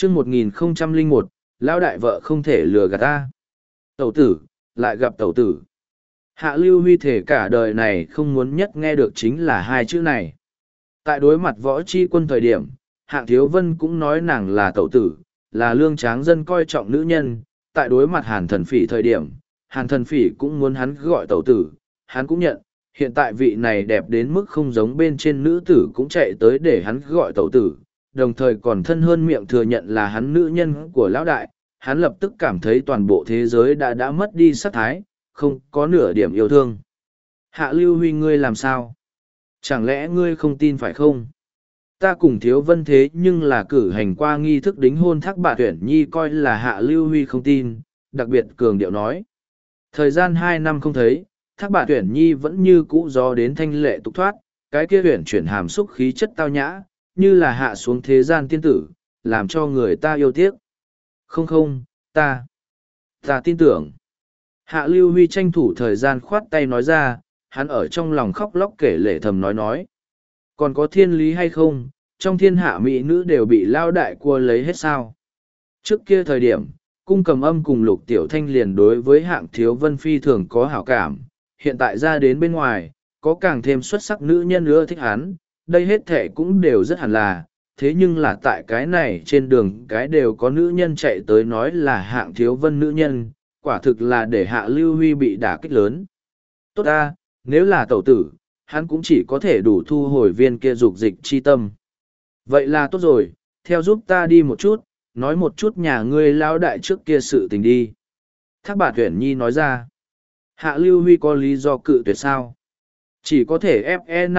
chương 1001, lão đại vợ không thể lừa gạt ta. Tẩu tử, lại gặp tẩu tử. Hạ Lưu Huy thể cả đời này không muốn nhất nghe được chính là hai chữ này. Tại đối mặt Võ Chi Quân thời điểm, Hạng Thiếu Vân cũng nói nàng là tẩu tử, là lương tráng dân coi trọng nữ nhân. Tại đối mặt Hàn Thần Phỉ thời điểm, Hàn Thần Phỉ cũng muốn hắn gọi tẩu tử, hắn cũng nhận. Hiện tại vị này đẹp đến mức không giống bên trên nữ tử cũng chạy tới để hắn gọi tẩu tử, đồng thời còn thân hơn miệng thừa nhận là hắn nữ nhân của lão đại. Hắn lập tức cảm thấy toàn bộ thế giới đã mất đi sắc thái, không có nửa điểm yêu thương. Hạ Lưu Huy, ngươi làm sao? Chẳng lẽ ngươi không tin phải không? Ta cùng Thiếu Vân thế nhưng là cử hành qua nghi thức đính hôn Thác Bạt Uyển Nhi, coi là Hạ Lưu Huy không tin, đặc biệt cường điệu nói. Thời gian 2 năm không thấy, Thác Bạt Uyển Nhi vẫn như cũ gió đến thanh lệ tục thoát, cái kia uyển chuyển hàm xúc khí chất tao nhã, như là hạ xuống thế gian tiên tử, làm cho người ta yêu tiếc. Không, ta tin tưởng. Hạ Lưu Huy tranh thủ thời gian khoát tay nói ra, hắn ở trong lòng khóc lóc kể lể thầm nói. Còn có thiên lý hay không, trong thiên hạ mỹ nữ đều bị lao đại cua lấy hết sao. Trước kia thời điểm, Cung Cầm Âm cùng Lục Tiểu Thanh liền đối với Hạng Thiếu Vân phi thường có hảo cảm, hiện tại ra đến bên ngoài, có càng thêm xuất sắc nữ nhân nữa thích hắn, đây hết thệ cũng đều rất hẳn là. Thế nhưng là tại cái này trên đường cái đều có nữ nhân chạy tới nói là Hạng Thiếu Vân nữ nhân, quả thực là để Hạ Lưu Huy bị đả kích lớn. Tốt ta, nếu là tẩu tử, hắn cũng chỉ có thể đủ thu hồi viên kia dục dịch chi tâm. Vậy là tốt rồi, theo giúp ta đi một chút, nói một chút nhà ngươi lao đại trước kia sự tình đi. Thác Bạt Uyển Nhi nói ra. Hạ Lưu Huy có lý do cự tuyệt sao? Chỉ có thể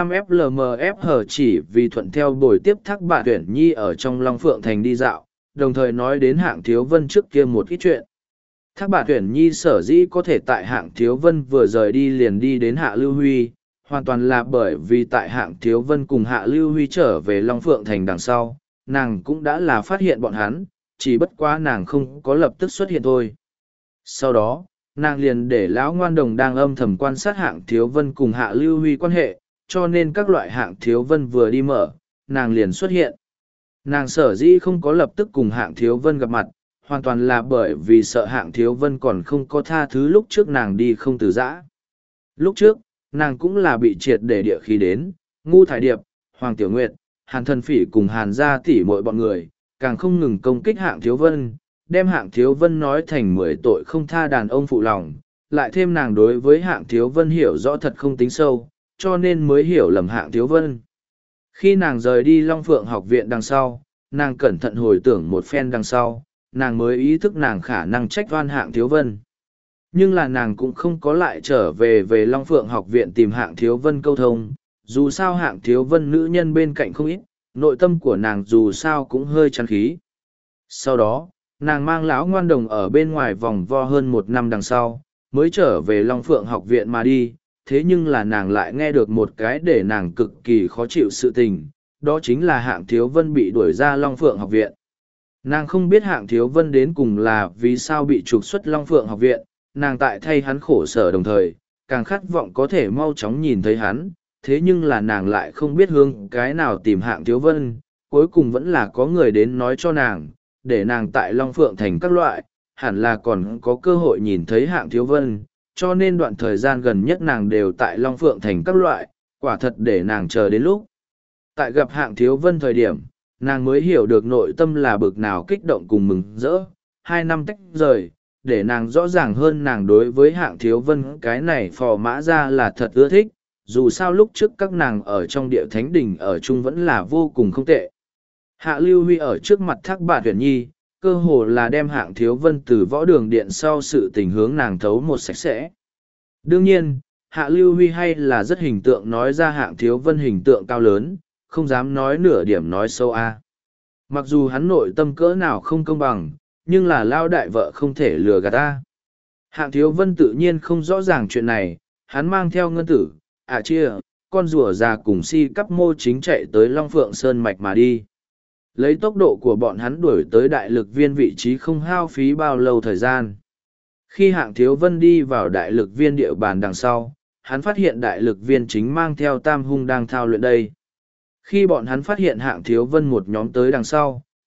FE5FLMF hở chỉ vì thuận theo buổi tiếp Thác Bạt Uyển Nhi ở trong Long Phượng Thành đi dạo, đồng thời nói đến Hạng Thiếu Vân trước kia một ít chuyện. Thác Bạt Uyển Nhi sở dĩ có thể tại Hạng Thiếu Vân vừa rời đi liền đi đến Hạ Lưu Huy, hoàn toàn là bởi vì tại Hạng Thiếu Vân cùng Hạ Lưu Huy trở về Long Phượng Thành đằng sau, nàng cũng đã là phát hiện bọn hắn, chỉ bất quá nàng không có lập tức xuất hiện thôi. Sau đó, nàng liền để lão ngoan đồng đang âm thầm quan sát Hạng Thiếu Vân cùng Hạ Lưu Huy quan hệ, cho nên các loại Hạng Thiếu Vân vừa đi mở, nàng liền xuất hiện. Nàng sở dĩ không có lập tức cùng Hạng Thiếu Vân gặp mặt, hoàn toàn là bởi vì sợ Hạng Thiếu Vân còn không có tha thứ lúc trước nàng đi không từ giã. Lúc trước, nàng cũng là bị triệt để địa khí đến, Ngu Thải Điệp, Hoàng Tiểu Nguyệt, Hàn Thần Phỉ cùng Hàn gia tỷ muội bọn người, càng không ngừng công kích Hạng Thiếu Vân, đem Hạng Thiếu Vân nói thành 10 tội không tha đàn ông phụ lòng, lại thêm nàng đối với Hạng Thiếu Vân hiểu rõ thật không tính sâu, cho nên mới hiểu lầm Hạng Thiếu Vân. Khi nàng rời đi Long Phượng học viện đằng sau, nàng cẩn thận hồi tưởng một phen đằng sau, nàng mới ý thức nàng khả năng trách oan Hạng Thiếu Vân. Nhưng là nàng cũng không có lại trở về Long Phượng học viện tìm Hạng Thiếu Vân câu thông, dù sao Hạng Thiếu Vân nữ nhân bên cạnh không ít, nội tâm của nàng dù sao cũng hơi chán khí. Sau đó, nàng mang lão ngoan đồng ở bên ngoài vòng vo hơn 1 năm đằng sau, mới trở về Long Phượng học viện mà đi, thế nhưng là nàng lại nghe được một cái để nàng cực kỳ khó chịu sự tình, đó chính là Hạng Thiếu Vân bị đuổi ra Long Phượng học viện. Nàng không biết Hạng Thiếu Vân đến cùng là vì sao bị trục xuất Long Phượng học viện, nàng tại thay hắn khổ sở đồng thời, càng khát vọng có thể mau chóng nhìn thấy hắn, thế nhưng là nàng lại không biết hướng cái nào tìm Hạng Thiếu Vân, cuối cùng vẫn là có người đến nói cho nàng, để nàng tại Long Phượng thành các loại, hẳn là còn có cơ hội nhìn thấy Hạng Thiếu Vân, cho nên đoạn thời gian gần nhất nàng đều tại Long Phượng thành các loại, quả thật để nàng chờ đến lúc. Tại gặp Hạng Thiếu Vân thời điểm, nàng mới hiểu được nội tâm là bực nào kích động cùng mừng rỡ. 2 năm tách rời, để nàng rõ ràng hơn nàng đối với Hạng Thiếu Vân cái này phò mã ra là thật ưa thích, dù sao lúc trước các nàng ở trong địa thánh đình ở chung vẫn là vô cùng không tệ. Hạ Lưu Huy ở trước mặt Thác Bạt Uyển Nhi, cơ hồ là đem Hạng Thiếu Vân từ võ đường điện sau sự tình hướng nàng thấu một sạch sẽ. Đương nhiên, Hạ Lưu Huy hay là rất hình tượng nói ra Hạng Thiếu Vân hình tượng cao lớn, không dám nói nửa điểm nói sâu a. Mặc dù hắn nội tâm cỡ nào không công bằng, nhưng là lao đại vợ không thể lừa gạt ta. Hạng Thiếu Vân tự nhiên không rõ ràng chuyện này, hắn mang theo ngân tử, chia, con rùa già cùng si cắp mô chính chạy tới Long Phượng Sơn Mạch mà đi. Lấy tốc độ của bọn hắn đuổi tới đại lực viên vị trí không hao phí bao lâu thời gian. Khi Hạng Thiếu Vân đi vào đại lực viên địa bàn đằng sau, hắn phát hiện đại lực viên chính mang theo Tam Hung đang thao luyện đây. Khi bọn hắn phát hiện Hạng Thiếu Vân một nhóm tới đằng sau,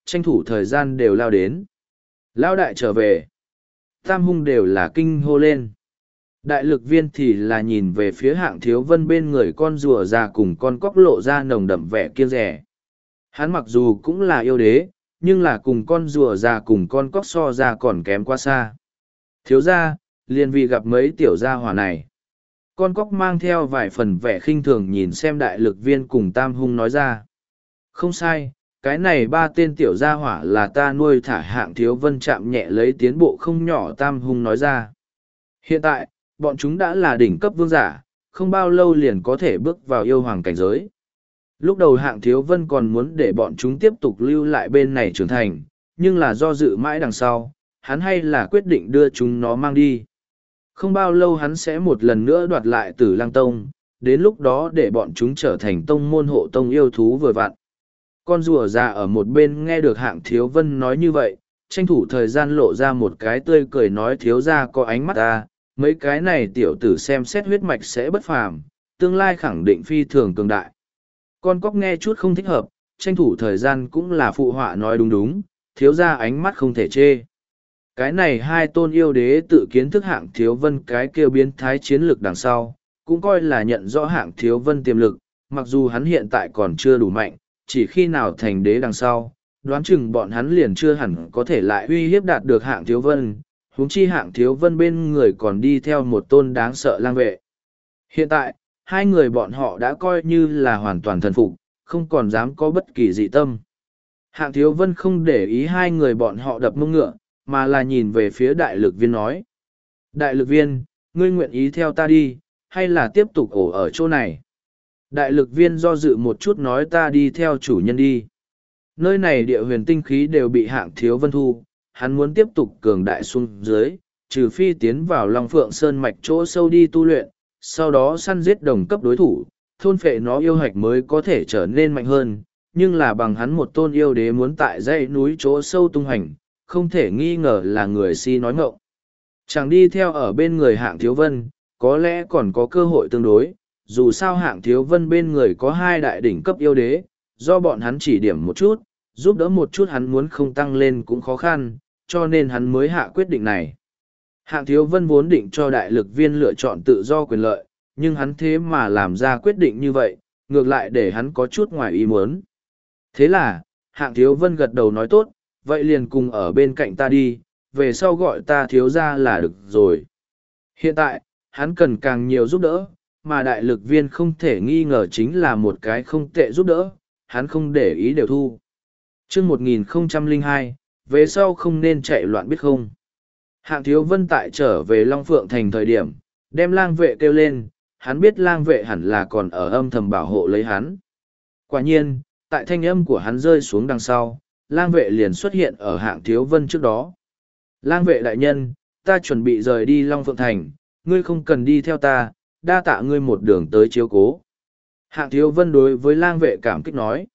tranh thủ thời gian đều lao đến. Lão đại trở về. Tam hung đều là kinh hô lên. Đại lực viên thì là nhìn về phía Hạng Thiếu Vân bên người con rùa già cùng con cóc lộ ra nồng đậm vẻ kiêng rẻ. Hắn mặc dù cũng là yêu đế, nhưng là cùng con rùa già cùng con cóc so ra còn kém quá xa. Thiếu gia, liền vì gặp mấy tiểu gia hỏa này. Con cóc mang theo vài phần vẻ khinh thường nhìn xem đại lực viên cùng tam hung nói ra. Không sai, cái này ba tên tiểu gia hỏa là ta nuôi thả. Hạng Thiếu Vân chạm nhẹ lấy tiến bộ không nhỏ tam hung nói ra. Hiện tại, bọn chúng đã là đỉnh cấp vương giả, không bao lâu liền có thể bước vào yêu hoàng cảnh giới. Lúc đầu Hạng Thiếu Vân còn muốn để bọn chúng tiếp tục lưu lại bên này trưởng thành, nhưng là do dự mãi đằng sau, hắn hay là quyết định đưa chúng nó mang đi. Không bao lâu hắn sẽ một lần nữa đoạt lại Tử Lăng Tông, đến lúc đó để bọn chúng trở thành tông môn hộ tông yêu thú vừa vặn. Con rùa già ở một bên nghe được Hạng Thiếu Vân nói như vậy, tranh thủ thời gian lộ ra một cái tươi cười nói thiếu ra có ánh mắt ta, mấy cái này tiểu tử xem xét huyết mạch sẽ bất phàm, tương lai khẳng định phi thường cường đại. Con cóc nghe chút không thích hợp, tranh thủ thời gian cũng là phụ họa nói đúng đúng, thiếu ra ánh mắt không thể chê. Cái này hai tôn yêu đế tự kiến thức Hạng Thiếu Vân cái kêu biến thái chiến lực đằng sau, cũng coi là nhận rõ Hạng Thiếu Vân tiềm lực, mặc dù hắn hiện tại còn chưa đủ mạnh, chỉ khi nào thành đế đằng sau, đoán chừng bọn hắn liền chưa hẳn có thể lại uy hiếp đạt được Hạng Thiếu Vân, huống chi Hạng Thiếu Vân bên người còn đi theo một tôn đáng sợ lang vệ. Hiện tại, hai người bọn họ đã coi như là hoàn toàn thần phục, không còn dám có bất kỳ dị tâm. Hạng Thiếu Vân không để ý hai người bọn họ đập mông ngựa, mà là nhìn về phía đại lực viên nói. Đại lực viên, ngươi nguyện ý theo ta đi, hay là tiếp tục ổ ở chỗ này? Đại lực viên do dự một chút nói ta đi theo chủ nhân đi. Nơi này địa huyền tinh khí đều bị Hạng Thiếu Vân thu, hắn muốn tiếp tục cường đại xuống dưới, trừ phi tiến vào Long Phượng Sơn mạch chỗ sâu đi tu luyện, sau đó săn giết đồng cấp đối thủ, thôn phệ nó yêu hạch mới có thể trở nên mạnh hơn, nhưng là bằng hắn một tôn yêu đế muốn tại dãy núi chỗ sâu tung hành, không thể nghi ngờ là người si nói ngọng. Chẳng đi theo ở bên người Hạng Thiếu Vân, có lẽ còn có cơ hội tương đối, dù sao Hạng Thiếu Vân bên người có hai đại đỉnh cấp yêu đế, do bọn hắn chỉ điểm một chút, giúp đỡ một chút hắn muốn không tăng lên cũng khó khăn, cho nên hắn mới hạ quyết định này. Hạng Thiếu Vân vốn định cho đại lực viên lựa chọn tự do quyền lợi, nhưng hắn thế mà làm ra quyết định như vậy, ngược lại để hắn có chút ngoài ý muốn. Thế là, Hạng Thiếu Vân gật đầu nói tốt, vậy liền cùng ở bên cạnh ta đi, về sau gọi ta thiếu ra là được rồi. Hiện tại, hắn cần càng nhiều giúp đỡ, mà đại lực viên không thể nghi ngờ chính là một cái không tệ giúp đỡ, hắn không để ý đều thu. Chương 1002, về sau không nên chạy loạn biết không. Hạng Thiếu Vân tại trở về Long Phượng Thành thời điểm, đem lang vệ kêu lên, hắn biết lang vệ hẳn là còn ở âm thầm bảo hộ lấy hắn. Quả nhiên, tại thanh âm của hắn rơi xuống đằng sau, lang vệ liền xuất hiện ở Hạng Thiếu Vân trước đó. Lang vệ đại nhân, ta chuẩn bị rời đi Long Phượng Thành, ngươi không cần đi theo ta, đa tạ ngươi một đường tới chiếu cố. Hạng Thiếu Vân đối với lang vệ cảm kích nói.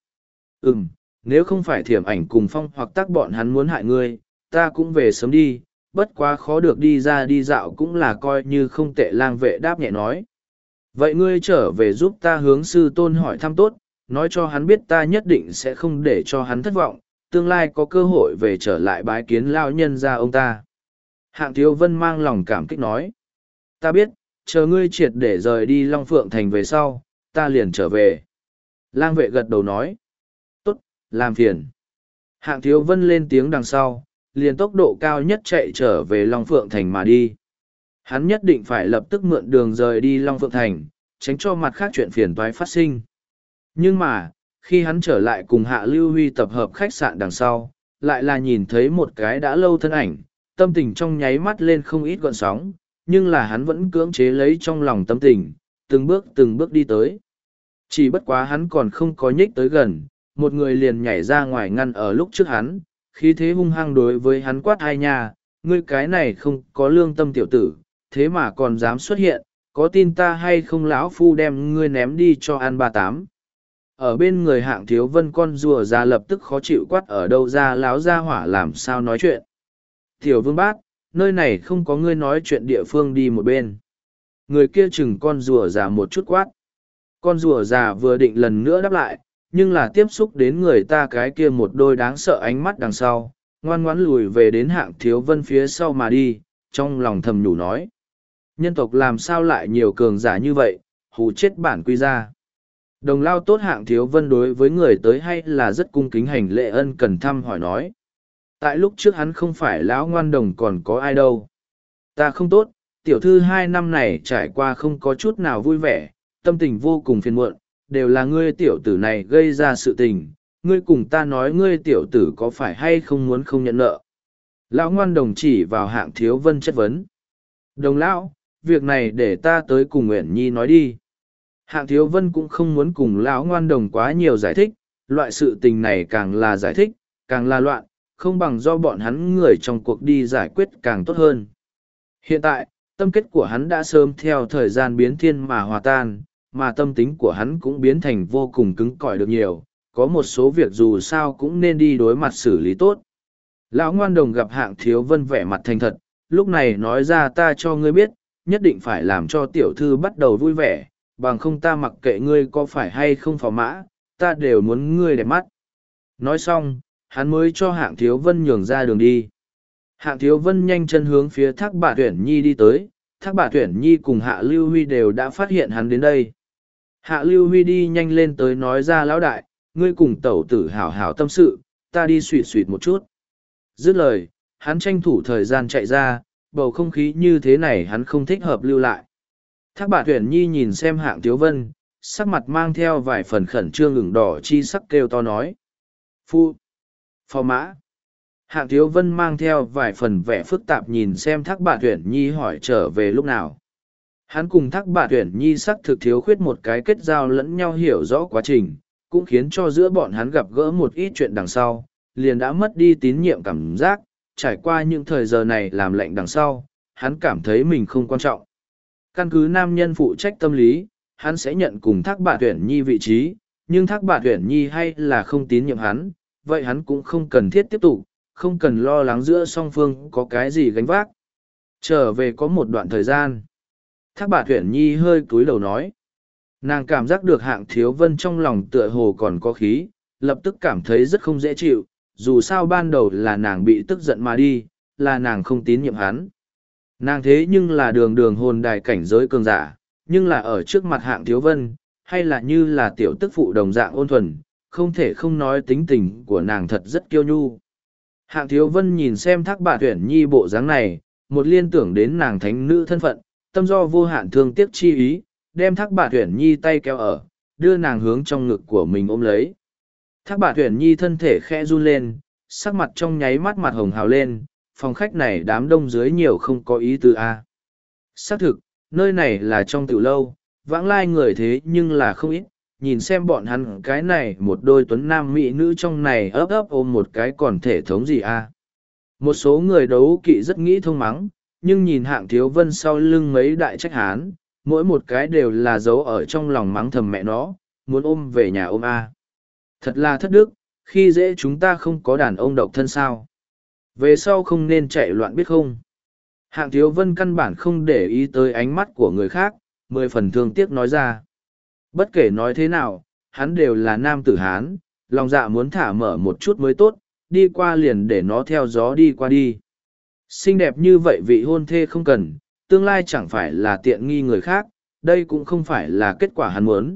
Nếu không phải Thiểm Ảnh cùng Phong hoặc Tắc bọn hắn muốn hại ngươi, ta cũng về sớm đi, bất quá khó được đi ra đi dạo cũng là coi như không tệ. Lang vệ đáp nhẹ nói. Vậy ngươi trở về giúp ta hướng sư tôn hỏi thăm tốt, nói cho hắn biết ta nhất định sẽ không để cho hắn thất vọng, tương lai có cơ hội về trở lại bái kiến lao nhân ra ông ta. Hạng Thiếu Vân mang lòng cảm kích nói. Ta biết, chờ ngươi triệt để rời đi Long Phượng Thành về sau, ta liền trở về. Lang vệ gật đầu nói. Tốt, làm phiền. Hạng Thiếu Vân lên tiếng đằng sau, liền tốc độ cao nhất chạy trở về Long Phượng Thành mà đi. Hắn nhất định phải lập tức mượn đường rời đi Long Phượng Thành, tránh cho mặt khác chuyện phiền toái phát sinh. Nhưng mà, khi hắn trở lại cùng Hạ Lưu Huy tập hợp khách sạn đằng sau, lại là nhìn thấy một cái đã lâu thân ảnh, tâm tình trong nháy mắt lên không ít gọn sóng, nhưng là hắn vẫn cưỡng chế lấy trong lòng tâm tình, từng bước đi tới. Chỉ bất quá hắn còn không có nhích tới gần, một người liền nhảy ra ngoài ngăn ở lúc trước hắn, khí thế hung hăng đối với hắn quát hai nha, ngươi cái này không có lương tâm tiểu tử, thế mà còn dám xuất hiện, có tin ta hay không lão phu đem ngươi ném đi cho an 38. Ở bên người Hạng Thiếu Vân con rùa ra lập tức khó chịu quát ở đâu ra láo ra hỏa làm sao nói chuyện. Tiểu Vương Bát, nơi này không có ngươi nói chuyện địa phương đi một bên. Người kia chừng con rùa già một chút quát. Con rùa già vừa định lần nữa đáp lại, nhưng là tiếp xúc đến người ta cái kia một đôi đáng sợ ánh mắt đằng sau, ngoan ngoãn lùi về đến Hạng Thiếu Vân phía sau mà đi, trong lòng thầm nhủ nói. Nhân tộc làm sao lại nhiều cường giả như vậy, hù chết bản quy ra. Đồng lao tốt Hạng Thiếu Vân đối với người tới hay là rất cung kính hành lễ ân cần thăm hỏi nói. Tại lúc trước hắn không phải lão ngoan đồng còn có ai đâu. Ta không tốt, tiểu thư 2 năm này trải qua không có chút nào vui vẻ, tâm tình vô cùng phiền muộn, đều là ngươi tiểu tử này gây ra sự tình. Ngươi cùng ta nói ngươi tiểu tử có phải hay không muốn không nhận nợ. Lão ngoan đồng chỉ vào Hạng Thiếu Vân chất vấn. Đồng lão, việc này để ta tới cùng Uyển Nhi nói đi. Hạng Thiếu Vân cũng không muốn cùng lão ngoan đồng quá nhiều giải thích, loại sự tình này càng là giải thích, càng là loạn, không bằng do bọn hắn người trong cuộc đi giải quyết càng tốt hơn. Hiện tại, tâm kết của hắn đã sớm theo thời gian biến thiên mà hòa tan, mà tâm tính của hắn cũng biến thành vô cùng cứng cỏi được nhiều, có một số việc dù sao cũng nên đi đối mặt xử lý tốt. Lão ngoan đồng gặp Hạng Thiếu Vân vẻ mặt thành thật, lúc này nói ra ta cho ngươi biết, nhất định phải làm cho tiểu thư bắt đầu vui vẻ, bằng không ta mặc kệ ngươi có phải hay không phò mã, ta đều muốn ngươi đẹp mắt. Nói xong, hắn mới cho Hạng Thiếu Vân nhường ra đường đi. Hạng Thiếu Vân nhanh chân hướng phía Thác Bà Tuyển Nhi đi tới, Thác Bà Tuyển Nhi cùng Hạ Lưu Huy đều đã phát hiện hắn đến đây. Hạ Lưu Huy đi nhanh lên tới nói ra lão đại, ngươi cùng tẩu tử hảo hảo tâm sự, ta đi suỵt suỵt một chút. Dứt lời, hắn tranh thủ thời gian chạy ra, bầu không khí như thế này hắn không thích hợp lưu lại. Thác Bà Tuyển Nhi nhìn xem Hạng Thiếu Vân, sắc mặt mang theo vài phần khẩn trương ửng đỏ chi sắc kêu to nói. Phò mã. Hạng Thiếu Vân mang theo vài phần vẻ phức tạp nhìn xem Thác Bà Tuyển Nhi hỏi trở về lúc nào. Hắn cùng Thác Bà Tuyển Nhi sắc thực thiếu khuyết một cái kết giao lẫn nhau hiểu rõ quá trình, cũng khiến cho giữa bọn hắn gặp gỡ một ít chuyện đằng sau, liền đã mất đi tín nhiệm cảm giác, trải qua những thời giờ này làm lệnh đằng sau, hắn cảm thấy mình không quan trọng. Căn cứ nam nhân phụ trách tâm lý, hắn sẽ nhận cùng Thác Bà Tuyển Nhi vị trí, nhưng Thác Bà Tuyển Nhi hay là không tín nhiệm hắn, vậy hắn cũng không cần thiết tiếp tục, không cần lo lắng giữa song phương có cái gì gánh vác. Trở về có một đoạn thời gian. Thác Bà Tuyển Nhi hơi cúi đầu nói. Nàng cảm giác được Hạng Thiếu Vân trong lòng tựa hồ còn có khí, lập tức cảm thấy rất không dễ chịu, dù sao ban đầu là nàng bị tức giận mà đi, là nàng không tín nhiệm hắn. Nàng thế nhưng là đường đường hồn đài cảnh giới cường giả, nhưng là ở trước mặt Hạng Thiếu Vân, hay là như là tiểu tức phụ đồng dạng ôn thuần, không thể không nói tính tình của nàng thật rất kiêu nhu. Hạng Thiếu Vân nhìn xem Thác Bà Tuyển Nhi bộ dáng này, một liên tưởng đến nàng thánh nữ thân phận, tâm do vô hạn thương tiếc chi ý, đem Thác Bà Tuyển Nhi tay kéo ở, đưa nàng hướng trong ngực của mình ôm lấy. Thác Bà Tuyển Nhi thân thể khẽ run lên, sắc mặt trong nháy mắt mặt hồng hào lên, phòng khách này đám đông dưới nhiều không có ý tư a. Xác thực, nơi này là trong tiểu lâu, vãng lai người thế nhưng là không ít, nhìn xem bọn hắn cái này một đôi tuấn nam mỹ nữ trong này ấp ấp ôm một cái còn thể thống gì a. Một số người đấu kỵ rất nghĩ thông mắng, nhưng nhìn Hạng Thiếu Vân sau lưng mấy đại trách hán, mỗi một cái đều là dấu ở trong lòng mắng thầm mẹ nó, muốn ôm về nhà ôm a. Thật là thất đức, khi dễ chúng ta không có đàn ông độc thân sao. Về sau không nên chạy loạn biết không. Hạng Thiếu Vân căn bản không để ý tới ánh mắt của người khác, 10 phần thương tiếc nói ra. Bất kể nói thế nào, hắn đều là nam tử Hán, lòng dạ muốn thả mở một chút mới tốt, đi qua liền để nó theo gió đi qua đi. Xinh đẹp như vậy vị hôn thê không cần, tương lai chẳng phải là tiện nghi người khác, đây cũng không phải là kết quả hắn muốn.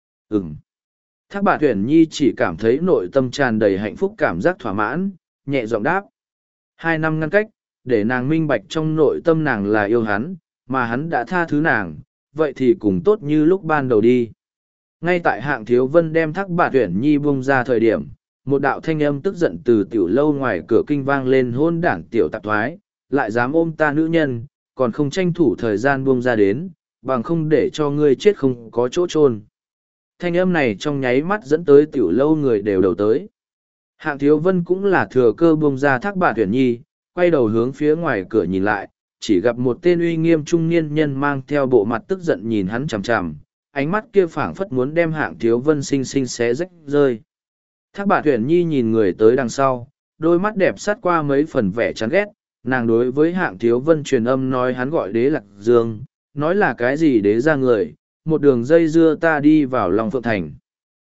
Thác Bà Tuyển Nhi chỉ cảm thấy nội tâm tràn đầy hạnh phúc cảm giác thỏa mãn, nhẹ giọng đáp. 2 năm ngăn cách, để nàng minh bạch trong nội tâm nàng là yêu hắn, mà hắn đã tha thứ nàng, vậy thì cùng tốt như lúc ban đầu đi. Ngay tại Hạng Thiếu Vân đem Thác Bà Tuyển Nhi buông ra thời điểm, một đạo thanh âm tức giận từ tiểu lâu ngoài cửa kinh vang lên hôn đảng tiểu tạp thoái, lại dám ôm ta nữ nhân, còn không tranh thủ thời gian buông ra đến, bằng không để cho ngươi chết không có chỗ chôn. Thanh âm này trong nháy mắt dẫn tới tiểu lâu người đều đầu tới. Hạng Thiếu Vân cũng là thừa cơ buông ra Thác Bà Tuyển Nhi, quay đầu hướng phía ngoài cửa nhìn lại, chỉ gặp một tên uy nghiêm trung niên nhân mang theo bộ mặt tức giận nhìn hắn chằm chằm, ánh mắt kia phảng phất muốn đem Hạng Thiếu Vân xinh xinh xé rách rơi. Thác Bà Tuyển Nhi nhìn người tới đằng sau, đôi mắt đẹp sát qua mấy phần vẻ chán ghét, nàng đối với Hạng Thiếu Vân truyền âm nói hắn gọi Đế Lạc Dương, nói là cái gì đế ra người, một đường dây dưa ta đi vào Long Phượng Thành.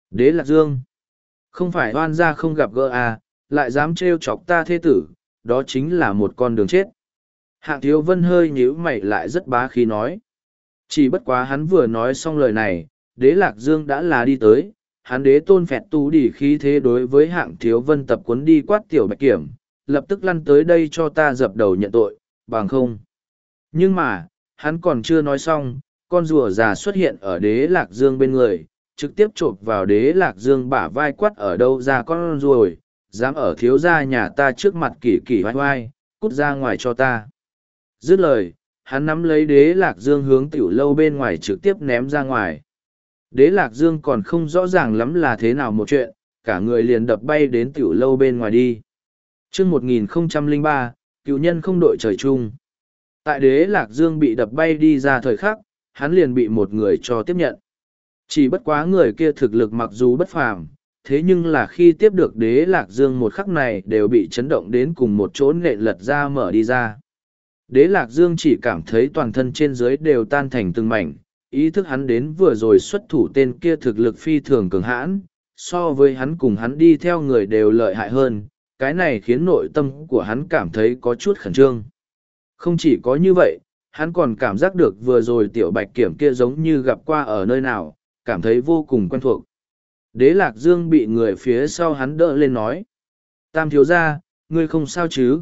Đế Lạc Dương. Không phải oan gia không gặp gỡ à, lại dám trêu chọc ta thế tử, đó chính là một con đường chết. Hạng Thiếu Vân hơi nhíu mày lại rất bá khí nói. Chỉ bất quá hắn vừa nói xong lời này, Đế Lạc Dương đã là đi tới, hắn đế tôn phẹt tú đỉ khí thế đối với Hạng Thiếu Vân tập cuốn đi quát tiểu bạch kiểm, lập tức lăn tới đây cho ta dập đầu nhận tội, bằng không. Nhưng mà, hắn còn chưa nói xong, con rùa già xuất hiện ở Đế Lạc Dương bên người, trực tiếp chộp vào Đế Lạc Dương bả vai quát ở đâu ra con ruồi, dám ở thiếu gia nhà ta trước mặt kỳ kỳ vai vai, cút ra ngoài cho ta. Dứt lời, hắn nắm lấy Đế Lạc Dương hướng tiểu lâu bên ngoài trực tiếp ném ra ngoài. Đế Lạc Dương còn không rõ ràng lắm là thế nào một chuyện, cả người liền đập bay đến tiểu lâu bên ngoài đi. Chương 1003, cựu nhân không đội trời chung. Tại Đế Lạc Dương bị đập bay đi ra thời khắc, hắn liền bị một người cho tiếp nhận. Chỉ bất quá người kia thực lực mặc dù bất phàm, thế nhưng là khi tiếp được Đế Lạc Dương một khắc này đều bị chấn động đến cùng một chỗ nện lật ra mở đi ra. Đế Lạc Dương chỉ cảm thấy toàn thân trên dưới đều tan thành từng mảnh, ý thức hắn đến vừa rồi xuất thủ tên kia thực lực phi thường cường hãn, so với hắn cùng hắn đi theo người đều lợi hại hơn, cái này khiến nội tâm của hắn cảm thấy có chút khẩn trương. Không chỉ có như vậy, hắn còn cảm giác được vừa rồi tiểu bạch kiểm kia giống như gặp qua ở nơi nào, cảm thấy vô cùng quen thuộc. Đế Lạc Dương bị người phía sau hắn đỡ lên nói. Tam thiếu gia, ngươi không sao chứ?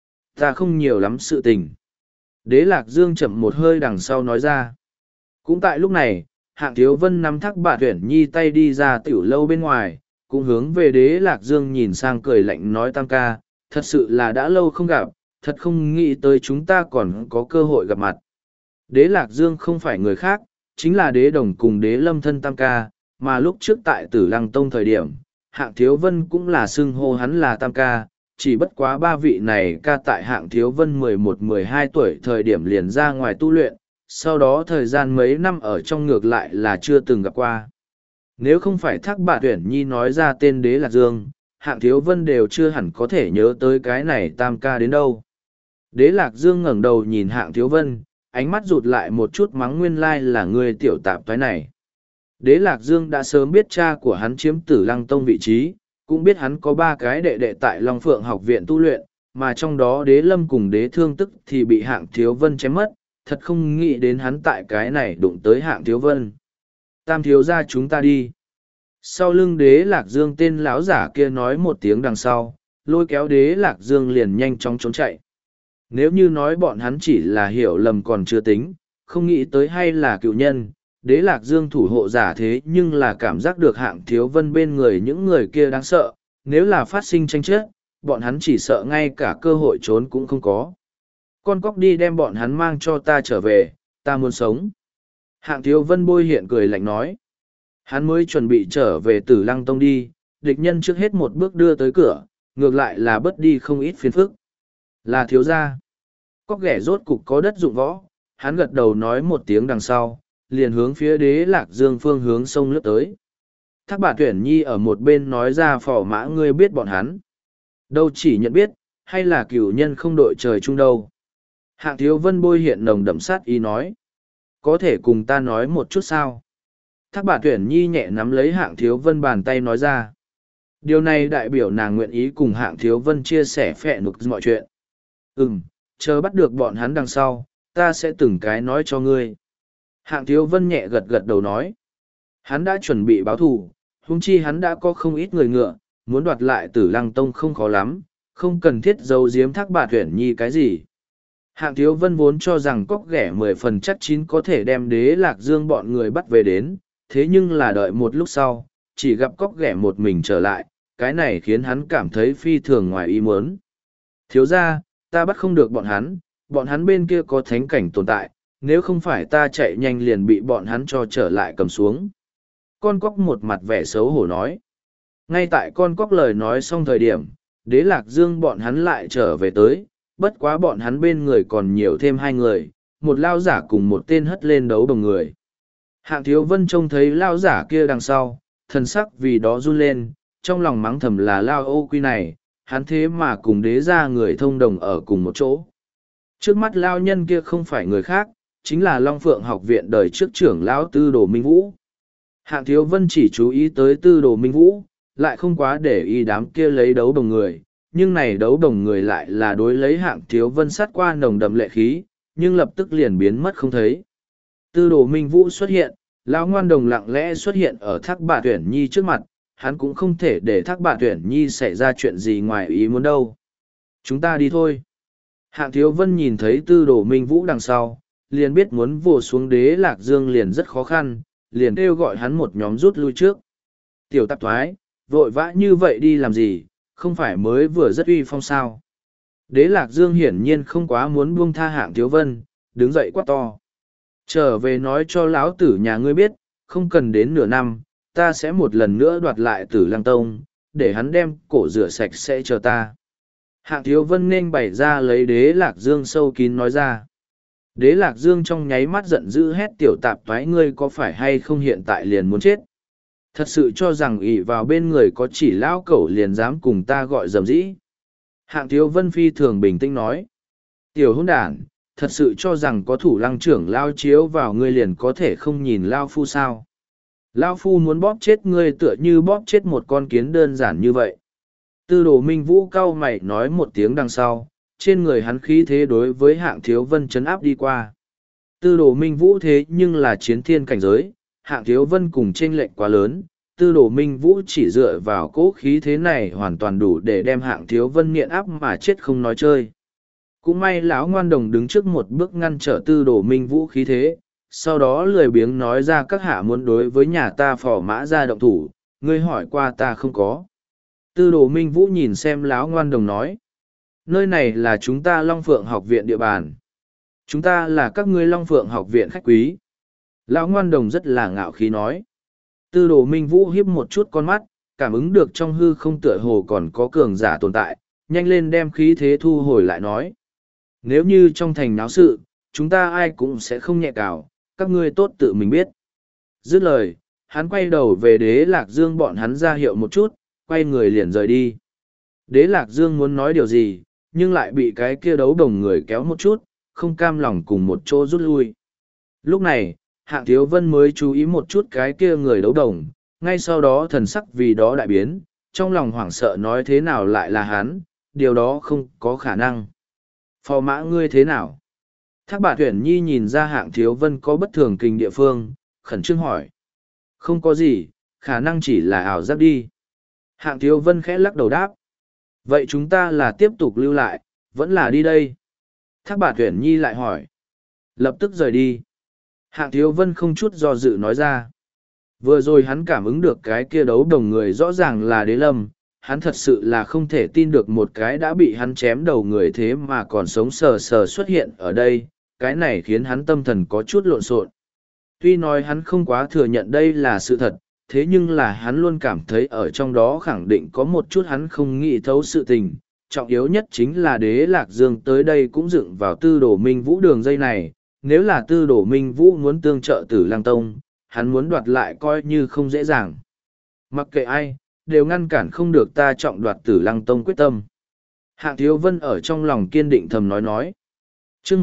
Ta không nhiều lắm sự tình. Đế Lạc Dương chậm một hơi đằng sau nói ra. Cũng tại lúc này, Hạng Thiếu Vân nắm Thác Bà Tuyển Nhi tay đi ra tiểu lâu bên ngoài, cũng hướng về Đế Lạc Dương nhìn sang cười lạnh nói tam ca, thật sự là đã lâu không gặp, thật không nghĩ tới chúng ta còn có cơ hội gặp mặt. Đế Lạc Dương không phải người khác, chính là Đế Đồng cùng Đế Lâm thân tam ca, mà lúc trước tại Tử Lăng Tông thời điểm, Hạng Thiếu Vân cũng là xưng hô hắn là tam ca, chỉ bất quá ba vị này ca tại Hạng Thiếu Vân 11-12 tuổi thời điểm liền ra ngoài tu luyện, sau đó thời gian mấy năm ở trong ngược lại là chưa từng gặp qua. Nếu không phải Thác Bà Tuyển Nhi nói ra tên Đế Lạc Dương, Hạng Thiếu Vân đều chưa hẳn có thể nhớ tới cái này tam ca đến đâu. Đế Lạc Dương ngẩng đầu nhìn Hạng Thiếu Vân, ánh mắt rụt lại một chút mắng nguyên lai là người tiểu tạp toái này. Đế Lạc Dương đã sớm biết cha của hắn chiếm Tử Lăng Tông vị trí, cũng biết hắn có ba cái đệ đệ tại Long Phượng học viện tu luyện, mà trong đó Đế Lâm cùng Đế Thương Tức thì bị Hạng Thiếu Vân chém mất, thật không nghĩ đến hắn tại cái này đụng tới Hạng Thiếu Vân. Tam thiếu gia chúng ta đi. Sau lưng Đế Lạc Dương tên lão giả kia nói một tiếng đằng sau, lôi kéo Đế Lạc Dương liền nhanh chóng trốn chạy. Nếu như nói bọn hắn chỉ là hiểu lầm còn chưa tính, không nghĩ tới hay là cựu nhân, Đế Lạc Dương thủ hộ giả thế nhưng là cảm giác được Hạng Thiếu Vân bên người những người kia đáng sợ, nếu là phát sinh tranh chấp, bọn hắn chỉ sợ ngay cả cơ hội trốn cũng không có. Con cóc đi đem bọn hắn mang cho ta trở về, ta muốn sống. Hạng Thiếu Vân bôi hiện cười lạnh nói. Hắn mới chuẩn bị trở về Tử Lăng Tông đi, địch nhân trước hết một bước đưa tới cửa, ngược lại là bớt đi không ít phiền phức. Là thiếu gia. Cóc ghẻ rốt cục có đất dụng võ, hắn gật đầu nói một tiếng đằng sau, liền hướng phía Đế Lạc Dương phương hướng sông lướt tới. Thác Bà Tuyển Nhi ở một bên nói ra phò mã ngươi biết bọn hắn. Đâu chỉ nhận biết, hay là cửu nhân không đội trời chung đâu. Hạng Thiếu Vân bôi hiện nồng đậm sát ý nói. Có thể cùng ta nói một chút sao? Thác Bà Tuyển Nhi nhẹ nắm lấy Hạng Thiếu Vân bàn tay nói ra. Điều này đại biểu nàng nguyện ý cùng Hạng Thiếu Vân chia sẻ phệ nục mọi chuyện. Chờ bắt được bọn hắn đằng sau, ta sẽ từng cái nói cho ngươi. Hạng Thiếu Vân nhẹ gật gật đầu nói. Hắn đã chuẩn bị báo thù, huống chi hắn đã có không ít người ngựa, muốn đoạt lại Tử Lăng Tông không khó lắm, không cần thiết giấu giếm Thác Bà Tuyển Nhi cái gì. Hạng Thiếu Vân vốn cho rằng cóc ghẻ 10 phần chắc chín có thể đem Đế Lạc Dương bọn người bắt về đến, thế nhưng là đợi một lúc sau, chỉ gặp cóc ghẻ một mình trở lại, cái này khiến hắn cảm thấy phi thường ngoài ý muốn. Thiếu ra, ta bắt không được bọn hắn bên kia có thánh cảnh tồn tại, nếu không phải ta chạy nhanh liền bị bọn hắn cho trở lại cầm xuống. Con cóc một mặt vẻ xấu hổ nói. Ngay tại con cóc lời nói xong thời điểm, Đế Lạc Dương bọn hắn lại trở về tới, bất quá bọn hắn bên người còn nhiều thêm hai người, một lao giả cùng một tên hất lên đấu đồng người. Hạng Thiếu Vân trông thấy lao giả kia đằng sau, thần sắc vì đó run lên, trong lòng mắng thầm là lao ô quy này, hắn thế mà cùng đế ra người thông đồng ở cùng một chỗ. Trước mắt lao nhân kia không phải người khác, chính là Long Phượng học viện đời trước trưởng lão Tư Đồ Minh Vũ. Hạng Thiếu Vân chỉ chú ý tới Tư Đồ Minh Vũ, lại không quá để ý đám kia lấy đấu đồng người, nhưng này đấu đồng người lại là đối lấy Hạng Thiếu Vân sát qua nồng đậm lệ khí, nhưng lập tức liền biến mất không thấy. Tư Đồ Minh Vũ xuất hiện, lão ngoan đồng lặng lẽ xuất hiện ở Thác Bạt Uyển Nhi trước mặt, hắn cũng không thể để Thác Bạt Uyển Nhi xảy ra chuyện gì ngoài ý muốn đâu. Chúng ta đi thôi. Hạng Thiếu Vân nhìn thấy Tư Đồ Minh Vũ đằng sau, liền biết muốn vồ xuống Đế Lạc Dương liền rất khó khăn, liền kêu gọi hắn một nhóm rút lui trước. Tiểu tạp thoái, vội vã như vậy đi làm gì, không phải mới vừa rất uy phong sao. Đế Lạc Dương hiển nhiên không quá muốn buông tha Hạng Thiếu Vân, đứng dậy quát to. Trở về nói cho lão tử nhà ngươi biết, không cần đến nửa năm, ta sẽ một lần nữa đoạt lại Tử Lăng Tông, để hắn đem cổ rửa sạch sẽ chờ ta. Hạng Thiếu Vân nên bày ra lấy Đế Lạc Dương sâu kín nói ra. Đế Lạc Dương trong nháy mắt giận dữ hét tiểu tạp toái ngươi có phải hay không hiện tại liền muốn chết. Thật sự cho rằng ỷ vào bên người có chỉ lão cẩu liền dám cùng ta gọi dầm dĩ. Hạng Thiếu Vân phi thường bình tĩnh nói. Tiểu hôn đản, thật sự cho rằng có thủ lăng trưởng lao chiếu vào ngươi liền có thể không nhìn lao phu sao. Lao phu muốn bóp chết ngươi tựa như bóp chết một con kiến đơn giản như vậy. Tư Đồ Minh Vũ cau mày nói một tiếng đằng sau, trên người hắn khí thế đối với Hạng Thiếu Vân chấn áp đi qua. Tư Đồ Minh Vũ thế nhưng là chiến thiên cảnh giới, Hạng Thiếu Vân cùng chênh lệch quá lớn, Tư Đồ Minh Vũ chỉ dựa vào cỗ khí thế này hoàn toàn đủ để đem Hạng Thiếu Vân nghiện áp mà chết không nói chơi. Cũng may lão ngoan đồng đứng trước một bước ngăn trở Tư Đồ Minh Vũ khí thế, sau đó lười biếng nói ra các hạ muốn đối với nhà ta phò mã ra động thủ, ngươi hỏi qua ta không có. Tư Đồ Minh Vũ nhìn xem lão ngoan đồng nói. Nơi này là chúng ta Long Phượng học viện địa bàn. Chúng ta là các ngươi Long Phượng học viện khách quý. Lão ngoan đồng rất là ngạo khí nói. Tư Đồ Minh Vũ hiếp một chút con mắt, cảm ứng được trong hư không tựa hồ còn có cường giả tồn tại, nhanh lên đem khí thế thu hồi lại nói. Nếu như trong thành náo sự, chúng ta ai cũng sẽ không nhẹ cào, các ngươi tốt tự mình biết. Dứt lời, hắn quay đầu về Đế Lạc Dương bọn hắn ra hiệu một chút, quay người liền rời đi. Đế Lạc Dương muốn nói điều gì, nhưng lại bị cái kia đấu đồng người kéo một chút, không cam lòng cùng một chỗ rút lui. Lúc này, Hạng Thiếu Vân mới chú ý một chút cái kia người đấu đồng, ngay sau đó thần sắc vì đó đại biến, trong lòng hoảng sợ nói thế nào lại là hắn, điều đó không có khả năng. Phò mã ngươi thế nào? Thác Bạt Uyển Nhi nhìn ra Hạng Thiếu Vân có bất thường kinh địa phương, khẩn trương hỏi. Không có gì, khả năng chỉ là ảo giác đi. Hạng Thiếu Vân khẽ lắc đầu đáp. Vậy chúng ta là tiếp tục lưu lại, vẫn là đi đây? Thác Bạt Uyển Nhi lại hỏi. Lập tức rời đi. Hạng Thiếu Vân không chút do dự nói ra. Vừa rồi hắn cảm ứng được cái kia đấu đồng người rõ ràng là Đế Lâm, hắn thật sự là không thể tin được một cái đã bị hắn chém đầu người thế mà còn sống sờ sờ xuất hiện ở đây, cái này khiến hắn tâm thần có chút lộn xộn. Tuy nói hắn không quá thừa nhận đây là sự thật, thế nhưng là hắn luôn cảm thấy ở trong đó khẳng định có một chút hắn không nghĩ thấu sự tình. Trọng yếu nhất chính là Đế Lạc Dương tới đây cũng dựng vào Tư Đồ Minh Vũ đường dây này, nếu là Tư Đồ Minh Vũ muốn tương trợ Tử Lăng Tông, hắn muốn đoạt lại coi như không dễ dàng. Mặc kệ ai, đều ngăn cản không được ta trọng đoạt Tử Lăng Tông quyết tâm. Hạng Thiếu Vân ở trong lòng kiên định thầm nói. Chương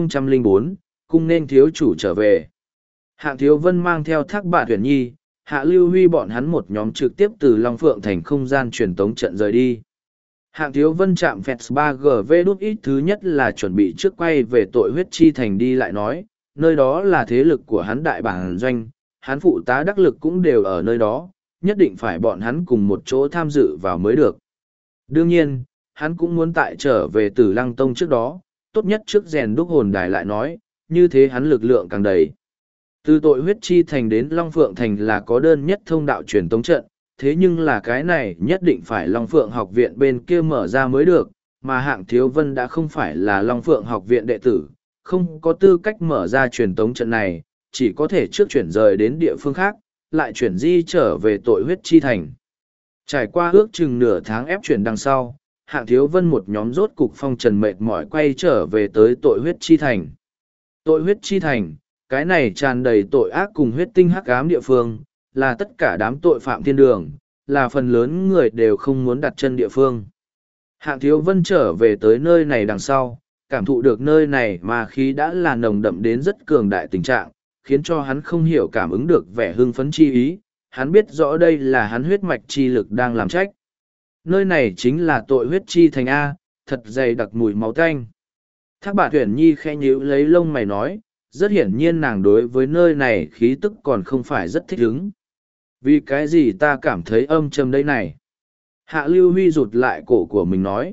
1004, cung nên thiếu chủ trở về. Hạng Thiếu Vân mang theo Thác Bạt Uyển Nhi, Hạ Lưu Huy bọn hắn một nhóm trực tiếp từ Long Phượng thành không gian truyền tống trận rời đi. Hạng Thiếu Vân chạm phẹt 3GV đút ít thứ nhất là chuẩn bị trước quay về tội huyết chi thành đi lại nói, nơi đó là thế lực của hắn đại bản doanh, hắn phụ tá đắc lực cũng đều ở nơi đó, nhất định phải bọn hắn cùng một chỗ tham dự vào mới được. Đương nhiên, hắn cũng muốn tại trở về Tử Lăng Tông trước đó, tốt nhất trước rèn đúc hồn đài lại nói, như thế hắn lực lượng càng đầy. Từ tội huyết chi thành đến Long Phượng thành là có đơn nhất thông đạo truyền tống trận, thế nhưng là cái này nhất định phải Long Phượng học viện bên kia mở ra mới được, mà Hạng Thiếu Vân đã không phải là Long Phượng học viện đệ tử, không có tư cách mở ra truyền tống trận này, chỉ có thể trước chuyển rời đến địa phương khác, lại chuyển di trở về tội huyết chi thành. Trải qua ước chừng nửa tháng ép chuyển đằng sau, Hạng Thiếu Vân một nhóm rốt cục phong trần mệt mỏi quay trở về tới tội huyết chi thành. Tội huyết chi thành, cái này tràn đầy tội ác cùng huyết tinh hắc ám địa phương, là tất cả đám tội phạm thiên đường, là phần lớn người đều không muốn đặt chân địa phương. Hạng Thiếu Vân trở về tới nơi này đằng sau, cảm thụ được nơi này mà khí đã là nồng đậm đến rất cường đại tình trạng, khiến cho hắn không hiểu cảm ứng được vẻ hưng phấn chi ý, hắn biết rõ đây là hắn huyết mạch chi lực đang làm trách. Nơi này chính là tội huyết chi thành A, thật dày đặc mùi máu tanh. Thác Bạt Uyển Nhi khẽ nhíu lấy lông mày nói, rất hiển nhiên nàng đối với nơi này khí tức còn không phải rất thích ứng. Vì cái gì ta cảm thấy âm trầm đây này? Hạ Lưu Huy rụt lại cổ của mình nói.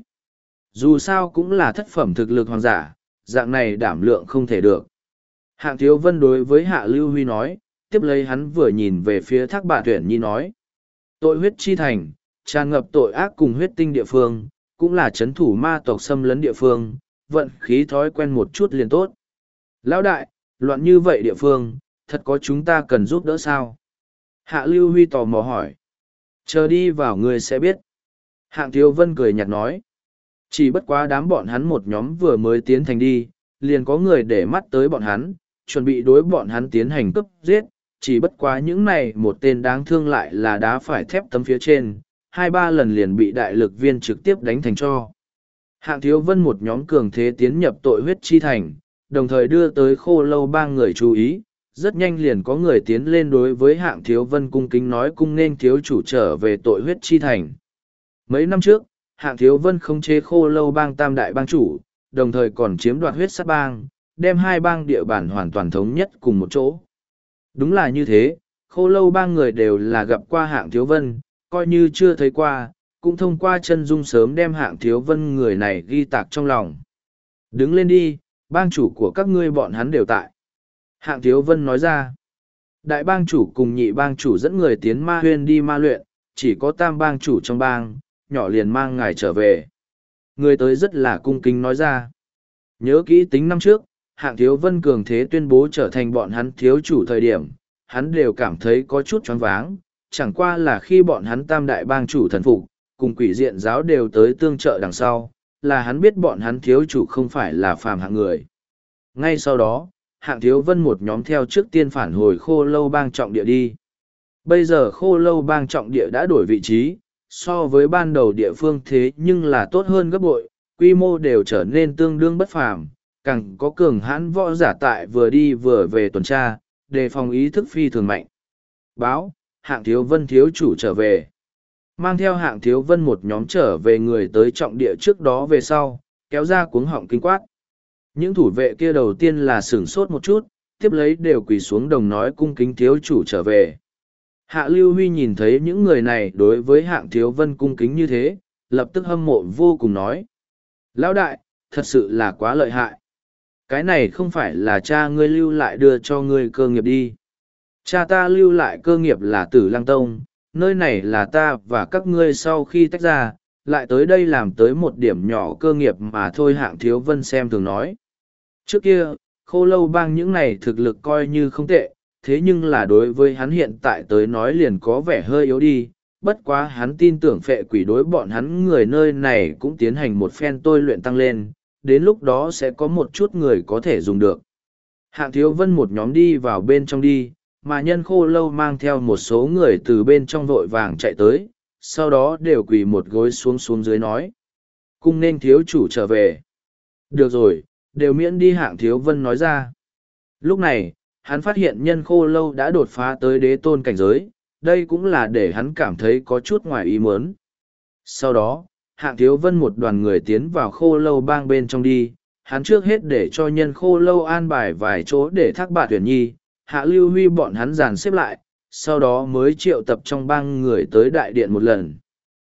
Dù sao cũng là thất phẩm thực lực hoàng giả, dạng này đảm lượng không thể được. Hạng Thiếu Vân đối với Hạ Lưu Huy nói, tiếp lấy hắn vừa nhìn về phía Thác Bạt Uyển Nhi nói. Tội huyết chi thành, tràn ngập tội ác cùng huyết tinh địa phương, cũng là chấn thủ ma tộc xâm lấn địa phương, vận khí thói quen một chút liền tốt. Lão đại, loạn như vậy địa phương, thật có chúng ta cần giúp đỡ sao? Hạ Lưu Huy tò mò hỏi. Chờ đi vào người sẽ biết. Hạng Thiếu Vân cười nhạt nói. Chỉ bất quá đám bọn hắn một nhóm vừa mới tiến thành đi, liền có người để mắt tới bọn hắn, chuẩn bị đối bọn hắn tiến hành cướp giết. Chỉ bất quá những này một tên đáng thương lại là đá phải thép tấm phía trên, 2-3 lần liền bị đại lực viên trực tiếp đánh thành cho. Hạng Thiếu Vân một nhóm cường thế tiến nhập tội huyết chi thành, đồng thời đưa tới Khô Lâu Bang người chú ý, rất nhanh liền có người tiến lên đối với Hạng Thiếu Vân cung kính nói cung nên thiếu chủ trở về tội huyết chi thành. Mấy năm trước, Hạng Thiếu Vân khống chế Khô Lâu Bang tam đại bang chủ, đồng thời còn chiếm đoạt huyết sát bang, đem hai bang địa bản hoàn toàn thống nhất cùng một chỗ. Đúng là như thế, Khô Lâu Bang người đều là gặp qua Hạng Thiếu Vân, coi như chưa thấy qua, cũng thông qua chân dung sớm đem Hạng Thiếu Vân người này ghi tạc trong lòng. Đứng lên đi, bang chủ của các ngươi bọn hắn đều tại. Hạng Thiếu Vân nói ra, đại bang chủ cùng nhị bang chủ dẫn người tiến ma huyên đi ma luyện, chỉ có tam bang chủ trong bang, nhỏ liền mang ngài trở về. Người tới rất là cung kính nói ra. Nhớ kỹ tính năm trước, Hạng Thiếu Vân cường thế tuyên bố trở thành bọn hắn thiếu chủ thời điểm, hắn đều cảm thấy có chút choáng váng, chẳng qua là khi bọn hắn tam đại bang chủ thần phục, cùng quỷ diện giáo đều tới tương trợ đằng sau, là hắn biết bọn hắn thiếu chủ không phải là phàm hạng người. Ngay sau đó, Hạng Thiếu Vân một nhóm theo trước tiên phản hồi Khô Lâu Bang trọng địa đi. Bây giờ Khô Lâu Bang trọng địa đã đổi vị trí, so với ban đầu địa phương thế nhưng là tốt hơn gấp bội, quy mô đều trở nên tương đương bất phàm, càng có cường hãn võ giả tại vừa đi vừa về tuần tra, đề phòng ý thức phi thường mạnh. Báo, Hạng Thiếu Vân thiếu chủ trở về. Mang theo Hạng Thiếu Vân một nhóm trở về người tới trọng địa trước đó về sau, kéo ra cuống họng kinh quát. Những thủ vệ kia đầu tiên là sửng sốt một chút, tiếp lấy đều quỳ xuống đồng nói cung kính thiếu chủ trở về. Hạ Lưu Huy nhìn thấy những người này đối với Hạng Thiếu Vân cung kính như thế, lập tức hâm mộ vô cùng nói. Lão đại, thật sự là quá lợi hại. Cái này không phải là cha ngươi lưu lại đưa cho ngươi cơ nghiệp đi. Cha ta lưu lại cơ nghiệp là Tử Lăng Tông, nơi này là ta và các ngươi sau khi tách ra, lại tới đây làm tới một điểm nhỏ cơ nghiệp mà thôi. Hạng Thiếu Vân xem thường nói. Trước kia, Khô Lâu Bang những này thực lực coi như không tệ, thế nhưng là đối với hắn hiện tại tới nói liền có vẻ hơi yếu đi, bất quá hắn tin tưởng phệ quỷ đối bọn hắn người nơi này cũng tiến hành một phen tôi luyện tăng lên, đến lúc đó sẽ có một chút người có thể dùng được. Hạng Thiếu Vân một nhóm đi vào bên trong đi, mà nhân Khô Lâu mang theo một số người từ bên trong vội vàng chạy tới, sau đó đều quỳ một gối xuống dưới nói. Cung nên thiếu chủ trở về. Được rồi, đều miễn đi. Hạng Thiếu Vân nói ra. Lúc này, hắn phát hiện nhân Khô Lâu đã đột phá tới đế tôn cảnh giới, đây cũng là để hắn cảm thấy có chút ngoài ý muốn. Sau đó, Hạng Thiếu Vân một đoàn người tiến vào Khô Lâu Bang bên trong đi, hắn trước hết để cho nhân Khô Lâu an bài vài chỗ để Thác Bạt Uyển Nhi, Hạ Lưu Huy bọn hắn dàn xếp lại, sau đó mới triệu tập trong bang người tới đại điện một lần.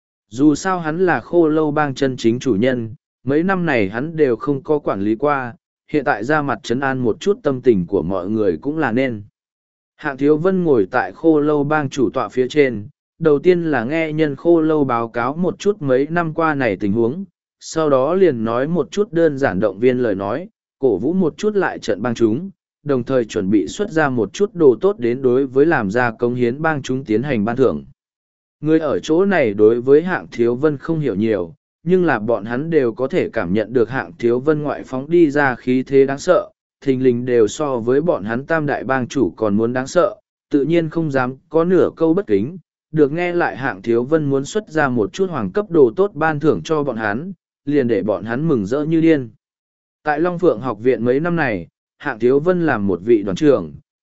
Dù sao hắn là Khô Lâu Bang chân chính chủ nhân, mấy năm này hắn đều không có quản lý qua, hiện tại ra mặt trấn an một chút tâm tình của mọi người cũng là nên. Hạng Thiếu Vân ngồi tại Khô Lâu Bang chủ tọa phía trên, đầu tiên là nghe nhân Khô Lâu báo cáo một chút mấy năm qua này tình huống, sau đó liền nói một chút đơn giản động viên lời nói, cổ vũ một chút lại trận bang chúng, đồng thời chuẩn bị xuất ra một chút đồ tốt đến đối với làm ra cống hiến bang chúng tiến hành ban thưởng. Người ở chỗ này đối với Hạng Thiếu Vân không hiểu nhiều, nhưng là bọn hắn đều có thể cảm nhận được Hạng Thiếu Vân ngoại phóng đi ra khí thế đáng sợ, thình lình đều so với bọn hắn tam đại bang chủ còn muốn đáng sợ, tự nhiên không dám có nửa câu bất kính, được nghe lại Hạng Thiếu Vân muốn xuất ra một chút hoàng cấp đồ tốt ban thưởng cho bọn hắn, liền để bọn hắn mừng rỡ như điên. Tại Long Phượng học viện mấy năm này, Hạng Thiếu Vân làm một vị đoàn trưởng,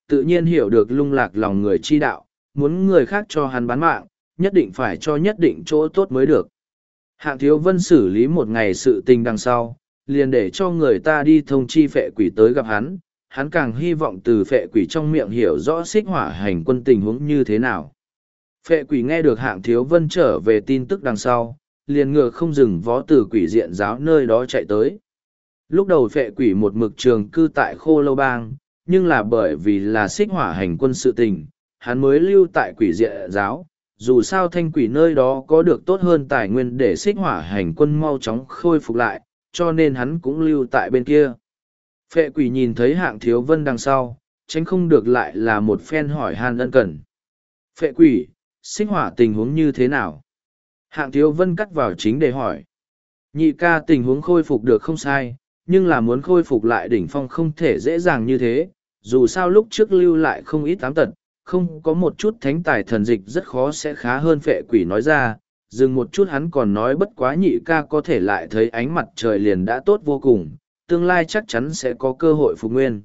tự nhiên hiểu được lung lạc lòng người chi đạo, muốn người khác cho hắn bán mạng, nhất định phải cho nhất định chỗ tốt mới được. Hạng Thiếu Vân xử lý một ngày sự tình đằng sau, liền để cho người ta đi thông chi phệ quỷ tới gặp hắn càng hy vọng từ phệ quỷ trong miệng hiểu rõ xích hỏa hành quân tình huống như thế nào. Phệ quỷ nghe được Hạng Thiếu Vân trở về tin tức đằng sau, liền ngựa không dừng vó từ quỷ diện giáo nơi đó chạy tới. Lúc đầu phệ quỷ một mực trường cư tại Khô Lâu Bang, nhưng là bởi vì là xích hỏa hành quân sự tình, hắn mới lưu tại quỷ diện giáo. Dù sao thanh quỷ nơi đó có được tốt hơn tài nguyên để xích hỏa hành quân mau chóng khôi phục lại, cho nên hắn cũng lưu tại bên kia. Phệ quỷ nhìn thấy Hạng Thiếu Vân đằng sau, tránh không được lại là một phen hỏi han ân cần. Phệ quỷ, xích hỏa tình huống như thế nào? Hạng Thiếu Vân cắt vào chính để hỏi. Nhị ca tình huống khôi phục được không sai, nhưng là muốn khôi phục lại đỉnh phong không thể dễ dàng như thế, dù sao lúc trước lưu lại không ít ám tật, không có một chút thánh tài thần dịch rất khó sẽ khá hơn. Phệ quỷ nói ra, dừng một chút hắn còn nói bất quá nhị ca có thể lại thấy ánh mặt trời liền đã tốt vô cùng, tương lai chắc chắn sẽ có cơ hội phục nguyên.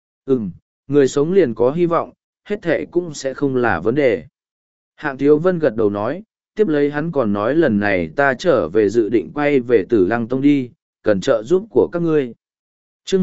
Người sống liền có hy vọng, hết thệ cũng sẽ không là vấn đề. Hạng Thiếu Vân gật đầu nói, tiếp lấy hắn còn nói lần này ta trở về dự định quay về Tử Lăng Tông đi, cần trợ giúp của các ngươi. Chương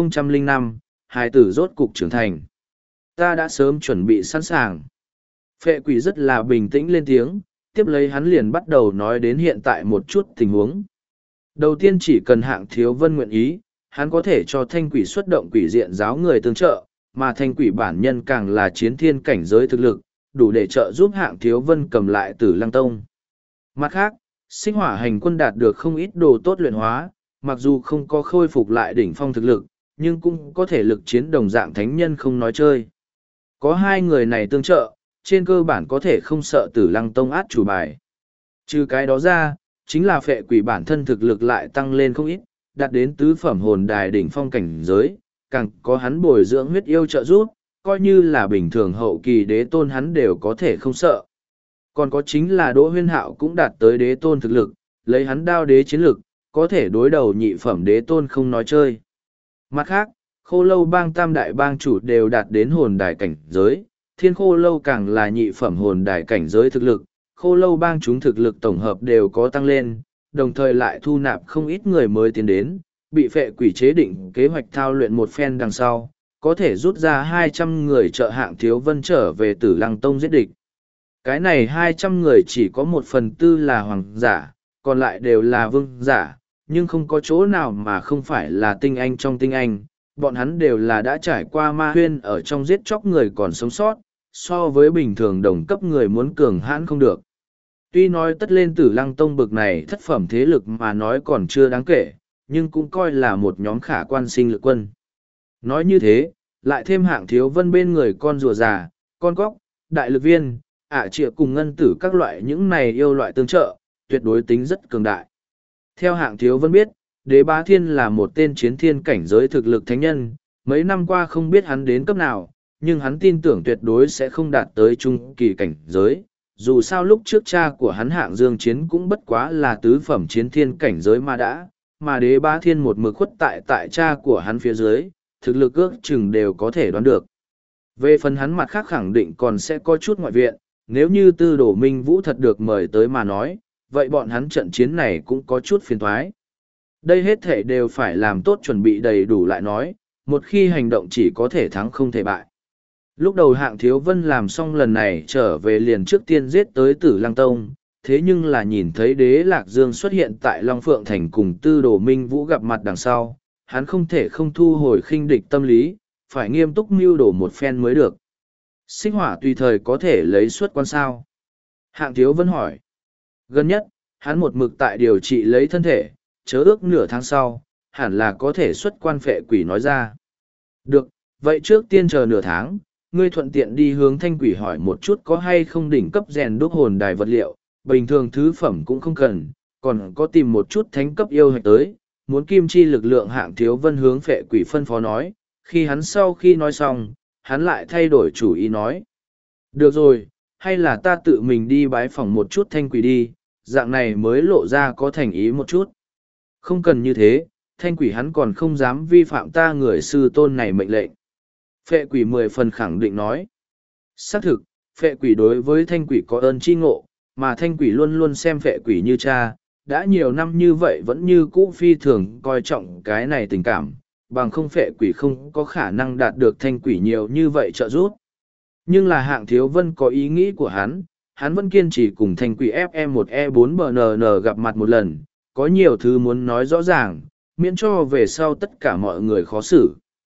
1005, hài tử rốt cục trưởng thành. Ta đã sớm chuẩn bị sẵn sàng. Phệ quỷ rất là bình tĩnh lên tiếng, tiếp lấy hắn liền bắt đầu nói đến hiện tại một chút tình huống. Đầu tiên chỉ cần Hạng Thiếu Vân nguyện ý, hắn có thể cho thanh quỷ xuất động quỷ diện giáo người tương trợ, mà thanh quỷ bản nhân càng là chiến thiên cảnh giới thực lực, đủ để trợ giúp Hạng Thiếu Vân cầm lại Tử Lăng Tông. Mặt khác, xích hỏa hành quân đạt được không ít đồ tốt luyện hóa, mặc dù không có khôi phục lại đỉnh phong thực lực, nhưng cũng có thể lực chiến đồng dạng thánh nhân không nói chơi. Có hai người này tương trợ, trên cơ bản có thể không sợ Tử Lăng Tông át chủ bài. Trừ cái đó ra, chính là phệ quỷ bản thân thực lực lại tăng lên không ít, đạt đến tứ phẩm hồn đài đỉnh phong cảnh giới, càng có hắn bồi dưỡng huyết yêu trợ giúp, coi như là bình thường hậu kỳ đế tôn hắn đều có thể không sợ. Còn có chính là Đỗ Huyên Hạo cũng đạt tới đế tôn thực lực, lấy hắn đao đế chiến lực, có thể đối đầu nhị phẩm đế tôn không nói chơi. Mặt khác, Khô Lâu Bang tam đại bang chủ đều đạt đến hồn đài cảnh giới, Thiên Khô Lâu càng là nhị phẩm hồn đài cảnh giới thực lực, Khô Lâu Bang chúng thực lực tổng hợp đều có tăng lên, đồng thời lại thu nạp không ít người mới tiến đến, bị phệ quỷ chế định kế hoạch thao luyện một phen đằng sau, có thể rút ra 200 người trợ Hạng Thiếu Vân trở về Tử Lăng Tông giết địch. Cái này 200 người chỉ có 1/4 là hoàng giả, còn lại đều là vương giả, nhưng không có chỗ nào mà không phải là tinh anh trong tinh anh. Bọn hắn đều là đã trải qua ma huyên ở trong giết chóc người còn sống sót, so với bình thường đồng cấp người muốn cường hãn không được. Tuy nói tất lên Tử Lăng Tông bực này thất phẩm thế lực mà nói còn chưa đáng kể, nhưng cũng coi là một nhóm khả quan sinh lực quân. Nói như thế, lại thêm Hạng Thiếu Vân bên người con rùa già, con cóc, đại lực viên, trịa cùng ngân tử các loại những này yêu loại tương trợ, tuyệt đối tính rất cường đại. Theo Hạng Thiếu Vân biết, Đế Bá Thiên là một tên chiến thiên cảnh giới thực lực thánh nhân, mấy năm qua không biết hắn đến cấp nào, nhưng hắn tin tưởng tuyệt đối sẽ không đạt tới trung kỳ cảnh giới. Dù sao lúc trước cha của hắn Hạng Dương Chiến cũng bất quá là tứ phẩm chiến thiên cảnh giới mà Đế Bá Thiên một mực khuất tại cha của hắn phía dưới, thực lực ước chừng đều có thể đoán được. Về phần hắn mặt khác khẳng định còn sẽ có chút ngoại viện, nếu như Tư Đồ Minh Vũ thật được mời tới mà nói, vậy bọn hắn trận chiến này cũng có chút phiền toái. Đây hết thể đều phải làm tốt chuẩn bị đầy đủ lại nói, một khi hành động chỉ có thể thắng không thể bại. Lúc đầu Hạng Thiếu Vân làm xong lần này trở về liền trước tiên giết tới Tử Lăng Tông, thế nhưng là nhìn thấy Đế Lạc Dương xuất hiện tại Long Phượng Thành cùng Tư Đồ Minh Vũ gặp mặt đằng sau, hắn không thể không thu hồi khinh địch tâm lý, phải nghiêm túc mưu đồ một phen mới được. Xích hỏa tùy thời có thể lấy xuất quan sao? Hạng Thiếu Vân hỏi. Gần nhất, hắn một mực tại điều trị lấy thân thể, chớ ước nửa tháng sau, hẳn là có thể xuất quan. Phệ quỷ nói ra. Được, vậy trước tiên chờ nửa tháng, ngươi thuận tiện đi hướng thanh quỷ hỏi một chút có hay không đỉnh cấp rèn đúc hồn đài vật liệu, bình thường thứ phẩm cũng không cần, còn có tìm một chút thánh cấp yêu hạch tới, muốn kim chi lực lượng. Hạng Thiếu Vân hướng phệ quỷ phân phó nói, khi hắn sau khi nói xong, hắn lại thay đổi chủ ý nói. Được rồi, hay là ta tự mình đi bái phỏng một chút thanh quỷ đi, dạng này mới lộ ra có thành ý một chút. Không cần như thế, thanh quỷ hắn còn không dám vi phạm ta người sư tôn này mệnh lệnh. Phệ quỷ 10 phần khẳng định nói. Xác thực, phệ quỷ đối với thanh quỷ có ơn tri ngộ, mà thanh quỷ luôn luôn xem phệ quỷ như cha, đã nhiều năm như vậy vẫn như cũ phi thường coi trọng cái này tình cảm, bằng không phệ quỷ không có khả năng đạt được thanh quỷ nhiều như vậy trợ giúp. Nhưng là Hạng Thiếu Vân có ý nghĩ của hắn vẫn kiên trì cùng thanh quỷ FE1E4BNN gặp mặt một lần, có nhiều thứ muốn nói rõ ràng, miễn cho về sau tất cả mọi người khó xử.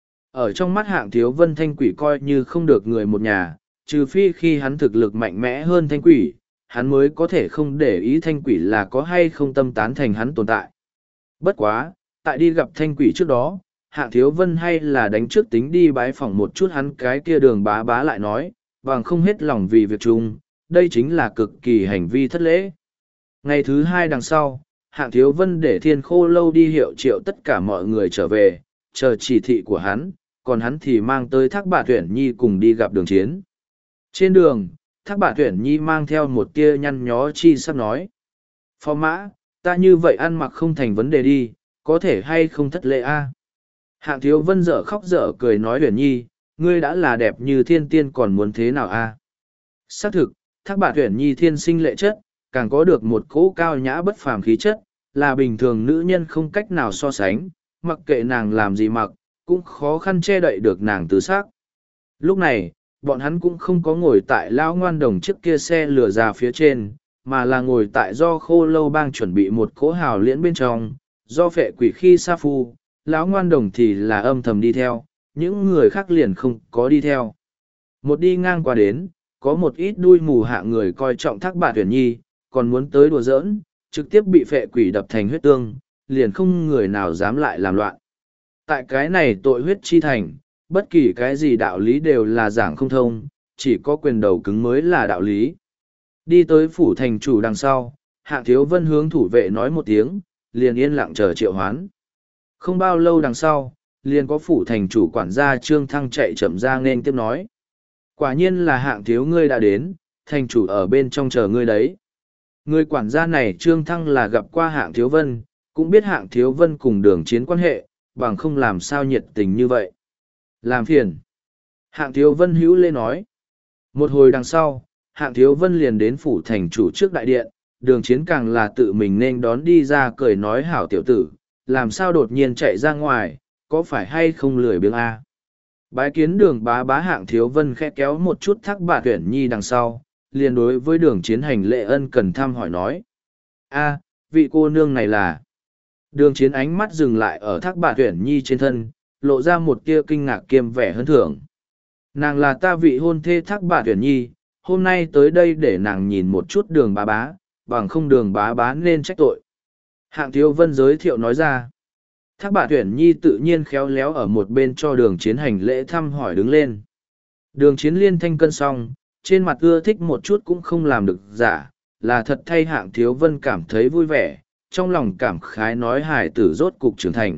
Ở trong mắt Hạng Thiếu Vân, thanh quỷ coi như không được người một nhà, trừ phi khi hắn thực lực mạnh mẽ hơn thanh quỷ, hắn mới có thể không để ý thanh quỷ là có hay không tâm tán thành hắn tồn tại. Bất quá, tại đi gặp thanh quỷ trước đó, Hạng Thiếu Vân hay là đánh trước tính đi bái phỏng một chút hắn cái kia Đường Bá Bá lại nói, bằng không hết lòng vì việc chung, đây chính là cực kỳ hành vi thất lễ. Ngày thứ hai đằng sau, Hạng Thiếu Vân để Thiên Khô Lâu đi hiệu triệu tất cả mọi người trở về, chờ chỉ thị của hắn, còn hắn thì mang tới Thác Bạt Tuyển Nhi cùng đi gặp Đường Chiến. Trên đường, Thác Bạt Tuyển Nhi mang theo một tia nhăn nhó chi sắp nói. Phó mã, ta như vậy ăn mặc không thành vấn đề đi, có thể hay không thất lễ a? Hạng Thiếu Vân dở khóc dở cười nói Tuyển Nhi, ngươi đã là đẹp như thiên tiên còn muốn thế nào a? Xác thực, Thác Bạt Tuyển Nhi thiên sinh lệ chất, càng có được một cỗ cao nhã bất phàm khí chất, là bình thường nữ nhân không cách nào so sánh, mặc kệ nàng làm gì mặc, cũng khó khăn che đậy được nàng tứ xác. Lúc này, bọn hắn cũng không có ngồi tại lão ngoan đồng trước kia xe lửa ra phía trên, mà là ngồi tại do Khô Lâu Bang chuẩn bị một cỗ hào liễn bên trong, do phệ quỷ khi sa phu, lão ngoan đồng thì là âm thầm đi theo, những người khác liền không có đi theo. Một đi ngang qua đến, có một ít đuôi mù hạ người coi trọng Thác Bạt Tuyển Nhi, còn muốn tới đùa giỡn, trực tiếp bị phệ quỷ đập thành huyết tương, liền không người nào dám lại làm loạn. Tại cái này tội huyết chi thành, bất kỳ cái gì đạo lý đều là giảng không thông, chỉ có quyền đầu cứng mới là đạo lý. Đi tới phủ thành chủ đằng sau, Hạng Thiếu Vân hướng thủ vệ nói một tiếng, liền yên lặng chờ triệu hoán. Không bao lâu đằng sau, liền có phủ thành chủ quản gia Trương Thăng chạy chậm ra nên tiếp nói. Quả nhiên là Hạng thiếu ngươi đã đến, thành chủ ở bên trong chờ ngươi đấy. Người quản gia này Trương Thăng là gặp qua Hạng Thiếu Vân, cũng biết Hạng Thiếu Vân cùng Đường Chiến quan hệ, bằng không làm sao nhiệt tình như vậy. Làm phiền. Hạng Thiếu Vân hữu lê nói. Một hồi đằng sau, Hạng Thiếu Vân liền đến phủ thành chủ trước đại điện, Đường Chiến càng là tự mình nên đón đi ra cười nói hảo tiểu tử, làm sao đột nhiên chạy ra ngoài, có phải hay không lười biếng a? Bái kiến Đường Bá Bá. Hạng Thiếu Vân khẽ kéo một chút Thác Bạt Tuyển Nhi đằng sau, liền đối với Đường Chiến hành lễ ân cần thăm hỏi nói. A, vị cô nương này là... Đường Chiến ánh mắt dừng lại ở Thác Bạt Tuyển Nhi trên thân, lộ ra một tia kinh ngạc kiêm vẻ hân thưởng. Nàng là ta vị hôn thê Thác Bạt Tuyển Nhi, hôm nay tới đây để nàng nhìn một chút Đường Bá Bá, bằng không Đường Bá Bá nên trách tội. Hạng Thiếu Vân giới thiệu nói ra. Thác Bạt Tuyển Nhi tự nhiên khéo léo ở một bên cho Đường Chiến hành lễ thăm hỏi đứng lên. Đường Chiến liên thanh cân xong, trên mặt ưa thích một chút cũng không làm được giả, là thật thay Hạng Thiếu Vân cảm thấy vui vẻ, trong lòng cảm khái nói hải tử rốt cục trưởng thành.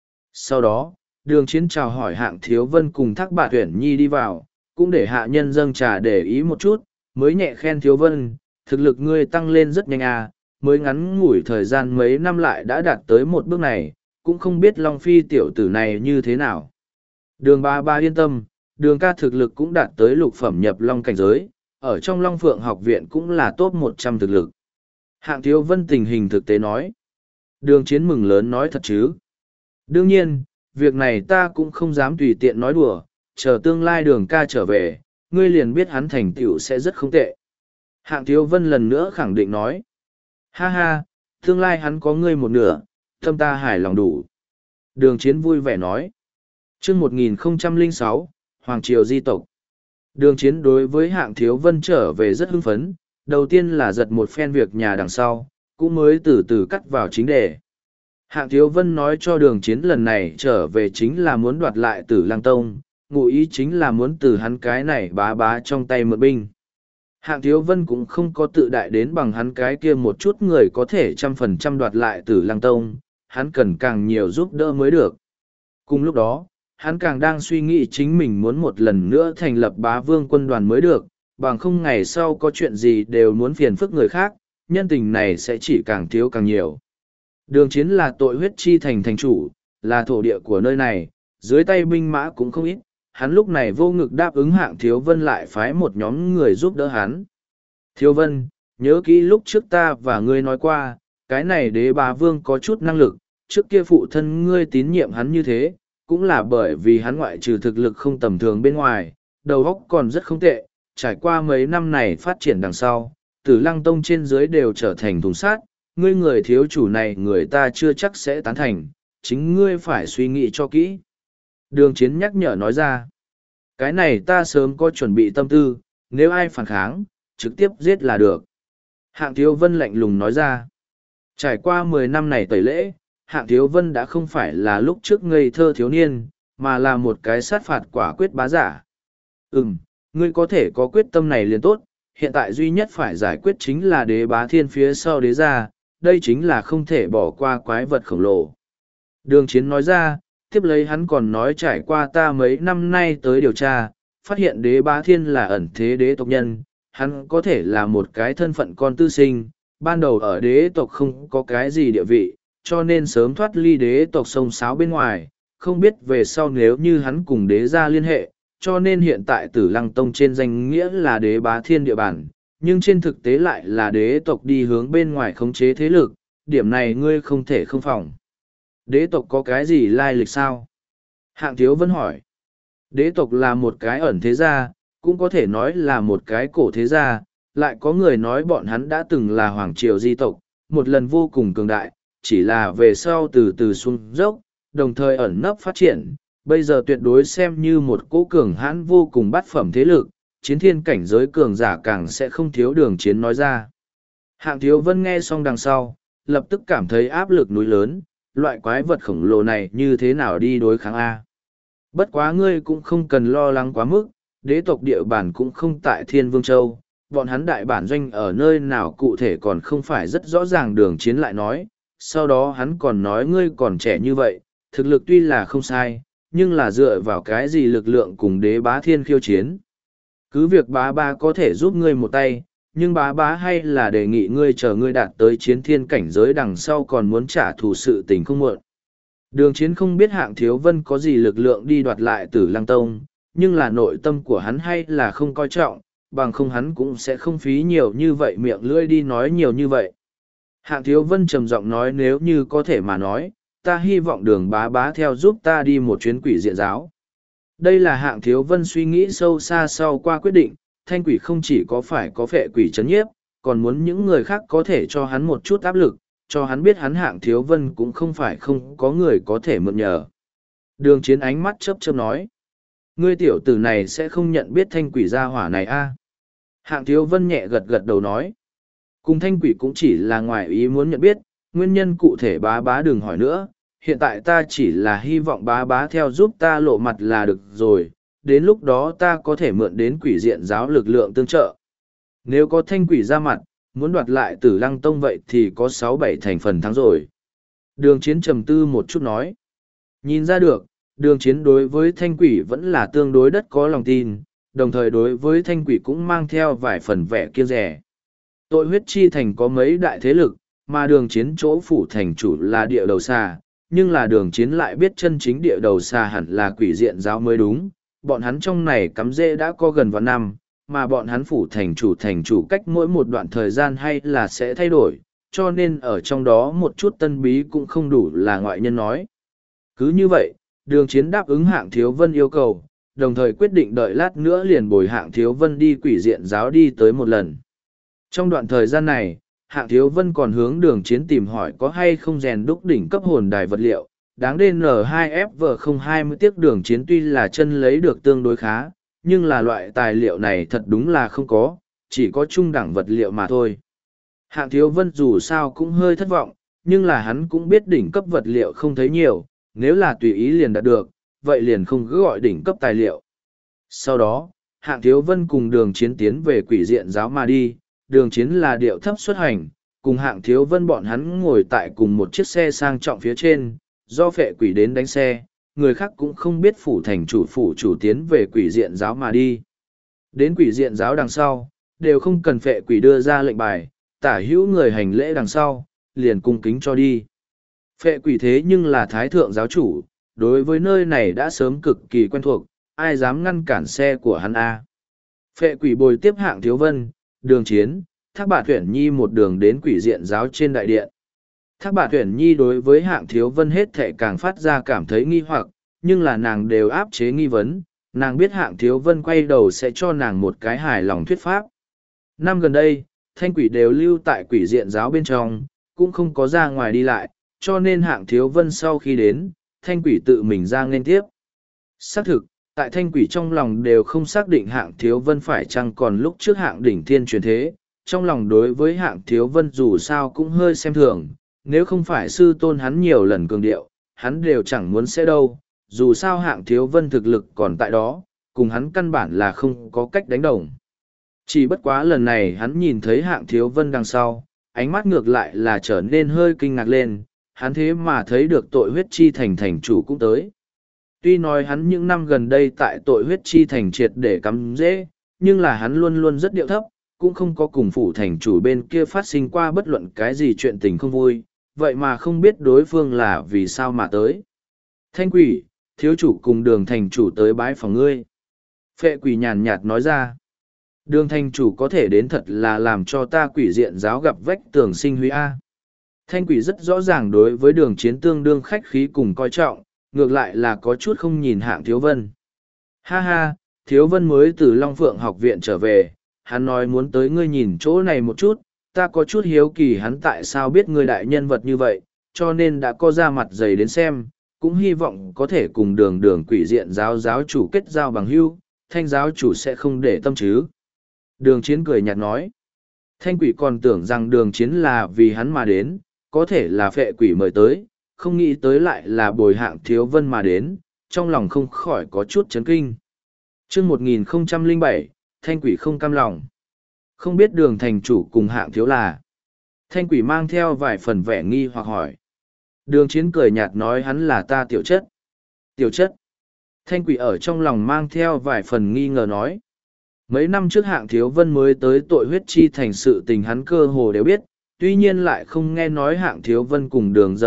Sau đó, Đường Chiến chào hỏi Hạng Thiếu Vân cùng Thác Bạt Tuyển Nhi đi vào, cũng để hạ nhân dâng trà để ý một chút, mới nhẹ khen Thiếu Vân, thực lực ngươi tăng lên rất nhanh à, mới ngắn ngủi thời gian mấy năm lại đã đạt tới một bước này, cũng không biết Long Phi tiểu tử này như thế nào. Đường Bá Bá yên tâm, Đường ca thực lực cũng đạt tới lục phẩm nhập Long cảnh giới, ở trong Long Phượng học viện cũng là top 100 thực lực. Hạng Thiếu Vân tình hình thực tế nói. Đường Chiến mừng lớn nói thật chứ. Đương nhiên, việc này ta cũng không dám tùy tiện nói đùa, chờ tương lai Đường ca trở về, ngươi liền biết hắn thành tựu sẽ rất không tệ. Hạng Thiếu Vân lần nữa khẳng định nói. Ha ha, tương lai hắn có ngươi một nửa, tâm ta hài lòng đủ. Đường Chiến vui vẻ nói. Chương 1006, Hoàng Triều Di Tộc. Đường Chiến đối với Hạng Thiếu Vân trở về rất hưng phấn, đầu tiên là giật một phen việc nhà đằng sau, cũng mới từ từ cắt vào chính đề. Hạng Thiếu Vân nói cho Đường Chiến lần này trở về chính là muốn đoạt lại Tử Lăng Tông, ngụ ý chính là muốn từ hắn cái này bá bá trong tay mượn binh. Hạng Thiếu Vân cũng không có tự đại đến bằng hắn cái kia một chút người có thể 100% đoạt lại Tử Lăng Tông, hắn cần càng nhiều giúp đỡ mới được. Cùng lúc đó, hắn càng đang suy nghĩ chính mình muốn một lần nữa thành lập Bá Vương quân đoàn mới được, bằng không ngày sau có chuyện gì đều muốn phiền phức người khác, nhân tình này sẽ chỉ càng thiếu càng nhiều. Đường Chiến là tội huyết chi thành thành chủ, là thổ địa của nơi này, dưới tay binh mã cũng không ít, hắn lúc này vô ngực đáp ứng Hạng Thiếu Vân lại phái một nhóm người giúp đỡ hắn. Thiếu Vân, nhớ kỹ lúc trước ta và ngươi nói qua, cái này đế bá vương có chút năng lực, trước kia phụ thân ngươi tín nhiệm hắn như thế, cũng là bởi vì hắn ngoại trừ thực lực không tầm thường bên ngoài, đầu óc còn rất không tệ, trải qua mấy năm này phát triển đằng sau, Tử Lăng Tông trên dưới đều trở thành thùng sát, ngươi người thiếu chủ này người ta chưa chắc sẽ tán thành, chính ngươi phải suy nghĩ cho kỹ. Đường Chiến nhắc nhở nói ra, cái này ta sớm có chuẩn bị tâm tư, nếu ai phản kháng, trực tiếp giết là được. Hạng Thiếu Vân lạnh lùng nói ra, trải qua 10 năm này tẩy lễ, Hạng Thiếu Vân đã không phải là lúc trước ngây thơ thiếu niên, mà là một cái sát phạt quả quyết bá giả. Ngươi có thể có quyết tâm này liền tốt, hiện tại duy nhất phải giải quyết chính là đế bá thiên phía sau đế gia, đây chính là không thể bỏ qua quái vật khổng lồ. Đường Chiến nói ra, tiếp lấy hắn còn nói trải qua ta mấy năm nay tới điều tra, phát hiện đế bá thiên là ẩn thế đế tộc nhân, hắn có thể là một cái thân phận con tư sinh, ban đầu ở đế tộc không có cái gì địa vị, cho nên sớm thoát ly đế tộc sông sáo bên ngoài, không biết về sau nếu như hắn cùng đế gia liên hệ, cho nên hiện tại Tử Lăng Tông trên danh nghĩa là đế bá thiên địa bàn, nhưng trên thực tế lại là đế tộc đi hướng bên ngoài khống chế thế lực, điểm này ngươi không thể không phòng. Đế tộc có cái gì lai lịch sao? Hạng Thiếu Vân hỏi. Đế tộc là một cái ẩn thế gia, cũng có thể nói là một cái cổ thế gia, lại có người nói bọn hắn đã từng là hoàng triều di tộc, một lần vô cùng cường đại, chỉ là về sau từ từ xuống dốc, đồng thời ẩn nấp phát triển, bây giờ tuyệt đối xem như một cỗ cường hãn vô cùng bát phẩm thế lực, chiến thiên cảnh giới cường giả càng sẽ không thiếu Đường Chiến nói ra. Hạng Thiếu Vân nghe xong đằng sau, lập tức cảm thấy áp lực núi lớn, loại quái vật khổng lồ này như thế nào đi đối kháng A. Bất quá ngươi cũng không cần lo lắng quá mức, đế tộc địa bản cũng không tại Thiên Vương Châu, bọn hắn đại bản doanh ở nơi nào cụ thể còn không phải rất rõ ràng. Đường Chiến lại nói, sau đó hắn còn nói ngươi còn trẻ như vậy, thực lực tuy là không sai, nhưng là dựa vào cái gì lực lượng cùng đế bá thiên khiêu chiến. Cứ việc bá bá có thể giúp ngươi một tay, nhưng bá bá hay là đề nghị ngươi chờ ngươi đạt tới chiến thiên cảnh giới đằng sau còn muốn trả thù sự tình không muộn. Đường Chiến không biết Hạng Thiếu Vân có gì lực lượng đi đoạt lại Tử Lăng Tông, nhưng là nội tâm của hắn hay là không coi trọng, bằng không hắn cũng sẽ không phí nhiều như vậy miệng lưỡi đi nói nhiều như vậy. Hạng Thiếu Vân trầm giọng nói, nếu như có thể mà nói, ta hy vọng Đường bá bá theo giúp ta đi một chuyến quỷ diện giáo. Đây là Hạng Thiếu Vân suy nghĩ sâu xa sau qua quyết định, thanh quỷ không chỉ có phải có phệ quỷ chấn nhiếp, còn muốn những người khác có thể cho hắn một chút áp lực, cho hắn biết hắn Hạng Thiếu Vân cũng không phải không có người có thể mượn nhờ. Đường Chiến ánh mắt chớp chớp nói, ngươi tiểu tử này sẽ không nhận biết thanh quỷ gia hỏa này a? Hạng Thiếu Vân nhẹ gật gật đầu nói, cùng thanh quỷ cũng chỉ là ngoài ý muốn nhận biết, nguyên nhân cụ thể bá bá đừng hỏi nữa, hiện tại ta chỉ là hy vọng bá bá theo giúp ta lộ mặt là được rồi, đến lúc đó ta có thể mượn đến quỷ diện giáo lực lượng tương trợ. Nếu có thanh quỷ ra mặt, muốn đoạt lại Tử Lăng Tông vậy thì có 6-7 thành phần thắng rồi. Đường Chiến trầm tư một chút nói. Nhìn ra được, Đường Chiến đối với thanh quỷ vẫn là tương đối đất có lòng tin, đồng thời đối với thanh quỷ cũng mang theo vài phần vẻ kiêng dè. Tội huyết chi thành có mấy đại thế lực, mà Đường Chiến chỗ phủ thành chủ là địa đầu xà, nhưng là Đường Chiến lại biết chân chính địa đầu xà hẳn là quỷ diện giáo mới đúng. Bọn hắn trong này cắm rễ đã có gần vạn năm, mà bọn hắn phủ thành chủ cách mỗi một đoạn thời gian hay là sẽ thay đổi, cho nên ở trong đó một chút tân bí cũng không đủ là ngoại nhân nói. Cứ như vậy, Đường Chiến đáp ứng Hạng Thiếu Vân yêu cầu, đồng thời quyết định đợi lát nữa liền bồi Hạng Thiếu Vân đi quỷ diện giáo đi tới một lần. Trong đoạn thời gian này, Hạng Thiếu Vân còn hướng Đường Chiến tìm hỏi có hay không rèn đúc đỉnh cấp hồn đài vật liệu, đáng đến N2FV020 tiếc Đường Chiến tuy là chân lấy được tương đối khá, nhưng là loại tài liệu này thật đúng là không có, chỉ có trung đẳng vật liệu mà thôi. Hạng Thiếu Vân dù sao cũng hơi thất vọng, nhưng là hắn cũng biết đỉnh cấp vật liệu không thấy nhiều, nếu là tùy ý liền đạt được, vậy liền không cứ gọi đỉnh cấp tài liệu. Sau đó, Hạng Thiếu Vân cùng Đường Chiến tiến về quỷ diện giáo mà đi, Đường Chiến là điệu thấp xuất hành, cùng Hạng Thiếu Vân bọn hắn ngồi tại cùng một chiếc xe sang trọng phía trên, do phệ quỷ đến đánh xe, người khác cũng không biết phủ thành phủ chủ tiến về quỷ diện giáo mà đi. Đến quỷ diện giáo đằng sau, đều không cần phệ quỷ đưa ra lệnh bài, tả hữu người hành lễ đằng sau, liền cung kính cho đi. Phệ quỷ thế nhưng là thái thượng giáo chủ, đối với nơi này đã sớm cực kỳ quen thuộc, ai dám ngăn cản xe của hắn a. Phệ quỷ bồi tiếp Hạng Thiếu Vân, Đường Chiến, Thác Bạt Tuyển Nhi một đường đến quỷ diện giáo trên đại điện. Thác Bạt Tuyển Nhi đối với Hạng Thiếu Vân hết thệ càng phát ra cảm thấy nghi hoặc, nhưng là nàng đều áp chế nghi vấn, nàng biết Hạng Thiếu Vân quay đầu sẽ cho nàng một cái hài lòng thuyết pháp. Năm gần đây, thanh quỷ đều lưu tại quỷ diện giáo bên trong, cũng không có ra ngoài đi lại, cho nên Hạng Thiếu Vân sau khi đến, thanh quỷ tự mình ra nghênh tiếp. Xác thực, tại thanh quỷ trong lòng đều không xác định Hạng Thiếu Vân phải chăng còn lúc trước Hạng đỉnh thiên truyền thế, trong lòng đối với Hạng Thiếu Vân dù sao cũng hơi xem thường, nếu không phải sư tôn hắn nhiều lần cường điệu, hắn đều chẳng muốn sẽ đâu, dù sao Hạng Thiếu Vân thực lực còn tại đó, cùng hắn căn bản là không có cách đánh đồng. Chỉ bất quá lần này hắn nhìn thấy Hạng Thiếu Vân đằng sau, ánh mắt ngược lại là trở nên hơi kinh ngạc lên, hắn thế mà thấy được tội huyết chi thành thành chủ cũng tới. Tuy nói hắn những năm gần đây tại tội huyết chi thành triệt để cắm dễ, nhưng là hắn luôn luôn rất điệu thấp, cũng không có cùng phủ thành chủ bên kia phát sinh qua bất luận cái gì chuyện tình không vui, vậy mà không biết đối phương là vì sao mà tới. Thanh quỷ, thiếu chủ cùng Đường thành chủ tới bái phòng ngươi. Phệ quỷ nhàn nhạt nói ra. Đường thành chủ có thể đến thật là làm cho ta quỷ diện giáo gặp vách tường sinh huy A. Thanh quỷ rất rõ ràng đối với Đường Chiến tương đương khách khí cùng coi trọng, ngược lại là có chút không nhìn Hạng Thiếu Vân. Ha ha, Thiếu Vân mới từ Long Phượng học viện trở về, hắn nói muốn tới ngươi nhìn chỗ này một chút, ta có chút hiếu kỳ hắn tại sao biết ngươi đại nhân vật như vậy, cho nên đã có ra mặt dày đến xem, cũng hy vọng có thể cùng đường quỷ diện giáo giáo chủ kết giao bằng hữu, Thanh giáo chủ sẽ không để tâm chứ. Đường Chiến cười nhạt nói. Thanh quỷ còn tưởng rằng Đường Chiến là vì hắn mà đến, có thể là phệ quỷ mời tới, không nghĩ tới lại là bồi Hạng Thiếu Vân mà đến, trong lòng không khỏi có chút chấn kinh. Chương 1007, Thanh quỷ không cam lòng. Không biết Đường thành chủ cùng Hạng Thiếu là. Thanh quỷ mang theo vài phần vẻ nghi hoặc hỏi. Đường Chiến cười nhạt nói hắn là ta tiểu chất. Tiểu chất. Thanh quỷ ở trong lòng mang theo vài phần nghi ngờ nói. Mấy năm trước Hạng Thiếu Vân mới tới tội huyết chi thành sự tình hắn cơ hồ đều biết, tuy nhiên lại không nghe nói Hạng Thiếu Vân cùng Đường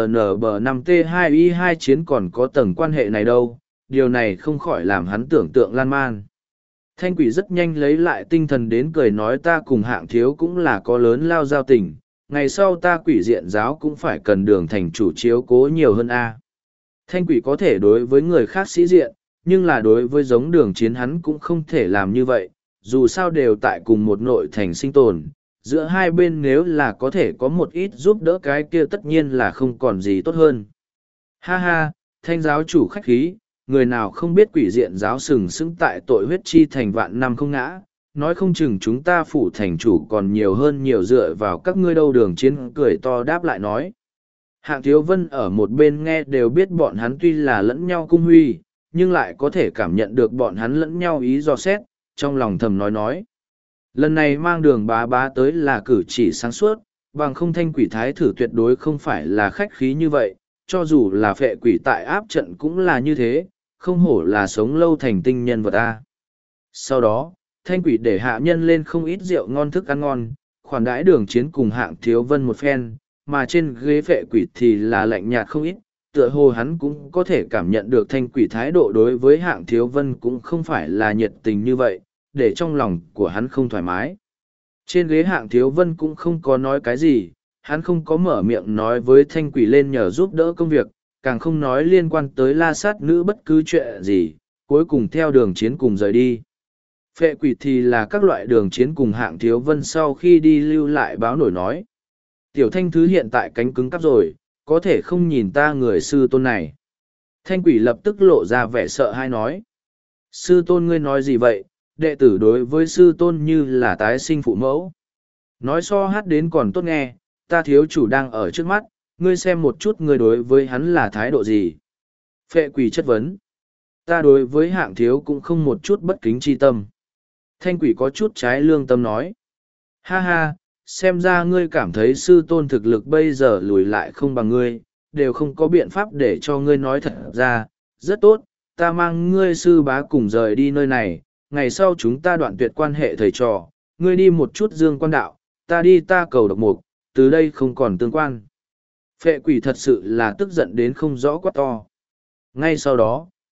GNB5T2I2 chiến còn có tầng quan hệ này đâu, điều này không khỏi làm hắn tưởng tượng lan man. Thanh quỷ rất nhanh lấy lại tinh thần đến cười nói ta cùng Hạng Thiếu cũng là có lớn lao giao tình, ngày sau ta quỷ diện giáo cũng phải cần Đường thành chủ chiếu cố nhiều hơn a. Thanh quỷ có thể đối với người khác sĩ diện, nhưng là đối với giống Đường Chiến hắn cũng không thể làm như vậy, dù sao đều tại cùng một nội thành sinh tồn, giữa hai bên nếu là có thể có một ít giúp đỡ cái kia tất nhiên là không còn gì tốt hơn. Ha ha, Thanh giáo chủ khách khí, người nào không biết quỷ diện giáo sừng sững tại tội huyết chi thành vạn năm không ngã, nói không chừng chúng ta phủ thành chủ còn nhiều hơn nhiều dựa vào các ngươi đâu. Đường Chiến cười to đáp lại nói. Hạng Thiếu Vân ở một bên nghe đều biết bọn hắn tuy là lẫn nhau cung huy, nhưng lại có thể cảm nhận được bọn hắn lẫn nhau ý dò xét, trong lòng thầm nói. Lần này mang Đường bá bá tới là cử chỉ sáng suốt, bằng không Thanh quỷ thái thử tuyệt đối không phải là khách khí như vậy, cho dù là phệ quỷ tại áp trận cũng là như thế, không hổ là sống lâu thành tinh nhân vật ta. Sau đó, Thanh quỷ để hạ nhân lên không ít rượu ngon thức ăn ngon, khoản đãi Đường Chiến cùng Hạng Thiếu Vân một phen, mà trên ghế phệ quỷ thì là lạnh nhạt không ít, tựa hồ hắn cũng có thể cảm nhận được Thanh quỷ thái độ đối với Hạng Thiếu Vân cũng không phải là nhiệt tình như vậy, để trong lòng của hắn không thoải mái. Trên ghế Hạng Thiếu Vân cũng không có nói cái gì, hắn không có mở miệng nói với Thanh quỷ lên nhờ giúp đỡ công việc, càng không nói liên quan tới la sát nữ bất cứ chuyện gì, cuối cùng theo Đường Chiến cùng rời đi. Phệ quỷ thì là các loại Đường Chiến cùng Hạng Thiếu Vân sau khi đi lưu lại báo nổi nói. Tiểu Thanh thứ hiện tại cánh cứng cắp rồi, có thể không nhìn ta người sư tôn này. Thanh quỷ lập tức lộ ra vẻ sợ hãi nói. Sư tôn ngươi nói gì vậy, đệ tử đối với sư tôn như là tái sinh phụ mẫu. Nói so hát đến còn tốt nghe, ta thiếu chủ đang ở trước mắt, ngươi xem một chút ngươi đối với hắn là thái độ gì. Phệ quỷ chất vấn. Ta đối với Hạng Thiếu cũng không một chút bất kính chi tâm. Thanh quỷ có chút trái lương tâm nói. Ha ha, xem ra ngươi cảm thấy sư tôn thực lực bây giờ lùi lại không bằng ngươi, đều không có biện pháp để cho ngươi nói thật ra. Rất tốt, ta mang ngươi sư bá cùng rời đi nơi này, ngày sau chúng ta đoạn tuyệt quan hệ thầy trò, ngươi đi một chút dương quan đạo, ta đi ta cầu độc mục, từ đây không còn tương quan. Phệ quỷ thật sự là tức giận đến không rõ quát to. Ngay sau đó,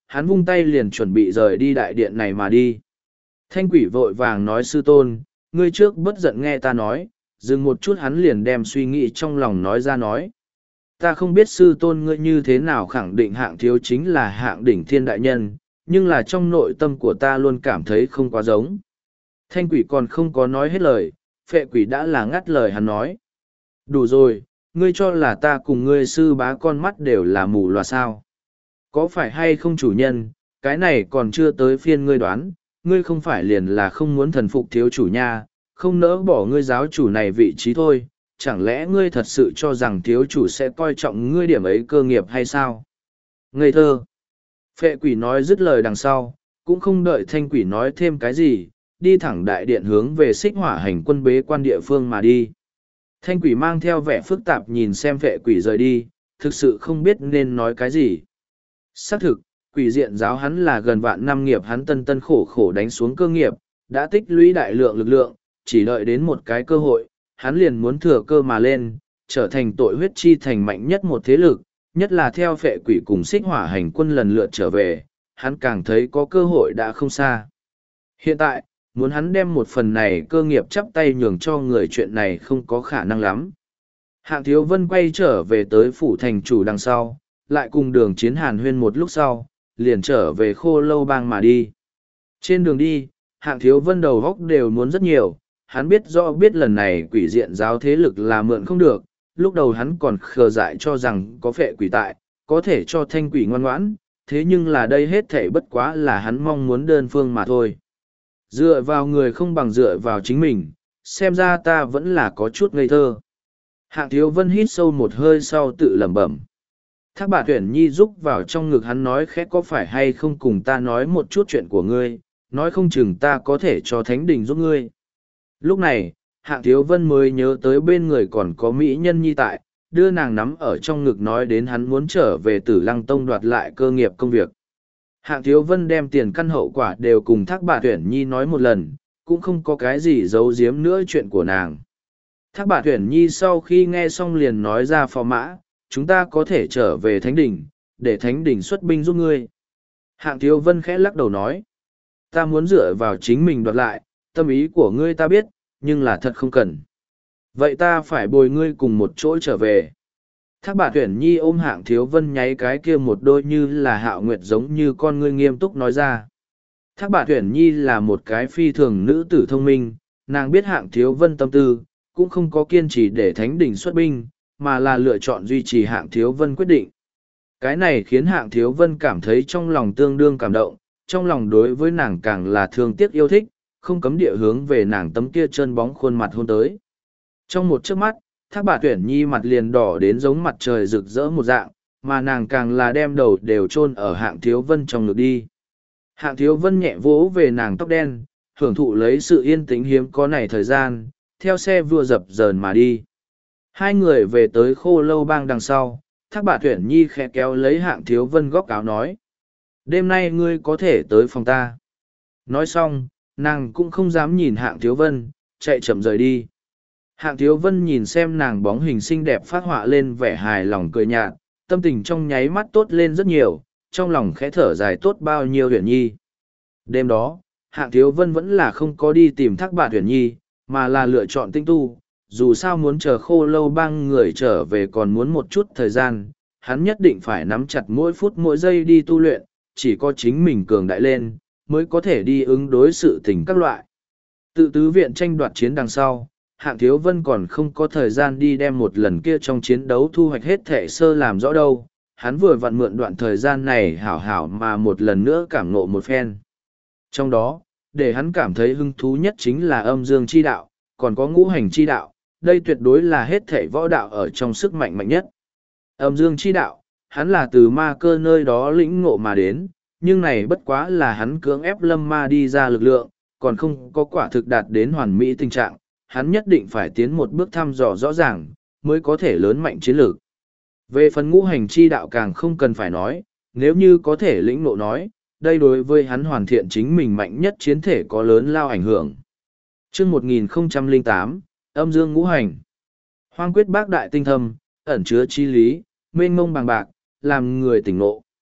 hắn vung tay liền chuẩn bị rời đi đại điện này mà đi. Thanh quỷ vội vàng nói sư tôn, ngươi trước bất giận nghe ta nói, dừng một chút hắn liền đem suy nghĩ trong lòng nói ra nói. Ta không biết sư tôn ngươi như thế nào khẳng định hạng thiếu chính là hạng đỉnh thiên đại nhân, nhưng là trong nội tâm của ta luôn cảm thấy không quá giống. Thanh quỷ còn không có nói hết lời, phệ quỷ đã là ngắt lời hắn nói. Đủ rồi, ngươi cho là ta cùng ngươi sư bá con mắt đều là mù loà sao. Có phải hay không chủ nhân, cái này còn chưa tới phiên ngươi đoán, ngươi không phải liền là không muốn thần phục thiếu chủ nha, không nỡ bỏ ngươi giáo chủ này vị trí thôi, chẳng lẽ ngươi thật sự cho rằng thiếu chủ sẽ coi trọng ngươi điểm ấy cơ nghiệp hay sao? Ngây thơ! Phệ quỷ nói dứt lời đằng sau, cũng không đợi thanh quỷ nói thêm cái gì, đi thẳng đại điện hướng về xích hỏa hành quân bế quan địa phương mà đi. Thanh quỷ mang theo vẻ phức tạp nhìn xem phệ quỷ rời đi, thực sự không biết nên nói cái gì. Xác thực, quỷ diện giáo hắn là gần vạn năm nghiệp hắn tân tân khổ khổ đánh xuống cơ nghiệp, đã tích lũy đại lượng lực lượng, chỉ đợi đến một cái cơ hội, hắn liền muốn thừa cơ mà lên, trở thành tội huyết chi thành mạnh nhất một thế lực, nhất là theo phệ quỷ cùng xích hỏa hành quân lần lượt trở về, hắn càng thấy có cơ hội đã không xa. Hiện tại, muốn hắn đem một phần này cơ nghiệp chắp tay nhường cho người chuyện này không có khả năng lắm. Hạng Thiếu Vân quay trở về tới phủ thành chủ đằng sau, lại cùng đường chiến hàn huyên một lúc sau, liền trở về Khô Lâu Bang mà đi. Trên đường đi, Hạng Thiếu Vân đầu góc đều muốn rất nhiều, hắn biết rõ biết lần này quỷ diện giáo thế lực là mượn không được, lúc đầu hắn còn khờ dại cho rằng có phệ quỷ tại, có thể cho thanh quỷ ngoan ngoãn, thế nhưng là đây hết thể bất quá là hắn mong muốn đơn phương mà thôi. Dựa vào người không bằng dựa vào chính mình, xem ra ta vẫn là có chút ngây thơ. Hạng Thiếu Vân hít sâu một hơi sau tự lẩm bẩm. Thác bà Tuyển Nhi rúc vào trong ngực hắn nói khẽ có phải hay không cùng ta nói một chút chuyện của ngươi, nói không chừng ta có thể cho Thánh Đình giúp ngươi. Lúc này, Hạng Thiếu Vân mới nhớ tới bên người còn có Mỹ Nhân Nhi tại, đưa nàng nắm ở trong ngực nói đến hắn muốn trở về Tử Lăng Tông đoạt lại cơ nghiệp công việc. Hạng Thiếu Vân đem tiền căn hậu quả đều cùng Thác bà Tuyển Nhi nói một lần, cũng không có cái gì giấu giếm nữa chuyện của nàng. Thác bà Tuyển Nhi sau khi nghe xong liền nói ra phò mã, chúng ta có thể trở về Thánh Đình, để Thánh Đình xuất binh giúp ngươi. Hạng Thiếu Vân khẽ lắc đầu nói, ta muốn dựa vào chính mình đoạt lại, tâm ý của ngươi ta biết, nhưng là thật không cần. Vậy ta phải bồi ngươi cùng một chỗ trở về. Thác bà Tuyển Nhi ôm Hạng Thiếu Vân nháy cái kia một đôi như là Hạo Nguyệt giống như con ngươi nghiêm túc nói ra. Thác bà Tuyển Nhi là một cái phi thường nữ tử thông minh, nàng biết Hạng Thiếu Vân tâm tư, cũng không có kiên trì để Thánh Đình xuất binh, mà là lựa chọn duy trì Hạng Thiếu Vân quyết định. Cái này khiến Hạng Thiếu Vân cảm thấy trong lòng tương đương cảm động, trong lòng đối với nàng càng là thương tiếc yêu thích, không cấm địa hướng về nàng tấm kia trơn bóng khuôn mặt hôn tới. Trong một chớp mắt, Thác bà Tuyển Nhi mặt liền đỏ đến giống mặt trời rực rỡ một dạng, mà nàng càng là đem đầu đều chôn ở Hạng Thiếu Vân trong ngực đi. Hạng Thiếu Vân nhẹ vỗ về nàng tóc đen, hưởng thụ lấy sự yên tĩnh hiếm có này thời gian, theo xe vừa dập dờn mà đi. Hai người về tới Khô Lâu Bang đằng sau, Thác bà Tuyển Nhi khẽ kéo lấy Hạng Thiếu Vân góc áo nói. Đêm nay ngươi có thể tới phòng ta. Nói xong, nàng cũng không dám nhìn Hạng Thiếu Vân, chạy chậm rời đi. Hạng Thiếu Vân nhìn xem nàng bóng hình xinh đẹp phát họa lên vẻ hài lòng cười nhạt, tâm tình trong nháy mắt tốt lên rất nhiều, trong lòng khẽ thở dài tốt bao nhiêu Tuyển Nhi. Đêm đó, Hạng Thiếu Vân vẫn là không có đi tìm Thác bà Tuyển Nhi, mà là lựa chọn tinh tu, dù sao muốn chờ Khô Lâu Bang người trở về còn muốn một chút thời gian, hắn nhất định phải nắm chặt mỗi phút mỗi giây đi tu luyện, chỉ có chính mình cường đại lên, mới có thể đi ứng đối sự tình các loại. Tự tứ viện tranh đoạt chiến đằng sau, Hạng Thiếu Vân còn không có thời gian đi đem một lần kia trong chiến đấu thu hoạch hết thể sơ làm rõ đâu, hắn vừa vặn mượn đoạn thời gian này hảo hảo mà một lần nữa cảm ngộ một phen. Trong đó, để hắn cảm thấy hứng thú nhất chính là âm dương chi đạo, còn có ngũ hành chi đạo, đây tuyệt đối là hết thể võ đạo ở trong sức mạnh mạnh nhất. Âm dương chi đạo, hắn là từ ma cơ nơi đó lĩnh ngộ mà đến, nhưng này bất quá là hắn cưỡng ép lâm ma đi ra lực lượng, còn không có quả thực đạt đến hoàn mỹ tình trạng, hắn nhất định phải tiến một bước thăm dò rõ ràng, mới có thể lớn mạnh chiến lược. Về phần ngũ hành chi đạo càng không cần phải nói, nếu như có thể lĩnh ngộ nói, đây đối với hắn hoàn thiện chính mình mạnh nhất chiến thể có lớn lao ảnh hưởng. Chương 1008, âm dương ngũ hành. Hoang quyết bác đại tinh thâm, ẩn chứa chi lý, mênh mông bằng bạc, làm người tỉnh ngộ.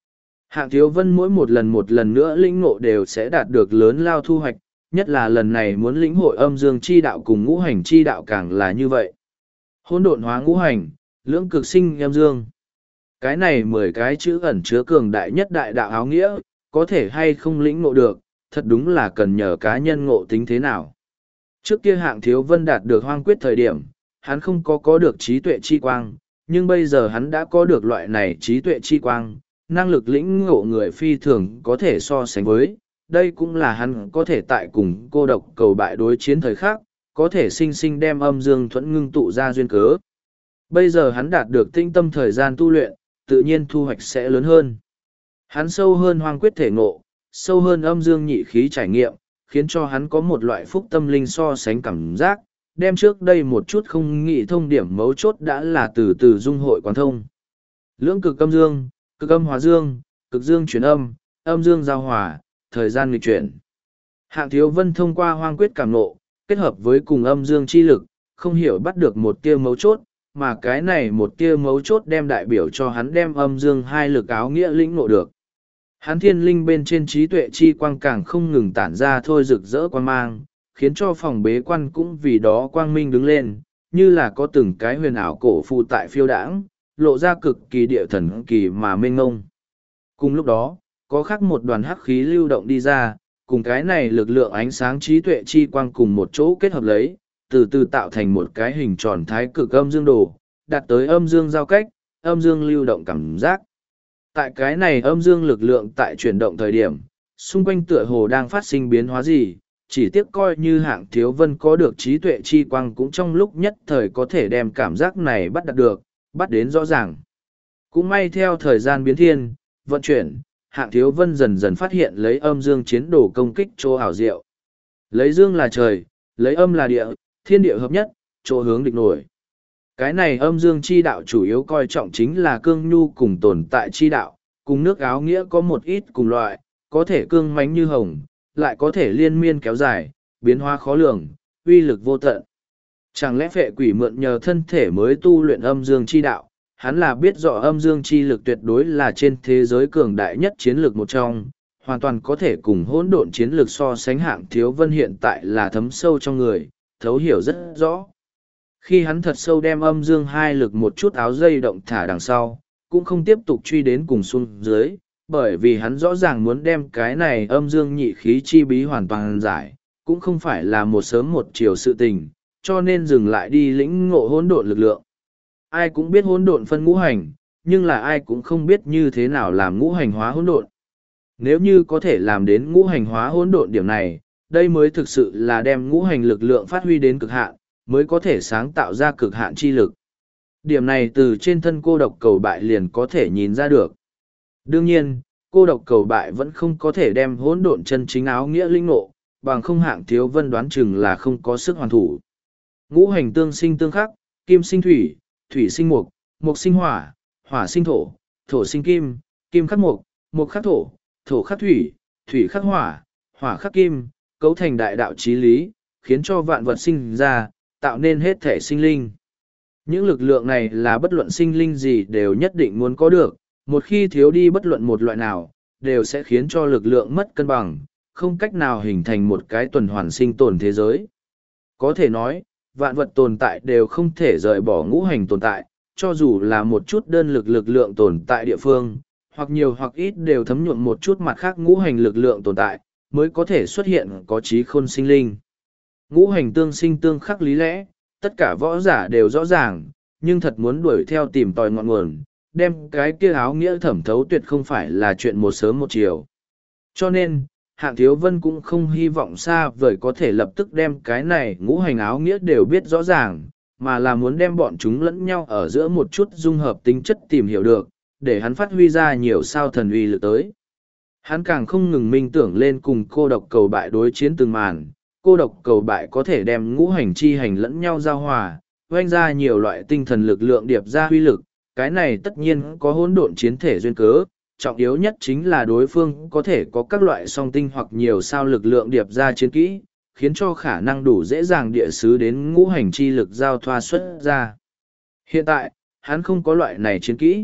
Hạng Thiếu Vân mỗi một lần nữa lĩnh ngộ đều sẽ đạt được lớn lao thu hoạch, nhất là lần này muốn lĩnh hội âm dương chi đạo cùng ngũ hành chi đạo càng là như vậy. Hỗn độn hóa ngũ hành, lưỡng cực sinh âm dương. Cái này 10 cái chữ ẩn chứa cường đại nhất đại đạo áo nghĩa, có thể hay không lĩnh ngộ được, thật đúng là cần nhờ cá nhân ngộ tính thế nào. Trước kia Hạng Thiếu Vân đạt được hoang quyết thời điểm, hắn không có được trí tuệ chi quang, nhưng bây giờ hắn đã có được loại này trí tuệ chi quang, năng lực lĩnh ngộ người phi thường có thể so sánh với. Đây cũng là hắn có thể tại cùng cô độc cầu bại đối chiến thời khắc, có thể sinh sinh đem âm dương thuẫn ngưng tụ ra duyên cớ. Bây giờ hắn đạt được tinh tâm thời gian tu luyện, tự nhiên thu hoạch sẽ lớn hơn. Hắn sâu hơn hoang quyết thể ngộ, sâu hơn âm dương nhị khí trải nghiệm, khiến cho hắn có một loại phúc tâm linh so sánh cảm giác, đem trước đây một chút không nghĩ thông điểm mấu chốt đã là từ từ dung hội quán thông. Lưỡng cực âm dương, cực âm hóa dương, cực dương chuyển âm, âm dương giao hòa, thời gian nghịch chuyển. Hạng Thiếu Vân thông qua hoang quyết cảm ngộ, kết hợp với cùng âm dương chi lực, không hiểu bắt được một tia mấu chốt, mà cái này một tia mấu chốt đem đại biểu cho hắn đem âm dương hai lực áo nghĩa lĩnh ngộ được. Hắn thiên linh bên trên trí tuệ chi quang càng không ngừng tản ra thôi rực rỡ quang mang, khiến cho phòng bế quan cũng vì đó quang minh đứng lên, như là có từng cái huyền ảo cổ phù tại phiêu đãng, lộ ra cực kỳ địa thần kỳ mà mênh ngông. Cùng lúc đó, có khác một đoàn hắc khí lưu động đi ra, cùng cái này lực lượng ánh sáng trí tuệ chi quang cùng một chỗ kết hợp lấy, từ từ tạo thành một cái hình tròn thái cực âm dương đồ, đạt tới âm dương giao cách, âm dương lưu động cảm giác. Tại cái này âm dương lực lượng tại chuyển động thời điểm, xung quanh tựa hồ đang phát sinh biến hóa gì, chỉ tiếc coi như Hạng Thiếu Vân có được trí tuệ chi quang cũng trong lúc nhất thời có thể đem cảm giác này bắt đạt được, bắt đến rõ ràng. Cũng may theo thời gian biến thiên, vận chuyển, Hạng Thiếu Vân dần dần phát hiện lấy âm dương chiến đồ công kích chỗ ảo diệu. Lấy dương là trời, lấy âm là địa, thiên địa hợp nhất, chỗ hướng địch nổi. Cái này âm dương chi đạo chủ yếu coi trọng chính là cương nhu cùng tồn tại chi đạo, cùng nước áo nghĩa có một ít cùng loại, có thể cương mánh như hồng, lại có thể liên miên kéo dài, biến hóa khó lường, uy lực vô tận. Chẳng lẽ phệ quỷ mượn nhờ thân thể mới tu luyện âm dương chi đạo, hắn là biết rõ âm dương chi lực tuyệt đối là trên thế giới cường đại nhất chiến lược một trong, hoàn toàn có thể cùng hỗn độn chiến lược so sánh. Hạng Thiếu Vân hiện tại là thấm sâu trong người, thấu hiểu rất rõ. Khi hắn thật sâu đem âm dương hai lực một chút áo dây động thả đằng sau, cũng không tiếp tục truy đến cùng xuống dưới, bởi vì hắn rõ ràng muốn đem cái này âm dương nhị khí chi bí hoàn toàn giải, cũng không phải là một sớm một chiều sự tình, cho nên dừng lại đi lĩnh ngộ hỗn độn lực lượng. Ai cũng biết hỗn độn phân ngũ hành, nhưng là ai cũng không biết như thế nào làm ngũ hành hóa hỗn độn. Nếu như có thể làm đến ngũ hành hóa hỗn độn điểm này, đây mới thực sự là đem ngũ hành lực lượng phát huy đến cực hạn, mới có thể sáng tạo ra cực hạn chi lực. Điểm này từ trên thân cô độc cầu bại liền có thể nhìn ra được. Đương nhiên, cô độc cầu bại vẫn không có thể đem hỗn độn chân chính áo nghĩa linh ngộ, bằng không Hạng Thiếu Vân đoán chừng là không có sức hoàn thủ. Ngũ hành tương sinh tương khắc, kim sinh thủy, thủy sinh mộc, mộc sinh hỏa, hỏa sinh thổ, thổ sinh kim, kim khắc mộc, mộc khắc thổ, thổ khắc thủy, thủy khắc hỏa, hỏa khắc kim, cấu thành đại đạo chí lý, khiến cho vạn vật sinh ra, tạo nên hết thể sinh linh. Những lực lượng này là bất luận sinh linh gì đều nhất định muốn có được, một khi thiếu đi bất luận một loại nào, đều sẽ khiến cho lực lượng mất cân bằng, không cách nào hình thành một cái tuần hoàn sinh tồn thế giới. Có thể nói, vạn vật tồn tại đều không thể rời bỏ ngũ hành tồn tại, cho dù là một chút đơn lực lực lượng tồn tại địa phương, hoặc nhiều hoặc ít đều thấm nhuộm một chút mặt khác ngũ hành lực lượng tồn tại, mới có thể xuất hiện có trí khôn sinh linh. Ngũ hành tương sinh tương khắc lý lẽ, tất cả võ giả đều rõ ràng, nhưng thật muốn đuổi theo tìm tòi ngọn nguồn, đem cái kia áo nghĩa thẩm thấu tuyệt không phải là chuyện một sớm một chiều. Cho nên, Hạng Thiếu Vân cũng không hy vọng xa vời có thể lập tức đem cái này ngũ hành áo nghĩa đều biết rõ ràng, mà là muốn đem bọn chúng lẫn nhau ở giữa một chút dung hợp tính chất tìm hiểu được, để hắn phát huy ra nhiều sao thần uy lực tới. Hắn càng không ngừng minh tưởng lên cùng cô độc cầu bại đối chiến từng màn, cô độc cầu bại có thể đem ngũ hành chi hành lẫn nhau giao hòa, oanh ra nhiều loại tinh thần lực lượng điệp ra huy lực, cái này tất nhiên có hỗn độn chiến thể duyên cớ, trọng yếu nhất chính là đối phương có thể có các loại song tinh hoặc nhiều sao lực lượng điệp ra chiến kỹ, khiến cho khả năng đủ dễ dàng địa sứ đến ngũ hành chi lực giao thoa xuất ra. Hiện tại, hắn không có loại này chiến kỹ,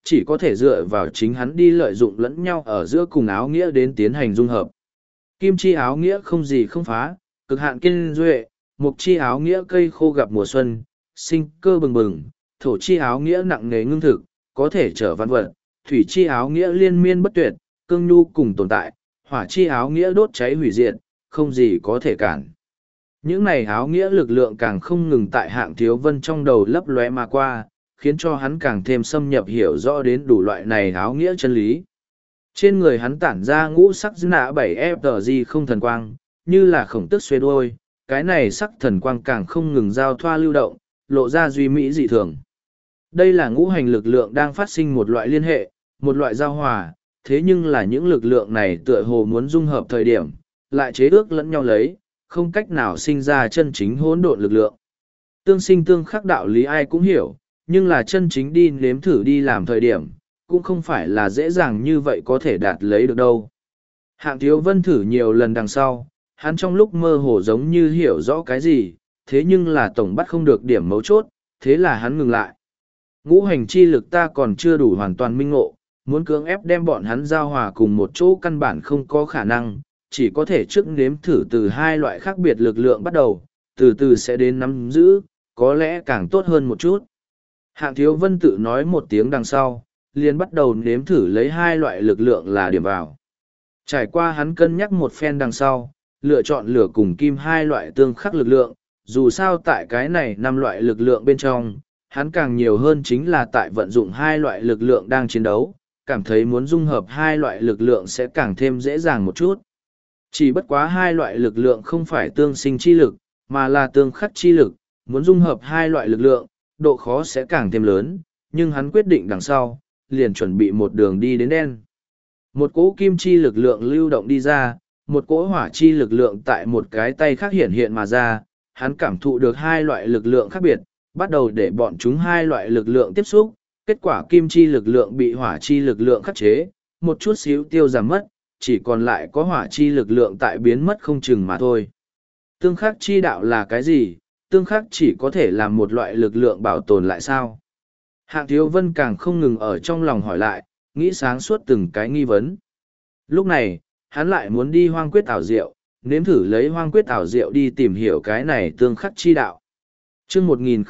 chỉ có thể dựa vào chính hắn đi lợi dụng lẫn nhau ở giữa cùng áo nghĩa đến tiến hành dung hợp. Kim chi áo nghĩa không gì không phá, cực hạn kiên duệ, mục chi áo nghĩa cây khô gặp mùa xuân, sinh cơ bừng bừng, thổ chi áo nghĩa nặng nề ngưng thực, có thể trở văn vật, thủy chi áo nghĩa liên miên bất tuyệt, cương nhu cùng tồn tại, hỏa chi áo nghĩa đốt cháy hủy diệt, không gì có thể cản. Những này áo nghĩa lực lượng càng không ngừng tại Hạng Thiếu Vân trong đầu lấp lóe mà qua, khiến cho hắn càng thêm xâm nhập hiểu rõ đến đủ loại này áo nghĩa chân lý. Trên người hắn tản ra ngũ sắc nạ 7FG không thần quang, như là khổng tức xuê đuôi, cái này sắc thần quang càng không ngừng giao thoa lưu động, lộ ra duy mỹ dị thường. Đây là ngũ hành lực lượng đang phát sinh một loại liên hệ, một loại giao hòa, thế nhưng là những lực lượng này tựa hồ muốn dung hợp thời điểm, lại chế ước lẫn nhau lấy, không cách nào sinh ra chân chính hỗn độn lực lượng. Tương sinh tương khắc đạo lý ai cũng hiểu, nhưng là chân chính đi nếm thử đi làm thời điểm, cũng không phải là dễ dàng như vậy có thể đạt lấy được đâu. Hạng Thiếu Vân thử nhiều lần đằng sau, hắn trong lúc mơ hồ giống như hiểu rõ cái gì, thế nhưng là tổng bắt không được điểm mấu chốt, thế là hắn ngừng lại. Ngũ hành chi lực ta còn chưa đủ hoàn toàn minh ngộ, muốn cưỡng ép đem bọn hắn giao hòa cùng một chỗ căn bản không có khả năng, chỉ có thể trước nếm thử từ hai loại khác biệt lực lượng bắt đầu, từ từ sẽ đến nắm giữ, có lẽ càng tốt hơn một chút. Hạng Thiếu Vân tự nói một tiếng đằng sau, liền bắt đầu nếm thử lấy hai loại lực lượng là điểm vào. Trải qua hắn cân nhắc một phen đằng sau, lựa chọn lửa cùng kim hai loại tương khắc lực lượng, dù sao tại cái này 5 loại lực lượng bên trong, hắn càng nhiều hơn chính là tại vận dụng hai loại lực lượng đang chiến đấu, cảm thấy muốn dung hợp hai loại lực lượng sẽ càng thêm dễ dàng một chút. Chỉ bất quá hai loại lực lượng không phải tương sinh chi lực, mà là tương khắc chi lực, muốn dung hợp hai loại lực lượng, độ khó sẽ càng thêm lớn, nhưng hắn quyết định đằng sau, liền chuẩn bị một đường đi đến đen. Một cỗ kim chi lực lượng lưu động đi ra, một cỗ hỏa chi lực lượng tại một cái tay khác hiện hiện mà ra, hắn cảm thụ được hai loại lực lượng khác biệt, bắt đầu để bọn chúng hai loại lực lượng tiếp xúc, kết quả kim chi lực lượng bị hỏa chi lực lượng khắc chế, một chút xíu tiêu giảm mất, chỉ còn lại có hỏa chi lực lượng tại biến mất không chừng mà thôi. Tương khắc chi đạo là cái gì? Tương khắc chỉ có thể làm một loại lực lượng bảo tồn lại sao? Hạng Thiếu Vân càng không ngừng ở trong lòng hỏi lại, nghĩ sáng suốt từng cái nghi vấn. Lúc này, hắn lại muốn đi hoang quyết ảo diệu, nếm thử lấy hoang quyết ảo diệu đi tìm hiểu cái này tương khắc chi đạo. Chương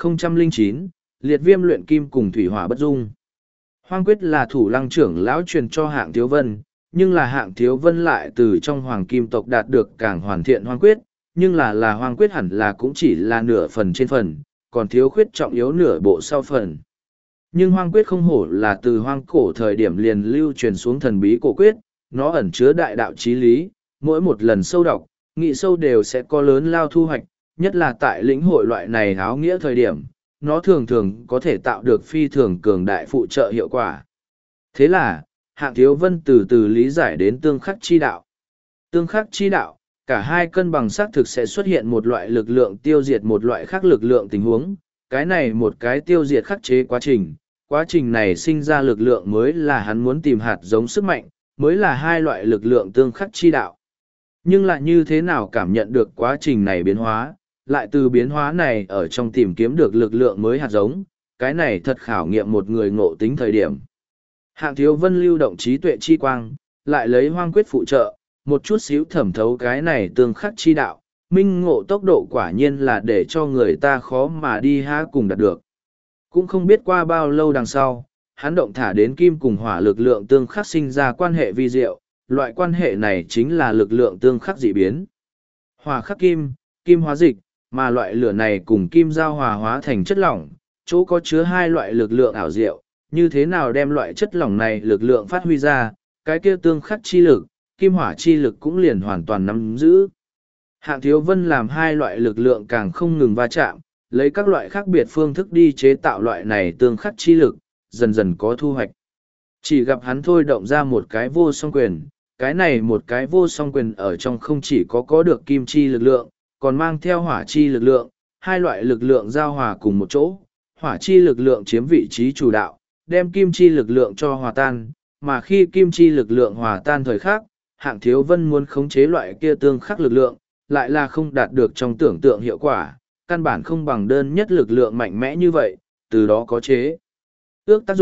1009, liệt viêm luyện kim cùng thủy hỏa bất dung. Hoang quyết là thủ lăng trưởng lão truyền cho Hạng Thiếu Vân, nhưng là Hạng Thiếu Vân lại từ trong hoàng kim tộc đạt được càng hoàn thiện hoang quyết, nhưng là hoang quyết hẳn là cũng chỉ là nửa phần trên phần, còn thiếu khuyết trọng yếu nửa bộ sau phần. Nhưng hoang quyết không hổ là từ hoang cổ thời điểm liền lưu truyền xuống thần bí cổ quyết, nó ẩn chứa đại đạo chí lý, mỗi một lần sâu đọc, nghị sâu đều sẽ có lớn lao thu hoạch, nhất là tại lĩnh hội loại này áo nghĩa thời điểm, nó thường thường có thể tạo được phi thường cường đại phụ trợ hiệu quả. Thế là, Hạng Thiếu Vân từ từ lý giải đến tương khắc chi đạo. Tương khắc chi đạo, cả hai cân bằng xác thực sẽ xuất hiện một loại lực lượng tiêu diệt một loại khác lực lượng tình huống, cái này một cái tiêu diệt khắc chế quá trình này sinh ra lực lượng mới là hắn muốn tìm hạt giống sức mạnh, mới là hai loại lực lượng tương khắc chi đạo. Nhưng lại như thế nào cảm nhận được quá trình này biến hóa, lại từ biến hóa này ở trong tìm kiếm được lực lượng mới hạt giống, cái này thật khảo nghiệm một người ngộ tính thời điểm. Hạng Thiếu Vân lưu động trí tuệ chi quang, lại lấy hoang quyết phụ trợ, một chút xíu thẩm thấu cái này tương khắc chi đạo, minh ngộ tốc độ quả nhiên là để cho người ta khó mà đi há cùng đạt được. Cũng không biết qua bao lâu đằng sau, hắn động thả đến kim cùng hỏa lực lượng tương khắc sinh ra quan hệ vi diệu, loại quan hệ này chính là lực lượng tương khắc dị biến. Hỏa khắc kim, kim hóa dịch, mà loại lửa này cùng kim giao hòa hóa thành chất lỏng, chỗ có chứa hai loại lực lượng ảo diệu, như thế nào đem loại chất lỏng này lực lượng phát huy ra, cái kia tương khắc chi lực, kim hỏa chi lực cũng liền hoàn toàn nắm giữ. Hạng Thiếu Vân làm hai loại lực lượng càng không ngừng va chạm, lấy các loại khác biệt phương thức đi chế tạo loại này tương khắc chi lực, dần dần có thu hoạch. Chỉ gặp hắn thôi động ra một cái vô song quyền, cái này một cái vô song quyền ở trong không chỉ có được kim chi lực lượng, còn mang theo hỏa chi lực lượng, hai loại lực lượng giao hòa cùng một chỗ, hỏa chi lực lượng chiếm vị trí chủ đạo, đem kim chi lực lượng cho hòa tan, mà khi kim chi lực lượng hòa tan thời khắc, Hạng Thiếu Vân muốn khống chế loại kia tương khắc lực lượng, lại là không đạt được trong tưởng tượng hiệu quả, căn bản không bằng đơn nhất lực lượng mạnh mẽ như vậy, từ đó có chế ước tác dụng,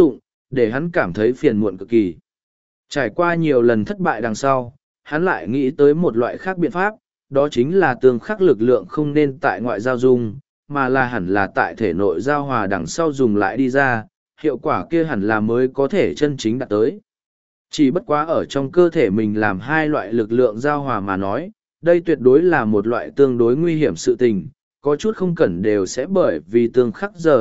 để hắn cảm thấy phiền muộn cực kỳ. Trải qua nhiều lần thất bại đằng sau, hắn lại nghĩ tới một loại khác biện pháp, đó chính là tương khắc lực lượng không nên tại ngoại giao dùng, mà là hẳn là tại thể nội giao hòa đằng sau dùng lại đi ra, hiệu quả kia hẳn là mới có thể chân chính đạt tới. Chỉ bất quá ở trong cơ thể mình làm hai loại lực lượng giao hòa mà nói, đây tuyệt đối là một loại tương đối nguy hiểm sự tình, có chút không cẩn đều sẽ bởi vì tương khắc giờ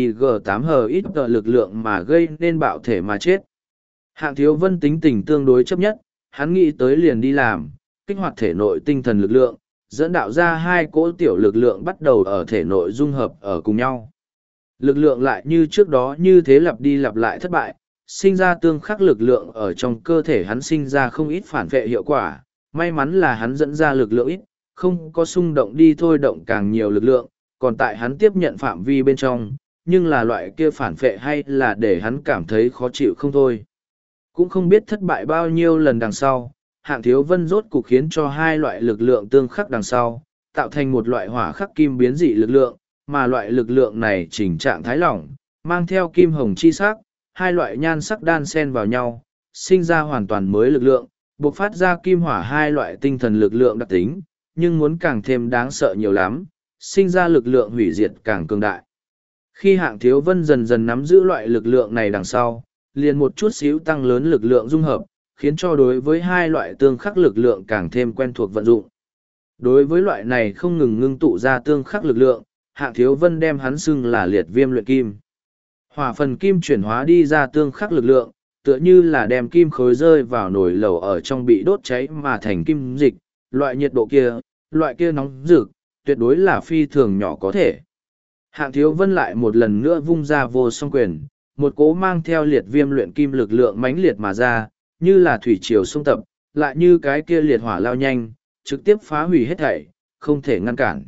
GGG8H lực lượng mà gây nên bạo thể mà chết. Hạng Thiếu Vân tính tình tương đối chấp nhất, hắn nghĩ tới liền đi làm, kích hoạt thể nội tinh thần lực lượng, dẫn đạo ra hai cỗ tiểu lực lượng bắt đầu ở thể nội dung hợp ở cùng nhau. Lực lượng lại như trước đó như thế lặp đi lặp lại thất bại, sinh ra tương khắc lực lượng ở trong cơ thể hắn sinh ra không ít phản vệ hiệu quả, may mắn là hắn dẫn ra lực lượng ít, không có xung động đi thôi động càng nhiều lực lượng, còn tại hắn tiếp nhận phạm vi bên trong, nhưng là loại kia phản vệ hay là để hắn cảm thấy khó chịu không thôi. Cũng không biết thất bại bao nhiêu lần đằng sau, Hạng Thiếu Vân rốt cục khiến cho hai loại lực lượng tương khắc đằng sau, tạo thành một loại hỏa khắc kim biến dị lực lượng, mà loại lực lượng này chỉnh trạng thái lỏng, mang theo kim hồng chi sắc, hai loại nhan sắc đan xen vào nhau, sinh ra hoàn toàn mới lực lượng, buộc phát ra kim hỏa hai loại tinh thần lực lượng đặc tính, nhưng muốn càng thêm đáng sợ nhiều lắm, sinh ra lực lượng hủy diệt càng cường đại. Khi Hạng Thiếu Vân dần dần nắm giữ loại lực lượng này đằng sau, liền một chút xíu tăng lớn lực lượng dung hợp, khiến cho đối với hai loại tương khắc lực lượng càng thêm quen thuộc vận dụng. Đối với loại này không ngừng ngưng tụ ra tương khắc lực lượng, Hạng Thiếu Vân đem hắn xưng là liệt viêm luyện kim. Hỏa phần kim chuyển hóa đi ra tương khắc lực lượng, tựa như là đem kim khối rơi vào nồi lẩu ở trong bị đốt cháy mà thành kim dịch, loại nhiệt độ kia, loại kia nóng rực, tuyệt đối là phi thường nhỏ có thể. Hạng Thiếu Vân lại một lần nữa vung ra vô song quyền, một cỗ mang theo liệt viêm luyện kim lực lượng mãnh liệt mà ra, như là thủy triều sông tập, lại như cái kia liệt hỏa lao nhanh, trực tiếp phá hủy hết thảy, không thể ngăn cản.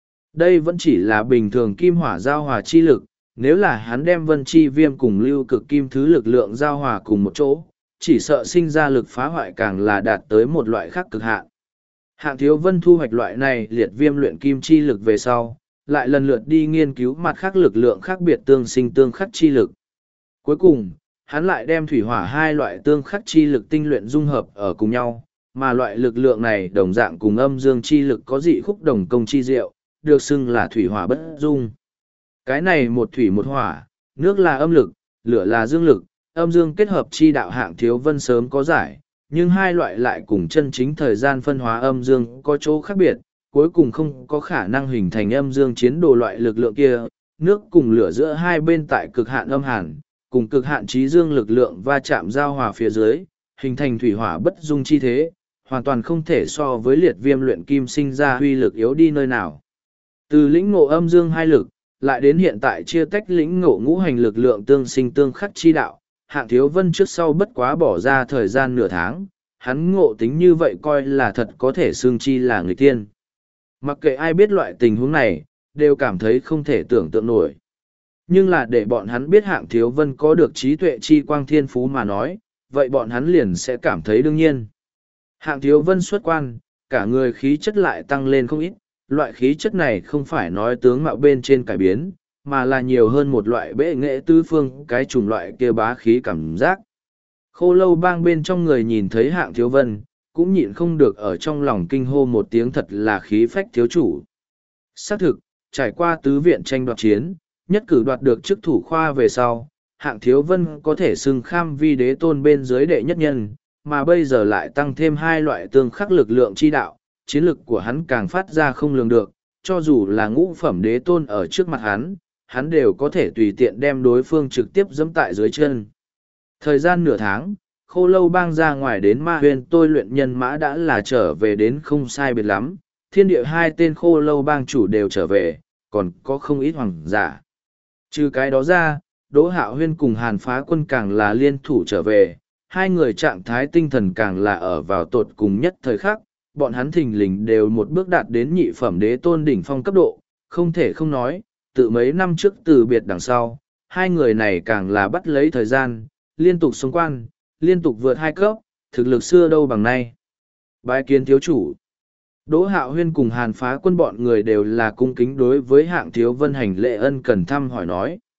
Đây vẫn chỉ là bình thường kim hỏa giao hòa chi lực, nếu là hắn đem vân chi viêm cùng lưu cực kim thứ lực lượng giao hòa cùng một chỗ, chỉ sợ sinh ra lực phá hoại càng là đạt tới một loại khác cực hạn. Hạng Thiếu Vân thu hoạch loại này liệt viêm luyện kim chi lực về sau, lại lần lượt đi nghiên cứu mặt khác lực lượng khác biệt tương sinh tương khắc chi lực. Cuối cùng, hắn lại đem thủy hỏa hai loại tương khắc chi lực tinh luyện dung hợp ở cùng nhau, mà loại lực lượng này đồng dạng cùng âm dương chi lực có dị khúc đồng công chi diệu, được xưng là thủy hỏa bất dung. Cái này một thủy một hỏa, nước là âm lực, lửa là dương lực, âm dương kết hợp chi đạo Hạng Thiếu Vân sớm có giải, nhưng hai loại lại cùng chân chính thời gian phân hóa âm dương có chỗ khác biệt, cuối cùng không có khả năng hình thành âm dương chiến đồ loại lực lượng kia, nước cùng lửa giữa hai bên tại cực hạn âm hàn, cùng cực hạn trí dương lực lượng va chạm giao hòa phía dưới, hình thành thủy hỏa bất dung chi thế, hoàn toàn không thể so với liệt viêm luyện kim sinh ra huy lực yếu đi nơi nào. Từ lĩnh ngộ âm dương hai lực, lại đến hiện tại chia tách lĩnh ngộ ngũ hành lực lượng tương sinh tương khắc chi đạo, Hạng Thiếu Vân trước sau bất quá bỏ ra thời gian nửa tháng, hắn ngộ tính như vậy coi là thật có thể xương chi là người tiên. Mặc kệ ai biết loại tình huống này, đều cảm thấy không thể tưởng tượng nổi. Nhưng là để bọn hắn biết Hạng Thiếu Vân có được trí tuệ chi quang thiên phú mà nói, vậy bọn hắn liền sẽ cảm thấy đương nhiên. Hạng Thiếu Vân xuất quan, cả người khí chất lại tăng lên không ít, loại khí chất này không phải nói tướng mạo bên trên cải biến, mà là nhiều hơn một loại bệ nghệ tứ phương cái chủng loại kia bá khí cảm giác. Khô Lâu Bang bên trong người nhìn thấy Hạng Thiếu Vân, cũng nhịn không được ở trong lòng kinh hô một tiếng thật là khí phách thiếu chủ. Xác thực, trải qua tứ viện tranh đoạt chiến, nhất cử đoạt được chức thủ khoa về sau, Hạng Thiếu Vân có thể xưng kham vi đế tôn bên dưới đệ nhất nhân, mà bây giờ lại tăng thêm hai loại tương khắc lực lượng chi đạo, chiến lực của hắn càng phát ra không lường được, cho dù là ngũ phẩm đế tôn ở trước mặt hắn đều có thể tùy tiện đem đối phương trực tiếp dẫm tại dưới chân. Thời gian nửa tháng, Khô Lâu Bang ra ngoài đến Ma Huyền tôi luyện nhân mã đã là trở về đến không sai biệt lắm, thiên địa hai tên Khô Lâu Bang chủ đều trở về, còn có không ít hoàng giả. Trừ cái đó ra, Đỗ Hạo Huyên cùng Hàn Phá Quân càng là liên thủ trở về, hai người trạng thái tinh thần càng là ở vào tột cùng nhất thời khắc, bọn hắn thình lình đều một bước đạt đến nhị phẩm đế tôn đỉnh phong cấp độ, không thể không nói, từ mấy năm trước từ biệt đằng sau, hai người này càng là bắt lấy thời gian, liên tục xung quan, liên tục vượt hai cấp, thực lực xưa đâu bằng nay. Bái kiến thiếu chủ. Đỗ Hạo Huyên cùng Hàn Phá Quân bọn người đều là cung kính đối với Hạng Thiếu Vân hành lễ ân cần thăm hỏi nói.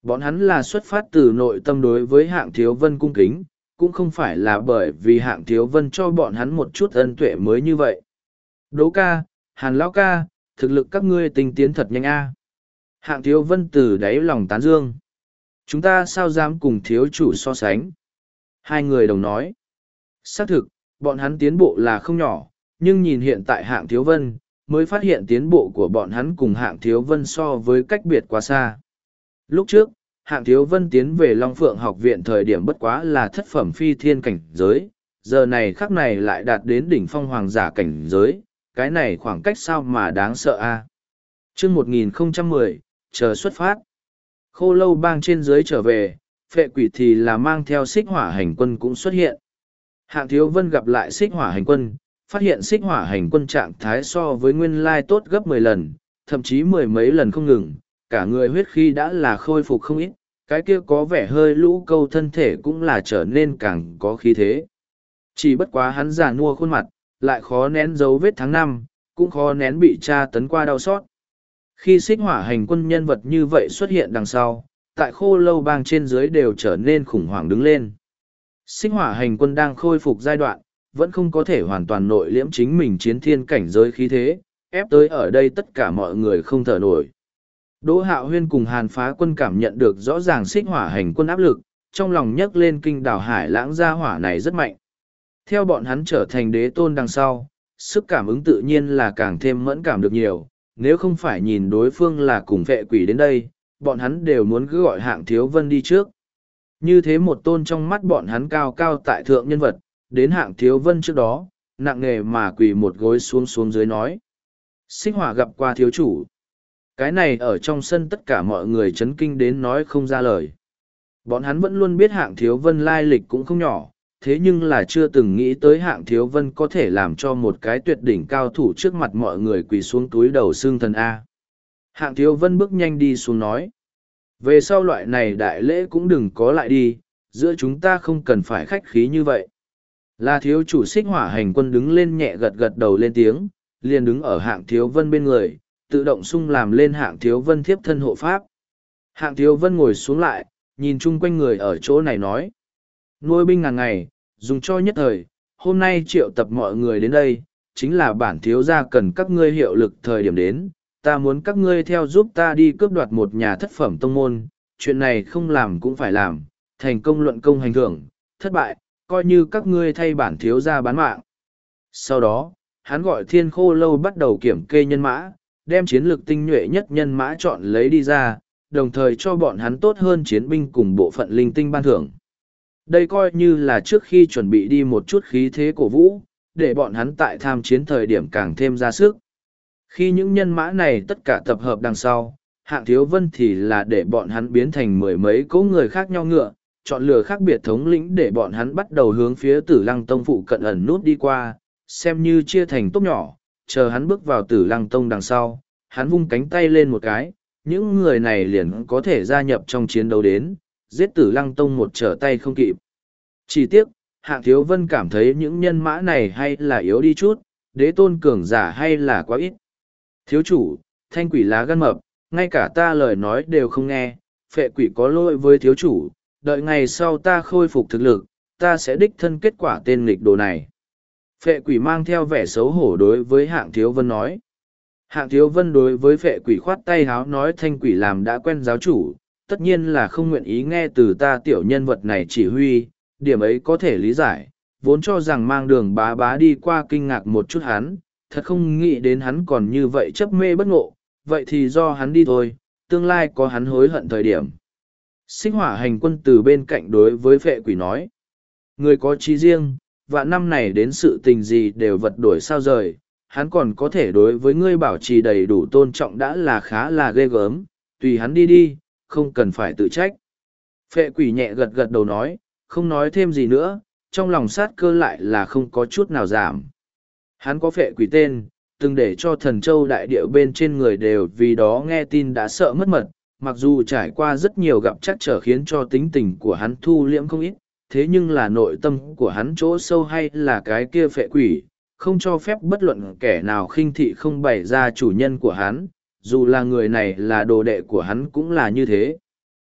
Bọn hắn là xuất phát từ nội tâm đối với Hạng Thiếu Vân cung kính, cũng không phải là bởi vì Hạng Thiếu Vân cho bọn hắn một chút ân tuệ mới như vậy. Đỗ ca, Hàn Lão ca, thực lực các ngươi tinh tiến thật nhanh a. Hạng Thiếu Vân từ đáy lòng tán dương. Chúng ta sao dám cùng thiếu chủ so sánh? Hai người đồng nói. Xác thực, bọn hắn tiến bộ là không nhỏ, nhưng nhìn hiện tại Hạng Thiếu Vân, mới phát hiện tiến bộ của bọn hắn cùng Hạng Thiếu Vân so với cách biệt quá xa. Lúc trước, Hạng Thiếu Vân tiến về Long Phượng học viện thời điểm bất quá là thất phẩm phi thiên cảnh giới, giờ này khắc này lại đạt đến đỉnh phong hoàng giả cảnh giới, cái này khoảng cách sao mà đáng sợ a. Chương 1010, chờ xuất phát. Khô Lâu Bang trên dưới trở về, Phệ Quỷ thì là mang theo Xích Hỏa Hành Quân cũng xuất hiện. Hạng Thiếu Vân gặp lại Xích Hỏa Hành Quân, phát hiện Xích Hỏa Hành Quân trạng thái so với nguyên lai tốt gấp 10 lần, thậm chí mười mấy lần không ngừng, cả người huyết khí đã là khôi phục không ít, cái kia có vẻ hơi lũ câu thân thể cũng là trở nên càng có khí thế. Chỉ bất quá hắn già nua khuôn mặt, lại khó nén dấu vết tháng năm, cũng khó nén bị tra tấn qua đau xót. Khi Xích Hỏa Hành Quân nhân vật như vậy xuất hiện đằng sau, tại Khô Lâu Bang trên dưới đều trở nên khủng hoảng đứng lên. Xích Hỏa Hành Quân đang khôi phục giai đoạn, vẫn không có thể hoàn toàn nội liễm chính mình chiến thiên cảnh giới khí thế, ép tới ở đây tất cả mọi người không thở nổi. Đỗ Hạo Huyên cùng Hàn Phá Quân cảm nhận được rõ ràng Xích Hỏa Hành Quân áp lực, trong lòng nhấc lên kinh đảo hải lãng gia hỏa này rất mạnh. Theo bọn hắn trở thành đế tôn đằng sau, sức cảm ứng tự nhiên là càng thêm mẫn cảm được nhiều, nếu không phải nhìn đối phương là cùng Vệ Quỷ đến đây, bọn hắn đều muốn cứ gọi Hạng Thiếu Vân đi trước. Như thế một tôn trong mắt bọn hắn cao cao tại thượng nhân vật, đến Hạng Thiếu Vân trước đó, nặng nề mà quỳ một gối xuống dưới nói. Xích Hỏa gặp qua thiếu chủ. Cái này ở trong sân tất cả mọi người chấn kinh đến nói không ra lời. Bọn hắn vẫn luôn biết Hạng Thiếu Vân lai lịch cũng không nhỏ, thế nhưng là chưa từng nghĩ tới Hạng Thiếu Vân có thể làm cho một cái tuyệt đỉnh cao thủ trước mặt mọi người quỳ xuống túi đầu xương thần A. Hạng Thiếu Vân bước nhanh đi xuống nói. Về sau loại này đại lễ cũng đừng có lại đi, giữa chúng ta không cần phải khách khí như vậy. Là thiếu chủ Xích Hỏa Hành Quân đứng lên nhẹ gật gật đầu lên tiếng, liền đứng ở Hạng Thiếu Vân bên người, tự động sung làm lên Hạng Thiếu Vân thiếp thân hộ pháp. Hạng Thiếu Vân ngồi xuống lại, nhìn chung quanh người ở chỗ này nói. Nuôi binh ngàn ngày, dùng cho nhất thời, hôm nay triệu tập mọi người đến đây, chính là bản thiếu gia cần các ngươi hiệu lực thời điểm đến, ta muốn các ngươi theo giúp ta đi cướp đoạt một nhà thất phẩm tông môn, chuyện này không làm cũng phải làm, thành công luận công hành thưởng, thất bại, coi như các ngươi thay bản thiếu gia bán mạng. Sau đó, hắn gọi Thiên Khô Lâu bắt đầu kiểm kê nhân mã, đem chiến lược tinh nhuệ nhất nhân mã chọn lấy đi ra, đồng thời cho bọn hắn tốt hơn chiến binh cùng bộ phận linh tinh ban thưởng. Đây coi như là trước khi chuẩn bị đi một chút khí thế cổ vũ, để bọn hắn tại tham chiến thời điểm càng thêm ra sức. Khi những nhân mã này tất cả tập hợp đằng sau, Hạng Thiếu Vân thì là để bọn hắn biến thành mười mấy cỗ người khác nhau ngựa, chọn lựa khác biệt thống lĩnh để bọn hắn bắt đầu hướng phía Tử Lăng Tông phụ cận ẩn nút đi qua, xem như chia thành tốp nhỏ, chờ hắn bước vào Tử Lăng Tông đằng sau, hắn vung cánh tay lên một cái, những người này liền có thể gia nhập trong chiến đấu đến, giết Tử Lăng Tông một trở tay không kịp. Chỉ tiếc, Hạng Thiếu Vân cảm thấy những nhân mã này hay là yếu đi chút, đế tôn cường giả hay là quá ít. Thiếu chủ, thanh quỷ lá gan mập, ngay cả ta lời nói đều không nghe, phệ quỷ có lỗi với thiếu chủ, đợi ngày sau ta khôi phục thực lực, ta sẽ đích thân kết quả tên nghịch đồ này. Phệ quỷ mang theo vẻ xấu hổ đối với Hạng Thiếu Vân nói. Hạng Thiếu Vân đối với phệ quỷ khoát tay háo nói thanh quỷ làm đã quen giáo chủ, tất nhiên là không nguyện ý nghe từ ta tiểu nhân vật này chỉ huy, điểm ấy có thể lý giải, vốn cho rằng mang đường bá bá đi qua kinh ngạc một chút hắn, thật không nghĩ đến hắn còn như vậy chấp mê bất ngộ, vậy thì do hắn đi thôi, tương lai có hắn hối hận thời điểm. Xích Hỏa Hành Quân từ bên cạnh đối với phệ quỷ nói, người có trí riêng, và năm này đến sự tình gì đều vật đổi sao rời, hắn còn có thể đối với ngươi bảo trì đầy đủ tôn trọng đã là khá là ghê gớm, tùy hắn đi đi, không cần phải tự trách. Phệ quỷ nhẹ gật gật đầu nói, không nói thêm gì nữa, trong lòng sát cơ lại là không có chút nào giảm. Hắn có phệ quỷ tên, từng để cho thần châu đại địa bên trên người đều vì đó nghe tin đã sợ mất mật, mặc dù trải qua rất nhiều gặp chắc trở khiến cho tính tình của hắn thu liễm không ít, thế nhưng là nội tâm của hắn chỗ sâu hay là cái kia phệ quỷ, không cho phép bất luận kẻ nào khinh thị không bày ra chủ nhân của hắn, dù là người này là đồ đệ của hắn cũng là như thế.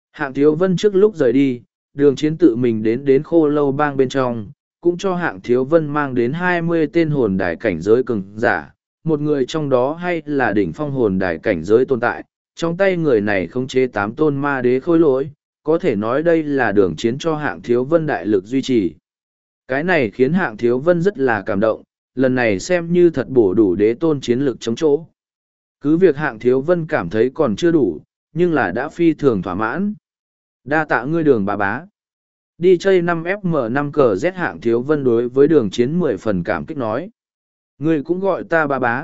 Hạng Thiếu Vân trước lúc rời đi, Đường Chiến tự mình đến Khô Lâu Bang bên trong, cũng cho Hạng Thiếu Vân mang đến 20 tên hồn đài cảnh giới cường giả, một người trong đó hay là đỉnh phong hồn đài cảnh giới tồn tại, trong tay người này khống chế 8 tôn ma đế khôi lỗi, có thể nói đây là Đường Chiến cho Hạng Thiếu Vân đại lực duy trì. Cái này khiến Hạng Thiếu Vân rất là cảm động, lần này xem như thật bổ đủ đế tôn chiến lực chống chỗ. Cứ việc Hạng Thiếu Vân cảm thấy còn chưa đủ, nhưng là đã phi thường thỏa mãn. Đa tạ ngươi Đường bá bá. Đi chơi 5FM5 cờ Z Hạng Thiếu Vân đối với Đường Chiến 10 phần cảm kích nói. Ngươi cũng gọi ta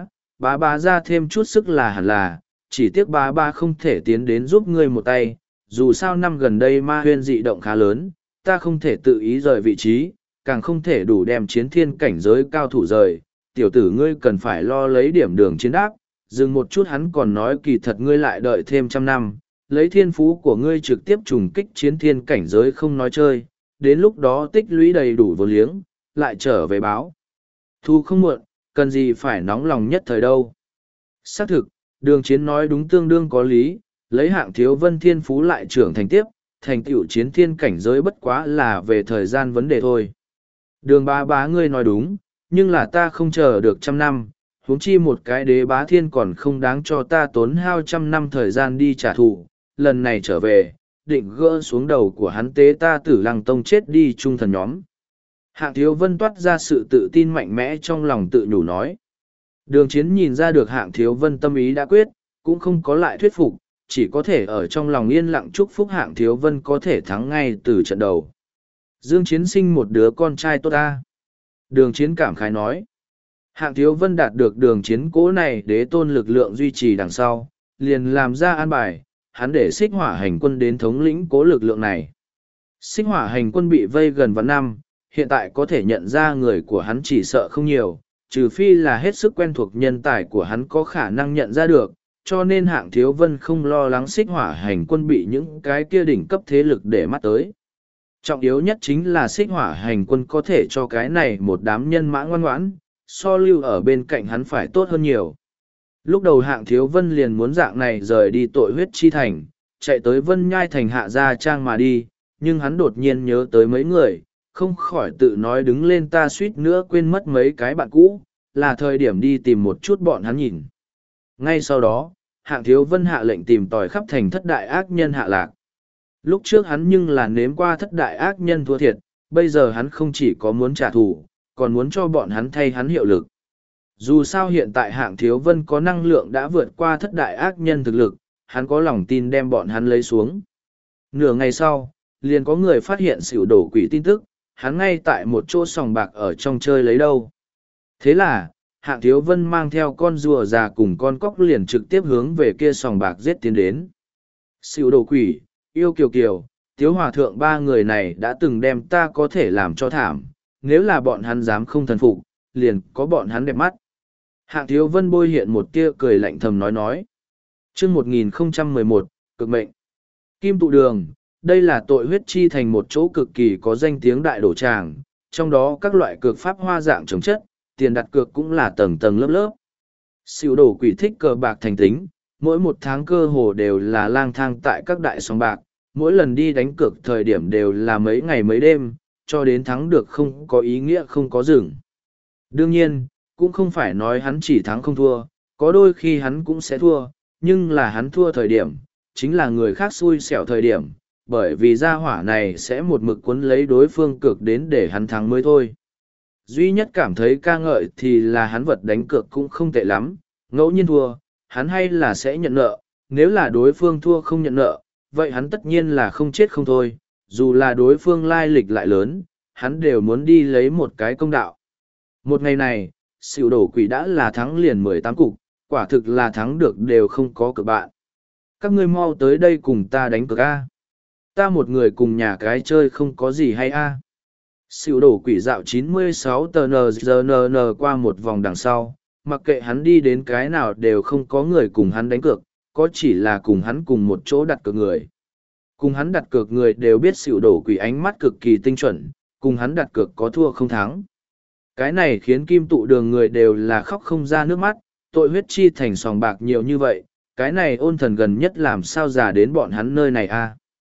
bá bá ra thêm chút sức là hẳn là, chỉ tiếc bá bá không thể tiến đến giúp ngươi một tay, dù sao năm gần đây ma huyên dị động khá lớn, ta không thể tự ý rời vị trí, càng không thể đủ đem chiến thiên cảnh giới cao thủ rời, tiểu tử ngươi cần phải lo lấy điểm Đường Chiến đáp, dừng một chút hắn còn nói kỳ thật ngươi lại đợi thêm 100 năm, lấy thiên phú của ngươi trực tiếp trùng kích chiến thiên cảnh giới không nói chơi, đến lúc đó tích lũy đầy đủ vô liếng, lại trở về báo. Thu không muộn, cần gì phải nóng lòng nhất thời đâu. Xác thực, Đường Chiến nói đúng tương đương có lý, lấy Hạng Thiếu Vân thiên phú lại trưởng thành tiếp, thành tựu chiến thiên cảnh giới bất quá là về thời gian vấn đề thôi. Đường bá bá ngươi nói đúng, nhưng là ta không chờ được 100 năm, huống chi một cái đế bá thiên còn không đáng cho ta tốn hao 100 năm thời gian đi trả thù, lần này trở về, định gỡ xuống đầu của hắn tế ta Tử Lăng Tông chết đi trung thần nhóm. Hạng Thiếu Vân toát ra sự tự tin mạnh mẽ trong lòng tự nhủ nói. Đường Chiến nhìn ra được Hạng Thiếu Vân tâm ý đã quyết, cũng không có lại thuyết phục, chỉ có thể ở trong lòng yên lặng chúc phúc Hạng Thiếu Vân có thể thắng ngay từ trận đầu. Dương Chiến sinh một đứa con trai tốt ta. Đường Chiến cảm khái nói. Hạng Thiếu Vân đạt được Đường Chiến cố này đế tôn lực lượng duy trì đằng sau, liền làm ra an bài, hắn để Xích Hỏa hành quân đến thống lĩnh cố lực lượng này. Xích Hỏa hành quân bị vây gần vạn năm, hiện tại có thể nhận ra người của hắn chỉ sợ không nhiều, trừ phi là hết sức quen thuộc nhân tài của hắn có khả năng nhận ra được, cho nên Hạng Thiếu Vân không lo lắng Xích Hỏa hành quân bị những cái kia đỉnh cấp thế lực để mắt tới. Trọng yếu nhất chính là Xích Hỏa hành quân có thể cho cái này một đám nhân mã ngoan ngoãn, so lưu ở bên cạnh hắn phải tốt hơn nhiều. Lúc đầu Hạng Thiếu Vân liền muốn dạng này rời đi tội huyết chi thành, chạy tới Vân Nhai thành Hạ Gia Trang mà đi, nhưng hắn đột nhiên nhớ tới mấy người, không khỏi tự nói đứng lên ta suýt nữa quên mất mấy cái bạn cũ, là thời điểm đi tìm một chút bọn hắn nhìn. Ngay sau đó, Hạng Thiếu Vân hạ lệnh tìm tòi khắp thành thất đại ác nhân Hạ Lạc. Lúc trước hắn nhưng là nếm qua thất đại ác nhân thua thiệt, bây giờ hắn không chỉ có muốn trả thù, còn muốn cho bọn hắn thay hắn hiệu lực. Dù sao hiện tại Hạng Thiếu Vân có năng lượng đã vượt qua thất đại ác nhân thực lực, hắn có lòng tin đem bọn hắn lấy xuống. Nửa ngày sau, liền có người phát hiện xỉu đổ quỷ tin tức, hắn ngay tại một chỗ sòng bạc ở trong chơi lấy đâu. Thế là, Hạng Thiếu Vân mang theo con rùa già cùng con cóc liền trực tiếp hướng về kia sòng bạc giết tiến đến. Xỉu đổ quỷ, yêu kiều kiều, Tiếu Hòa Thượng ba người này đã từng đem ta có thể làm cho thảm, nếu là bọn hắn dám không thần phục, liền có bọn hắn đẹp mắt. Hạng Thiếu Vân bôi hiện một tia cười lạnh thầm nói. Chương 1011, cực mệnh. Kim tụ đường, đây là tội huyết chi thành một chỗ cực kỳ có danh tiếng đại đổ tràng, trong đó các loại cược pháp hoa dạng trồng chất, tiền đặt cược cũng là tầng tầng lớp lớp. Xỉu đổ quỷ thích cờ bạc thành tính, mỗi một tháng cơ hồ đều là lang thang tại các đại sòng bạc, mỗi lần đi đánh cược thời điểm đều là mấy ngày mấy đêm, cho đến thắng được không có ý nghĩa không có dừng. Đương nhiên, cũng không phải nói hắn chỉ thắng không thua, có đôi khi hắn cũng sẽ thua, nhưng là hắn thua thời điểm, chính là người khác xui xẻo thời điểm, bởi vì gia hỏa này sẽ một mực cuốn lấy đối phương cược đến để hắn thắng mới thôi. Duy nhất cảm thấy ca ngợi thì là hắn vật đánh cược cũng không tệ lắm, ngẫu nhiên thua, hắn hay là sẽ nhận nợ, nếu là đối phương thua không nhận nợ, vậy hắn tất nhiên là không chết không thôi, dù là đối phương lai lịch lại lớn, hắn đều muốn đi lấy một cái công đạo. Một ngày này, xỉu đổ quỷ đã là thắng liền 18 cục, quả thực là thắng được đều không có cược bạn. Các ngươi mau tới đây cùng ta đánh cược A. Ta một người cùng nhà cái chơi không có gì hay A. Xỉu đổ quỷ dạo 96 tờ NGNN qua một vòng đằng sau, mặc kệ hắn đi đến cái nào đều không có người cùng hắn đánh cược, có chỉ là cùng hắn cùng một chỗ đặt cược người. Cùng hắn đặt cược người đều biết xỉu đổ quỷ ánh mắt cực kỳ tinh chuẩn, cùng hắn đặt cược có thua không thắng. Cái này khiến kim tụ đường người đều là khóc không ra nước mắt, tội huyết chi thành sòng bạc nhiều như vậy, cái này ôn thần gần nhất làm sao giả đến bọn hắn nơi này a?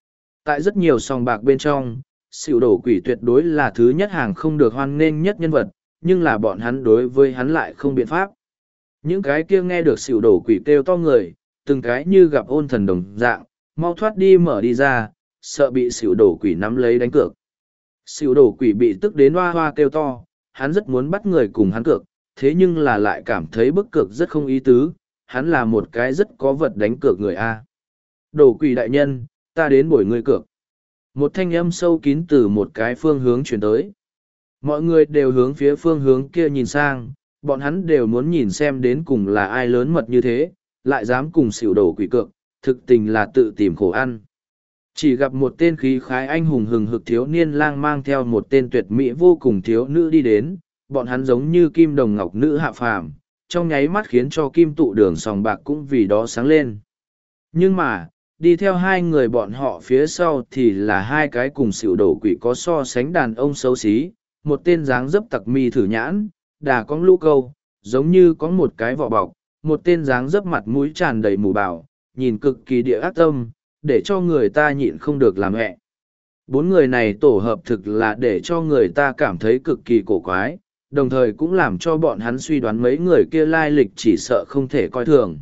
Tại rất nhiều sòng bạc bên trong, xỉu đổ quỷ tuyệt đối là thứ nhất hàng không được hoan nghênh nhất nhân vật, nhưng là bọn hắn đối với hắn lại không biện pháp. Những cái kia nghe được xỉu đổ quỷ kêu to người, từng cái như gặp ôn thần đồng dạng, mau thoát đi mở đi ra, sợ bị xỉu đổ quỷ nắm lấy đánh cược. Xỉu đổ quỷ bị tức đến hoa hoa kêu to, hắn rất muốn bắt người cùng hắn cược, thế nhưng là lại cảm thấy bức cược rất không ý tứ, hắn là một cái rất có vật đánh cược người A. Đổ quỷ đại nhân, ta đến bồi ngươi cược. Một thanh âm sâu kín từ một cái phương hướng chuyển tới. Mọi người đều hướng phía phương hướng kia nhìn sang, bọn hắn đều muốn nhìn xem đến cùng là ai lớn mật như thế, lại dám cùng xỉu đổ quỷ cược, thực tình là tự tìm khổ ăn. Chỉ gặp một tên khí khái anh hùng hừng hực thiếu niên lang mang theo một tên tuyệt mỹ vô cùng thiếu nữ đi đến, bọn hắn giống như kim đồng ngọc nữ hạ phàm, trong nháy mắt khiến cho kim tụ đường sòng bạc cũng vì đó sáng lên. Nhưng mà, đi theo hai người bọn họ phía sau thì là hai cái cùng xỉu đổ quỷ có so sánh đàn ông xấu xí, một tên dáng dấp tặc mi thử nhãn, đà con lũ câu, giống như có một cái vỏ bọc, một tên dáng dấp mặt mũi tràn đầy mù bảo, nhìn cực kỳ địa ác tâm, để cho người ta nhịn không được làm hẹ. Bốn người này tổ hợp thực là để cho người ta cảm thấy cực kỳ cổ quái, đồng thời cũng làm cho bọn hắn suy đoán mấy người kia lai lịch chỉ sợ không thể coi thường.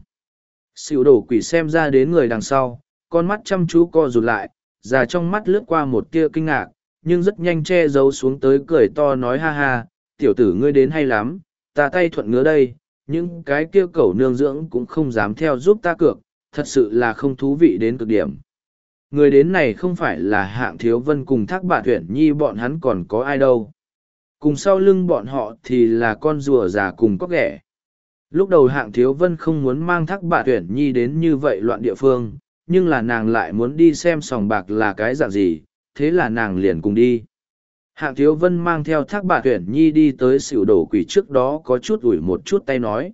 Xỉu đổ quỷ xem ra đến người đằng sau, con mắt chăm chú co rụt lại, già trong mắt lướt qua một tia kinh ngạc, nhưng rất nhanh che giấu xuống tới cười to nói ha ha, tiểu tử ngươi đến hay lắm, ta tay thuận ngứa đây, những cái kia cẩu nương dưỡng cũng không dám theo giúp ta cược, thật sự là không thú vị đến cực điểm. Người đến này không phải là Hạng Thiếu Vân cùng Thác Bạt Tuyển Nhi, bọn hắn còn có ai đâu. Cùng sau lưng bọn họ thì là con rùa già cùng có ghẻ. Lúc đầu Hạng Thiếu Vân không muốn mang Thác Bạt Tuyển Nhi đến như vậy loạn địa phương, nhưng là nàng lại muốn đi xem sòng bạc là cái dạng gì, thế là nàng liền cùng đi. Hạng Thiếu Vân mang theo Thác Bạt Tuyển Nhi đi tới xỉu đổ quỷ trước đó có chút ủi một chút tay nói.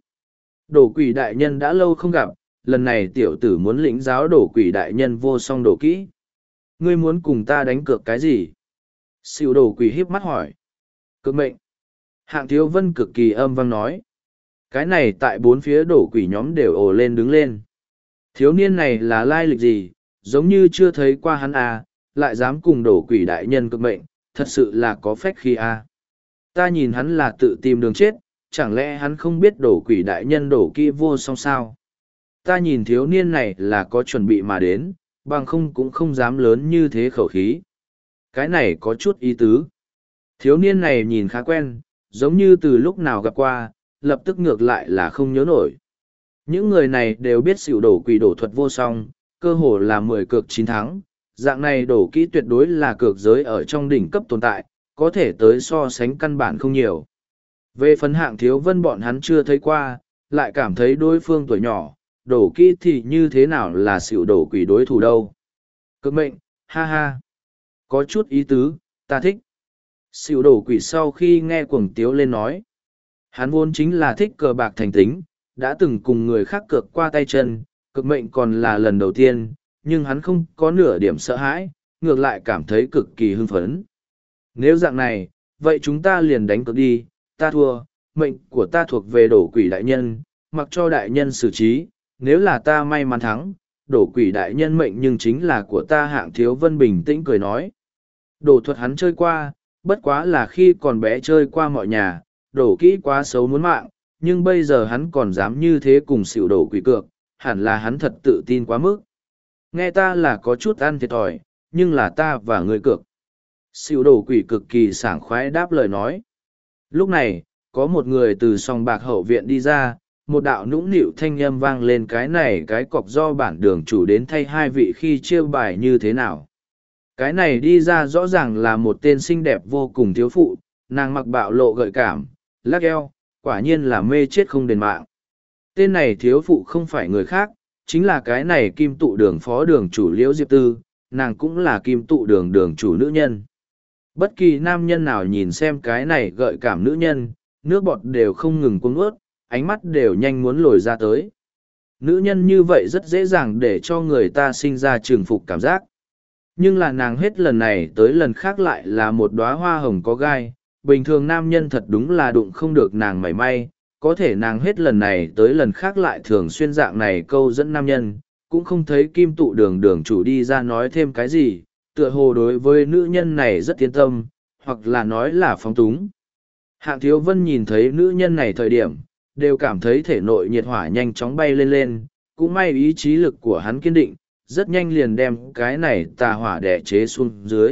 Đổ quỷ đại nhân đã lâu không gặp, lần này tiểu tử muốn lĩnh giáo đổ quỷ đại nhân vô song đổ kỹ. Ngươi muốn cùng ta đánh cược cái gì? Xỉu đổ quỷ híp mắt hỏi. Cực mệnh. Hạng Thiếu Vân cực kỳ âm vang nói. Cái này tại bốn phía đổ quỷ nhóm đều ồ lên đứng lên. Thiếu niên này là lai lịch gì, giống như chưa thấy qua hắn à, lại dám cùng đổ quỷ đại nhân cực mệnh, thật sự là có phách khi à. Ta nhìn hắn là tự tìm đường chết, chẳng lẽ hắn không biết đổ quỷ đại nhân đổ kỹ vô song sao? Ta nhìn thiếu niên này là có chuẩn bị mà đến, bằng không cũng không dám lớn như thế khẩu khí. Cái này có chút ý tứ. Thiếu niên này nhìn khá quen, giống như từ lúc nào gặp qua, lập tức ngược lại là không nhớ nổi. Những người này đều biết xỉu đổ quỷ đổ thuật vô song, cơ hồ là 10 cược 9 thắng, dạng này đổ kỹ tuyệt đối là cược giới ở trong đỉnh cấp tồn tại, có thể tới so sánh căn bản không nhiều. Về phần Hạng Thiếu Vân bọn hắn chưa thấy qua, lại cảm thấy đối phương tuổi nhỏ, đổ kỹ thì như thế nào là xỉu đổ quỷ đối thủ đâu. Cực mệnh, ha ha. Có chút ý tứ, ta thích. Xỉu đổ quỷ sau khi nghe cuồng tiếu lên nói. Hắn vốn chính là thích cờ bạc thành tính, đã từng cùng người khác cược qua tay chân, cực mệnh còn là lần đầu tiên, nhưng hắn không có nửa điểm sợ hãi, ngược lại cảm thấy cực kỳ hưng phấn. Nếu dạng này, vậy chúng ta liền đánh cược đi, ta thua, mệnh của ta thuộc về đổ quỷ đại nhân, mặc cho đại nhân xử trí, nếu là ta may mắn thắng, đổ quỷ đại nhân mệnh nhưng chính là của ta. Hạng Thiếu Vân bình tĩnh cười nói. Đổ thuật hắn chơi qua, bất quá là khi còn bé chơi qua mọi nhà, đổ kỹ quá xấu muốn mạng, nhưng bây giờ hắn còn dám như thế cùng xỉu đổ quỷ cược, hẳn là hắn thật tự tin quá mức. Nghe ta là có chút ăn thiệt thòi, nhưng là ta và người cược. Xỉu đổ quỷ cực kỳ sảng khoái đáp lời nói. Lúc này, có một người từ sòng bạc hậu viện đi ra, một đạo nũng nịu thanh âm vang lên, cái này cái cọc do bản đường chủ đến thay hai vị khi chia bài như thế nào. Cái này đi ra rõ ràng là một tên xinh đẹp vô cùng thiếu phụ, nàng mặc bạo lộ gợi cảm, lắc eo, quả nhiên là mê chết không đền mạng. Tên này thiếu phụ không phải người khác, chính là cái này kim tụ đường phó đường chủ Liễu Diệp Tư, nàng cũng là kim tụ đường đường chủ nữ nhân. Bất kỳ nam nhân nào nhìn xem cái này gợi cảm nữ nhân, nước bọt đều không ngừng cuống ướt, ánh mắt đều nhanh muốn lồi ra tới. Nữ nhân như vậy rất dễ dàng để cho người ta sinh ra trừng phục cảm giác. Nhưng là nàng hết lần này tới lần khác lại là một đóa hoa hồng có gai, bình thường nam nhân thật đúng là đụng không được nàng mảy may, có thể nàng hết lần này tới lần khác lại thường xuyên dạng này câu dẫn nam nhân, cũng không thấy kim tụ đường đường chủ đi ra nói thêm cái gì, tựa hồ đối với nữ nhân này rất yên tâm, hoặc là nói là phóng túng. Hạng Thiếu Vân nhìn thấy nữ nhân này thời điểm, đều cảm thấy thể nội nhiệt hỏa nhanh chóng bay lên lên, cũng may ý chí lực của hắn kiên định, rất nhanh liền đem cái này tà hỏa đẻ chế xuống dưới.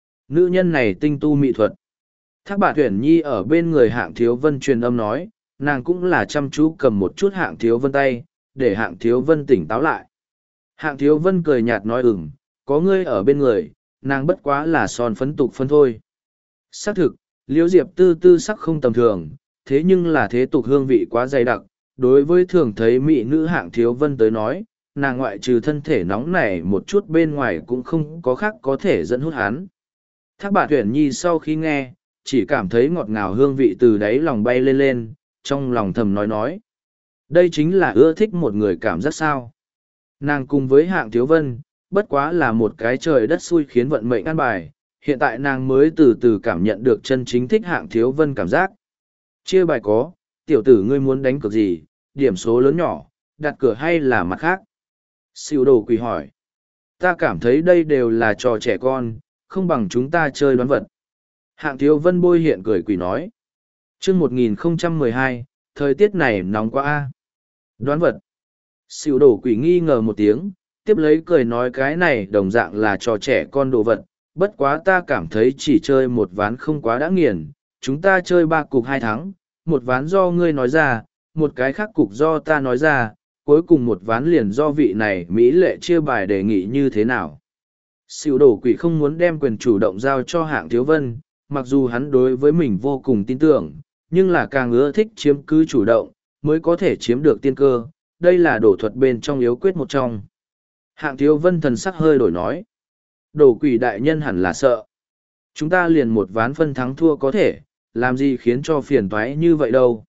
Nữ nhân này tinh tu mỹ thuật. Thác Bạt Tuyển Nhi ở bên người Hạng Thiếu Vân truyền âm nói, nàng cũng là chăm chú cầm một chút Hạng Thiếu Vân tay, để Hạng Thiếu Vân tỉnh táo lại. Hạng Thiếu Vân cười nhạt nói có ngươi ở bên người, nàng bất quá là son phấn tục phân thôi. Xác thực, Liễu Diệp Tư tư sắc không tầm thường, thế nhưng là thế tục hương vị quá dày đặc, đối với thường thấy mỹ nữ Hạng Thiếu Vân tới nói, nàng ngoại trừ thân thể nóng nảy một chút bên ngoài cũng không có khác có thể dẫn hút hắn. Thác Bạt Tuyển Nhi sau khi nghe, chỉ cảm thấy ngọt ngào hương vị từ đáy lòng bay lên lên, trong lòng thầm nói. Đây chính là ưa thích một người cảm giác sao. Nàng cùng với Hạng Thiếu Vân, bất quá là một cái trời đất xui khiến vận mệnh an bài, hiện tại nàng mới từ từ cảm nhận được chân chính thích Hạng Thiếu Vân cảm giác. Chia bài có, tiểu tử ngươi muốn đánh cược gì, điểm số lớn nhỏ, đặt cửa hay là mặt khác? Sỉu Đồ Quỷ hỏi. Ta cảm thấy đây đều là trò trẻ con, không bằng chúng ta chơi đoán vật. Hạng Thiếu Vân bôi hiện cười quỷ nói. Chương 1012, thời tiết này nóng quá a. Đoán vật. Sỉu Đồ Quỷ nghi ngờ một tiếng, tiếp lấy cười nói cái này đồng dạng là trò trẻ con đồ vật, bất quá ta cảm thấy chỉ chơi một ván không quá đã nghiền, chúng ta chơi 3 cục 2 thắng, một ván do ngươi nói ra, một cái khác cục do ta nói ra, cuối cùng một ván liền do vị này Mỹ lệ chia bài đề nghị như thế nào. Sỉu Đồ Quỷ không muốn đem quyền chủ động giao cho Hạng Thiếu Vân, mặc dù hắn đối với mình vô cùng tin tưởng, nhưng là càng ưa thích chiếm cứ chủ động, mới có thể chiếm được tiên cơ, đây là đổ thuật bên trong yếu quyết một trong. Hạng Thiếu Vân thần sắc hơi đổi nói. Đồ Quỷ đại nhân hẳn là sợ. Chúng ta liền một ván phân thắng thua có thể, làm gì khiến cho phiền toái như vậy đâu.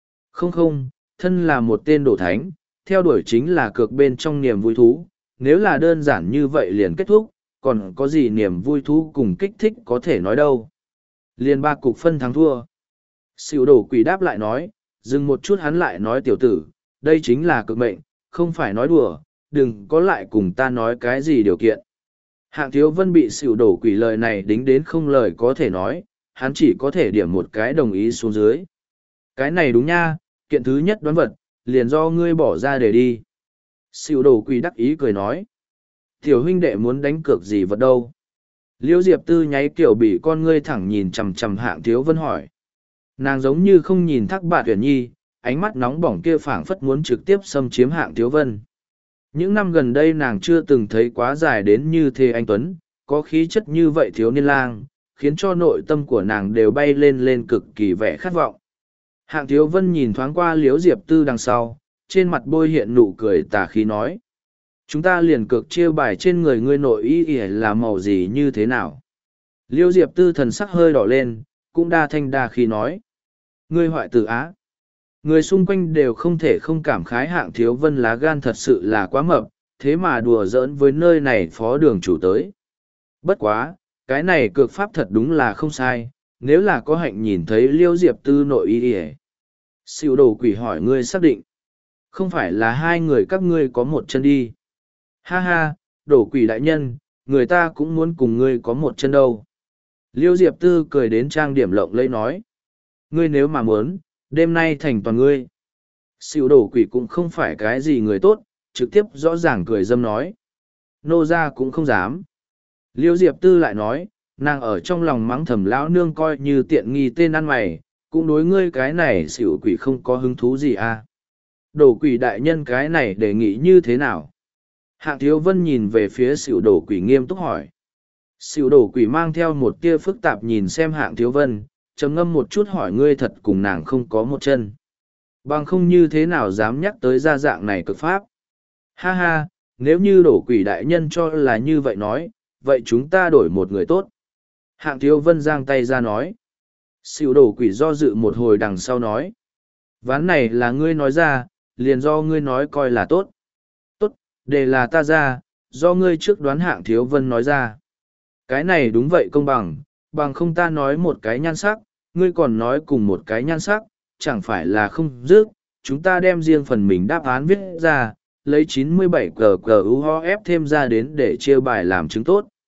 Không, thân là một tên đổ thánh, theo đuổi chính là cược bên trong niềm vui thú, nếu là đơn giản như vậy liền kết thúc, còn có gì niềm vui thú cùng kích thích có thể nói đâu. Liền 3 cục phân thắng thua. Sỉu Đồ Quỷ đáp lại nói, dừng một chút hắn lại nói tiểu tử, đây chính là cực mệnh, không phải nói đùa, đừng có lại cùng ta nói cái gì điều kiện. Hạng Thiếu Vân bị Sỉu Đồ Quỷ lời này đính đến không lời có thể nói, hắn chỉ có thể điểm một cái đồng ý xuống dưới. Cái này đúng nha, kiện thứ nhất đoán vật, liền do ngươi bỏ ra để đi. Sỉu Đồ Quỷ đắc ý cười nói. Tiểu huynh đệ muốn đánh cược gì vật đâu? Liễu Diệp Tư nháy kiểu bị con ngươi thẳng nhìn chằm chằm Hạng Thiếu Vân hỏi. Nàng giống như không nhìn Thác Bạt Tuyển Nhi, ánh mắt nóng bỏng kia phảng phất muốn trực tiếp xâm chiếm Hạng Thiếu Vân. Những năm gần đây nàng chưa từng thấy quá dài đến như thế anh Tuấn, có khí chất như vậy thiếu niên lang, khiến cho nội tâm của nàng đều bay lên lên cực kỳ vẻ khát vọng. Hạng Thiếu Vân nhìn thoáng qua Liễu Diệp Tư đằng sau, trên mặt bôi hiện nụ cười tà khí nói. Chúng ta liền cược chia bài trên người ngươi nội y là màu gì như thế nào. Liễu Diệp Tư thần sắc hơi đỏ lên, cũng đa thanh đa khí nói. Ngươi hoại tử á. Người xung quanh đều không thể không cảm khái Hạng Thiếu Vân lá gan thật sự là quá mập, thế mà đùa giỡn với nơi này phó đường chủ tới. Bất quá, cái này cược pháp thật đúng là không sai, nếu là có hạnh nhìn thấy Liễu Diệp Tư nội y Sỉu Đồ Quỷ hỏi ngươi xác định. Không phải là hai người các ngươi có một chân đi. Ha ha, Đồ Quỷ đại nhân, người ta cũng muốn cùng ngươi có một chân đâu. Liễu Diệp Tư cười đến trang điểm lộng lẫy nói. Ngươi nếu mà muốn, đêm nay thành toàn ngươi. Sỉu Đồ Quỷ cũng không phải cái gì người tốt, trực tiếp rõ ràng cười dâm nói. Nô ra cũng không dám. Liễu Diệp Tư lại nói, nàng ở trong lòng mắng thầm lão nương coi như tiện nghi tên ăn mày, cũng đối ngươi cái này Sỉu Quỷ không có hứng thú gì à. Đồ Quỷ đại nhân cái này đề nghị như thế nào? Hạng Thiếu Vân nhìn về phía Sỉu Đồ Quỷ nghiêm túc hỏi. Sỉu Đồ Quỷ mang theo một tia phức tạp nhìn xem Hạng Thiếu Vân, trầm ngâm một chút hỏi ngươi thật cùng nàng không có một chân. Bằng không như thế nào dám nhắc tới gia dạng này cực pháp. Ha ha, nếu như Đồ Quỷ đại nhân cho là như vậy nói, vậy chúng ta đổi một người tốt. Hạng Thiếu Vân giang tay ra nói. Sỉu Đồ Quỷ do dự một hồi đằng sau nói. Ván này là ngươi nói ra, liền do ngươi nói coi là tốt. Tốt, để là ta ra, do ngươi trước đoán Hạng Thiếu Vân nói ra. Cái này đúng vậy công bằng, bằng không ta nói một cái nhan sắc, ngươi còn nói cùng một cái nhan sắc, chẳng phải là không dứt, chúng ta đem riêng phần mình đáp án viết ra, lấy 97 cờ cờ UHF thêm ra đến để chia bài làm chứng tốt.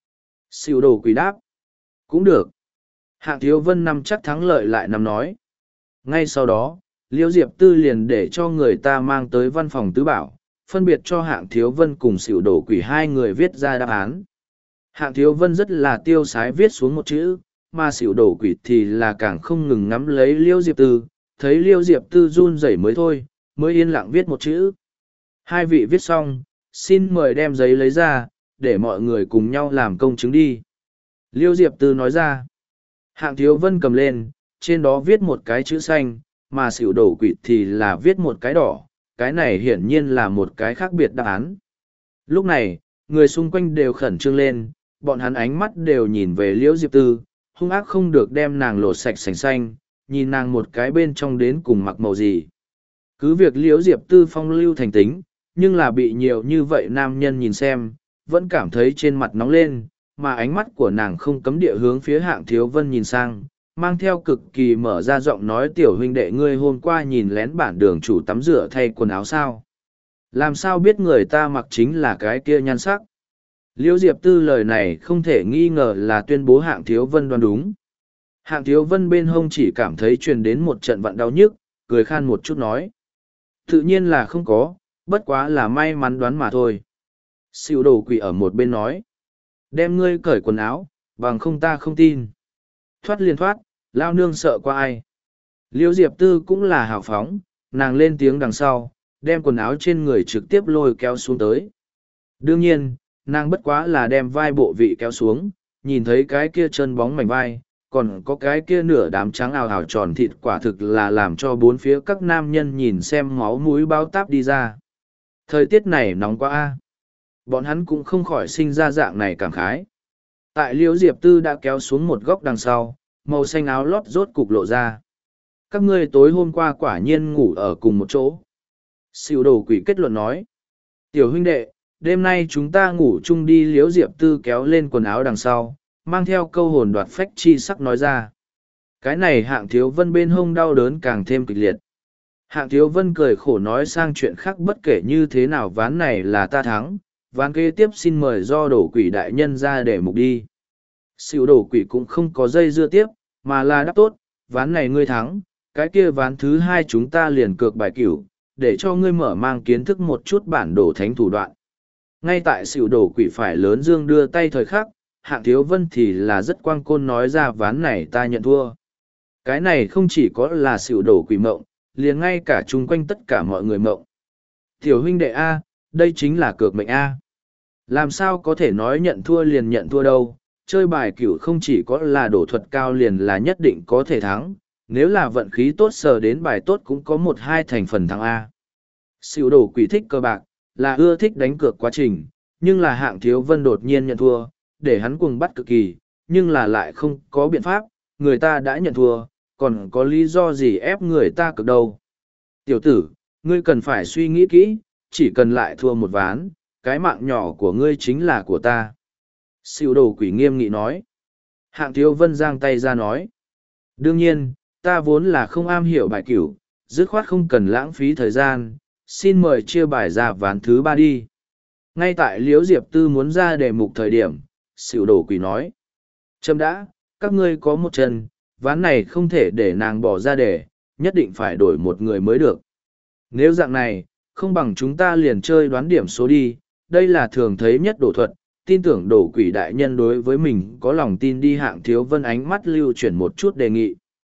Xỉu đồ quỷ đáp. Cũng được. Hạng Thiếu Vân nắm chắc thắng lợi lại nắm nói. Ngay sau đó, Liễu Diệp Tư liền để cho người ta mang tới văn phòng tứ bảo, phân biệt cho Hạng Thiếu Vân cùng xỉu đồ quỷ hai người viết ra đáp án. Hạng Thiếu Vân rất là tiêu sái viết xuống một chữ, mà xỉu đồ quỷ thì là càng không ngừng ngắm lấy Liễu Diệp Tư, thấy Liễu Diệp Tư run rẩy mới thôi, mới yên lặng viết một chữ. Hai vị viết xong, xin mời đem giấy lấy ra, để mọi người cùng nhau làm công chứng đi. Liễu Diệp Tư nói ra. Hạng Thiếu Vân cầm lên, trên đó viết một cái chữ xanh, mà xỉu đồ quỷ thì là viết một cái đỏ, cái này hiển nhiên là một cái khác biệt đáp án. Lúc này, người xung quanh đều khẩn trương lên, bọn hắn ánh mắt đều nhìn về Liễu Diệp Tư, hung ác không được đem nàng lột sạch sành xanh, nhìn nàng một cái bên trong đến cùng mặc màu gì. Cứ việc Liễu Diệp Tư phong lưu thành tính, nhưng là bị nhiều như vậy nam nhân nhìn xem, vẫn cảm thấy trên mặt nóng lên, mà ánh mắt của nàng không cấm địa hướng phía Hạng Thiếu Vân nhìn sang, mang theo cực kỳ mở ra giọng nói tiểu huynh đệ ngươi hôm qua nhìn lén bản đường chủ tắm rửa thay quần áo sao. Làm sao biết người ta mặc chính là cái kia nhan sắc. Liễu Diệp Tư lời này không thể nghi ngờ là tuyên bố Hạng Thiếu Vân đoán đúng. Hạng Thiếu Vân bên hông chỉ cảm thấy truyền đến một trận vặn đau nhức, cười khan một chút nói. Tự nhiên là không có, bất quá là may mắn đoán mà thôi. Xỉu đồ quỷ ở một bên nói. Đem ngươi cởi quần áo, bằng không ta không tin. Thoát liền thoát, lao nương sợ qua ai. Liễu Diệp Tư cũng là hào phóng, nàng lên tiếng đằng sau, đem quần áo trên người trực tiếp lôi kéo xuống tới. Đương nhiên, nàng bất quá là đem vai bộ vị kéo xuống, nhìn thấy cái kia chân bóng mảnh vai, còn có cái kia nửa đám trắng ào ào tròn thịt quả thực là làm cho bốn phía các nam nhân nhìn xem máu mũi bao táp đi ra. Thời tiết này nóng quá a. Bọn hắn cũng không khỏi sinh ra dạng này cảm khái. Tại Liễu Diệp Tư đã kéo xuống một góc đằng sau, màu xanh áo lót rốt cục lộ ra. Các ngươi tối hôm qua quả nhiên ngủ ở cùng một chỗ. Xỉu đồ quỷ kết luận nói. Tiểu huynh đệ, đêm nay chúng ta ngủ chung đi. Liễu Diệp Tư kéo lên quần áo đằng sau, mang theo câu hồn đoạt phách chi sắc nói ra. Cái này Hạng Thiếu Vân bên hông đau đớn càng thêm kịch liệt. Hạng Thiếu Vân cười khổ nói sang chuyện khác bất kể như thế nào ván này là ta thắng, ván kế tiếp xin mời do đổ quỷ đại nhân ra để mục đi. Xỉu đổ quỷ cũng không có dây dưa tiếp, mà là đáp tốt, ván này ngươi thắng, cái kia ván thứ hai chúng ta liền cược bài cửu, để cho ngươi mở mang kiến thức một chút bản đồ thánh thủ đoạn. Ngay tại xỉu đổ quỷ phải lớn dương đưa tay thời khắc, Hạng Thiếu Vân thì là rất quang côn nói ra ván này ta nhận thua. Cái này không chỉ có là xỉu đổ quỷ mộng, liền ngay cả chung quanh tất cả mọi người mộng. Tiểu huynh đệ A, đây chính là cược mệnh A. Làm sao có thể nói nhận thua liền nhận thua đâu, chơi bài cửu không chỉ có là đổ thuật cao liền là nhất định có thể thắng, nếu là vận khí tốt sờ đến bài tốt cũng có một hai thành phần thắng A. Xỉu đổ quỷ thích cơ bạc, là ưa thích đánh cược quá trình, nhưng là Hạng Thiếu Vân đột nhiên nhận thua, để hắn cuồng bắt cực kỳ, nhưng là lại không có biện pháp, người ta đã nhận thua, còn có lý do gì ép người ta cực đâu. Tiểu tử, ngươi cần phải suy nghĩ kỹ, chỉ cần lại thua một ván, cái mạng nhỏ của ngươi chính là của ta. Xỉu đồ quỷ nghiêm nghị nói. Hạng Thiếu Vân giang tay ra nói. Đương nhiên, ta vốn là không am hiểu bài cửu, dứt khoát không cần lãng phí thời gian, xin mời chia bài ra ván thứ ba đi. Ngay tại Liễu Diệp Tư muốn ra đề mục thời điểm, xỉu đồ quỷ nói. Châm đã, các ngươi có một chân, ván này không thể để nàng bỏ ra đề, nhất định phải đổi một người mới được. Nếu dạng này, không bằng chúng ta liền chơi đoán điểm số đi, đây là thường thấy nhất đổ thuật, tin tưởng đổ quỷ đại nhân đối với mình có lòng tin đi. Hạng Thiếu Vân ánh mắt lưu chuyển một chút đề nghị.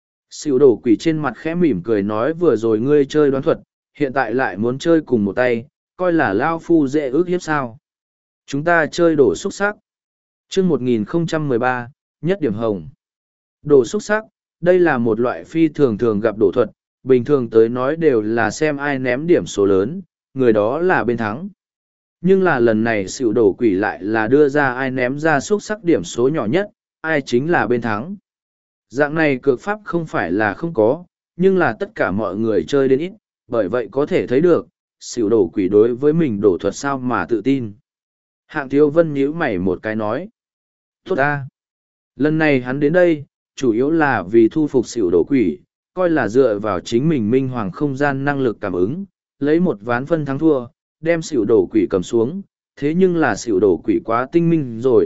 Xỉu đổ quỷ trên mặt khẽ mỉm cười nói vừa rồi ngươi chơi đoán thuật, hiện tại lại muốn chơi cùng một tay, coi là lao phu dễ ước hiếp sao. Chúng ta chơi đổ xúc sắc. Chương 1013, nhất điểm hồng. Đổ xúc sắc, đây là một loại phi thường thường gặp đổ thuật, bình thường tới nói đều là xem ai ném điểm số lớn, người đó là bên thắng. Nhưng là lần này xỉu đổ quỷ lại là đưa ra ai ném ra xúc sắc điểm số nhỏ nhất, ai chính là bên thắng. Dạng này cược pháp không phải là không có, nhưng là tất cả mọi người chơi đến ít, bởi vậy có thể thấy được, xỉu đổ quỷ đối với mình đổ thuật sao mà tự tin. Hạng Thiếu Vân nhíu mày một cái nói. Tốt ta! Lần này hắn đến đây, chủ yếu là vì thu phục xỉu đổ quỷ, coi là dựa vào chính mình minh hoàng không gian năng lực cảm ứng, lấy một ván phân thắng thua, đem xỉu đổ quỷ cầm xuống, thế nhưng là xỉu đổ quỷ quá tinh minh rồi,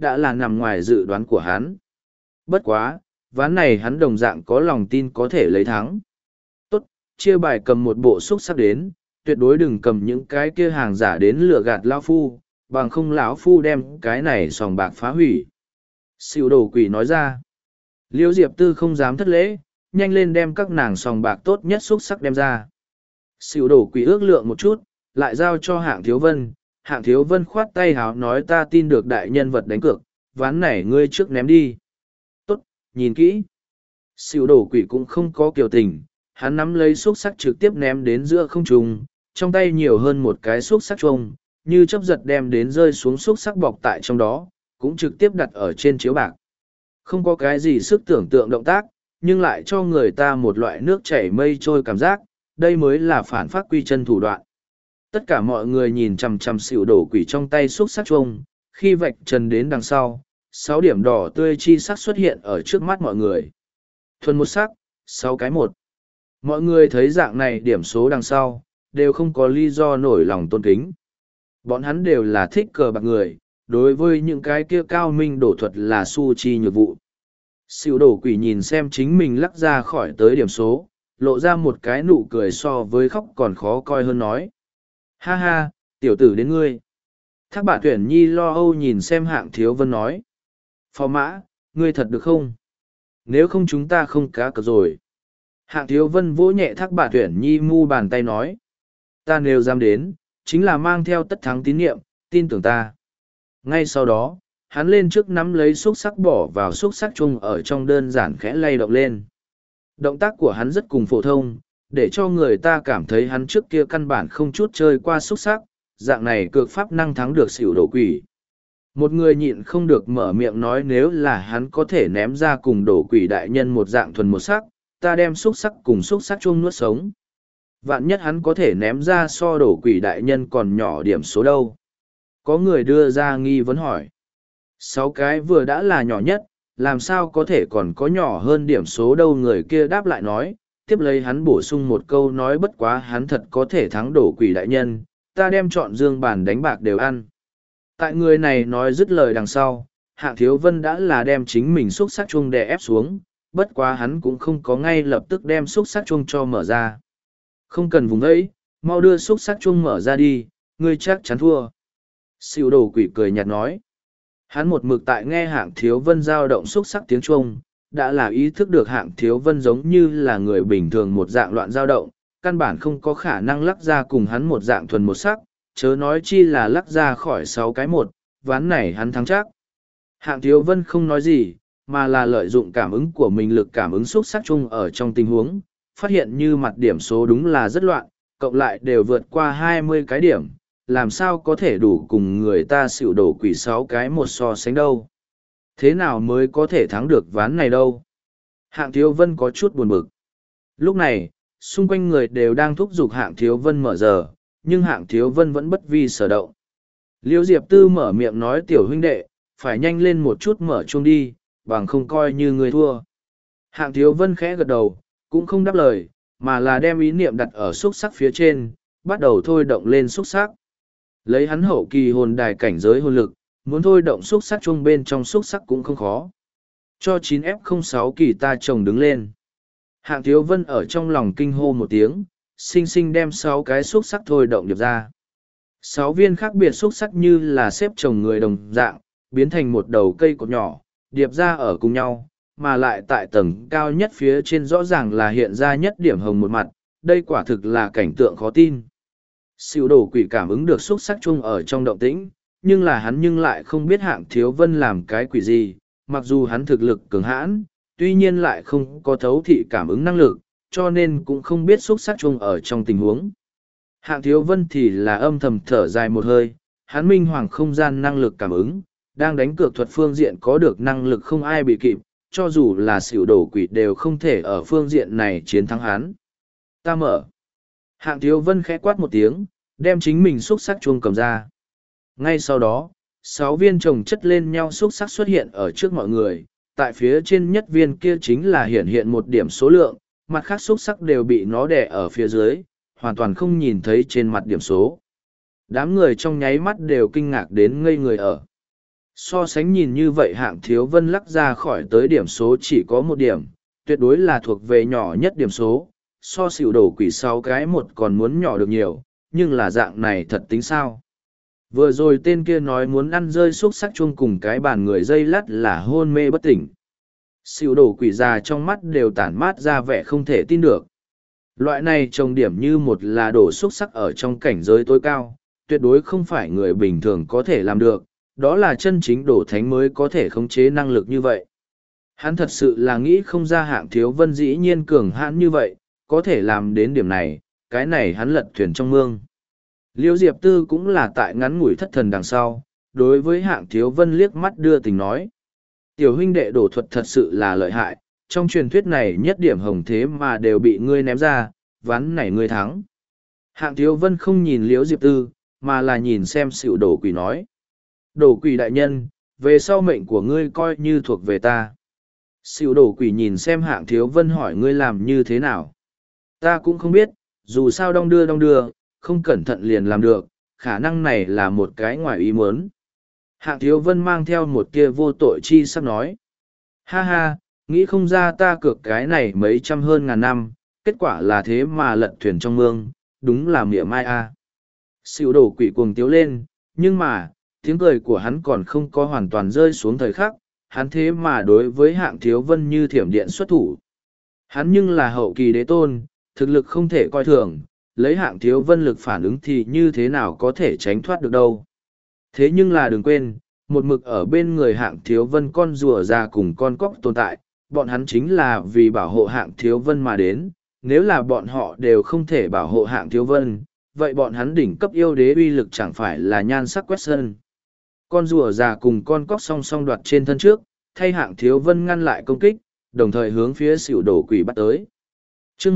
đã là nằm ngoài dự đoán của hắn. Bất quá, ván này hắn đồng dạng có lòng tin có thể lấy thắng. Tốt, chia bài cầm một bộ xúc sắc đến, tuyệt đối đừng cầm những cái kia hàng giả đến lừa gạt lão phu, bằng không lão phu đem cái này sòng bạc phá hủy. Xỉu đồ quỷ nói ra. Liêu Diệp Tư không dám thất lễ, nhanh lên đem các nàng sòng bạc tốt nhất xúc sắc đem ra. Xỉu đồ quỷ ước lượng một chút, lại giao cho Hạng Thiếu Vân. Hạng Thiếu Vân khoát tay háo nói ta tin được đại nhân vật đánh cược, ván này ngươi trước ném đi. Tốt, nhìn kỹ. Xỉu đồ quỷ cũng không có kiều tình, hắn nắm lấy xúc sắc trực tiếp ném đến giữa không trung, trong tay nhiều hơn một cái xúc sắc chuông, như chớp giật đem đến rơi xuống xúc sắc bọc tại trong đó, cũng trực tiếp đặt ở trên chiếu bạc. Không có cái gì sức tưởng tượng động tác, nhưng lại cho người ta một loại nước chảy mây trôi cảm giác, đây mới là phản phát quy chân thủ đoạn. Tất cả mọi người nhìn chằm chằm xỉu đổ quỷ trong tay xúc sắc chuông, khi vạch trần đến đằng sau, 6 điểm đỏ tươi chi sắc xuất hiện ở trước mắt mọi người. Thuần một sắc, 6 cái một. Mọi người thấy dạng này điểm số đằng sau, đều không có lý do nổi lòng tôn kính. Bọn hắn đều là thích cờ bạc người, đối với những cái kia cao minh đổ thuật là su chi nhược vụ. Xỉu đổ quỷ nhìn xem chính mình lắc ra khỏi tới điểm số, lộ ra một cái nụ cười so với khóc còn khó coi hơn nói. Ha ha, tiểu tử đến ngươi. Thác Bạt Tuyển Nhi lo âu nhìn xem Hạng Thiếu Vân nói. Phò mã, ngươi thật được không? Nếu không chúng ta không cá cược rồi. Hạng Thiếu Vân vỗ nhẹ Thác Bạt Tuyển Nhi mu bàn tay nói. Ta nếu dám đến, chính là mang theo tất thắng tín nhiệm, tin tưởng ta. Ngay sau đó, hắn lên trước nắm lấy xúc sắc bỏ vào xúc sắc chung ở trong đơn giản khẽ lay động lên. Động tác của hắn rất cùng phổ thông, để cho người ta cảm thấy hắn trước kia căn bản không chút chơi qua xúc sắc, dạng này cược pháp năng thắng được xỉu đổ quỷ. Một người nhịn không được mở miệng nói nếu là hắn có thể ném ra cùng đổ quỷ đại nhân một dạng thuần một sắc, ta đem xúc sắc cùng xúc sắc chung nuốt sống. Vạn nhất hắn có thể ném ra so đổ quỷ đại nhân còn nhỏ điểm số đâu. Có người đưa ra nghi vấn hỏi. 6 cái vừa đã là nhỏ nhất, làm sao có thể còn có nhỏ hơn điểm số đâu người kia đáp lại nói, tiếp lấy hắn bổ sung một câu nói bất quá hắn thật có thể thắng đổ quỷ đại nhân, ta đem chọn dương bàn đánh bạc đều ăn. Tại người này nói dứt lời đằng sau, Hạng Thiếu Vân đã là đem chính mình xúc sắc chuông đè ép xuống, bất quá hắn cũng không có ngay lập tức đem xúc sắc chuông cho mở ra. Không cần vùng ấy, mau đưa xúc sắc chuông mở ra đi, ngươi chắc chắn thua. Xỉu đồ quỷ cười nhạt nói. Hắn một mực tại nghe Hạng Thiếu Vân giao động xúc sắc tiếng chuông, đã là ý thức được Hạng Thiếu Vân giống như là người bình thường một dạng loạn giao động, căn bản không có khả năng lắc ra cùng hắn một dạng thuần một sắc, chớ nói chi là lắc ra khỏi 6 cái một, ván này hắn thắng chắc. Hạng Thiếu Vân không nói gì, mà là lợi dụng cảm ứng của mình lực cảm ứng xúc sắc chung ở trong tình huống, phát hiện như mặt điểm số đúng là rất loạn, cộng lại đều vượt qua 20 cái điểm, làm sao có thể đủ cùng người ta xỉu đổ quỷ 6 cái một so sánh đâu. Thế nào mới có thể thắng được ván này đâu? Hạng Thiếu Vân có chút buồn bực. Lúc này, xung quanh người đều đang thúc giục Hạng Thiếu Vân mở giờ, nhưng Hạng Thiếu Vân vẫn bất vi sở động. Liêu Diệp Tư mở miệng nói tiểu huynh đệ, phải nhanh lên một chút mở chuông đi, bằng không coi như người thua. Hạng Thiếu Vân khẽ gật đầu, cũng không đáp lời, mà là đem ý niệm đặt ở xúc sắc phía trên, bắt đầu thôi động lên xúc sắc. Lấy hắn hậu kỳ hồn đài cảnh giới hồn lực, muốn thôi động xúc sắc chuông bên trong xúc sắc cũng không khó. Cho 9F06 kỳ ta chồng đứng lên. Hạng Thiếu Vân ở trong lòng kinh hô một tiếng, xinh xinh đem 6 cái xúc sắc thôi động điệp ra. 6 viên khác biệt xúc sắc như là xếp chồng người đồng dạng, biến thành một đầu cây cột nhỏ, điệp ra ở cùng nhau, mà lại tại tầng cao nhất phía trên rõ ràng là hiện ra nhất điểm hồng một mặt, đây quả thực là cảnh tượng khó tin. Xỉu đổ quỷ cảm ứng được xúc sắc chung ở trong động tĩnh, nhưng là hắn nhưng lại không biết Hạng Thiếu Vân làm cái quỷ gì, mặc dù hắn thực lực cường hãn, tuy nhiên lại không có thấu thị cảm ứng năng lực, cho nên cũng không biết xúc sắc chung ở trong tình huống. Hạng Thiếu Vân thì là âm thầm thở dài một hơi, hắn minh hoàng không gian năng lực cảm ứng, đang đánh cược thuật phương diện có được năng lực không ai bị kịp, cho dù là xỉu đổ quỷ đều không thể ở phương diện này chiến thắng hắn. Ta mở. Hạng Thiếu Vân khẽ quát một tiếng, đem chính mình xúc sắc chuông cầm ra. Ngay sau đó, 6 viên chồng chất lên nhau xúc sắc xuất hiện ở trước mọi người, tại phía trên nhất viên kia chính là hiển hiện một điểm số lượng, mặt khác xúc sắc đều bị nó đè ở phía dưới, hoàn toàn không nhìn thấy trên mặt điểm số. Đám người trong nháy mắt đều kinh ngạc đến ngây người ở. So sánh nhìn như vậy hạng thiếu vân lắc ra khỏi tới điểm số chỉ có một điểm, tuyệt đối là thuộc về nhỏ nhất điểm số, so xỉu đổ quỷ 6 cái một còn muốn nhỏ được nhiều, nhưng là dạng này thật tính sao. Vừa rồi tên kia nói muốn ăn rơi xúc sắc chuông cùng cái bàn người dây lắt là hôn mê bất tỉnh. Xỉu đổ quỷ già trong mắt đều tản mát ra vẻ không thể tin được. Loại này trồng điểm như một là đổ xúc sắc ở trong cảnh giới tối cao, tuyệt đối không phải người bình thường có thể làm được, đó là chân chính đổ thánh mới có thể khống chế năng lực như vậy. Hắn thật sự là nghĩ không ra hạng thiếu vân dĩ nhiên cường hãn như vậy, có thể làm đến điểm này, cái này hắn lật thuyền trong mương. Liêu Diệp Tư cũng là tại ngắn ngủi thất thần đằng sau, đối với hạng thiếu vân liếc mắt đưa tình nói. Tiểu huynh đệ đổ thuật thật sự là lợi hại, trong truyền thuyết này nhất điểm hồng thế mà đều bị ngươi ném ra, ván này ngươi thắng. Hạng thiếu vân không nhìn Liêu Diệp Tư, mà là nhìn xem xỉu đổ quỷ nói. Đổ quỷ đại nhân, về sau mệnh của ngươi coi như thuộc về ta. Xỉu đổ quỷ nhìn xem hạng thiếu vân hỏi ngươi làm như thế nào. Ta cũng không biết, dù sao đong đưa, không cẩn thận liền làm được, khả năng này là một cái ngoài ý muốn. Hạng thiếu vân mang theo một tia vô tội chi sắp nói. Ha ha, nghĩ không ra ta cược cái này mấy trăm hơn ngàn năm, kết quả là thế mà lật thuyền trong mương, đúng là mỉa mai a. Xỉu đổ quỷ cuồng tiếu lên, nhưng mà, tiếng cười của hắn còn không có hoàn toàn rơi xuống thời khắc, hắn thế mà đối với hạng thiếu vân như thiểm điện xuất thủ. Hắn nhưng là hậu kỳ đế tôn, thực lực không thể coi thường, lấy hạng thiếu vân lực phản ứng thì như thế nào có thể tránh thoát được đâu. Thế nhưng là đừng quên, một mực ở bên người hạng thiếu vân con rùa già cùng con cóc tồn tại, bọn hắn chính là vì bảo hộ hạng thiếu vân mà đến, nếu là bọn họ đều không thể bảo hộ hạng thiếu vân, vậy bọn hắn đỉnh cấp yêu đế uy lực chẳng phải là nhan sắc quét sân. Con rùa già cùng con cóc song song đoạt trên thân trước, thay hạng thiếu vân ngăn lại công kích, đồng thời hướng phía xỉu đổ quỷ bắt tới. Chương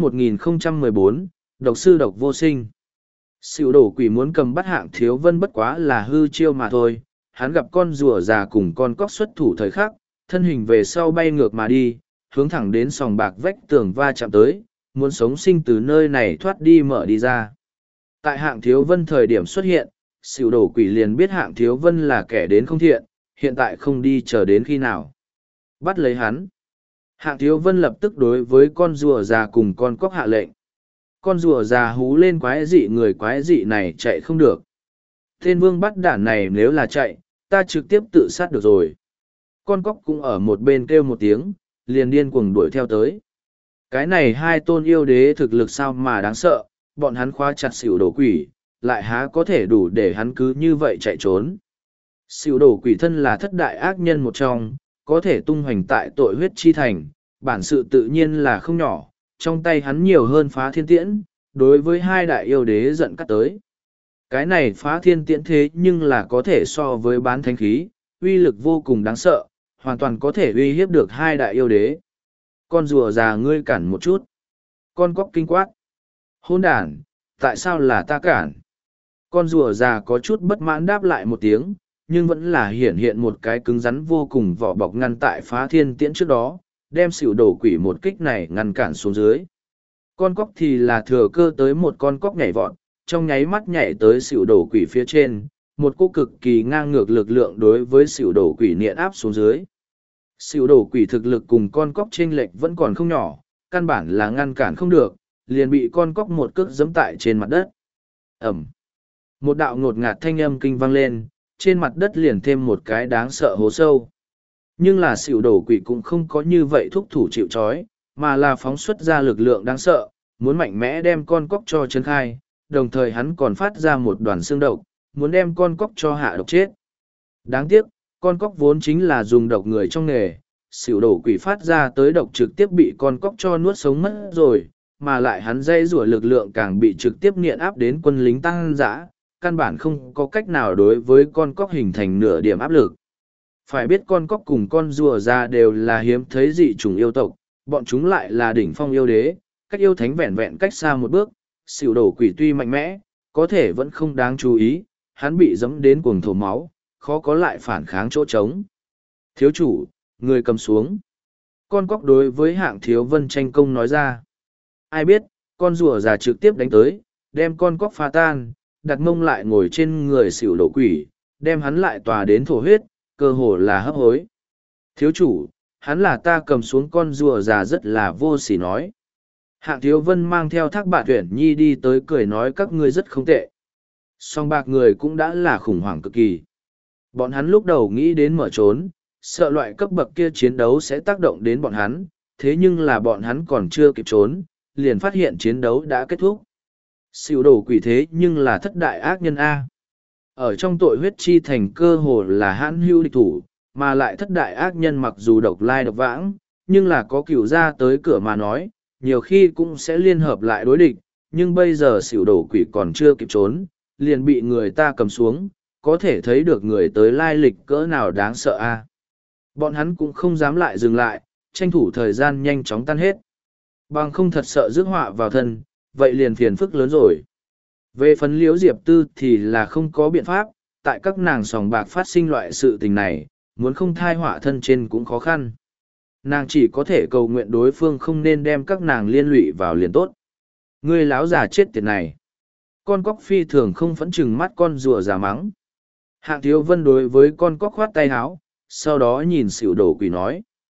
1014, độc sư độc vô sinh. Xỉu đổ quỷ muốn cầm bắt hạng thiếu vân bất quá là hư chiêu mà thôi, hắn gặp con rùa già cùng con cóc xuất thủ thời khắc, thân hình về sau bay ngược mà đi, hướng thẳng đến sòng bạc vách tường va chạm tới, muốn sống sinh từ nơi này thoát đi mở đi ra. Tại hạng thiếu vân thời điểm xuất hiện, xỉu đổ quỷ liền biết hạng thiếu vân là kẻ đến không thiện, hiện tại không đi chờ đến khi nào. Bắt lấy hắn. Hạng thiếu vân lập tức đối với con rùa già cùng con cóc hạ lệnh. Con rùa già hú lên quái dị người quái dị này chạy không được. Tên vương bắt đản này nếu là chạy, ta trực tiếp tự sát được rồi. Con cóc cũng ở một bên kêu một tiếng, liền điên cuồng đuổi theo tới. Cái này hai tôn yêu đế thực lực sao mà đáng sợ, bọn hắn khóa chặt xỉu đổ quỷ, lại há có thể đủ để hắn cứ như vậy chạy trốn. Xỉu đổ quỷ thân là thất đại ác nhân một trong, có thể tung hoành tại tội huyết chi thành, bản sự tự nhiên là không nhỏ, trong tay hắn nhiều hơn phá thiên tiễn, đối với hai đại yêu đế giận cắt tới. Cái này phá thiên tiễn thế nhưng là có thể so với bán thánh khí, uy lực vô cùng đáng sợ, hoàn toàn có thể uy hiếp được hai đại yêu đế. Con rùa già ngươi cản một chút. Con cóc kinh quát. Hôn đàn, tại sao là ta cản? Con rùa già có chút bất mãn đáp lại một tiếng, nhưng vẫn là hiện hiện một cái cứng rắn vô cùng vỏ bọc ngăn tại phá thiên tiễn trước đó, đem xỉu đổ quỷ một kích này ngăn cản xuống dưới. Con cóc thì là thừa cơ tới một con cóc nhảy vọt, trong nháy mắt nhảy tới xỉu đổ quỷ phía trên, một cô cực kỳ ngang ngược lực lượng đối với xỉu đổ quỷ niện áp xuống dưới. Xỉu đổ quỷ thực lực cùng con cóc chênh lệch vẫn còn không nhỏ, căn bản là ngăn cản không được, liền bị con cóc một cước giẫm tại trên mặt đất. Ẩm. Một đạo ngột ngạt thanh âm kinh vang lên, trên mặt đất liền thêm một cái đáng sợ hố sâu. Nhưng là xỉu đổ quỷ cũng không có như vậy thúc thủ chịu trói, mà là phóng xuất ra lực lượng đáng sợ, muốn mạnh mẽ đem con cóc cho chấn khai, đồng thời hắn còn phát ra một đoàn xương độc, muốn đem con cóc cho hạ độc chết. Đáng tiếc, con cóc vốn chính là dùng độc người trong nghề, xỉu đổ quỷ phát ra tới độc trực tiếp bị con cóc cho nuốt sống mất rồi, mà lại hắn dây rủa lực lượng càng bị trực tiếp nghiện áp đến quân lính tăng dã, căn bản không có cách nào đối với con cóc hình thành nửa điểm áp lực. Phải biết con cóc cùng con rùa già đều là hiếm thấy dị chủng yêu tộc, bọn chúng lại là đỉnh phong yêu đế, cách yêu thánh vẹn vẹn cách xa một bước, xỉu đổ quỷ tuy mạnh mẽ, có thể vẫn không đáng chú ý, hắn bị giẫm đến cuồng thổ máu, khó có lại phản kháng chỗ trống. Thiếu chủ, người cầm xuống. Con cóc đối với hạng thiếu vân tranh công nói ra. Ai biết, con rùa già trực tiếp đánh tới, đem con cóc phá tan, đặt mông lại ngồi trên người xỉu đổ quỷ, đem hắn lại tòa đến thổ huyết, cơ hồ là hấp hối. Thiếu chủ, hắn là ta cầm xuống con rùa già rất là vô sỉ nói. Hạng Thiếu Vân mang theo Thác Bạt Uyển Nhi đi tới cười nói các ngươi rất không tệ. Song bạc người cũng đã là khủng hoảng cực kỳ. Bọn hắn lúc đầu nghĩ đến mở trốn, sợ loại cấp bậc kia chiến đấu sẽ tác động đến bọn hắn, thế nhưng là bọn hắn còn chưa kịp trốn, liền phát hiện chiến đấu đã kết thúc. Xỉu đổ quỷ thế nhưng là thất đại ác nhân A. Ở trong tội huyết chi thành cơ hồ là hãn hưu địch thủ, mà lại thất đại ác nhân mặc dù độc lai độc vãng, nhưng là có cửu ra tới cửa mà nói, nhiều khi cũng sẽ liên hợp lại đối địch, nhưng bây giờ xỉu đổ quỷ còn chưa kịp trốn, liền bị người ta cầm xuống, có thể thấy được người tới lai lịch cỡ nào đáng sợ a. Bọn hắn cũng không dám lại dừng lại, tranh thủ thời gian nhanh chóng tan hết. Bằng không thật sợ rước họa vào thân, vậy liền phiền phức lớn rồi. Về phần Liễu Diệp Tư thì là không có biện pháp, tại các nàng sòng bạc phát sinh loại sự tình này, muốn không thai họa thân trên cũng khó khăn. Nàng chỉ có thể cầu nguyện đối phương không nên đem các nàng liên lụy vào liền tốt. Ngươi láo già chết tiệt này. Con cóc phi thường không phẫn chừng mắt con rùa già mắng. Hạng Thiếu Vân đối với con cóc khoát tay háo, sau đó nhìn xỉu đổ quỷ nói.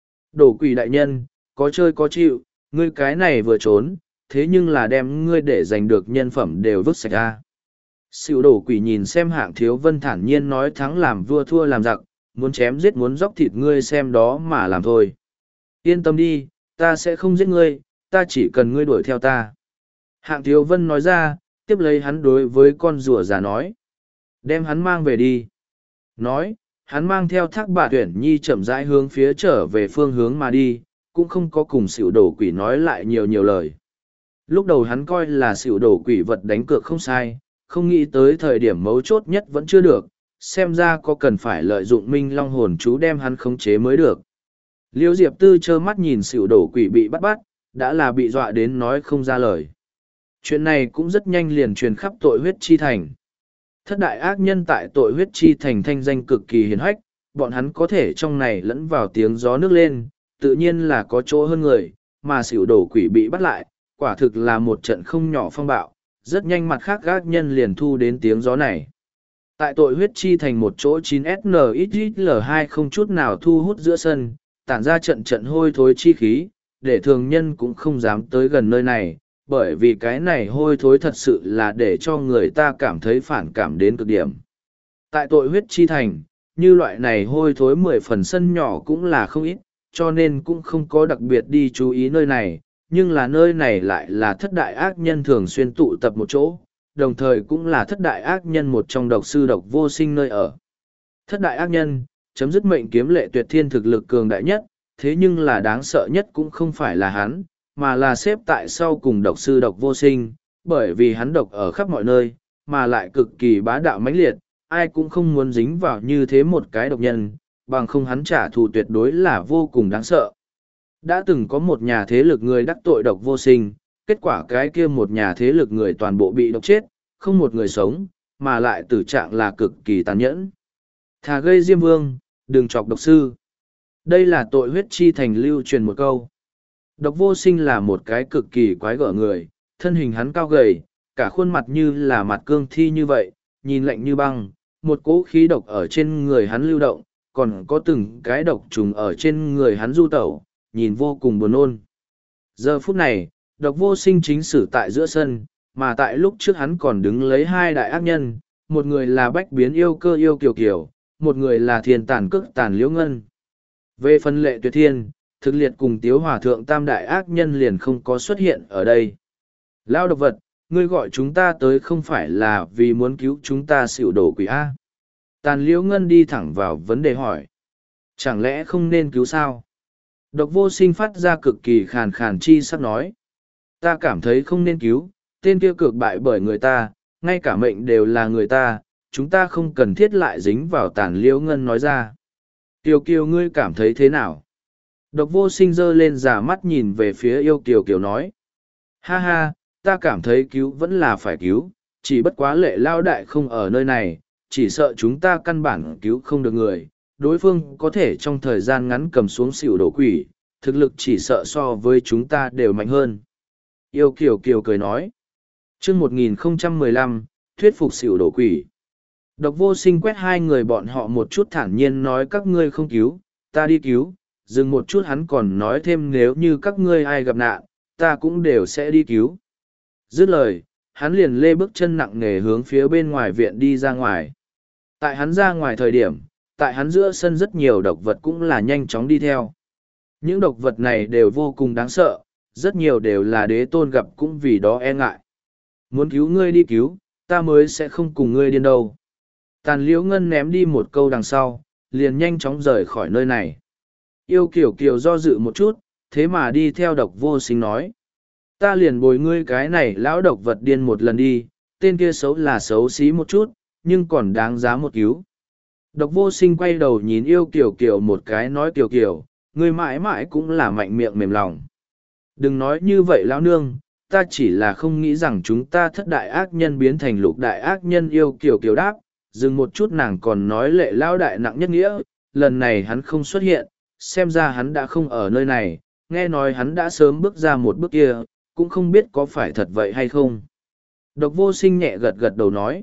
Đổ quỷ đại nhân, có chơi có chịu, ngươi cái này vừa trốn, thế nhưng là đem ngươi để giành được nhân phẩm đều vứt sạch ra. Xỉu đổ quỷ nhìn xem Hạng Thiếu Vân thản nhiên nói thắng làm vua thua làm giặc, muốn chém giết muốn dóc thịt ngươi xem đó mà làm thôi. Yên tâm đi, ta sẽ không giết ngươi, ta chỉ cần ngươi đuổi theo ta. Hạng Thiếu Vân nói ra, tiếp lấy hắn đối với con rùa già nói. Đem hắn mang về đi. Nói, hắn mang theo Thác Bạt Uyển Nhi chậm rãi hướng phía trở về phương hướng mà đi, cũng không có cùng xỉu đổ quỷ nói lại nhiều lời. Lúc đầu hắn coi là xỉu đổ quỷ vật đánh cược không sai, không nghĩ tới thời điểm mấu chốt nhất vẫn chưa được, xem ra có cần phải lợi dụng Minh Long hồn chú đem hắn khống chế mới được. Liễu Diệp Tư trơ mắt nhìn xỉu đổ quỷ bị bắt, đã là bị dọa đến nói không ra lời. Chuyện này cũng rất nhanh liền truyền khắp tội huyết chi thành. Thất đại ác nhân tại tội huyết chi thành thanh danh cực kỳ hiển hách, bọn hắn có thể trong này lẫn vào tiếng gió nước lên, tự nhiên là có chỗ hơn người, mà xỉu đổ quỷ bị bắt lại, quả thực là một trận không nhỏ phong bạo, rất nhanh mặt khác ác nhân liền thu đến tiếng gió này. Tại tội huyết chi thành một chỗ 9SNXL2 không chút nào thu hút giữa sân, tản ra trận hôi thối chi khí, để thường nhân cũng không dám tới gần nơi này, bởi vì cái này hôi thối thật sự là để cho người ta cảm thấy phản cảm đến cực điểm. Tại tội huyết chi thành, như loại này hôi thối 10 phần sân nhỏ cũng là không ít, cho nên cũng không có đặc biệt đi chú ý nơi này, nhưng là nơi này lại là thất đại ác nhân thường xuyên tụ tập một chỗ, đồng thời cũng là thất đại ác nhân một trong độc sư độc vô sinh nơi ở. Thất đại ác nhân, chấm dứt mệnh kiếm lệ tuyệt thiên thực lực cường đại nhất, thế nhưng là đáng sợ nhất cũng không phải là hắn, mà là xếp tại sau cùng độc sư độc vô sinh, bởi vì hắn độc ở khắp mọi nơi, mà lại cực kỳ bá đạo mãnh liệt, ai cũng không muốn dính vào như thế một cái độc nhân, bằng không hắn trả thù tuyệt đối là vô cùng đáng sợ. Đã từng có một nhà thế lực người đắc tội độc vô sinh, kết quả cái kia một nhà thế lực người toàn bộ bị độc chết, không một người sống, mà lại tử trạng là cực kỳ tàn nhẫn. Thà gây diêm vương, đừng chọc độc sư. Đây là tội huyết chi thành lưu truyền một câu. Độc vô sinh là một cái cực kỳ quái gở người, thân hình hắn cao gầy, cả khuôn mặt như là mặt cương thi như vậy, nhìn lạnh như băng, một cỗ khí độc ở trên người hắn lưu động, còn có từng cái độc trùng ở trên người hắn du tẩu, nhìn vô cùng buồn nôn. Giờ phút này, độc vô sinh chính xử tại giữa sân, mà tại lúc trước hắn còn đứng lấy hai đại ác nhân, một người là bách biến yêu cơ yêu kiều kiều, một người là thiên tàn cước tàn liễu ngân. Về phần lệ tuyệt thiên, thực liệt cùng tiếu hòa thượng tam đại ác nhân liền không có xuất hiện ở đây. Lao độc vật, ngươi gọi chúng ta tới không phải là vì muốn cứu chúng ta xỉu đổ quỷ A. Tàn liễu ngân đi thẳng vào vấn đề hỏi. Chẳng lẽ không nên cứu sao? Độc vô sinh phát ra cực kỳ khàn khàn chi sắp nói. Ta cảm thấy không nên cứu, tên kia cược bại bởi người ta, ngay cả mệnh đều là người ta, chúng ta không cần thiết lại dính vào tàn liễu ngân nói ra. Kiều Kiều ngươi cảm thấy thế nào? Độc vô sinh giơ lên giả mắt nhìn về phía yêu Kiều Kiều nói. Ha ha, ta cảm thấy cứu vẫn là phải cứu, chỉ bất quá lệ lao đại không ở nơi này, chỉ sợ chúng ta căn bản cứu không được người. Đối phương có thể trong thời gian ngắn cầm xuống xỉu đổ quỷ, thực lực chỉ sợ so với chúng ta đều mạnh hơn. Yêu Kiều Kiều cười nói. Chương 1015, thuyết phục xỉu đổ quỷ. Độc vô sinh quét hai người bọn họ một chút thản nhiên nói các ngươi không cứu, ta đi cứu, dừng một chút hắn còn nói thêm nếu như các ngươi ai gặp nạn, ta cũng đều sẽ đi cứu. Dứt lời, hắn liền lê bước chân nặng nề hướng phía bên ngoài viện đi ra ngoài. Tại hắn ra ngoài thời điểm, tại hắn giữa sân rất nhiều độc vật cũng là nhanh chóng đi theo. Những độc vật này đều vô cùng đáng sợ, rất nhiều đều là đế tôn gặp cũng vì đó e ngại. Muốn cứu ngươi đi cứu, ta mới sẽ không cùng ngươi điên đâu. Tàn liễu ngân ném đi một câu đằng sau, liền nhanh chóng rời khỏi nơi này. Yêu kiểu kiều do dự một chút, thế mà đi theo độc vô sinh nói. Ta liền bồi ngươi cái này lão độc vật điên một lần đi, tên kia xấu là xấu xí một chút, nhưng còn đáng giá một cứu. Độc vô sinh quay đầu nhìn yêu kiểu kiểu một cái nói kiểu kiểu, ngươi mãi mãi cũng là mạnh miệng mềm lòng. Đừng nói như vậy lão nương, ta chỉ là không nghĩ rằng chúng ta thất đại ác nhân biến thành lục đại ác nhân yêu kiểu kiểu đáp, dừng một chút nàng còn nói lệ lao đại nặng nhất nghĩa, lần này hắn không xuất hiện, xem ra hắn đã không ở nơi này, nghe nói hắn đã sớm bước ra một bước kia, cũng không biết có phải thật vậy hay không. Độc vô sinh nhẹ gật gật đầu nói,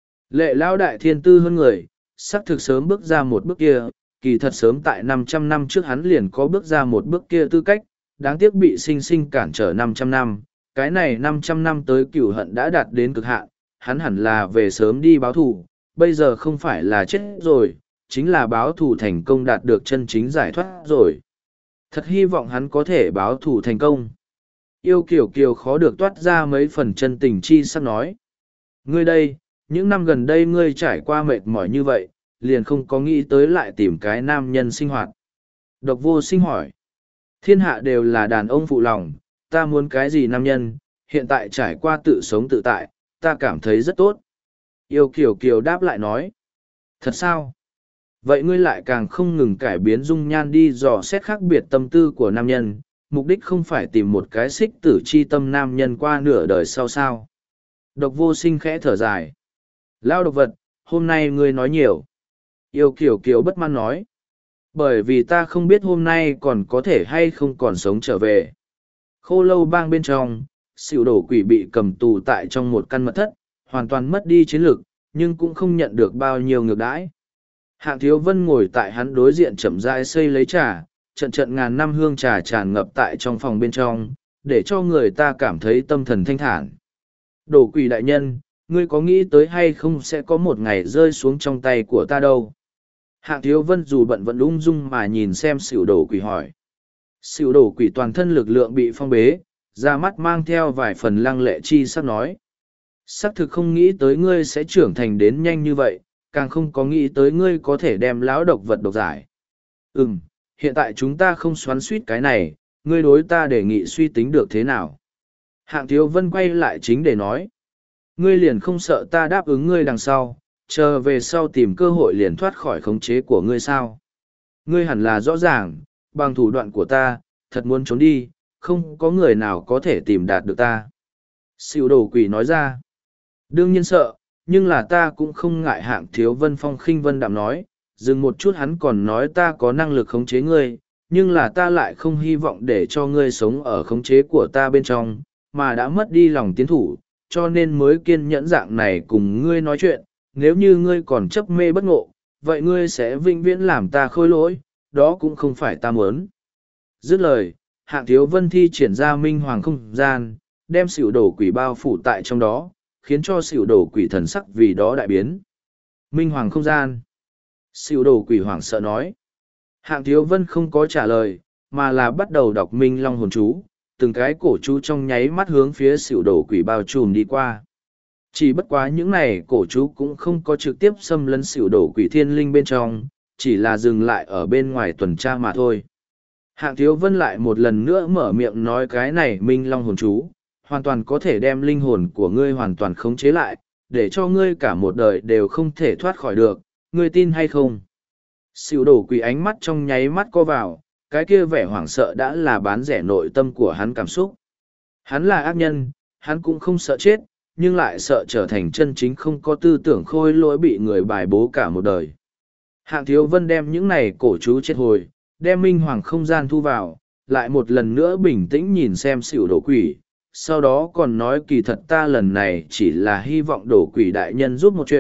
lệ lao đại thiên tư hơn người, xác thực sớm bước ra một bước kia, kỳ thật sớm tại 500 năm trước hắn liền có bước ra một bước kia tư cách, đáng tiếc bị sinh sinh cản trở 500 năm, cái này 500 năm tới cửu hận đã đạt đến cực hạn, hắn hẳn là về sớm đi báo thù, bây giờ không phải là chết rồi, chính là báo thù thành công đạt được chân chính giải thoát rồi. Thật hy vọng hắn có thể báo thù thành công. Yêu kiểu kiều khó được toát ra mấy phần chân tình chi sắc nói. Ngươi đây, những năm gần đây ngươi trải qua mệt mỏi như vậy, liền không có nghĩ tới lại tìm cái nam nhân sinh hoạt. Độc vô sinh hỏi. Thiên hạ đều là đàn ông phụ lòng, ta muốn cái gì nam nhân, hiện tại trải qua tự sống tự tại, ta cảm thấy rất tốt. Yêu kiểu kiều đáp lại nói. Thật sao? Vậy ngươi lại càng không ngừng cải biến dung nhan đi dò xét khác biệt tâm tư của nam nhân, mục đích không phải tìm một cái xích tử chi tâm nam nhân qua nửa đời sau sao. Độc vô sinh khẽ thở dài. Lao độc vật, hôm nay ngươi nói nhiều. Yêu kiểu kiều bất mãn nói. Bởi vì ta không biết hôm nay còn có thể hay không còn sống trở về. Khô lâu bang bên trong, xỉu đổ quỷ bị cầm tù tại trong một căn mật thất, hoàn toàn mất đi chiến lực, nhưng cũng không nhận được bao nhiêu ngược đãi. Hạng Thiếu Vân ngồi tại hắn đối diện chậm rãi xây lấy trà, trận trận ngàn năm hương trà tràn ngập tại trong phòng bên trong, để cho người ta cảm thấy tâm thần thanh thản. Đổ quỷ đại nhân, ngươi có nghĩ tới hay không sẽ có một ngày rơi xuống trong tay của ta đâu? Hạng Thiếu Vân dù bận vẫn ung dung mà nhìn xem xỉu đổ quỷ hỏi. Xỉu đổ quỷ toàn thân lực lượng bị phong bế, ra mắt mang theo vài phần lăng lệ chi sắc nói. Xác thực không nghĩ tới ngươi sẽ trưởng thành đến nhanh như vậy, càng không có nghĩ tới ngươi có thể đem lão độc vật độc giải. Hiện tại chúng ta không xoắn suýt cái này, ngươi đối ta đề nghị suy tính được thế nào? Hạng Thiếu Vân quay lại chính để nói. Ngươi liền không sợ ta đáp ứng ngươi đằng sau, chờ về sau tìm cơ hội liền thoát khỏi khống chế của ngươi sao? Ngươi hẳn là rõ ràng, bằng thủ đoạn của ta, thật muốn trốn đi, không có người nào có thể tìm đạt được ta. Xỉu đồ quỷ nói ra. Đương nhiên sợ, nhưng là ta cũng không ngại. Hạng Thiếu Vân phong khinh vân đạm nói, dừng một chút hắn còn nói ta có năng lực khống chế ngươi, nhưng là ta lại không hy vọng để cho ngươi sống ở khống chế của ta bên trong, mà đã mất đi lòng tiến thủ, cho nên mới kiên nhẫn dạng này cùng ngươi nói chuyện, nếu như ngươi còn chấp mê bất ngộ, vậy ngươi sẽ vĩnh viễn làm ta khôi lỗi, đó cũng không phải ta muốn. Dứt lời, Hạng Thiếu Vân thi triển ra minh hoàng không gian, đem xỉu đổ quỷ bao phủ tại trong đó, khiến cho xỉu đổ quỷ thần sắc vì đó đại biến. Minh hoàng không gian. Xỉu đổ quỷ hoảng sợ nói. Hạng Thiếu Vân không có trả lời, mà là bắt đầu đọc minh long hồn chú, từng cái cổ chú trong nháy mắt hướng phía xỉu đổ quỷ bao trùm đi qua. Chỉ bất quá những này cổ chú cũng không có trực tiếp xâm lấn xỉu đổ quỷ thiên linh bên trong, chỉ là dừng lại ở bên ngoài tuần tra mà thôi. Hạng Thiếu Vân lại một lần nữa mở miệng nói cái này minh long hồn chú, hoàn toàn có thể đem linh hồn của ngươi hoàn toàn khống chế lại, để cho ngươi cả một đời đều không thể thoát khỏi được, ngươi tin hay không? Xỉu đổ quỷ ánh mắt trong nháy mắt co vào, cái kia vẻ hoảng sợ đã là bán rẻ nội tâm của hắn cảm xúc. Hắn là ác nhân, hắn cũng không sợ chết, nhưng lại sợ trở thành chân chính không có tư tưởng khôi lỗi bị người bài bố cả một đời. Hạng Thiếu Vân đem những này cổ chú chết hồi, đem minh hoàng không gian thu vào, lại một lần nữa bình tĩnh nhìn xem xỉu đổ quỷ, sau đó còn nói kỳ thật ta lần này chỉ là hy vọng đổ quỷ đại nhân giúp một chuyện,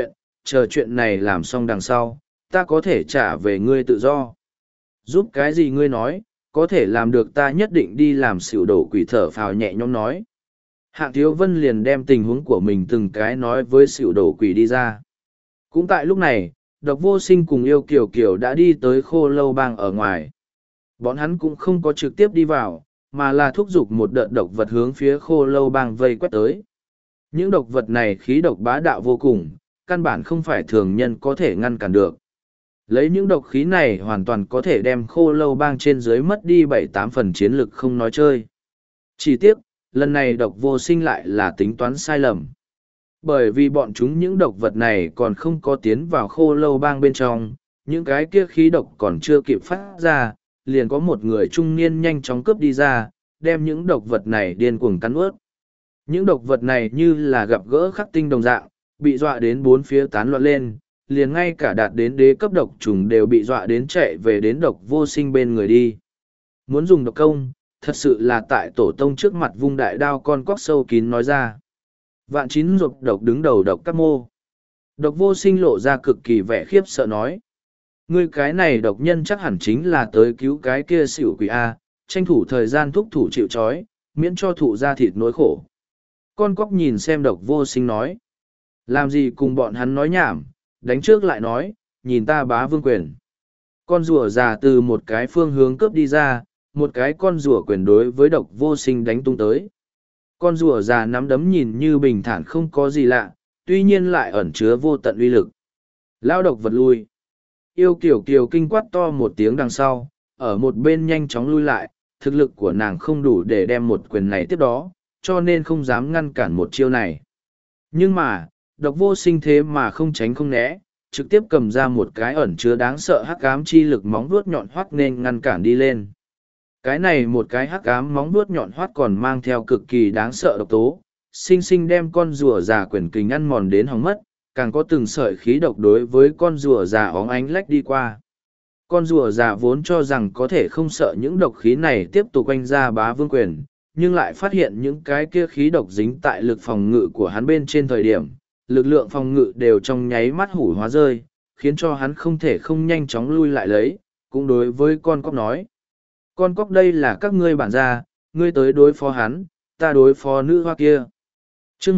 chờ chuyện này làm xong đằng sau, ta có thể trả về ngươi tự do. Giúp cái gì ngươi nói, có thể làm được ta nhất định đi làm xỉu đổ quỷ, thở phào nhẹ nhõm nói. Hạng Thiếu Vân liền đem tình huống của mình từng cái nói với xỉu đổ quỷ đi ra. Cũng tại lúc này, Độc Vô Sinh cùng Yêu Kiều Kiều đã đi tới Khô Lâu Bang ở ngoài. Bọn hắn cũng không có trực tiếp đi vào, mà là thúc giục một đợt độc vật hướng phía Khô Lâu Bang vây quét tới. Những độc vật này khí độc bá đạo vô cùng, căn bản không phải thường nhân có thể ngăn cản được. Lấy những độc khí này hoàn toàn có thể đem Khô Lâu Bang trên dưới mất đi 7-8 phần chiến lực không nói chơi. Chỉ tiếc, lần này Độc Vô Sinh lại là tính toán sai lầm. Bởi vì bọn chúng những độc vật này còn không có tiến vào Khô Lâu Bang bên trong, những cái kia khí độc còn chưa kịp phát ra, liền có một người trung niên nhanh chóng cướp đi ra, đem những độc vật này điên cuồng cắn ướt. Những độc vật này như là gặp gỡ khắc tinh đồng dạng, bị dọa đến bốn phía tán loạn lên, liền ngay cả đạt đến đế cấp độc trùng đều bị dọa đến chạy về đến Độc Vô Sinh bên người đi. Muốn dùng độc công, thật sự là tại tổ tông trước mặt vung đại đao con cóc sâu kín nói ra. Vạn chín rộp độc đứng đầu độc các mô. Độc Vô Sinh lộ ra cực kỳ vẻ khiếp sợ nói. Ngươi cái này độc nhân chắc hẳn chính là tới cứu cái kia xỉu quỷ A, tranh thủ thời gian thúc thủ chịu trói, miễn cho thụ ra thịt nỗi khổ. Con cóc nhìn xem Độc Vô Sinh nói. Làm gì cùng bọn hắn nói nhảm, đánh trước lại nói, nhìn ta bá vương quyền. Con rùa già từ một cái phương hướng cướp đi ra, một cái con rùa quyền đối với Độc Vô Sinh đánh tung tới. Con rùa già nắm đấm nhìn như bình thản không có gì lạ, tuy nhiên lại ẩn chứa vô tận uy lực. Lao độc vật lui. Yêu Kiều Kiều kinh quát to một tiếng đằng sau, ở một bên nhanh chóng lui lại, thực lực của nàng không đủ để đem một quyền này tiếp đó, cho nên không dám ngăn cản một chiêu này. Nhưng mà, Độc Vô Sinh thế mà không tránh không né, trực tiếp cầm ra một cái ẩn chứa đáng sợ hắc ám chi lực móng vuốt nhọn hoắt nên ngăn cản đi lên. Cái này một cái hắc ám móng vuốt nhọn hoắt còn mang theo cực kỳ đáng sợ độc tố, sinh sinh đem con rùa già quyền kình ăn mòn đến hỏng mất, càng có từng sợi khí độc đối với con rùa già óng ánh lách đi qua. Con rùa già vốn cho rằng có thể không sợ những độc khí này tiếp tục quanh ra bá vương quyền, nhưng lại phát hiện những cái kia khí độc dính tại lực phòng ngự của hắn bên trên thời điểm, lực lượng phòng ngự đều trong nháy mắt hủ hóa rơi, khiến cho hắn không thể không nhanh chóng lui lại lấy, cũng đối với con cóc nói. Con cóc đây là các ngươi bản gia, ngươi tới đối phó hắn, ta đối phó nữ hoa kia. Chương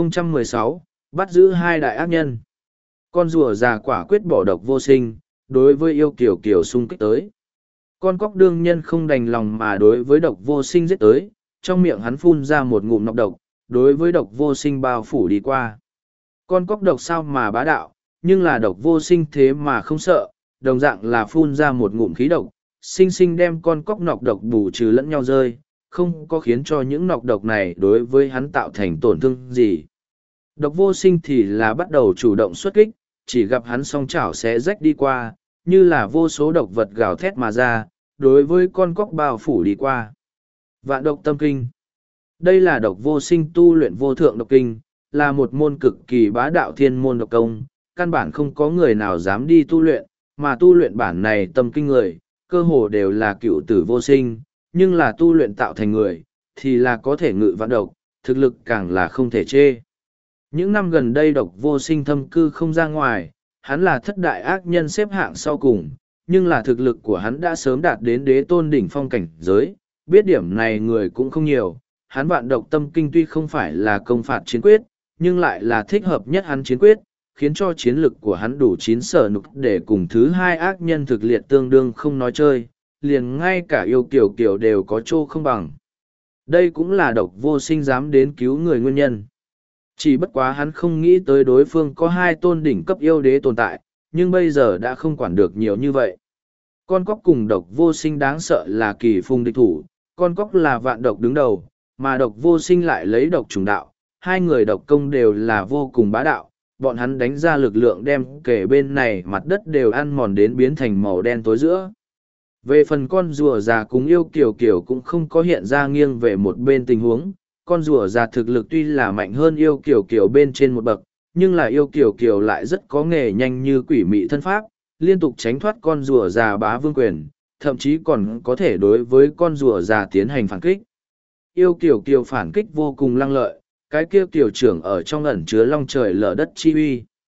1016, bắt giữ hai đại ác nhân. Con rùa già quả quyết bỏ Độc Vô Sinh, đối với Yêu Kiều Kiều xung kích tới. Con cóc đương nhân không đành lòng mà đối với Độc Vô Sinh giết tới, trong miệng hắn phun ra một ngụm nọc độc, đối với Độc Vô Sinh bao phủ đi qua. Con cóc độc sao mà bá đạo, nhưng là Độc Vô Sinh thế mà không sợ, đồng dạng là phun ra một ngụm khí độc, sinh sinh đem con cóc nọc độc bù trừ lẫn nhau rơi, không có khiến cho những nọc độc này đối với hắn tạo thành tổn thương gì. Độc Vô Sinh thì là bắt đầu chủ động xuất kích, chỉ gặp hắn song chảo xé rách đi qua, như là vô số độc vật gào thét mà ra, đối với con cóc bao phủ đi qua. Vạn độc tâm kinh. Đây là Độc Vô Sinh tu luyện vô thượng độc kinh, là một môn cực kỳ bá đạo thiên môn độc công, căn bản không có người nào dám đi tu luyện, mà tu luyện bản này tâm kinh người, cơ hồ đều là cựu tử vô sinh, nhưng là tu luyện tạo thành người, thì là có thể ngự vạn độc, thực lực càng là không thể chê. Những năm gần đây Độc Vô Sinh thâm cư không ra ngoài, hắn là thất đại ác nhân xếp hạng sau cùng, nhưng là thực lực của hắn đã sớm đạt đến đế tôn đỉnh phong cảnh giới, biết điểm này người cũng không nhiều. Hắn vạn độc tâm kinh tuy không phải là công phạt chiến quyết, nhưng lại là thích hợp nhất hắn chiến quyết, khiến cho chiến lực của hắn đủ chín sở nục để cùng thứ hai ác nhân thực liệt tương đương không nói chơi, liền ngay cả Yêu Kiều Kiều đều có chỗ không bằng. Đây cũng là Độc Vô Sinh dám đến cứu người nguyên nhân. Chỉ bất quá hắn không nghĩ tới đối phương có hai tôn đỉnh cấp yêu đế tồn tại, nhưng bây giờ đã không quản được nhiều như vậy. Con cóc cùng Độc Vô Sinh đáng sợ là kỳ phùng địch thủ, con cóc là vạn độc đứng đầu, mà Độc Vô Sinh lại lấy độc trùng đạo, hai người độc công đều là vô cùng bá đạo, bọn hắn đánh ra lực lượng đem kể bên này mặt đất đều ăn mòn đến biến thành màu đen tối giữa. Về phần con rùa già cùng Yêu Kiều Kiều cũng không có hiện ra nghiêng về một bên tình huống, con rùa già thực lực tuy là mạnh hơn Yêu Kiều Kiều bên trên một bậc, nhưng là Yêu Kiều Kiều lại rất có nghề nhanh như quỷ mị thân pháp, liên tục tránh thoát con rùa già bá vương quyền, thậm chí còn có thể đối với con rùa già tiến hành phản kích. Yêu Kiều Kiều phản kích vô cùng lăng lợi, cái kia kiều trưởng ở trong ẩn chứa long trời lở đất chi uy.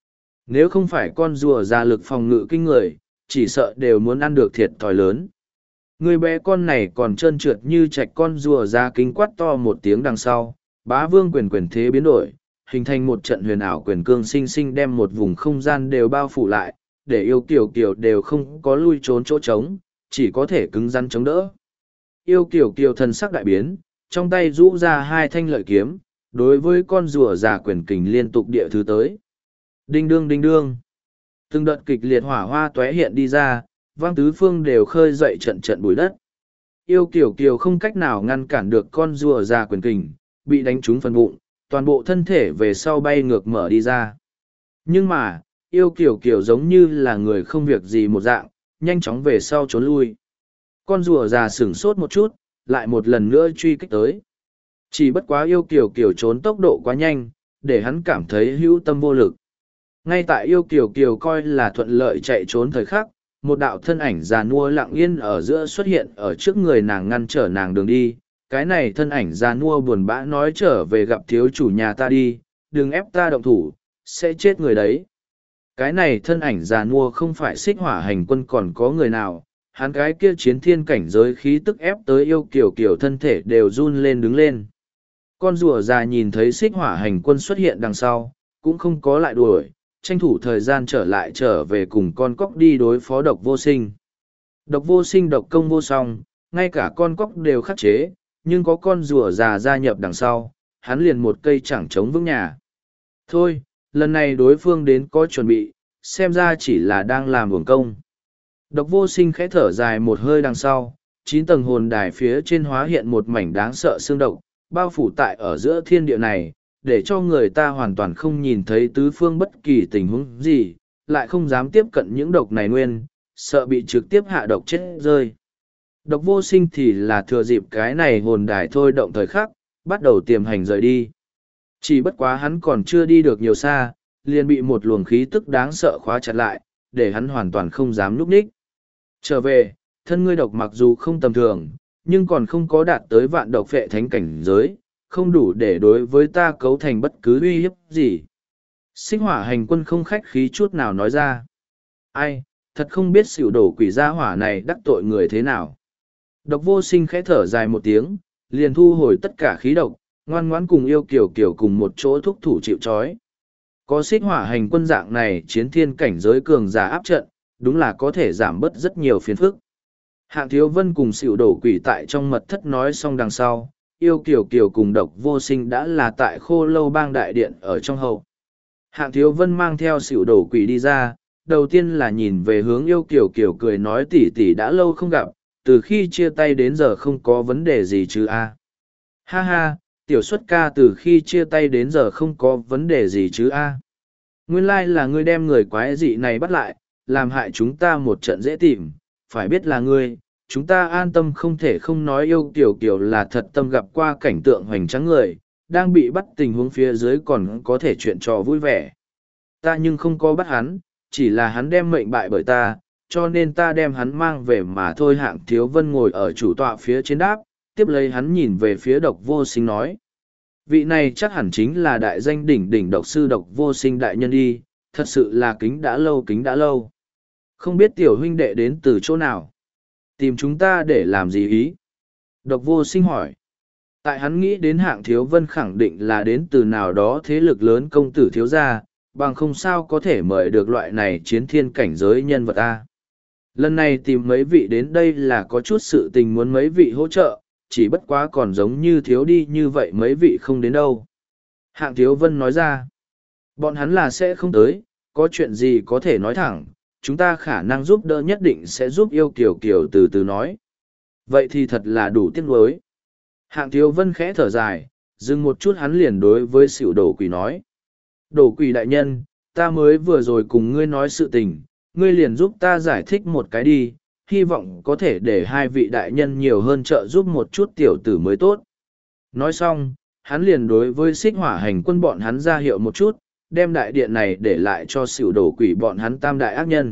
Nếu không phải con rùa già lực phòng ngự kinh người, chỉ sợ đều muốn ăn được thiệt thòi lớn. Người bé con này còn trơn trượt như chạch con rùa già kinh quát to một tiếng đằng sau, bá vương quyền quyền thế biến đổi, hình thành một trận huyền ảo quyền cương sinh sinh đem một vùng không gian đều bao phủ lại, để yêu kiều kiều đều không có lui trốn chỗ trống, chỉ có thể cứng rắn chống đỡ. Yêu kiều kiều thần sắc đại biến, trong tay rũ ra hai thanh lợi kiếm, đối với con rùa già quyền kình liên tục địa thứ tới. Đinh đương đinh đương. Từng đợt kịch liệt hỏa hoa tóe hiện đi ra, vang tứ phương đều khơi dậy trận trận bụi đất. Yêu kiều kiều không cách nào ngăn cản được con rùa già quyền kình, bị đánh trúng phần bụng, toàn bộ thân thể về sau bay ngược mở đi ra. Nhưng mà, yêu kiều kiều giống như là người không việc gì một dạng, nhanh chóng về sau trốn lui. Con rùa già sửng sốt một chút, lại một lần nữa truy kích tới. Chỉ bất quá yêu kiều kiều trốn tốc độ quá nhanh, để hắn cảm thấy hữu tâm vô lực. Ngay tại yêu kiều kiều coi là thuận lợi chạy trốn thời khắc, một đạo thân ảnh già nua lặng yên ở giữa xuất hiện ở trước người nàng ngăn trở nàng đường đi. Cái này thân ảnh già nua buồn bã nói trở về gặp thiếu chủ nhà ta đi, đừng ép ta động thủ, sẽ chết người đấy. Cái này thân ảnh già nua không phải xích hỏa hành quân còn có người nào, hắn cái kia chiến thiên cảnh giới khí tức ép tới yêu kiều kiều thân thể đều run lên đứng lên. Con rùa già nhìn thấy xích hỏa hành quân xuất hiện đằng sau, cũng không có lại đuổi, tranh thủ thời gian trở về cùng con cóc đi đối phó độc vô sinh. Độc vô sinh độc công vô song, ngay cả con cóc đều khắc chế, nhưng có con rùa già gia nhập đằng sau, hắn liền một cây chẳng chống vững nhà. Thôi, lần này đối phương đến có chuẩn bị, xem ra chỉ là đang làm uổng công. Độc vô sinh khẽ thở dài một hơi đằng sau, 9 tầng hồn đài phía trên hóa hiện một mảnh đáng sợ xương độc, bao phủ tại ở giữa thiên địa này, để cho người ta hoàn toàn không nhìn thấy tứ phương bất kỳ tình huống gì, lại không dám tiếp cận những độc này nguyên, sợ bị trực tiếp hạ độc chết rơi. Độc vô sinh thì là thừa dịp cái này hồn đài thôi động thời khắc, bắt đầu tiềm hành rời đi. Chỉ bất quá hắn còn chưa đi được nhiều xa, liền bị một luồng khí tức đáng sợ khóa chặt lại, để hắn hoàn toàn không dám núp ních. Trở về, thân ngươi độc mặc dù không tầm thường, nhưng còn không có đạt tới vạn độc phệ thánh cảnh giới, không đủ để đối với ta cấu thành bất cứ uy hiếp gì. Xích hỏa hành quân không khách khí chút nào nói ra. Ai, thật không biết xỉu đổ quỷ gia hỏa này đắc tội người thế nào. Độc vô sinh khẽ thở dài một tiếng, liền thu hồi tất cả khí độc, ngoan ngoãn cùng yêu kiều kiều cùng một chỗ thúc thủ chịu trói. Có xích hỏa hành quân dạng này chiến thiên cảnh giới cường giả áp trận, đúng là có thể giảm bớt rất nhiều phiền phức. Hạng Thiếu Vân cùng xỉu đổ quỷ tại trong mật thất nói xong đằng sau, yêu kiều kiều cùng độc vô sinh đã là tại khô lâu bang đại điện ở trong hậu. Hạng Thiếu Vân mang theo xỉu đổ quỷ đi ra, đầu tiên là nhìn về hướng yêu kiều kiều cười nói tỷ tỷ đã lâu không gặp, từ khi chia tay đến giờ không có vấn đề gì chứ a. Ha ha, tiểu xuất ca từ khi chia tay đến giờ không có vấn đề gì chứ a. Nguyên lai là ngươi đem người quái dị này bắt lại, làm hại chúng ta một trận dễ tìm, phải biết là ngươi, chúng ta an tâm không thể không nói yêu kiều kiều là thật tâm gặp qua cảnh tượng hoành tráng người, đang bị bắt tình huống phía dưới còn có thể chuyện trò vui vẻ. Ta nhưng không có bắt hắn, chỉ là hắn đem mệnh bại bởi ta, cho nên ta đem hắn mang về mà thôi. Hạng Thiếu Vân ngồi ở chủ tọa phía trên đáp, tiếp lấy hắn nhìn về phía độc vô sinh nói. Vị này chắc hẳn chính là đại danh đỉnh đỉnh độc sư độc vô sinh đại nhân đi, thật sự là kính đã lâu. Không biết tiểu huynh đệ đến từ chỗ nào? Tìm chúng ta để làm gì ý? Độc vô sinh hỏi. Tại hắn nghĩ đến Hạng Thiếu Vân khẳng định là đến từ nào đó thế lực lớn công tử thiếu gia, bằng không sao có thể mời được loại này chiến thiên cảnh giới nhân vật a. Lần này tìm mấy vị đến đây là có chút sự tình muốn mấy vị hỗ trợ, chỉ bất quá còn giống như thiếu đi như vậy mấy vị không đến đâu. Hạng Thiếu Vân nói ra, bọn hắn là sẽ không tới, có chuyện gì có thể nói thẳng, chúng ta khả năng giúp đỡ nhất định sẽ giúp yêu kiều kiều từ từ nói. Vậy thì thật là đủ tiếc nuối. Hạng Thiếu Vân khẽ thở dài, dừng một chút hắn liền đối với xỉu đổ quỷ nói. Đổ quỷ đại nhân, ta mới vừa rồi cùng ngươi nói sự tình, ngươi liền giúp ta giải thích một cái đi, hy vọng có thể để hai vị đại nhân nhiều hơn trợ giúp một chút tiểu tử mới tốt. Nói xong, hắn liền đối với xích hỏa hành quân bọn hắn ra hiệu một chút, đem đại điện này để lại cho xỉu đổ quỷ bọn hắn tam đại ác nhân.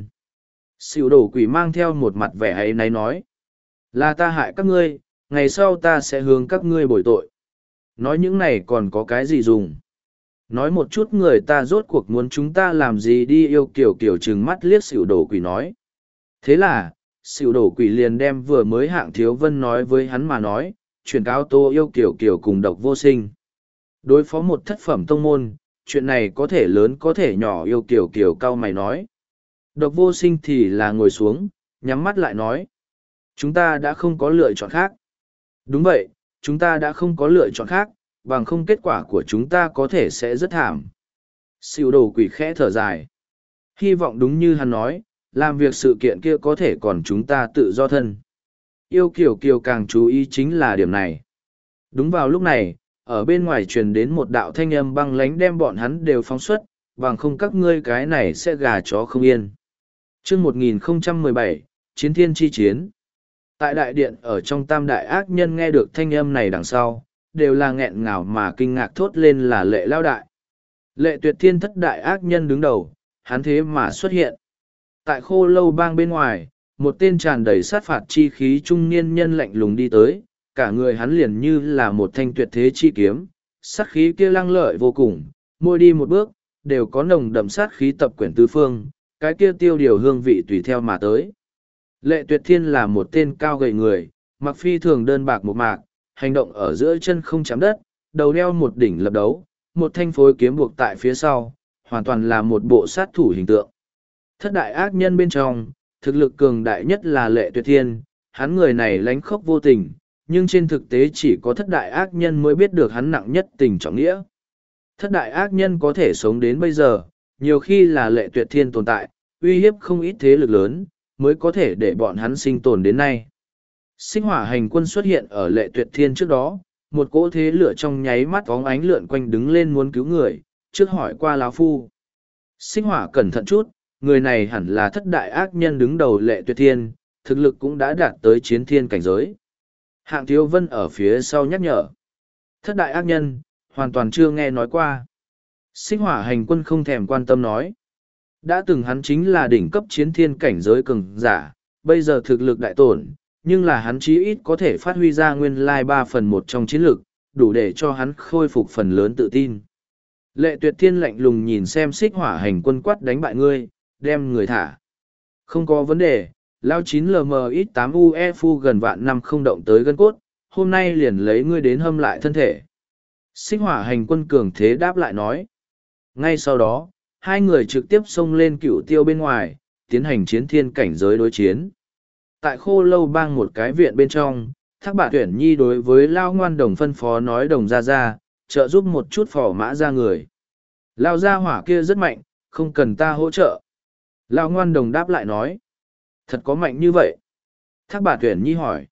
Xỉu đổ quỷ mang theo một mặt vẻ ấy náy nói, là ta hại các ngươi, ngày sau ta sẽ hướng các ngươi bồi tội. Nói những này còn có cái gì dùng. Nói một chút người ta rốt cuộc muốn chúng ta làm gì đi, yêu kiểu kiểu trừng mắt liếc xỉu đổ quỷ nói. Thế là, xỉu đổ quỷ liền đem vừa mới Hạng Thiếu Vân nói với hắn mà nói, chuyển cáo Tô yêu kiểu kiểu cùng Độc Vô Sinh. Đối phó một thất phẩm tông môn, chuyện này có thể lớn có thể nhỏ, yêu kiểu kiểu cau mày nói. Độc Vô Sinh thì là ngồi xuống, nhắm mắt lại nói. Chúng ta đã không có lựa chọn khác. Đúng vậy, chúng ta đã không có lựa chọn khác, bằng không kết quả của chúng ta có thể sẽ rất thảm. Xỉu đồ quỷ khẽ thở dài. Hy vọng đúng như hắn nói, làm việc sự kiện kia có thể còn chúng ta tự do thân. Yêu Kiều Kiều càng chú ý chính là điểm này. Đúng vào lúc này, ở bên ngoài truyền đến một đạo thanh âm băng lánh đem bọn hắn đều phóng xuất, bằng không các ngươi cái này sẽ gà chó không yên. Chương 1017, Chiến Thiên Chi Chiến. Tại đại điện ở trong Tam Đại Ác Nhân nghe được thanh âm này đằng sau, đều là nghẹn ngào mà kinh ngạc thốt lên là Lệ Lao Đại. Lệ Tuyệt Thiên thất đại ác nhân đứng đầu, hắn thế mà xuất hiện. Tại Khô Lâu Bang bên ngoài, một tên tràn đầy sát phạt chi khí trung niên nhân lạnh lùng đi tới, cả người hắn liền như là một thanh tuyệt thế chi kiếm, sát khí kia lăng lợi vô cùng, mỗi đi một bước, đều có nồng đậm sát khí tập quyển tứ phương, cái kia tiêu điều hương vị tùy theo mà tới. Lệ Tuyệt Thiên là một tên cao gầy người, mặc phi thường đơn bạc một mạc, hành động ở giữa chân không chạm đất, đầu đeo một đỉnh lập đấu, một thanh phối kiếm buộc tại phía sau, hoàn toàn là một bộ sát thủ hình tượng. Thất đại ác nhân bên trong, thực lực cường đại nhất là Lệ Tuyệt Thiên, hắn người này lánh khóc vô tình, nhưng trên thực tế chỉ có thất đại ác nhân mới biết được hắn nặng nhất tình trọng nghĩa. Thất đại ác nhân có thể sống đến bây giờ, nhiều khi là Lệ Tuyệt Thiên tồn tại, uy hiếp không ít thế lực lớn, mới có thể để bọn hắn sinh tồn đến nay. Sinh hỏa hành quân xuất hiện ở Lệ Tuyệt Thiên trước đó, một cỗ thế lửa trong nháy mắt óng ánh lượn quanh đứng lên muốn cứu người, trước hỏi qua lão phu. Sinh hỏa cẩn thận chút, người này hẳn là thất đại ác nhân đứng đầu Lệ Tuyệt Thiên, thực lực cũng đã đạt tới chiến thiên cảnh giới. Hạng Thiếu Vân ở phía sau nhắc nhở. Thất đại ác nhân, hoàn toàn chưa nghe nói qua. Sinh hỏa hành quân không thèm quan tâm nói. Đã từng hắn chính là đỉnh cấp chiến thiên cảnh giới cường giả, bây giờ thực lực đại tổn, nhưng là hắn chí ít có thể phát huy ra nguyên lai 3/1 trong chiến lực, đủ để cho hắn khôi phục phần lớn tự tin. Lệ Tuyệt Thiên lạnh lùng nhìn xem xích hỏa hành quân quát đánh bại ngươi, đem người thả. Không có vấn đề, lao 9LMX8UE phu gần vạn năm không động tới gân cốt, hôm nay liền lấy ngươi đến hâm lại thân thể. Xích hỏa hành quân cường thế đáp lại nói. Ngay sau đó, hai người trực tiếp xông lên Cửu Tiêu bên ngoài, tiến hành chiến thiên cảnh giới đối chiến. Tại Khô Lâu Bang một cái viện bên trong, Thác Bạt Tuyển Nhi đối với Lao Ngoan Đồng phân phó nói Đồng ra, trợ giúp một chút phò mã ra người. Lao gia hỏa kia rất mạnh, không cần ta hỗ trợ. Lao Ngoan Đồng đáp lại nói. Thật có mạnh như vậy? Thác Bạt Tuyển Nhi hỏi.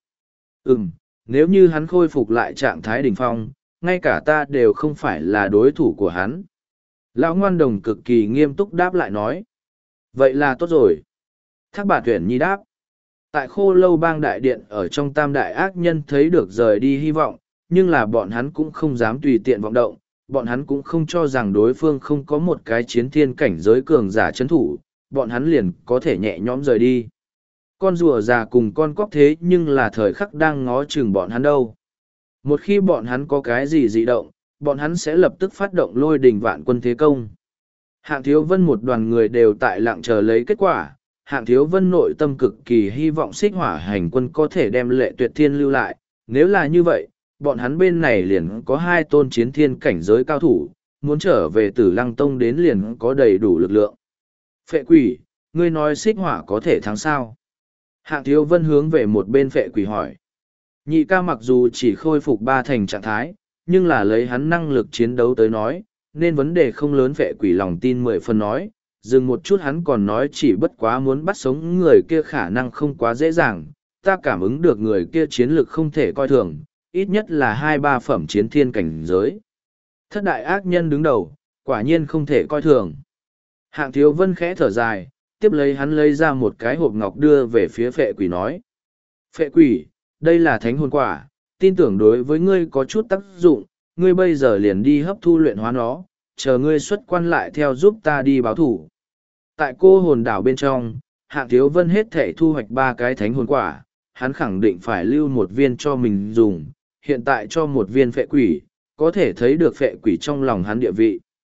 Nếu như hắn khôi phục lại trạng thái đỉnh phong, ngay cả ta đều không phải là đối thủ của hắn. Lão Ngoan Đồng cực kỳ nghiêm túc đáp lại nói. Vậy là tốt rồi. Thác Bạt Tuyển Nhi đáp. Tại Khô Lâu Bang đại điện ở trong Tam Đại Ác Nhân thấy được rời đi hy vọng, nhưng là bọn hắn cũng không dám tùy tiện vọng động, bọn hắn cũng không cho rằng đối phương không có một cái chiến thiên cảnh giới cường giả chấn thủ, bọn hắn liền có thể nhẹ nhõm rời đi. Con rùa già cùng con cóc thế nhưng là thời khắc đang ngó chừng bọn hắn đâu. Một khi bọn hắn có cái gì dị động, bọn hắn sẽ lập tức phát động lôi đình vạn quân thế công. Hạng Thiếu Vân một đoàn người đều tại lặng chờ lấy kết quả. Hạng Thiếu Vân nội tâm cực kỳ hy vọng xích hỏa hành quân có thể đem Lệ Tuyệt Thiên lưu lại. Nếu là như vậy, bọn hắn bên này liền có 2 tôn chiến thiên cảnh giới cao thủ, muốn trở về Tử Lăng Tông đến liền có đầy đủ lực lượng. Phệ quỷ, ngươi nói xích hỏa có thể thắng sao? Hạng Thiếu Vân hướng về một bên phệ quỷ hỏi. Nhị ca mặc dù chỉ khôi phục 3 thành trạng thái, nhưng là lấy hắn năng lực chiến đấu tới nói, nên vấn đề không lớn. Phệ quỷ lòng tin 10 phần nói, dừng một chút hắn còn nói chỉ bất quá muốn bắt sống người kia khả năng không quá dễ dàng, ta cảm ứng được người kia chiến lực không thể coi thường, ít nhất là 2-3 phẩm chiến thiên cảnh giới. Thất đại ác nhân đứng đầu, quả nhiên không thể coi thường. Hạng Thiếu Vân khẽ thở dài, tiếp lấy hắn lấy ra một cái hộp ngọc đưa về phía phệ quỷ nói. Phệ quỷ, đây là thánh hồn quả, tin tưởng đối với ngươi có chút tác dụng, ngươi bây giờ liền đi hấp thu luyện hóa nó, chờ ngươi xuất quan lại theo giúp ta đi báo thủ. Tại Cô Hồn Đảo bên trong, Hạng Thiếu Vân hết thể thu hoạch 3 cái thánh hồn quả, hắn khẳng định phải lưu một viên cho mình dùng, hiện tại cho một viên phệ quỷ, có thể thấy được phệ quỷ trong lòng hắn địa vị.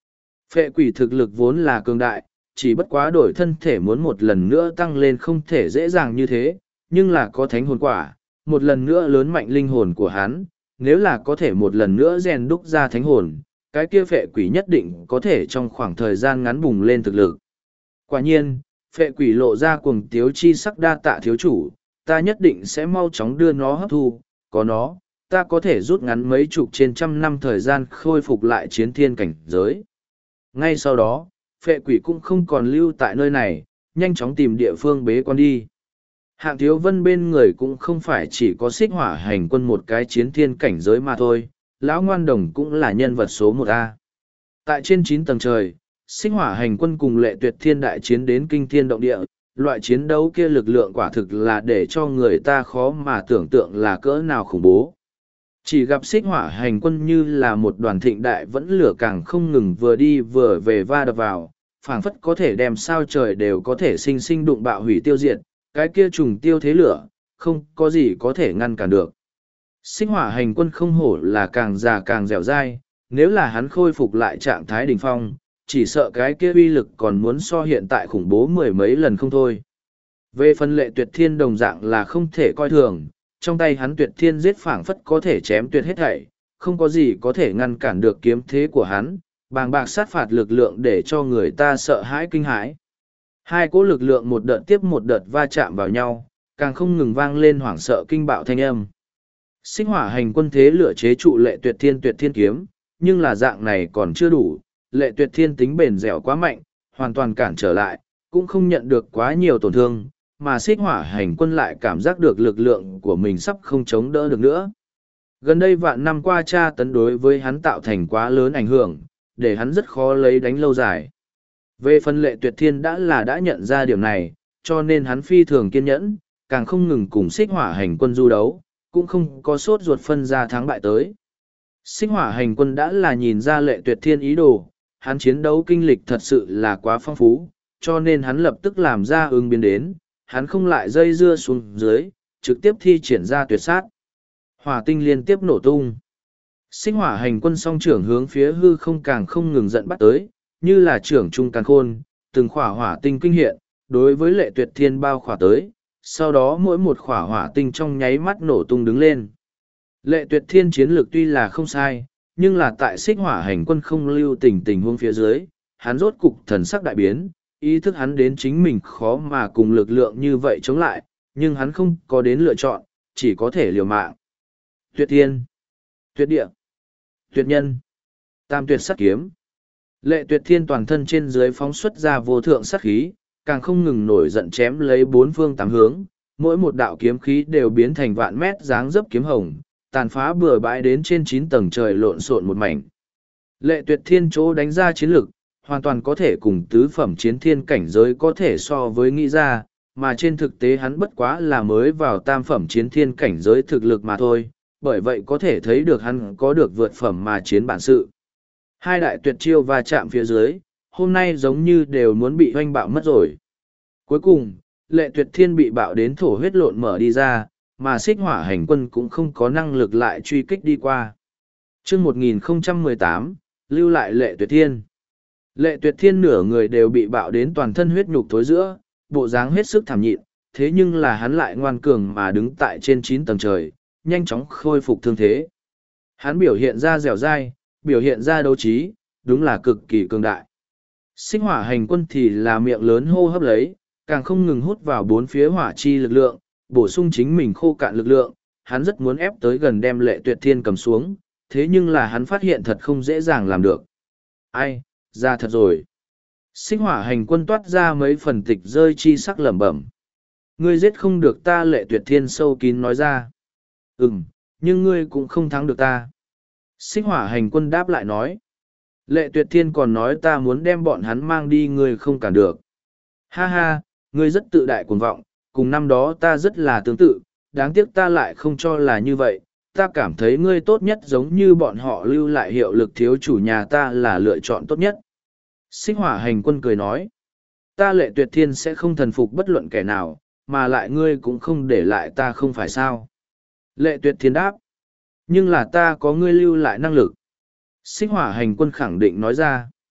Phệ quỷ thực lực vốn là cường đại, chỉ bất quá đổi thân thể muốn một lần nữa tăng lên không thể dễ dàng như thế, nhưng là có thánh hồn quả, một lần nữa lớn mạnh linh hồn của hắn, nếu là có thể một lần nữa rèn đúc ra thánh hồn, cái kia phệ quỷ nhất định có thể trong khoảng thời gian ngắn bùng lên thực lực. Quả nhiên, phệ quỷ lộ ra cuồng tiếu chi sắc, đa tạ thiếu chủ, ta nhất định sẽ mau chóng đưa nó hấp thu, có nó, ta có thể rút ngắn mấy chục trên trăm năm thời gian khôi phục lại chiến thiên cảnh giới. Ngay sau đó, phệ quỷ cũng không còn lưu tại nơi này, nhanh chóng tìm địa phương bế quan đi. Hạng Thiếu Vân bên người cũng không phải chỉ có Xích Hỏa Hành Quân một cái chiến thiên cảnh giới mà thôi, lão ngoan đồng cũng là nhân vật số 1A. Tại trên 9 tầng trời, Xích Hỏa Hành Quân cùng Lệ Tuyệt Thiên đại chiến đến kinh thiên động địa, loại chiến đấu kia lực lượng quả thực là để cho người ta khó mà tưởng tượng là cỡ nào khủng bố. Chỉ gặp Xích Hỏa Hành Quân như là một đoàn thịnh đại vẫn lửa càng không ngừng vừa đi vừa về va đập vào, phảng phất có thể đem sao trời đều có thể sinh sinh đụng bạo hủy tiêu diệt, cái kia trùng tiêu thế lửa, không có gì có thể ngăn cản được. Xích Hỏa Hành Quân không hổ là càng già càng dẻo dai, nếu là hắn khôi phục lại trạng thái đỉnh phong, chỉ sợ cái kia uy lực còn muốn so hiện tại khủng bố mười mấy lần không thôi. Về phần Lệ Tuyệt Thiên đồng dạng là không thể coi thường, trong tay hắn Tuyệt Thiên giết phảng phất có thể chém tuyệt hết thảy, không có gì có thể ngăn cản được kiếm thế của hắn, bàng bạc sát phạt lực lượng để cho người ta sợ hãi kinh hãi. Hai cỗ lực lượng một đợt tiếp một đợt va chạm vào nhau, càng không ngừng vang lên hoảng sợ kinh bạo thanh âm. Xích Hỏa Hành Quân thế lửa chế trụ Lệ Tuyệt Thiên kiếm, nhưng là dạng này còn chưa đủ, Lệ Tuyệt Thiên tính bền dẻo quá mạnh, hoàn toàn cản trở lại, cũng không nhận được quá nhiều tổn thương, mà Xích Hỏa Hành Quân lại cảm giác được lực lượng của mình sắp không chống đỡ được nữa. Gần đây vạn năm qua tra tấn đối với hắn tạo thành quá lớn ảnh hưởng, để hắn rất khó lấy đánh lâu dài. Về phần Lệ Tuyệt Thiên đã nhận ra điểm này, cho nên hắn phi thường kiên nhẫn, càng không ngừng cùng Xích Hỏa Hành Quân du đấu, cũng không có sốt ruột phân ra thắng bại tới. Xích Hỏa Hành Quân đã là nhìn ra Lệ Tuyệt Thiên ý đồ, hắn chiến đấu kinh lịch thật sự là quá phong phú, cho nên hắn lập tức làm ra ứng biến đến, hắn không lại dây dưa xuống dưới, trực tiếp thi triển ra tuyệt sát. Hỏa tinh liên tiếp nổ tung. Xích Hỏa Hành Quân song trưởng hướng phía hư không càng không ngừng giận bắt tới, như là trưởng trung càn khôn, từng khỏa hỏa tinh kinh hiện, đối với Lệ Tuyệt Thiên bao khỏa tới, sau đó mỗi một khỏa hỏa tinh trong nháy mắt nổ tung đứng lên. Lệ Tuyệt Thiên chiến lược tuy là không sai, nhưng là tại Xích Hỏa Hành Quân không lưu tình huống phía dưới, hắn rốt cục thần sắc đại biến, ý thức hắn đến chính mình khó mà cùng lực lượng như vậy chống lại, nhưng hắn không có đến lựa chọn, chỉ có thể liều mạng. Tuyệt Thiên, Tuyệt Địa, Tuyệt Nhân, Tam Tuyệt Sát Kiếm. Lệ Tuyệt Thiên toàn thân trên dưới phóng xuất ra vô thượng sát khí, càng không ngừng nổi giận chém lấy bốn phương tám hướng, mỗi một đạo kiếm khí đều biến thành vạn mét dáng dấp kiếm hồng, tàn phá bừa bãi đến trên 9 tầng trời lộn xộn một mảnh. Lệ Tuyệt Thiên chỗ đánh ra chiến lực, hoàn toàn có thể cùng tứ phẩm chiến thiên cảnh giới có thể so với nghĩ ra, mà trên thực tế hắn bất quá là mới vào tam phẩm chiến thiên cảnh giới thực lực mà thôi, bởi vậy có thể thấy được hắn có được vượt phẩm mà chiến bản sự. Hai đại tuyệt chiêu va chạm phía dưới, hôm nay giống như đều muốn bị hoanh bạo mất rồi. Cuối cùng, Lệ Tuyệt Thiên bị bạo đến thổ huyết lộn mở đi ra, mà Xích Hỏa Hành Quân cũng không có năng lực lại truy kích đi qua. Chương 1018, lưu lại Lệ Tuyệt Thiên. Lệ Tuyệt Thiên nửa người đều bị bạo đến toàn thân huyết nhục thối giữa, bộ dáng hết sức thảm nhịn, thế nhưng là hắn lại ngoan cường mà đứng tại trên 9 tầng trời, nhanh chóng khôi phục thương thế. Hắn biểu hiện ra dẻo dai, biểu hiện ra đấu trí, đúng là cực kỳ cường đại. Xích Hỏa Hành Quân thì là miệng lớn hô hấp lấy, càng không ngừng hút vào bốn phía hỏa chi lực lượng, bổ sung chính mình khô cạn lực lượng, hắn rất muốn ép tới gần đem Lệ Tuyệt Thiên cầm xuống, thế nhưng là hắn phát hiện thật không dễ dàng làm được. Ai, ra thật rồi. Xích Hỏa Hành Quân toát ra mấy phần tịch rơi chi sắc lẩm bẩm. Ngươi giết không được ta, Lệ Tuyệt Thiên sâu kín nói ra. Nhưng ngươi cũng không thắng được ta. Xích Hỏa Hành Quân đáp lại nói. Lệ Tuyệt Thiên còn nói ta muốn đem bọn hắn mang đi, ngươi không cản được. Ha ha, ngươi rất tự đại cuồng vọng, cùng năm đó ta rất là tương tự, đáng tiếc ta lại không cho là như vậy. Ta cảm thấy ngươi tốt nhất giống như bọn họ lưu lại hiệu lực thiếu chủ nhà ta là lựa chọn tốt nhất. Xích Hỏa Hành Quân cười nói. Ta Lệ Tuyệt Thiên sẽ không thần phục bất luận kẻ nào, mà lại ngươi cũng không để lại ta không phải sao. Lệ Tuyệt Thiên đáp. Nhưng là ta có ngươi lưu lại năng lực. Xích Hỏa Hành Quân khẳng định nói ra.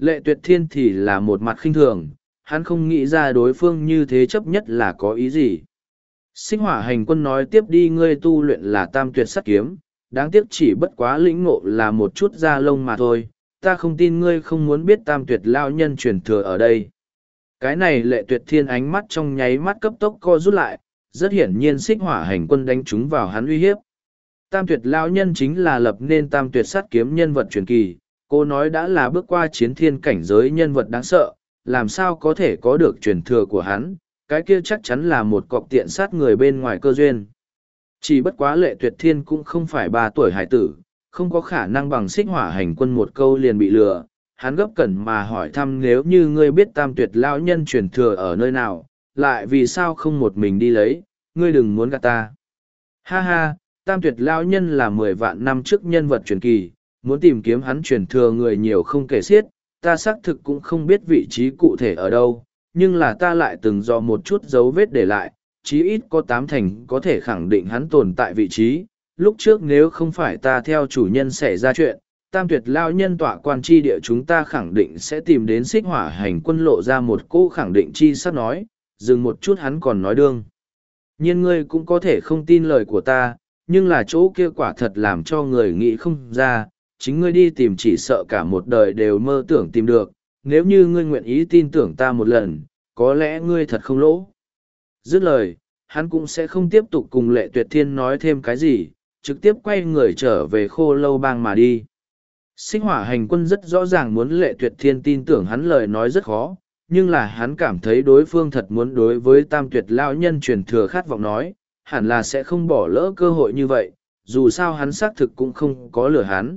Lệ Tuyệt Thiên thì là một mặt khinh thường, hắn không nghĩ ra đối phương như thế chấp nhất là có ý gì. Xích Hỏa Hành Quân nói tiếp đi, ngươi tu luyện là tam tuyệt sắt kiếm, đáng tiếc chỉ bất quá lĩnh ngộ là một chút da lông mà thôi, ta không tin ngươi không muốn biết tam tuyệt lao nhân truyền thừa ở đây. Cái này Lệ Tuyệt Thiên ánh mắt trong nháy mắt cấp tốc co rút lại, rất hiển nhiên Xích Hỏa Hành Quân đánh trúng vào hắn uy hiếp. Tam tuyệt lao nhân chính là lập nên tam tuyệt sắt kiếm nhân vật truyền kỳ, cô nói đã là bước qua chiến thiên cảnh giới nhân vật đáng sợ, làm sao có thể có được truyền thừa của hắn, cái kia chắc chắn là một cọc tiện sát người bên ngoài cơ duyên. Chỉ bất quá Lệ Tuyệt Thiên cũng không phải 3 tuổi hải tử, không có khả năng bằng Xích Hỏa Hành Quân một câu liền bị lừa. Hắn gấp cẩn mà hỏi thăm, nếu như ngươi biết tam tuyệt lão nhân truyền thừa ở nơi nào, lại vì sao không một mình đi lấy, ngươi đừng muốn gạt ta. Ha ha, tam tuyệt lão nhân là 10 vạn năm trước nhân vật truyền kỳ, muốn tìm kiếm hắn truyền thừa người nhiều không kể xiết, ta xác thực cũng không biết vị trí cụ thể ở đâu, nhưng là ta lại từng dò một chút dấu vết để lại, chí ít có 8 thành có thể khẳng định hắn tồn tại vị trí. Lúc trước nếu không phải ta theo chủ nhân xảy ra chuyện, tam tuyệt lao nhân tọa quan tri địa chúng ta khẳng định sẽ tìm đến Xích Hỏa Hành Quân lộ ra một cô khẳng định chi sắp nói, dừng một chút hắn còn nói đương. Nhiên ngươi cũng có thể không tin lời của ta, nhưng là chỗ kia quả thật làm cho người nghĩ không ra, chính ngươi đi tìm chỉ sợ cả một đời đều mơ tưởng tìm được, nếu như ngươi nguyện ý tin tưởng ta một lần, có lẽ ngươi thật không lỗ. Dứt lời, hắn cũng sẽ không tiếp tục cùng Lệ Tuyệt Thiên nói thêm cái gì, trực tiếp quay người trở về Khô Lâu Bang mà đi. Xích Hỏa Hành Quân rất rõ ràng muốn Lệ Tuyệt Thiên tin tưởng hắn lời nói rất khó, nhưng là hắn cảm thấy đối phương thật muốn đối với tam tuyệt lao nhân truyền thừa khát vọng nói, hẳn là sẽ không bỏ lỡ cơ hội như vậy, dù sao hắn xác thực cũng không có lừa hắn.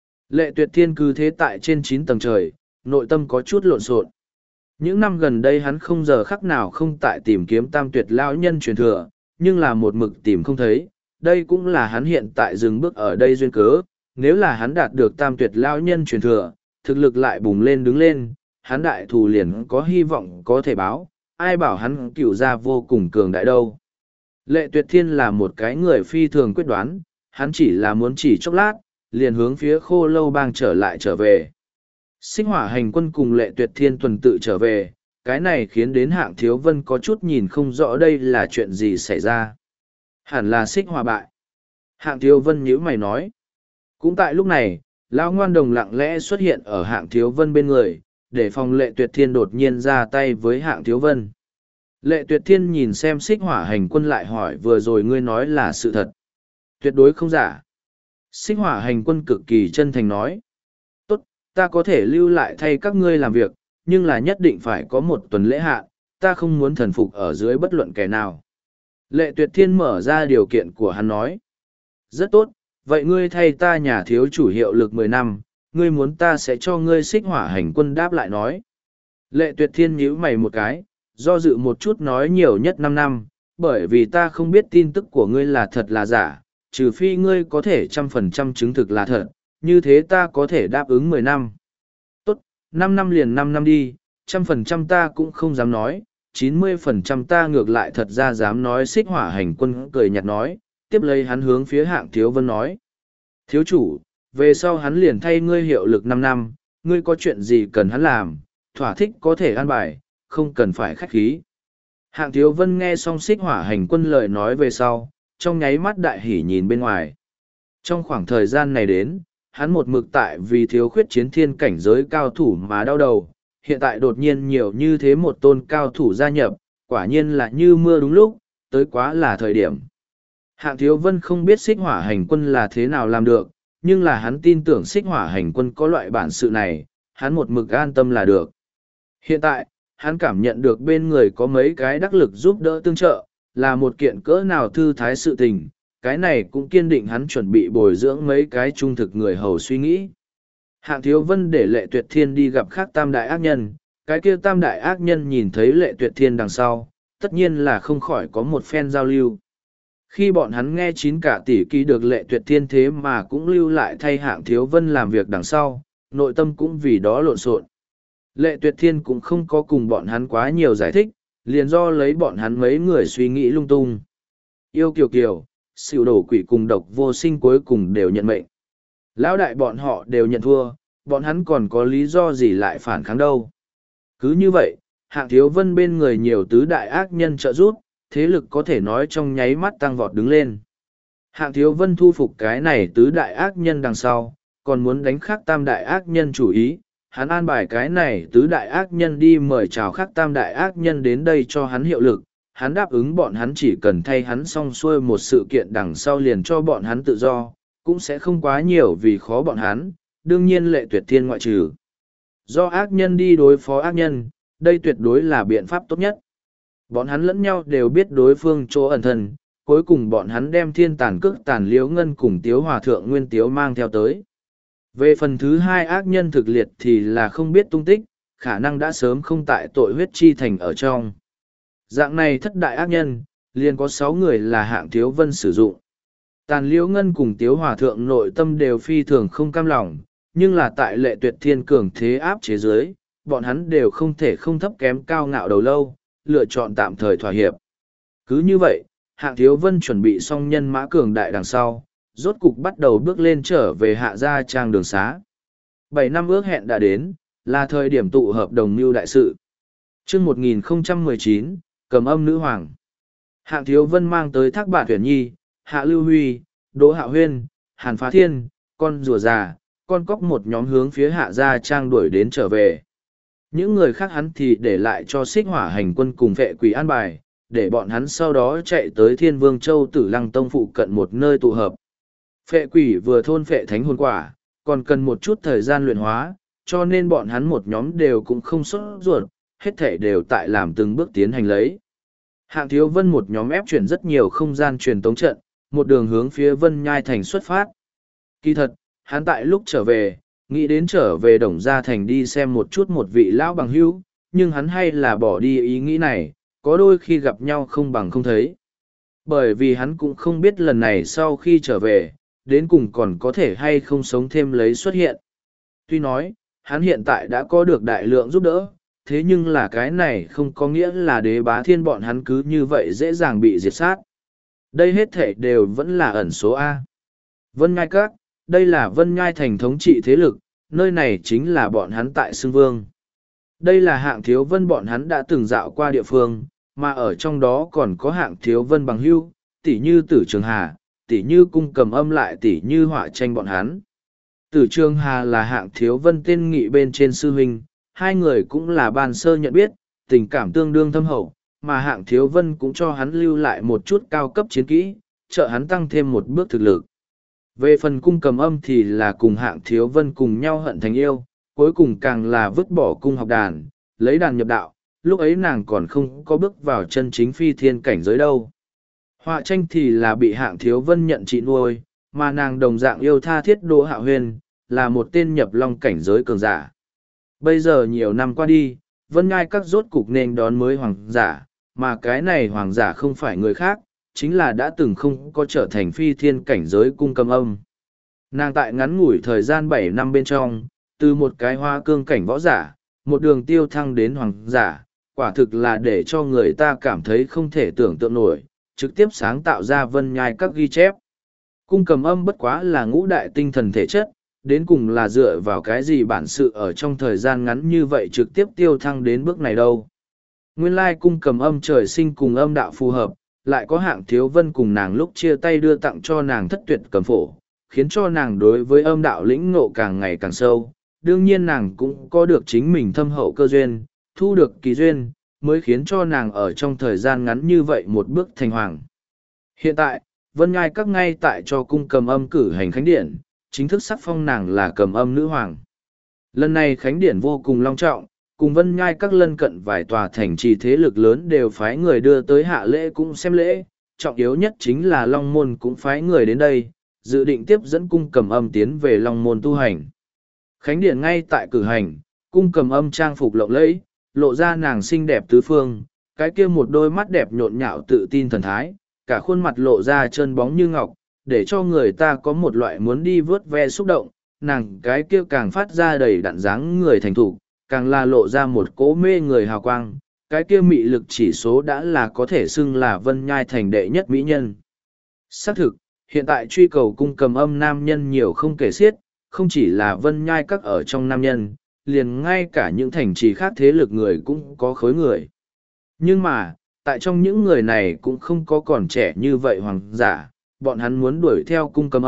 Lệ Tuyệt Thiên cứ thế tại trên 9 tầng trời, nội tâm có chút lộn xộn. Những năm gần đây hắn không giờ khắc nào không tại tìm kiếm tam tuyệt lao nhân truyền thừa, nhưng là một mực tìm không thấy, đây cũng là hắn hiện tại dừng bước ở đây duyên cớ. Nếu là hắn đạt được tam tuyệt lao nhân truyền thừa, thực lực lại bùng lên đứng lên, hắn đại thù liền có hy vọng có thể báo, ai bảo hắn cửu gia vô cùng cường đại đâu. Lệ Tuyệt Thiên là một cái người phi thường quyết đoán, hắn chỉ là muốn chỉ chốc lát, liền hướng phía Khô Lâu Bang trở về. Xích Hỏa Hành Quân cùng Lệ Tuyệt Thiên tuần tự trở về, cái này khiến đến Hạng Thiếu Vân có chút nhìn không rõ đây là chuyện gì xảy ra. Hẳn là Xích Hỏa bại. Hạng Thiếu Vân nhíu mày nói. Cũng tại lúc này, Lão Ngoan Đồng lặng lẽ xuất hiện ở Hạng Thiếu Vân bên người, để phòng Lệ Tuyệt Thiên đột nhiên ra tay với Hạng Thiếu Vân. Lệ Tuyệt Thiên nhìn xem Xích Hỏa Hành Quân lại hỏi, vừa rồi ngươi nói là sự thật. Tuyệt đối không giả. Xích Hỏa Hành Quân cực kỳ chân thành nói. Tốt, ta có thể lưu lại thay các ngươi làm việc, nhưng là nhất định phải có một tuần lễ hạn, ta không muốn thần phục ở dưới bất luận kẻ nào. Lệ Tuyệt Thiên mở ra điều kiện của hắn nói. Rất tốt, vậy ngươi thay ta nhà thiếu chủ hiệu lực 10 năm, ngươi muốn ta sẽ cho ngươi Xích Hỏa Hành Quân đáp lại nói. Lệ Tuyệt Thiên nhíu mày một cái, do dự một chút nói nhiều nhất 5 năm, bởi vì ta không biết tin tức của ngươi là thật là giả, trừ phi ngươi có thể 100% chứng thực là thật, như thế ta có thể đáp ứng 10 năm. Tốt, 5 năm liền 5 năm đi, 100% ta cũng không dám nói, 90% ta ngược lại thật ra dám nói. Xích Hỏa Hành Quân cười nhạt nói, tiếp lấy hắn hướng phía Hạng Thiếu Vân nói. Thiếu chủ, về sau hắn liền thay ngươi hiệu lực 5 năm, ngươi có chuyện gì cần hắn làm, thỏa thích có thể an bài, không cần phải khách khí. Hạng Thiếu Vân nghe xong Xích Hỏa Hành Quân lời nói về sau, trong nháy mắt đại hỉ nhìn bên ngoài. Trong khoảng thời gian này đến, hắn một mực tại vì thiếu khuyết chiến thiên cảnh giới cao thủ mà đau đầu, hiện tại đột nhiên nhiều như thế một tôn cao thủ gia nhập, quả nhiên là như mưa đúng lúc, tới quá là thời điểm. Hạng Thiếu Vân không biết Xích Hỏa Hành Quân là thế nào làm được, nhưng là hắn tin tưởng Xích Hỏa Hành Quân có loại bản sự này, hắn một mực an tâm là được. Hiện tại, hắn cảm nhận được bên người có mấy cái đắc lực giúp đỡ tương trợ, là một kiện cỡ nào thư thái sự tình, cái này cũng kiên định hắn chuẩn bị bồi dưỡng mấy cái trung thực người hầu suy nghĩ. Hạng Thiếu Vân để Lệ Tuyệt Thiên đi gặp khác tam đại ác nhân, cái kia tam đại ác nhân nhìn thấy Lệ Tuyệt Thiên đằng sau, tất nhiên là không khỏi có một phen giao lưu. Khi bọn hắn nghe 9 cả tỷ kỳ được Lệ Tuyệt Thiên thế mà cũng lưu lại thay Hạng Thiếu Vân làm việc đằng sau, nội tâm cũng vì đó lộn xộn. Lệ Tuyệt Thiên cũng không có cùng bọn hắn quá nhiều giải thích, liền do lấy bọn hắn mấy người suy nghĩ lung tung. Yêu Kiều Kiều, xỉu đổ quỷ cùng độc vô sinh cuối cùng đều nhận mệnh. Lão đại bọn họ đều nhận thua, bọn hắn còn có lý do gì lại phản kháng đâu. Cứ như vậy, Hạng Thiếu Vân bên người nhiều tứ đại ác nhân trợ giúp, thế lực có thể nói trong nháy mắt tăng vọt đứng lên. Hạng Thiếu Vân thu phục cái này tứ đại ác nhân đằng sau, còn muốn đánh khắc tam đại ác nhân chủ ý. Hắn an bài cái này tứ đại ác nhân đi mời chào khắc tam đại ác nhân đến đây cho hắn hiệu lực. Hắn đáp ứng bọn hắn chỉ cần thay hắn xong xuôi một sự kiện đằng sau liền cho bọn hắn tự do, cũng sẽ không quá nhiều vì khó bọn hắn, đương nhiên Lệ Tuyệt Thiên ngoại trừ. Do ác nhân đi đối phó ác nhân, đây tuyệt đối là biện pháp tốt nhất. Bọn hắn lẫn nhau đều biết đối phương chỗ ẩn thân, cuối cùng bọn hắn đem Thiên Tàn Cước Tàn Liễu Ngân cùng Tiếu Hòa Thượng Nguyên Tiếu mang theo tới. Về phần thứ hai ác nhân thực liệt thì là không biết tung tích, khả năng đã sớm không tại tội huyết chi thành ở trong. Dạng này thất đại ác nhân, liền có 6 người là Hạng Thiếu Vân sử dụng. Tàn Liễu Ngân cùng Tiếu Hòa Thượng nội tâm đều phi thường không cam lòng, nhưng là tại Lệ Tuyệt Thiên cường thế áp chế giới, bọn hắn đều không thể không thấp kém cao ngạo đầu lâu, lựa chọn tạm thời thỏa hiệp. Cứ như vậy, Hạng Thiếu Vân chuẩn bị xong nhân mã cường đại đằng sau, rốt cục bắt đầu bước lên trở về Hạ Gia Trang đường xá. 7 năm ước hẹn đã đến, là thời điểm tụ hợp đồng mưu đại sự. Chương 1019, Cầm Âm Nữ Hoàng. Hạng Thiếu Vân mang tới Thác Bạt Tuyển Nhi, Hạ Lưu Huy, Đỗ Hạ Huyên, Hàn Phá Thiên, con rùa già, con cóc một nhóm hướng phía Hạ Gia Trang đuổi đến trở về. Những người khác hắn thì để lại cho Xích Hỏa hành quân cùng Vệ Quỷ an bài, để bọn hắn sau đó chạy tới Thiên Vương Châu Tử Lăng Tông phụ cận một nơi tụ hợp. Phệ Quỷ vừa thôn phệ thánh hồn quả, còn cần một chút thời gian luyện hóa, cho nên bọn hắn một nhóm đều cũng không sốt ruột, hết thể đều tại làm từng bước tiến hành lấy. Hạng Thiếu Vân một nhóm ép chuyển rất nhiều không gian truyền tống trận, một đường hướng phía Vân Nhai Thành xuất phát. Kỳ thật, hắn tại lúc trở về, nghĩ đến trở về Đồng Gia Thành đi xem một chút một vị lão bằng hữu, nhưng hắn hay là bỏ đi ý nghĩ này, có đôi khi gặp nhau không bằng không thấy. Bởi vì hắn cũng không biết lần này sau khi trở về, đến cùng còn có thể hay không sống thêm lấy xuất hiện. Tuy nói, hắn hiện tại đã có được đại lượng giúp đỡ, thế nhưng là cái này không có nghĩa là Đế Bá Thiên bọn hắn cứ như vậy dễ dàng bị diệt sát. Đây hết thể đều vẫn là ẩn số A. Vân Nhai Các, đây là Vân Nhai Thành thống trị thế lực, nơi này chính là bọn hắn tại Xương Vương. Đây là Hạng Thiếu Vân bọn hắn đã từng dạo qua địa phương, mà ở trong đó còn có Hạng Thiếu Vân bằng hữu, tỷ như Tử Trường Hà, tỷ như Cung Cầm Âm lại tỷ như Họa Tranh bọn hắn. Tử Trường Hà là Hạng Thiếu Vân tên nghị bên trên sư huynh, hai người cũng là ban sơ nhận biết, tình cảm tương đương thâm hậu, mà Hạng Thiếu Vân cũng cho hắn lưu lại một chút cao cấp chiến kỹ, trợ hắn tăng thêm một bước thực lực. Về phần Cung Cầm Âm thì là cùng Hạng Thiếu Vân cùng nhau hận thành yêu, cuối cùng càng là vứt bỏ cung học đàn, lấy đàn nhập đạo, lúc ấy nàng còn không có bước vào chân chính phi thiên cảnh giới đâu. Họa Tranh thì là bị Hạng Thiếu Vân nhận chị nuôi, mà nàng đồng dạng yêu tha thiết Đỗ Hạ Huyền, là một tên nhập long cảnh giới cường giả. Bây giờ nhiều năm qua đi, Vân Ngai Các rốt cục nên đón mới hoàng giả, mà cái này hoàng giả không phải người khác, chính là đã từng không có trở thành phi thiên cảnh giới Cung Cầm Âm. Nàng tại ngắn ngủi thời gian 7 năm bên trong, từ một cái hoa cương cảnh võ giả, một đường tiêu thăng đến hoàng giả, quả thực là để cho người ta cảm thấy không thể tưởng tượng nổi, trực tiếp sáng tạo ra Vân Nhai Các ghi chép. Cung Cầm Âm bất quá là ngũ đại tinh thần thể chất, đến cùng là dựa vào cái gì bản sự ở trong thời gian ngắn như vậy trực tiếp tiêu thăng đến bước này đâu. Nguyên lai Cung Cầm Âm trời sinh cùng âm đạo phù hợp, lại có Hạng Thiếu Vân cùng nàng lúc chia tay đưa tặng cho nàng thất tuyệt cầm phổ, khiến cho nàng đối với âm đạo lĩnh ngộ càng ngày càng sâu. Đương nhiên nàng cũng có được chính mình thâm hậu cơ duyên, thu được kỳ duyên, mới khiến cho nàng ở trong thời gian ngắn như vậy một bước thành hoàng. Hiện tại, Vân Nhai Các ngay tại cho Cung Cầm Âm cử hành khánh điển, chính thức sắc phong nàng là Cầm Âm Nữ Hoàng. Lần này khánh điển vô cùng long trọng, cùng Vân Nhai Các lân cận vài tòa thành trì thế lực lớn đều phái người đưa tới hạ lễ cũng xem lễ, trọng yếu nhất chính là Long Môn cũng phái người đến đây, dự định tiếp dẫn Cung Cầm Âm tiến về Long Môn tu hành. Khánh điển ngay tại cử hành, Cung Cầm Âm trang phục lộng lẫy, lộ ra nàng xinh đẹp tứ phương, cái kia một đôi mắt đẹp nhộn nhạo tự tin thần thái, cả khuôn mặt lộ ra trơn bóng như ngọc, để cho người ta có một loại muốn đi vớt ve xúc động, nàng cái kia càng phát ra đầy đặn dáng người thành thục, càng là lộ ra một cỗ mê người hào quang, cái kia mị lực chỉ số đã là có thể xưng là Vân Nhai Thành đệ nhất mỹ nhân. Xác thực, hiện tại truy cầu Cung Cầm Âm nam nhân nhiều không kể xiết, không chỉ là vân nhai các ở trong nam nhân, liền ngay cả những thành trì khác thế lực người cũng có khối người. Nhưng mà, tại trong những người này cũng không có còn trẻ như vậy hoàng giả, bọn hắn muốn đuổi theo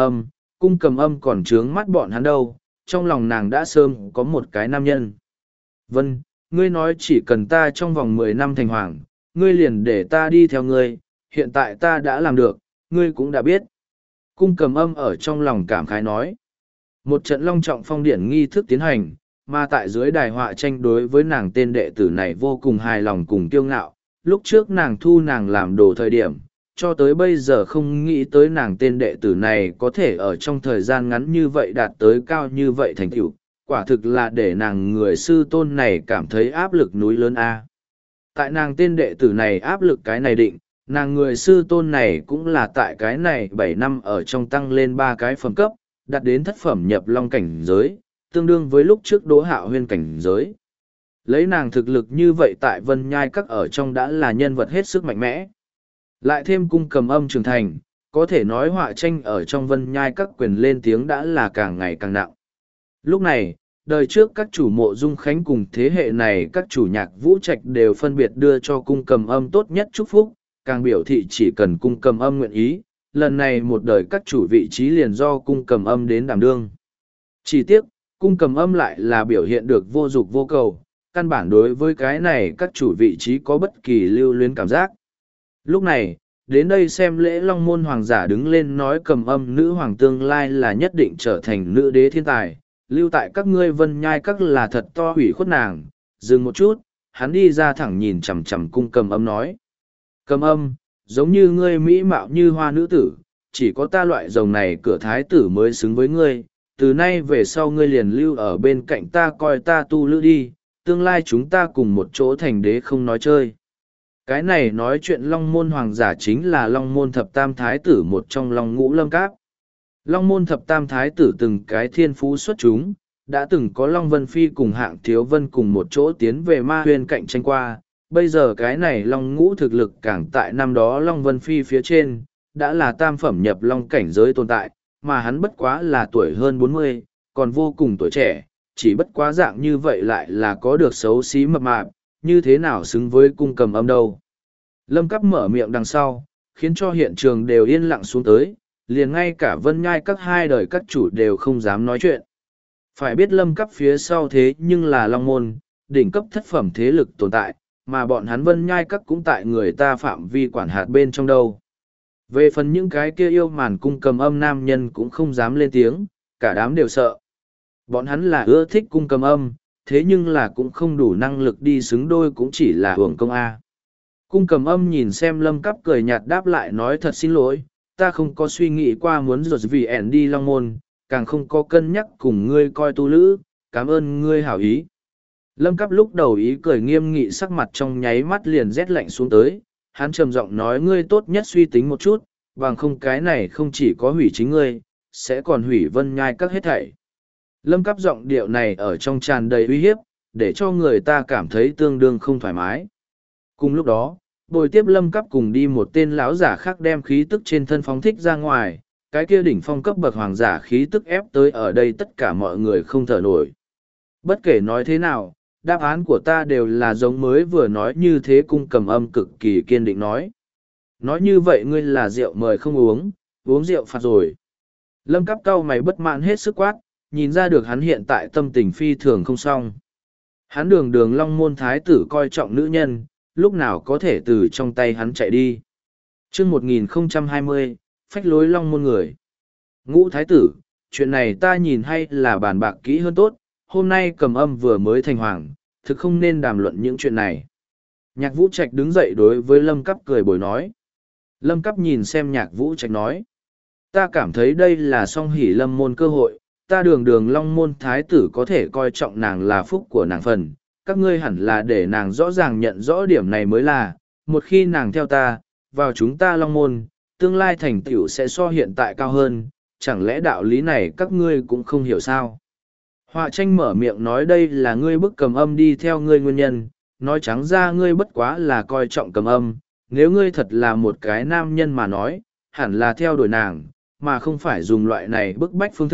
cung cầm âm còn trướng mắt bọn hắn đâu, trong lòng nàng đã sớm có một cái nam nhân. Vân, ngươi nói chỉ cần ta trong vòng 10 năm thành hoàng, ngươi liền để ta đi theo ngươi, hiện tại ta đã làm được, ngươi cũng đã biết. Cung cầm âm ở trong lòng cảm khái nói. Một trận long trọng phong điển nghi thức tiến hành, mà tại dưới đài họa tranh đối với nàng tên đệ tử này vô cùng hài lòng cùng kiêu ngạo. Lúc trước nàng thu nàng làm đồ thời điểm, cho tới bây giờ không nghĩ tới nàng tên đệ tử này có thể ở trong thời gian ngắn như vậy đạt tới cao như vậy thành tựu, quả thực là để nàng người sư tôn này cảm thấy áp lực núi lớn a. Tại nàng tên đệ tử này áp lực cái này định, nàng người sư tôn này cũng là tại cái này 7 năm ở trong tăng lên 3 cái phẩm cấp, đạt đến thất phẩm nhập long cảnh giới, tương đương với lúc trước Đỗ Hạo Huyên cảnh giới. Lấy nàng thực lực như vậy tại Vân Nhai Các ở trong đã là nhân vật hết sức mạnh mẽ. Lại thêm cung cầm âm trưởng thành, có thể nói họa tranh ở trong Vân Nhai Các quyền lên tiếng đã là càng ngày càng nặng. Lúc này, đời trước các chủ mộ dung khánh cùng thế hệ này các chủ nhạc vũ trạch đều phân biệt đưa cho cung cầm âm tốt nhất chúc phúc, càng biểu thị chỉ cần cung cầm âm nguyện ý, lần này một đời các chủ vị trí liền do cung cầm âm đến đảm đương. Chỉ tiếc, cung cầm âm lại là biểu hiện được vô dục vô cầu, căn bản đối với cái này các chủ vị trí có bất kỳ lưu luyến cảm giác. Lúc này, đến đây xem lễ long môn hoàng giả đứng lên nói cầm âm nữ hoàng tương lai là nhất định trở thành nữ đế thiên tài, lưu tại các ngươi Vân Nhai Các là thật to hủy khuất nàng. Dừng một chút, hắn đi ra thẳng nhìn chằm chằm cung cầm âm nói. Cầm âm, giống như ngươi mỹ mạo như hoa nữ tử, chỉ có ta loại rồng này cửa thái tử mới xứng với ngươi, từ nay về sau ngươi liền lưu ở bên cạnh ta coi ta tu lữ đi, tương lai chúng ta cùng một chỗ thành đế không nói chơi. Cái này nói chuyện Long Môn Hoàng giả chính là Long Môn Thập Tam Thái tử một trong Long Ngũ Lâm Cáp. Long Môn Thập Tam Thái tử từng cái thiên phú xuất chúng, đã từng có Long Vân Phi cùng Hạng Thiếu Vân cùng một chỗ tiến về ma huyền cạnh tranh qua. Bây giờ cái này Long Ngũ thực lực càng tại năm đó Long Vân Phi phía trên, đã là tam phẩm nhập Long cảnh giới tồn tại, mà hắn bất quá là tuổi hơn 40, còn vô cùng tuổi trẻ, chỉ bất quá dạng như vậy lại là có được xấu xí mập mạp, như thế nào xứng với cung cầm âm đâu. Lâm Cáp mở miệng đằng sau, khiến cho hiện trường đều yên lặng xuống tới, liền ngay cả Vân Nhai Các hai đời các chủ đều không dám nói chuyện. Phải biết Lâm Cáp phía sau thế nhưng là Long Môn, đỉnh cấp thất phẩm thế lực tồn tại, mà bọn hắn Vân Nhai Các cũng tại người ta phạm vi quản hạt bên trong đâu. Về phần những cái kia yêu màn cung cầm âm nam nhân cũng không dám lên tiếng, cả đám đều sợ. Bọn hắn là ưa thích cung cầm âm, thế nhưng là cũng không đủ năng lực đi xứng đôi cũng chỉ là hưởng công A. Cung cầm âm nhìn xem Lâm Cáp cười nhạt đáp lại nói thật xin lỗi, ta không có suy nghĩ qua muốn rột vì ẻn đi Long Môn, càng không có cân nhắc cùng ngươi coi tu lữ, cảm ơn ngươi hảo ý. Lâm Cáp lúc đầu ý cười nghiêm nghị sắc mặt trong nháy mắt liền rét lạnh xuống tới, hắn trầm giọng nói ngươi tốt nhất suy tính một chút, bằng không cái này không chỉ có hủy chính ngươi, sẽ còn hủy Vân Nhai Các hết thảy. Lâm Cáp giọng điệu này ở trong tràn đầy uy hiếp, để cho người ta cảm thấy tương đương không thoải mái. Cùng lúc đó, bồi tiếp Lâm Cáp cùng đi một tên lão giả khác đem khí tức trên thân phóng thích ra ngoài, cái kia đỉnh phong cấp bậc hoàng giả khí tức ép tới ở đây tất cả mọi người không thở nổi. Bất kể nói thế nào, đáp án của ta đều là giống mới vừa nói như thế cung cầm âm cực kỳ kiên định nói. Nói như vậy ngươi là rượu mời không uống, uống rượu phạt rồi. Lâm Cáp cau mày bất mãn hết sức quát, nhìn ra được hắn hiện tại tâm tình phi thường không xong. Hắn đường đường Long Môn Thái tử coi trọng nữ nhân, lúc nào có thể từ trong tay hắn chạy đi. Chương 1020, phách lối Long Môn người. Ngũ Thái tử, chuyện này ta nhìn hay là bàn bạc kỹ hơn tốt, hôm nay cầm âm vừa mới thành hoàng, thực không nên đàm luận những chuyện này. Nhạc Vũ Trạch đứng dậy đối với Lâm Cáp cười bồi nói. Lâm Cáp nhìn xem Nhạc Vũ Trạch nói. Ta cảm thấy đây là song hỷ lâm môn cơ hội, ta đường đường Long Môn Thái tử có thể coi trọng nàng là phúc của nàng phần. Các ngươi hẳn là để nàng rõ ràng nhận rõ điểm này mới là, một khi nàng theo ta, vào chúng ta Long Môn, tương lai thành tựu sẽ so hiện tại cao hơn, chẳng lẽ đạo lý này các ngươi cũng không hiểu sao? Họa tranh mở miệng nói đây là ngươi bức cầm âm đi theo ngươi nguyên nhân, nói trắng ra ngươi bất quá là coi trọng cầm âm, nếu ngươi thật là một cái nam nhân mà nói, hẳn là theo đuổi nàng, mà không phải dùng loại này bức bách phương thức,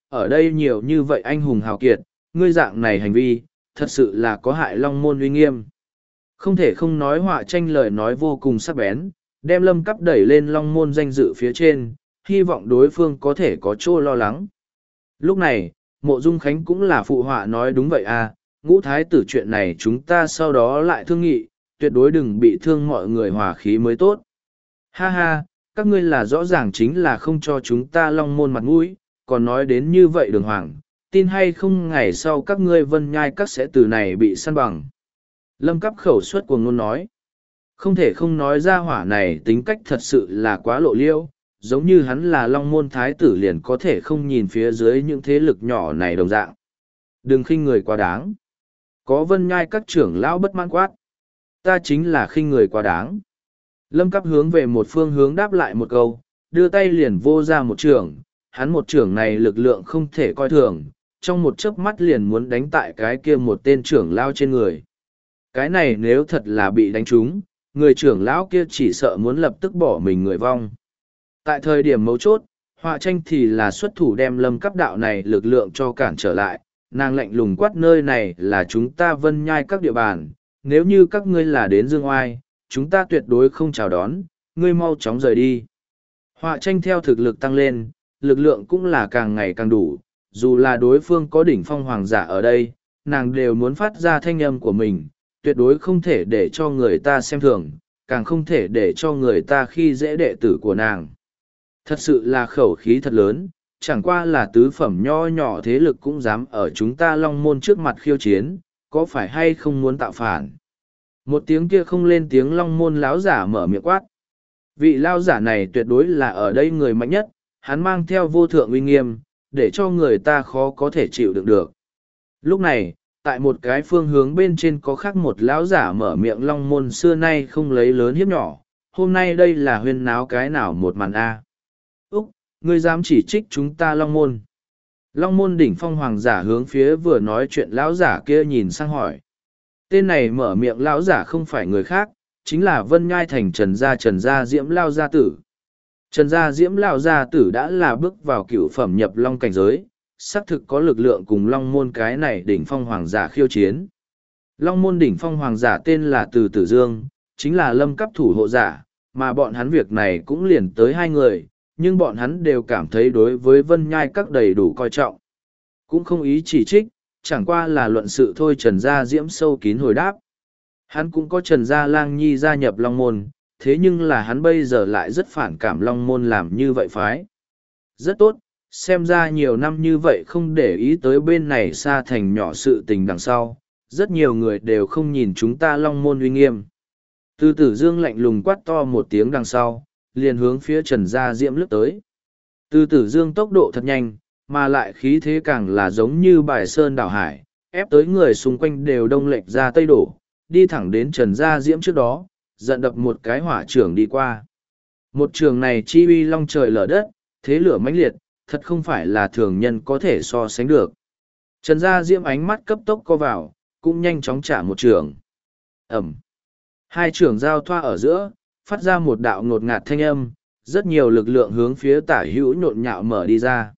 ở đây nhiều như vậy anh hùng hào kiệt, ngươi dạng này hành vi, thật sự là có hại Long Môn uy nghiêm. Không thể không nói Họa Tranh lời nói vô cùng sắc bén, đem Lâm Cắp đẩy lên Long Môn danh dự phía trên, hy vọng đối phương có thể có chỗ lo lắng. Lúc này, Mộ Dung Khánh cũng là phụ họa nói đúng vậy à, Ngũ Thái tử chuyện này chúng ta sau đó lại thương nghị, tuyệt đối đừng bị thương mọi người hòa khí mới tốt. Ha ha, các ngươi là rõ ràng chính là không cho chúng ta Long Môn mặt mũi, còn nói đến như vậy Đường Hoàng, tin hay không ngày sau các ngươi Vân Nhai các sẽ từ này bị săn bằng. Lâm Cắp khẩu suất cuồng ngôn nói. Không thể không nói ra hỏa này tính cách thật sự là quá lộ liêu, giống như hắn là Long Môn Thái tử liền có thể không nhìn phía dưới những thế lực nhỏ này đồng dạng. Đừng khinh người quá đáng. Có Vân Nhai các trưởng lão bất mãn quát. Ta chính là khinh người quá đáng. Lâm Cắp hướng về một phương hướng đáp lại một câu, đưa tay liền vô ra một trưởng. Hắn một trưởng này lực lượng không thể coi thường, trong một chớp mắt liền muốn đánh tại cái kia một tên trưởng lao trên người. Cái này nếu thật là bị đánh trúng, người trưởng lão kia chỉ sợ muốn lập tức bỏ mình người vong. Tại thời điểm mấu chốt, Họa Tranh thì là xuất thủ đem Lâm Cắp đạo này lực lượng cho cản trở lại, nàng lạnh lùng quát nơi này là chúng ta Vân Nhai các địa bàn, nếu như các ngươi là đến Dương Oai, chúng ta tuyệt đối không chào đón, ngươi mau chóng rời đi. Họa Tranh theo thực lực tăng lên, lực lượng cũng là càng ngày càng đủ, dù là đối phương có đỉnh phong hoàng giả ở đây, nàng đều muốn phát ra thanh âm của mình, tuyệt đối không thể để cho người ta xem thường, càng không thể để cho người ta khi dễ đệ tử của nàng. Thật sự là khẩu khí thật lớn, chẳng qua là tứ phẩm nho nhỏ thế lực cũng dám ở chúng ta Long Môn trước mặt khiêu chiến, có phải hay không muốn tạo phản. Một tiếng kia không lên tiếng Long Môn láo giả mở miệng quát. Vị lao giả này tuyệt đối là ở đây người mạnh nhất, hắn mang theo vô thượng uy nghiêm, để cho người ta khó có thể chịu đựng được. Lúc này, tại một cái phương hướng bên trên có khác một lão giả mở miệng Long Môn xưa nay không lấy lớn hiếp nhỏ, hôm nay đây là huyên náo cái nào một màn A. Úc, ngươi dám chỉ trích chúng ta Long Môn. Long Môn đỉnh phong hoàng giả hướng phía vừa nói chuyện lão giả kia nhìn sang hỏi. Tên này mở miệng lão giả không phải người khác, chính là Vân Nhai thành Trần Gia Diễm Lao Gia Tử. Trần Gia Diễm Lao Gia Tử đã là bước vào cựu phẩm nhập long cảnh giới, xác thực có lực lượng cùng Long Môn cái này đỉnh phong hoàng giả khiêu chiến. Long Môn đỉnh phong hoàng giả tên là Từ Tử Dương, chính là Lâm Cắp thủ hộ giả, mà bọn hắn việc này cũng liền tới hai người, nhưng bọn hắn đều cảm thấy đối với Vân Nhai các đầy đủ coi trọng. Cũng không ý chỉ trích, chẳng qua là luận sự thôi. Trần Gia Diễm sâu kín hồi đáp. Hắn cũng có Trần Gia Lang Nhi gia nhập Long Môn, thế nhưng là hắn bây giờ lại rất phản cảm Long Môn làm như vậy phái. Rất tốt, xem ra nhiều năm như vậy không để ý tới bên này xa thành nhỏ sự tình đằng sau, rất nhiều người đều không nhìn chúng ta Long Môn uy nghiêm. Từ Tử Dương lạnh lùng quát to một tiếng đằng sau, liền hướng phía Trần Gia Diễm lướt tới. Từ Tử Dương tốc độ thật nhanh, mà lại khí thế càng là giống như bài sơn đảo hải, ép tới người xung quanh đều đông lệch ra tây đổ, đi thẳng đến Trần Gia Diễm trước đó, giận đập một cái hỏa trường đi qua. Một trường này chi uy long trời lở đất, thế lửa mãnh liệt, thật không phải là thường nhân có thể so sánh được. Trần Gia Diễm ánh mắt cấp tốc co vào, cũng nhanh chóng trả một trường. Ẩm. Hai trường giao thoa ở giữa, phát ra một đạo ngột ngạt thanh âm, rất nhiều lực lượng hướng phía tả hữu nhộn nhạo mở đi ra.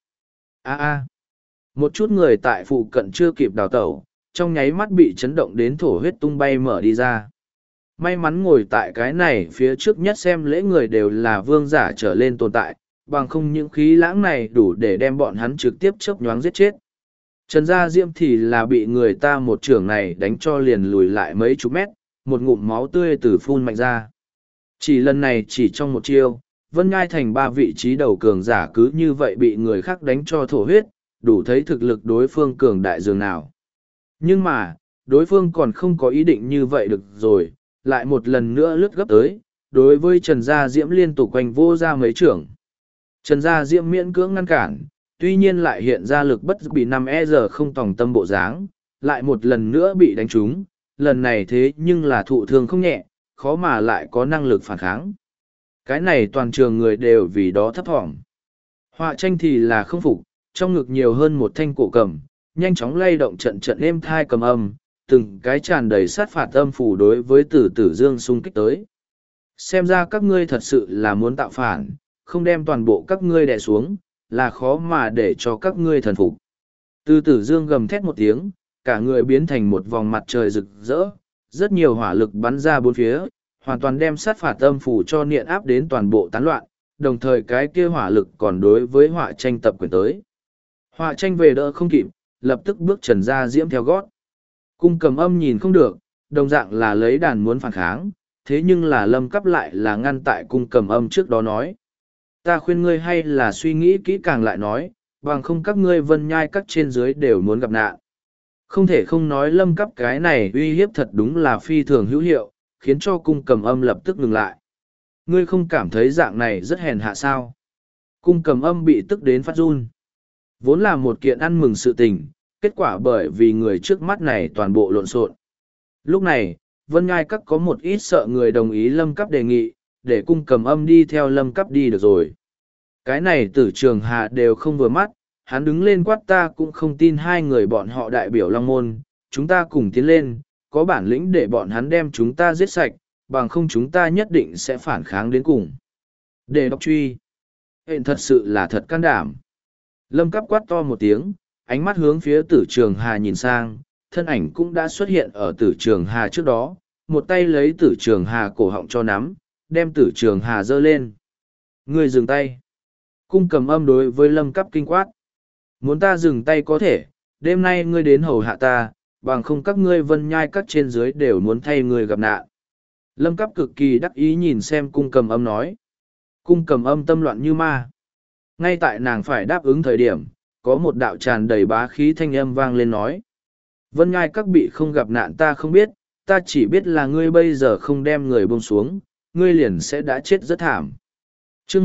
Một chút người tại phụ cận chưa kịp đào tẩu, trong nháy mắt bị chấn động đến thổ huyết tung bay mở đi ra. May mắn ngồi tại cái này phía trước nhất xem lễ người đều là vương giả trở lên tồn tại, bằng không những khí lãng này đủ để đem bọn hắn trực tiếp chớp nhoáng giết chết. Trần Gia Diễm thì là bị người ta một trưởng này đánh cho liền lùi lại mấy chục mét, một ngụm máu tươi từ phun mạnh ra. Chỉ lần này chỉ trong một chiêu, Vân Nhai thành ba vị trí đầu cường giả cứ như vậy bị người khác đánh cho thổ huyết, đủ thấy thực lực đối phương cường đại dường nào. Nhưng mà, đối phương còn không có ý định như vậy được rồi, lại một lần nữa lướt gấp tới, đối với Trần Gia Diễm liên tục quanh vô ra mấy trưởng. Trần Gia Diễm miễn cưỡng ngăn cản, tuy nhiên lại hiện ra lực bất bị 5 không tòng tâm bộ dáng, lại một lần nữa bị đánh trúng, lần này thế nhưng là thụ thương không nhẹ, khó mà lại có năng lực phản kháng. Cái này toàn trường người đều vì đó thấp thỏm. Họa Tranh thì là không phục, trong ngực nhiều hơn một thanh cổ cầm, nhanh chóng lay động trận trận êm thai cầm âm, từng cái tràn đầy sát phạt âm phủ đối với Từ Tử Dương xung kích tới. Xem ra các ngươi thật sự là muốn tạo phản, không đem toàn bộ các ngươi đè xuống, là khó mà để cho các ngươi thần phục. Từ tử dương gầm thét một tiếng, cả người biến thành một vòng mặt trời rực rỡ, rất nhiều hỏa lực bắn ra bốn phía, hoàn toàn đem sát phạt âm phủ cho niệm áp đến toàn bộ tán loạn, đồng thời cái kia hỏa lực còn đối với họa tranh tập quyền tới. Họa tranh về đỡ không kịp, lập tức bước trần ra diễm theo gót. Cung Cầm Âm nhìn không được, đồng dạng là lấy đàn muốn phản kháng, thế nhưng là Lâm Cắp lại là ngăn tại Cung Cầm Âm trước đó nói. Ta khuyên ngươi hay là suy nghĩ kỹ càng lại nói, bằng không các ngươi vân nhai các trên dưới đều muốn gặp nạn. Không thể không nói Lâm Cắp cái này uy hiếp thật đúng là phi thường hữu hiệu, khiến cho Cung Cầm Âm lập tức ngừng lại. Ngươi không cảm thấy dạng này rất hèn hạ sao? Cung Cầm Âm bị tức đến phát run. Vốn là một kiện ăn mừng sự tình, kết quả bởi vì người trước mắt này toàn bộ lộn xộn. Lúc này, Vân Ngai Các có một ít sợ người đồng ý Lâm Cắp đề nghị, để Cung Cầm Âm đi theo Lâm Cắp đi được rồi. Cái này Tử Trường Hà đều không vừa mắt, hắn đứng lên quát ta cũng không tin hai người bọn họ đại biểu Long Môn, chúng ta cùng tiến lên, có bản lĩnh để bọn hắn đem chúng ta giết sạch, bằng không chúng ta nhất định sẽ phản kháng đến cùng. Để đọc truy. Hện thật sự là thật can đảm. Lâm Cắp quát to một tiếng, ánh mắt hướng phía Tử Trường Hà nhìn sang, thân ảnh cũng đã xuất hiện ở Tử Trường Hà trước đó, một tay lấy Tử Trường Hà cổ họng cho nắm, đem Tử Trường Hà giơ lên. Ngươi dừng tay. Cung Cầm Âm đối với Lâm Cắp kinh quát. Muốn ta dừng tay có thể, đêm nay ngươi đến hầu hạ ta, bằng không các ngươi vân nhai các trên dưới đều muốn thay ngươi gặp nạn. Lâm Cắp cực kỳ đắc ý nhìn xem Cung Cầm Âm nói. Cung Cầm Âm tâm loạn như ma. Ngay tại nàng phải đáp ứng thời điểm, có một đạo tràn đầy bá khí thanh âm vang lên nói. Vân Ngai Các bị không gặp nạn ta không biết, ta chỉ biết là ngươi bây giờ không đem người buông xuống, ngươi liền sẽ đã chết rất thảm. Chương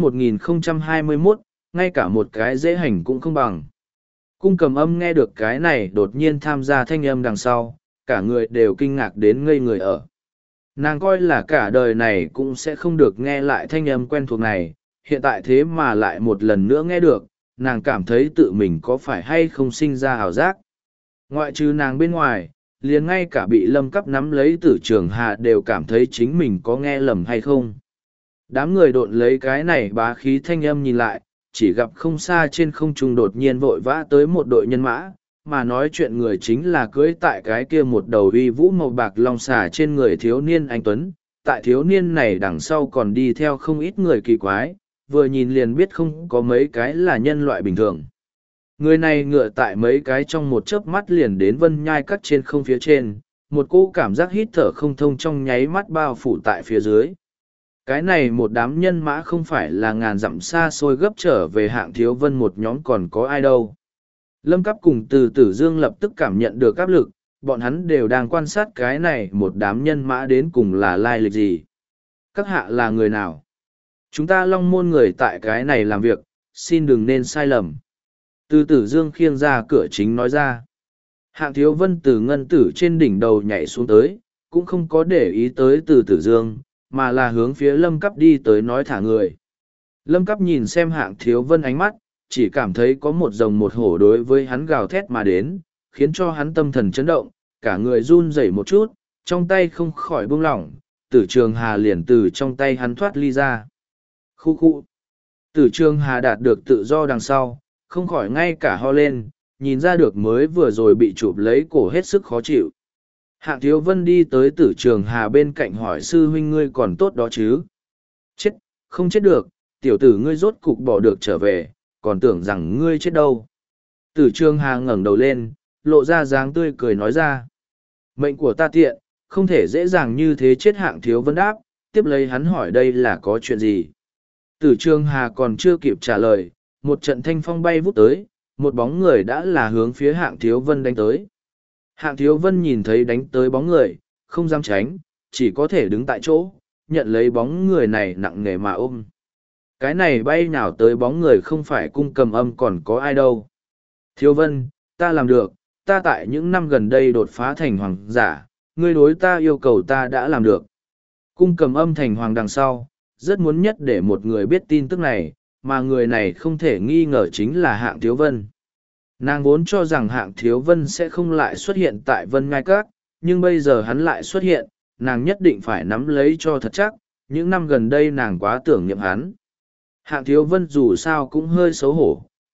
1021, ngay cả một cái dễ hành cũng không bằng. Cung Cầm Âm nghe được cái này đột nhiên tham gia thanh âm đằng sau, cả người đều kinh ngạc đến ngây người ở. Nàng coi là cả đời này cũng sẽ không được nghe lại thanh âm quen thuộc này, hiện tại thế mà lại một lần nữa nghe được, nàng cảm thấy tự mình có phải hay không sinh ra ảo giác. Ngoại trừ nàng bên ngoài, liền ngay cả bị Lâm Cắp nắm lấy Tử Trường Hà đều cảm thấy chính mình có nghe lầm hay không. Đám người độn lấy cái này bá khí thanh âm nhìn lại, chỉ gặp không xa trên không trung đột nhiên vội vã tới một đội nhân mã, mà nói chuyện người chính là cưỡi tại cái kia một đầu uy vũ màu bạc long xà trên người thiếu niên anh Tuấn. Tại thiếu niên này đằng sau còn đi theo không ít người kỳ quái, vừa nhìn liền biết không có mấy cái là nhân loại bình thường. Người này ngựa tại mấy cái trong một chớp mắt liền đến Vân Nhai Các trên không phía trên, một cỗ cảm giác hít thở không thông trong nháy mắt bao phủ tại phía dưới. Cái này một đám nhân mã không phải là ngàn dặm xa xôi gấp trở về Hạng Thiếu Vân một nhóm còn có ai đâu. Lâm Cắp cùng Từ Tử Dương lập tức cảm nhận được áp lực, bọn hắn đều đang quan sát cái này một đám nhân mã đến cùng là lai lịch gì. Các hạ là người nào? Chúng ta Long Môn người tại cái này làm việc, xin đừng nên sai lầm. Từ Tử Dương khiêng ra cửa chính nói ra. Hạng Thiếu Vân từ ngân tử trên đỉnh đầu nhảy xuống tới, cũng không có để ý tới Từ Tử Dương, mà là hướng phía Lâm Cắp đi tới nói thả người. Lâm Cắp nhìn xem Hạng Thiếu Vân ánh mắt, chỉ cảm thấy có một rồng một hổ đối với hắn gào thét mà đến, khiến cho hắn tâm thần chấn động, cả người run rẩy một chút, trong tay không khỏi buông lỏng, Tử Trường Hà liền từ trong tay hắn thoát ly ra. Khu khu. Tử Trường Hà đạt được tự do đằng sau, không khỏi ngay cả ho lên, nhìn ra được mới vừa rồi bị chụp lấy cổ hết sức khó chịu. Hạng Thiếu Vân đi tới Tử Trường Hà bên cạnh hỏi sư huynh ngươi còn tốt đó chứ? Chết, không chết được, tiểu tử ngươi rốt cục bỏ được trở về, còn tưởng rằng ngươi chết đâu. Tử Trường Hà ngẩng đầu lên, lộ ra dáng tươi cười nói ra. Mệnh của ta tiện, không thể dễ dàng như thế chết. Hạng Thiếu Vân đáp, tiếp lấy hắn hỏi đây là có chuyện gì. Tử Trường Hà còn chưa kịp trả lời, một trận thanh phong bay vút tới, một bóng người đã là hướng phía Hạng Thiếu Vân đánh tới. Hạng Thiếu Vân nhìn thấy đánh tới bóng người, không dám tránh, chỉ có thể đứng tại chỗ, nhận lấy bóng người này nặng nề mà ôm. Cái này bay nào tới bóng người không phải Cung Cầm Âm còn có ai đâu. Thiếu Vân, ta làm được, ta tại những năm gần đây đột phá thành hoàng giả, ngươi đối ta yêu cầu ta đã làm được. Cung Cầm Âm thành hoàng đằng sau, rất muốn nhất để một người biết tin tức này, mà người này không thể nghi ngờ chính là Hạng Thiếu Vân. Nàng vốn cho rằng Hạng Thiếu Vân sẽ không lại xuất hiện tại Vân Ngai Các, nhưng bây giờ hắn lại xuất hiện, nàng nhất định phải nắm lấy cho thật chắc, những năm gần đây nàng quá tưởng niệm hắn. Hạng Thiếu Vân dù sao cũng hơi xấu hổ,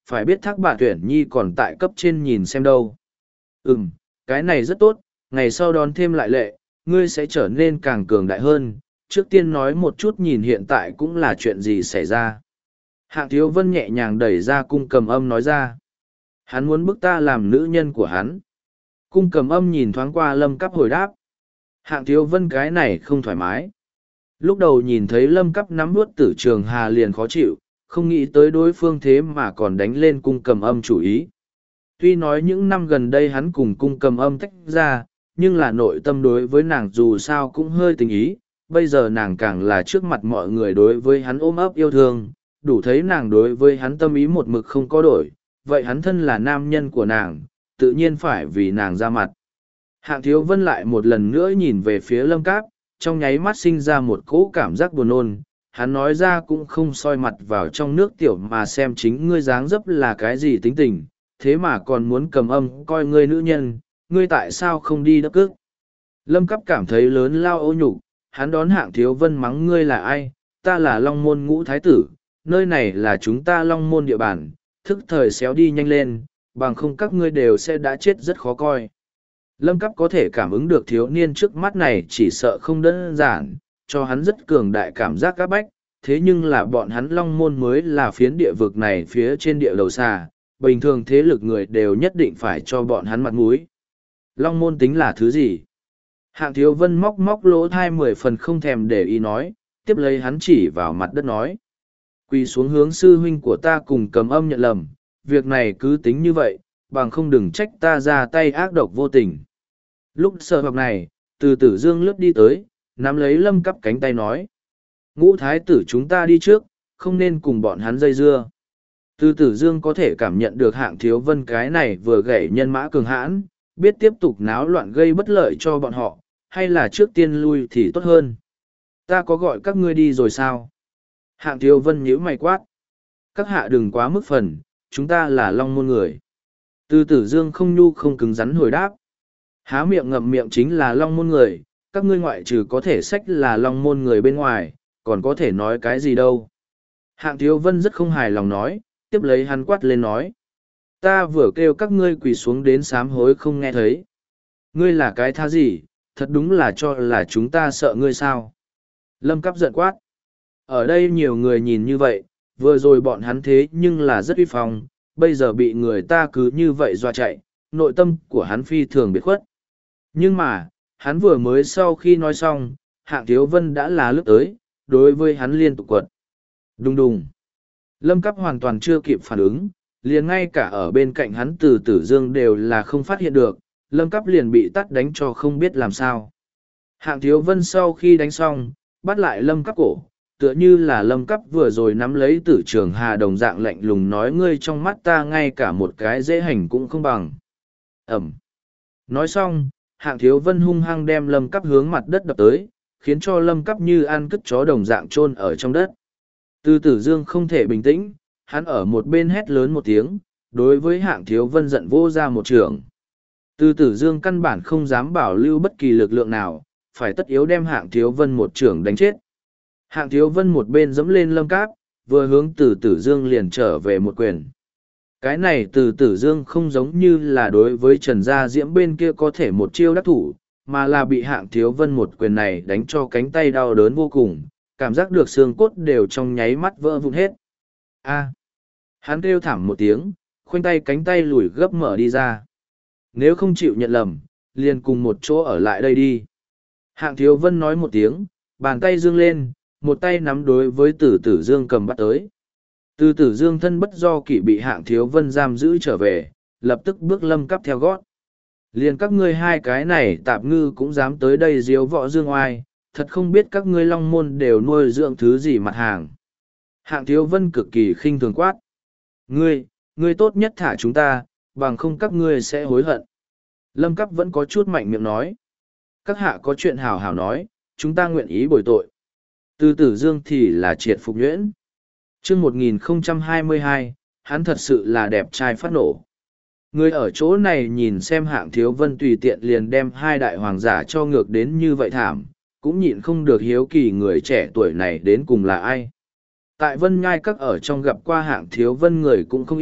Phải biết Thác Bạt Uyển Nhi còn tại cấp trên nhìn xem đâu. Cái này rất tốt, ngày sau đón thêm lại lệ, ngươi sẽ trở nên càng cường đại hơn. Trước tiên nói một chút nhìn hiện tại cũng là chuyện gì xảy ra. Hạng Thiếu Vân nhẹ nhàng đẩy ra Cung Cầm Âm nói ra. Hắn muốn bức ta làm nữ nhân của hắn. Cung Cầm Âm nhìn thoáng qua Lâm Cắp hồi đáp. Hạng Thiếu Vân cái này không thoải mái. Lúc đầu nhìn thấy Lâm Cắp nắm vuốt Tử Trường Hà liền khó chịu, không nghĩ tới đối phương thế mà còn đánh lên Cung Cầm Âm chủ ý. Tuy nói những năm gần đây hắn cùng Cung Cầm Âm tách ra, nhưng là nội tâm đối với nàng dù sao cũng hơi tình ý. Bây giờ nàng càng là trước mặt mọi người đối với hắn ôm ấp yêu thương, đủ thấy nàng đối với hắn tâm ý một mực không có đổi. Vậy hắn thân là nam nhân của nàng, tự nhiên phải vì nàng ra mặt. Hạng Thiếu Vân lại một lần nữa nhìn về phía Lâm Cáp, trong nháy mắt sinh ra một cỗ cảm giác buồn nôn. Hắn nói ra cũng không soi mặt vào trong nước tiểu mà xem chính ngươi dáng dấp là cái gì tính tình, thế mà còn muốn Cầm Âm coi ngươi nữ nhân, ngươi tại sao không đi đắp cước. Lâm Cáp cảm thấy lớn lao ô nhục, hắn đón Hạng Thiếu Vân mắng ngươi là ai, ta là Long Môn Ngũ Thái Tử, nơi này là chúng ta Long Môn địa bàn, thức thời xéo đi nhanh lên, bằng không các ngươi đều sẽ đã chết rất khó coi. Lâm Cắp có thể cảm ứng được thiếu niên trước mắt này chỉ sợ không đơn giản, cho hắn rất cường đại cảm giác áp bách, thế nhưng là bọn hắn Long Môn mới là phiến địa vực này phía trên địa đầu xa, bình thường thế lực người đều nhất định phải cho bọn hắn mặt mũi. Long Môn tính là thứ gì? Hạng Thiếu Vân móc móc lỗ thai 10 phần không thèm để ý nói, tiếp lấy hắn chỉ vào mặt đất nói. Quỳ xuống hướng sư huynh của ta cùng Cầm Âm nhận lầm, việc này cứ tính như vậy, bằng không đừng trách ta ra tay ác độc vô tình. Lúc sợ hoặc này, từ Tử Dương lướt đi tới, nắm lấy Lâm Cắp cánh tay nói. Ngũ Thái Tử chúng ta đi trước, không nên cùng bọn hắn dây dưa. Từ Tử Dương có thể cảm nhận được Hạng Thiếu Vân cái này vừa gãy nhân mã cường hãn, biết tiếp tục náo loạn gây bất lợi cho bọn họ, hay là trước tiên lui thì tốt hơn. Ta có gọi các ngươi đi rồi sao? Hạng Thiếu Vân nhíu mày quát. Các hạ đừng quá mức phần, chúng ta là Long Môn người. Từ Tử Dương không nhu không cứng rắn hồi đáp. Há miệng ngậm miệng chính là Long Môn người, các ngươi ngoại trừ có thể sách là Long Môn người bên ngoài, còn có thể nói cái gì đâu. Hạng Thiếu Vân rất không hài lòng nói, tiếp lấy hắn quát lên nói. Ta vừa kêu các ngươi quỳ xuống đến sám hối không nghe thấy. Ngươi là cái tha gì, thật đúng là cho là chúng ta sợ ngươi sao. Lâm Cắp giận quát. Ở đây nhiều người nhìn như vậy, vừa rồi bọn hắn thế nhưng là rất uy phong, bây giờ bị người ta cứ như vậy dọa chạy, nội tâm của hắn phi thường biệt khuất. Nhưng mà, hắn vừa mới sau khi nói xong, Hạng Thiếu Vân đã là lướt tới, đối với hắn liên tục quật. Đùng đùng. Lâm Cắp hoàn toàn chưa kịp phản ứng, liền ngay cả ở bên cạnh hắn từ Tử Dương đều là không phát hiện được, Lâm Cắp liền bị tắt đánh cho không biết làm sao. Hạng Thiếu Vân sau khi đánh xong, bắt lại Lâm Cắp cổ, tựa như là Lâm Cắp vừa rồi nắm lấy Tử Trường Hà đồng dạng lạnh lùng nói ngươi trong mắt ta ngay cả một cái dễ hành cũng không bằng. Ẩm. Nói xong, Hạng Thiếu Vân hung hăng đem Lâm Cắp hướng mặt đất đập tới, khiến cho Lâm Cắp như ăn cất chó đồng dạng chôn ở trong đất. Từ Tử Dương không thể bình tĩnh, hắn ở một bên hét lớn một tiếng, đối với Hạng Thiếu Vân giận vô ra một trường. Từ Tử Dương căn bản không dám bảo lưu bất kỳ lực lượng nào, phải tất yếu đem Hạng Thiếu Vân một trường đánh chết. Hạng Thiếu Vân một bên dẫm lên Lâm Cáp, vừa hướng từ Tử Dương liền trở về một quyền. Cái này từ Tử Dương không giống như là đối với Trần Gia Diễm bên kia có thể một chiêu đắc thủ, mà là bị Hạng Thiếu Vân một quyền này đánh cho cánh tay đau đớn vô cùng, cảm giác được xương cốt đều trong nháy mắt vỡ vụn hết. A. Hắn kêu thảm một tiếng, khoanh tay cánh tay lùi gấp mở đi ra. Nếu không chịu nhận lầm, liền cùng một chỗ ở lại đây đi. Hạng Thiếu Vân nói một tiếng, bàn tay dương lên, một tay nắm đối với Từ Tử Dương cầm bắt tới. Từ Tử Dương thân bất do kỷ bị Hạng Thiếu Vân giam giữ trở về, lập tức bước Lâm Cắp theo gót. Liền các ngươi hai cái này tạp ngư cũng dám tới đây diếu võ dương oai, thật không biết các ngươi Long Môn đều nuôi dưỡng thứ gì mặt hàng. Hạng Thiếu Vân cực kỳ khinh thường quát. Ngươi tốt nhất thả chúng ta, bằng không các ngươi sẽ hối hận. Lâm Cắp vẫn có chút mạnh miệng nói. Các hạ có chuyện hảo hảo nói, chúng ta nguyện ý bồi tội. Từ Tử Dương thì là triệt phục nhuyễn. Chương 1022, hắn thật sự là đẹp trai phát nổ. Người ở chỗ này nhìn xem Hạng Thiếu Vân tùy tiện liền đem hai đại hoàng giả cho ngược đến như vậy thảm, cũng nhịn không được hiếu kỳ người trẻ tuổi này đến cùng là ai. Tại Vân Nhai Các ở trong gặp qua Hạng Thiếu Vân người cũng không ít,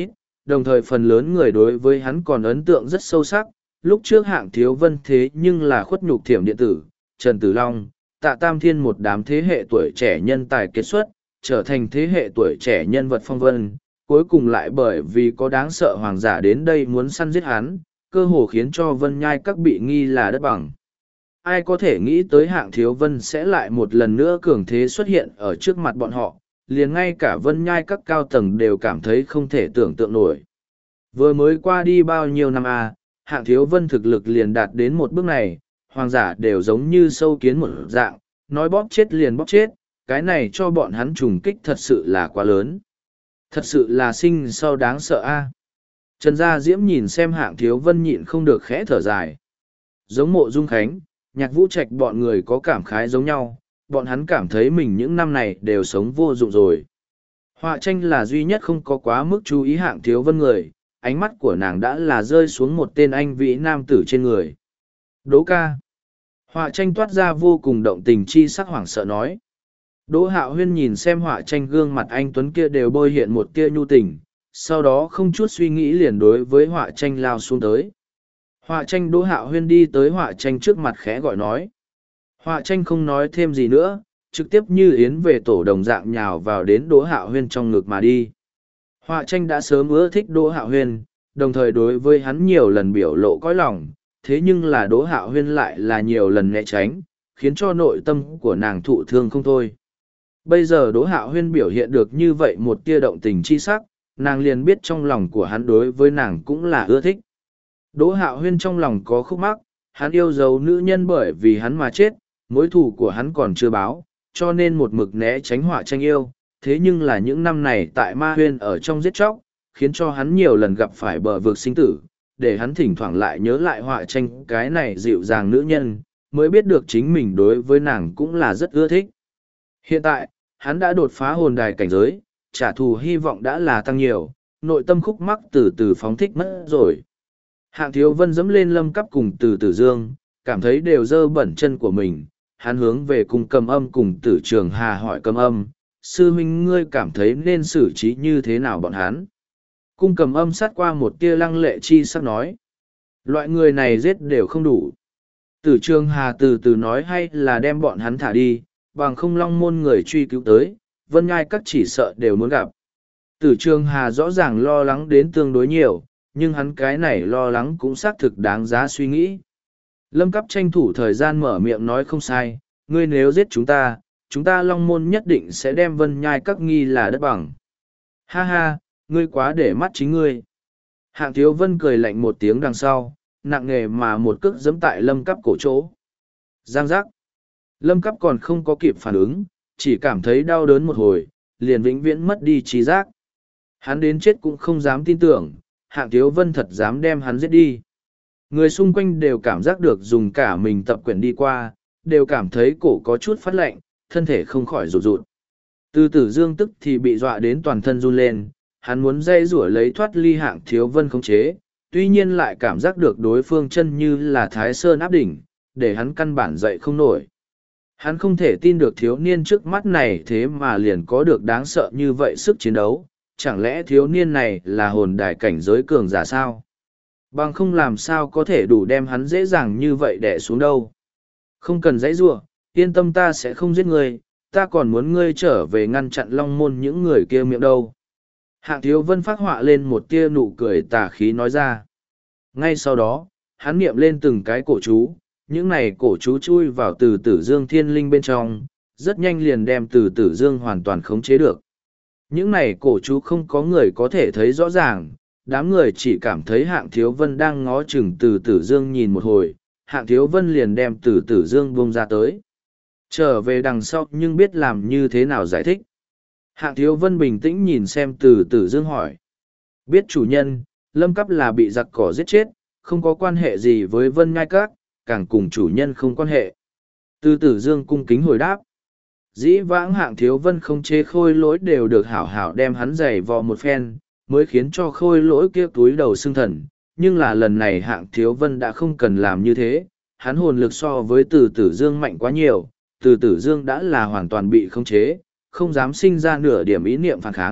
đồng thời phần lớn người đối với hắn còn ấn tượng rất sâu sắc. Lúc trước Hạng Thiếu Vân thế nhưng là khuất nhục Thiểm Điện Tử, Trần Tử Long, Tạ Tam Thiên một đám thế hệ tuổi trẻ nhân tài kết xuất, trở thành thế hệ tuổi trẻ nhân vật phong vân, cuối cùng lại bởi vì có đáng sợ hoàng giả đến đây muốn săn giết hắn, cơ hồ khiến cho Vân Nhai Các bị nghi là đất bằng. Ai có thể nghĩ tới Hạng Thiếu Vân sẽ lại một lần nữa cường thế xuất hiện ở trước mặt bọn họ, liền ngay cả Vân Nhai Các cao tầng đều cảm thấy không thể tưởng tượng nổi. Vừa mới qua đi bao nhiêu năm Hạng Thiếu Vân thực lực liền đạt đến một bước này, hoàng giả đều giống như sâu kiến một dạng, nói bóp chết liền bóp chết, cái này cho bọn hắn trùng kích thật sự là quá lớn. Thật sự là sinh sau đáng sợ Trần Gia Diễm nhìn xem Hạng Thiếu Vân nhịn không được khẽ thở dài. Giống Mộ Dung Khánh, Nhạc Vũ Trạch bọn người có cảm khái giống nhau, bọn hắn cảm thấy mình những năm này đều sống vô dụng rồi. Họa Tranh là duy nhất không có quá mức chú ý Hạng Thiếu Vân người, ánh mắt của nàng đã là rơi xuống một tên anh vĩ nam tử trên người. Đỗ ca. Họa Tranh toát ra vô cùng động tình chi sắc hoảng sợ nói. Đỗ Hạo Huyên nhìn xem Họa Tranh gương mặt anh tuấn kia đều bôi hiện một tia nhu tình, sau đó không chút suy nghĩ liền đối với Họa Tranh lao xuống tới. Họa Tranh Đỗ Hạo Huyên đi tới Họa Tranh trước mặt khẽ gọi nói. Họa Tranh không nói thêm gì nữa, trực tiếp như yến về tổ đồng dạng nhào vào đến Đỗ Hạo Huyên trong ngực mà đi. Họa Tranh đã sớm ưa thích Đỗ Hạo Huyên, đồng thời đối với hắn nhiều lần biểu lộ cõi lòng, thế nhưng là Đỗ Hạo Huyên lại là nhiều lần né tránh, khiến cho nội tâm của nàng thụ thương không thôi. Bây giờ Đỗ Hạo Huyên biểu hiện được như vậy một tia động tình chi sắc, nàng liền biết trong lòng của hắn đối với nàng cũng là ưa thích. Đỗ Hạo Huyên trong lòng có khúc mắc, hắn yêu dấu nữ nhân bởi vì hắn mà chết, mối thù của hắn còn chưa báo, cho nên một mực né tránh Họa Tranh yêu. Thế nhưng là những năm này tại Ma Huyên ở trong giết chóc, khiến cho hắn nhiều lần gặp phải bờ vực sinh tử, để hắn thỉnh thoảng lại nhớ lại Họa Tranh cái này dịu dàng nữ nhân, mới biết được chính mình đối với nàng cũng là rất ưa thích. Hiện tại, hắn đã đột phá hồn đài cảnh giới, trả thù hy vọng đã là tăng nhiều, nội tâm khúc mắc từ từ phóng thích mất rồi. Hạng Thiếu Vân dẫm lên Lâm Cắp cùng Từ Tử Dương, cảm thấy đều dơ bẩn chân của mình, hắn hướng về Cung Cầm Âm cùng Tử Trường Hà hỏi Cầm Âm, sư huynh ngươi cảm thấy nên xử trí như thế nào bọn hắn? Cung Cầm Âm sát qua một tia lăng lệ chi sắc nói, loại người này giết đều không đủ. Tử Trường Hà từ từ nói hay là đem bọn hắn thả đi, bằng không Long Môn người truy cứu tới, Vân Nhai Các chỉ sợ đều muốn gặp. Tử Trường Hà rõ ràng lo lắng đến tương đối nhiều, nhưng hắn cái này lo lắng cũng xác thực đáng giá suy nghĩ. Lâm Cắp tranh thủ thời gian mở miệng nói không sai, ngươi nếu giết chúng ta Long Môn nhất định sẽ đem Vân Nhai Các nghi là đất bằng. Ha ha, ngươi quá để mắt chính ngươi. Hạng Thiếu Vân cười lạnh một tiếng đằng sau, nặng nề mà một cước giẫm tại Lâm Cắp cổ chỗ. Giang giác. Lâm Cắp còn không có kịp phản ứng, chỉ cảm thấy đau đớn một hồi, liền vĩnh viễn mất đi trí giác. Hắn đến chết cũng không dám tin tưởng, Hạng Thiếu Vân thật dám đem hắn giết đi. Người xung quanh đều cảm giác được dùng cả mình tập quyển đi qua, đều cảm thấy cổ có chút phát lạnh, thân thể không khỏi rụt rụt. Từ Tử Dương tức thì bị dọa đến toàn thân run lên, hắn muốn dây rủa lấy thoát ly Hạng Thiếu Vân khống chế, tuy nhiên lại cảm giác được đối phương chân như là Thái Sơn áp đỉnh, để hắn căn bản dậy không nổi. Hắn không thể tin được thiếu niên trước mắt này thế mà liền có được đáng sợ như vậy sức chiến đấu, chẳng lẽ thiếu niên này là hồn đài cảnh giới cường giả sao? Bằng không làm sao có thể đủ đem hắn dễ dàng như vậy đè xuống đâu. Không cần dãy giụa, yên tâm ta sẽ không giết ngươi, ta còn muốn ngươi trở về ngăn chặn Long Môn những người kia miệng đâu. Hạng Thiếu Vân phát họa lên một tia nụ cười tà khí nói ra. Ngay sau đó, hắn niệm lên từng cái cổ chú, những này cổ chú chui vào Từ Tử Dương thiên linh bên trong, rất nhanh liền đem Từ Tử Dương hoàn toàn khống chế được. Những này cổ chú không có người có thể thấy rõ ràng, đám người chỉ cảm thấy Hạng Thiếu Vân đang ngó chừng Từ Tử Dương nhìn một hồi, Hạng Thiếu Vân liền đem Từ Tử Dương buông ra tới. Trở về đằng sau nhưng biết làm như thế nào giải thích. Hạng Thiếu Vân bình tĩnh nhìn xem Từ Tử Dương hỏi. Biết chủ nhân, Lâm Cắp là bị giặc cỏ giết chết, không có quan hệ gì với Vân Nhai Các, càng cùng chủ nhân không quan hệ. Từ Tử Dương cung kính hồi đáp. Dĩ vãng Hạng Thiếu Vân không chế khôi lỗi đều được hảo hảo đem hắn giày vò một phen, mới khiến cho khôi lỗi kia túi đầu xương thần. Nhưng là lần này Hạng Thiếu Vân đã không cần làm như thế, hắn hồn lực so với Từ Tử Dương mạnh quá nhiều, Từ Tử Dương đã là hoàn toàn bị khống chế, không dám sinh ra nửa điểm ý niệm phản kháng,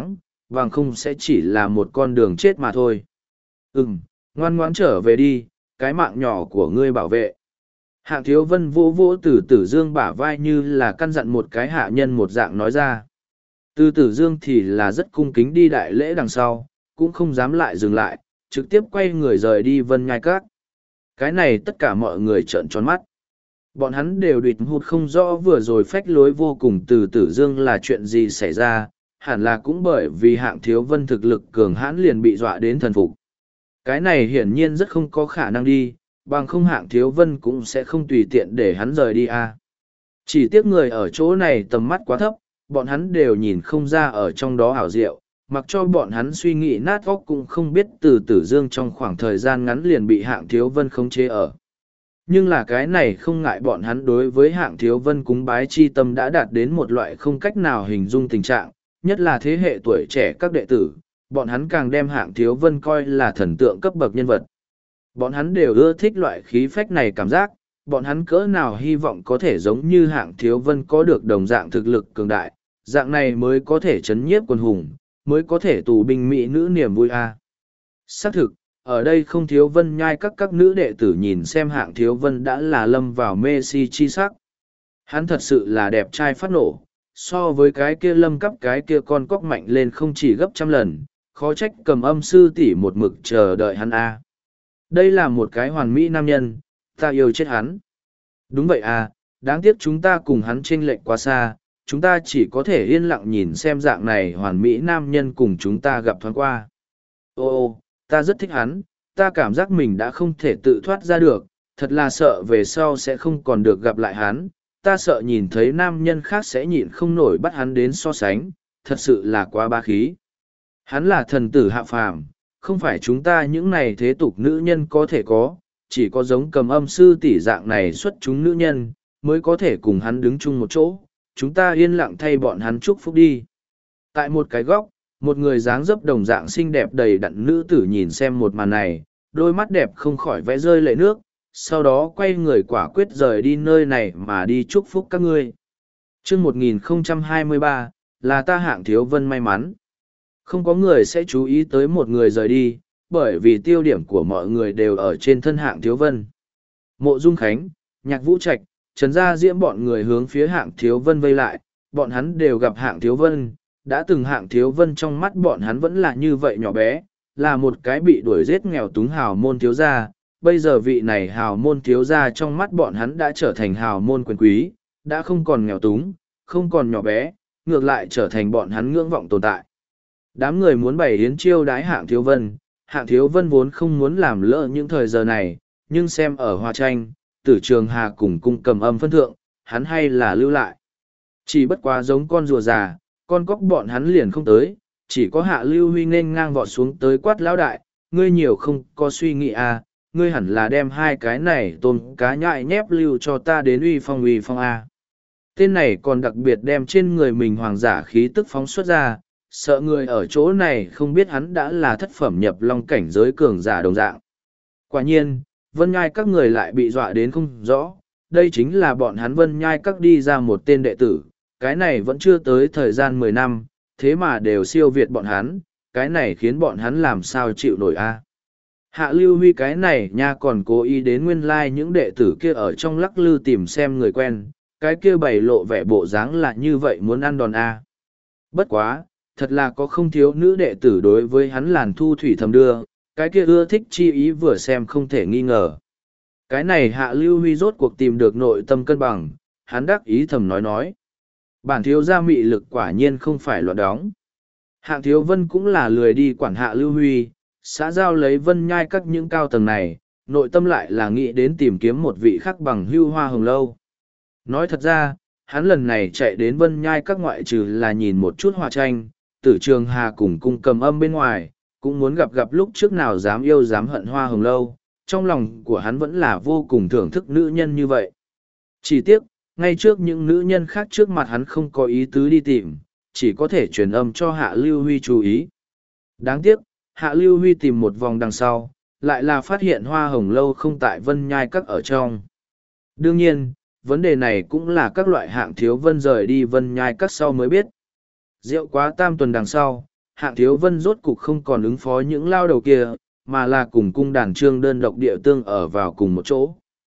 bằng không sẽ chỉ là một con đường chết mà thôi. Ngoan ngoãn trở về đi, cái mạng nhỏ của ngươi bảo vệ. Hạng Thiếu Vân vỗ vỗ Từ Tử Dương bả vai như là căn dặn một cái hạ nhân một dạng nói ra. Từ Tử Dương thì là rất cung kính đi đại lễ đằng sau, cũng không dám lại dừng lại, trực tiếp quay người rời đi Vân Nhai Các. Cái này tất cả mọi người trợn tròn mắt. Bọn hắn đều đụt hụt không rõ vừa rồi phách lối vô cùng Từ Tử Dương là chuyện gì xảy ra, hẳn là cũng bởi vì Hạng Thiếu Vân thực lực cường hãn liền bị dọa đến thần phục. Cái này hiển nhiên rất không có khả năng đi, bằng không Hạng Thiếu Vân cũng sẽ không tùy tiện để hắn rời đi à. Chỉ tiếc người ở chỗ này tầm mắt quá thấp, bọn hắn đều nhìn không ra ở trong đó ảo diệu, mặc cho bọn hắn suy nghĩ nát óc cũng không biết Từ Tử Dương trong khoảng thời gian ngắn liền bị Hạng Thiếu Vân khống chế ở. Nhưng là cái này không ngại bọn hắn đối với Hạng Thiếu Vân cúng bái chi tâm đã đạt đến một loại không cách nào hình dung tình trạng, nhất là thế hệ tuổi trẻ các đệ tử, bọn hắn càng đem Hạng Thiếu Vân coi là thần tượng cấp bậc nhân vật. Bọn hắn đều ưa thích loại khí phách này cảm giác, bọn hắn cỡ nào hy vọng có thể giống như Hạng Thiếu Vân có được đồng dạng thực lực cường đại, dạng này mới có thể chấn nhiếp quân hùng, mới có thể tù binh mỹ nữ niềm vui a. Xác thực, ở đây không thiếu Vân Nhai các nữ đệ tử nhìn xem Hạng Thiếu Vân đã là lâm vào mê si chi sắc. Hắn thật sự là đẹp trai phát nổ, so với cái kia lâm cấp cái kia con cóc mạnh lên không chỉ gấp trăm lần, khó trách Cầm Âm sư tỷ một mực chờ đợi hắn a. Đây là một cái hoàn mỹ nam nhân, ta yêu chết hắn. Đúng vậy à, đáng tiếc chúng ta cùng hắn chênh lệch quá xa, chúng ta chỉ có thể yên lặng nhìn xem dạng này hoàn mỹ nam nhân cùng chúng ta gặp thoáng qua. Ô, ta rất thích hắn, ta cảm giác mình đã không thể tự thoát ra được, thật là sợ về sau sẽ không còn được gặp lại hắn, ta sợ nhìn thấy nam nhân khác sẽ nhịn không nổi bắt hắn đến so sánh, thật sự là quá bá khí. Hắn là thần tử hạ phàm, không phải chúng ta những này thế tục nữ nhân có thể có, chỉ có giống Cầm Âm sư tỷ dạng này xuất chúng nữ nhân, mới có thể cùng hắn đứng chung một chỗ, chúng ta yên lặng thay bọn hắn chúc phúc đi. Tại một cái góc, một người dáng dấp đồng dạng xinh đẹp đầy đặn nữ tử nhìn xem một màn này, đôi mắt đẹp không khỏi vẽ rơi lệ nước, sau đó quay người quả quyết rời đi nơi này mà đi chúc phúc các ngươi. Chương 1023, là ta Hạng Thiếu Vân may mắn. Không có người sẽ chú ý tới một người rời đi, bởi vì tiêu điểm của mọi người đều ở trên thân Hạng Thiếu Vân. Mộ Dung Khánh, Nhạc Vũ Trạch, Trần Gia Diễm bọn người hướng phía Hạng Thiếu Vân vây lại, bọn hắn đều gặp Hạng Thiếu Vân, đã từng Hạng Thiếu Vân trong mắt bọn hắn vẫn là như vậy nhỏ bé, là một cái bị đuổi giết nghèo túng hào môn thiếu gia, bây giờ vị này hào môn thiếu gia trong mắt bọn hắn đã trở thành hào môn quyền quý, đã không còn nghèo túng, không còn nhỏ bé, ngược lại trở thành bọn hắn ngưỡng vọng tồn tại. Đám người muốn bày yến chiêu đái Hạng Thiếu Vân vốn không muốn làm lỡ những thời giờ này, nhưng xem ở Hoa Tranh, Tử Trường Hà cùng Cung Cầm Âm phân thượng, hắn hay là lưu lại. Chỉ bất quá giống con rùa già, con cóc bọn hắn liền không tới, chỉ có Hạ Lưu Huy nên ngang vọt xuống tới quát lão đại, ngươi nhiều không có suy nghĩ à, ngươi hẳn là đem hai cái này tôm cá nhại nhép lưu cho ta đến uy phong à. Tên này còn đặc biệt đem trên người mình hoàng giả khí tức phóng xuất ra, sợ người ở chỗ này không biết hắn đã là thất phẩm nhập long cảnh giới cường giả đồng dạng. Quả nhiên, Vân Nhai các người lại bị dọa đến không rõ, đây chính là bọn hắn Vân Nhai các đi ra một tên đệ tử, cái này vẫn chưa tới thời gian 10 năm, thế mà đều siêu việt bọn hắn, cái này khiến bọn hắn làm sao chịu nổi a. Hạ Lưu Huy cái này nha còn cố ý đến nguyên lai những đệ tử kia ở trong lắc lư tìm xem người quen, cái kia bày lộ vẻ bộ dáng là như vậy muốn ăn đòn a. Bất quá, thật là có không thiếu nữ đệ tử đối với hắn làn thu thủy thầm đưa, cái kia ưa thích chi ý vừa xem không thể nghi ngờ. Cái này Hạ Lưu Huy rốt cuộc tìm được nội tâm cân bằng, hắn đắc ý thầm nói. Bản thiếu gia mị lực quả nhiên không phải loạn đóng. Hạng Thiếu Vân cũng là lười đi quản Hạ Lưu Huy, xã giao lấy Vân Nhai các những cao tầng này, nội tâm lại là nghĩ đến tìm kiếm một vị khác bằng Hưu Hoa Hồng Lâu. Nói thật ra, hắn lần này chạy đến Vân Nhai các ngoại trừ là nhìn một chút Hoa Tranh, Tử Trường Hà cùng Cung Cầm Âm bên ngoài, cũng muốn gặp lúc trước nào dám yêu dám hận Hoa Hồng Lâu, trong lòng của hắn vẫn là vô cùng thưởng thức nữ nhân như vậy. Chỉ tiếc, ngay trước những nữ nhân khác trước mặt hắn không có ý tứ đi tìm, chỉ có thể truyền âm cho Hạ Lưu Huy chú ý. Đáng tiếc, Hạ Lưu Huy tìm một vòng đằng sau, lại là phát hiện Hoa Hồng Lâu không tại Vân Nhai các ở trong. Đương nhiên, vấn đề này cũng là các loại Hạng Thiếu Vân rời đi Vân Nhai các sau mới biết. Rượu quá tam tuần đằng sau, Hạng Thiếu Vân rốt cục không còn ứng phó những lao đầu kia, mà là cùng cung đàn trương đơn độc địa tương ở vào cùng một chỗ.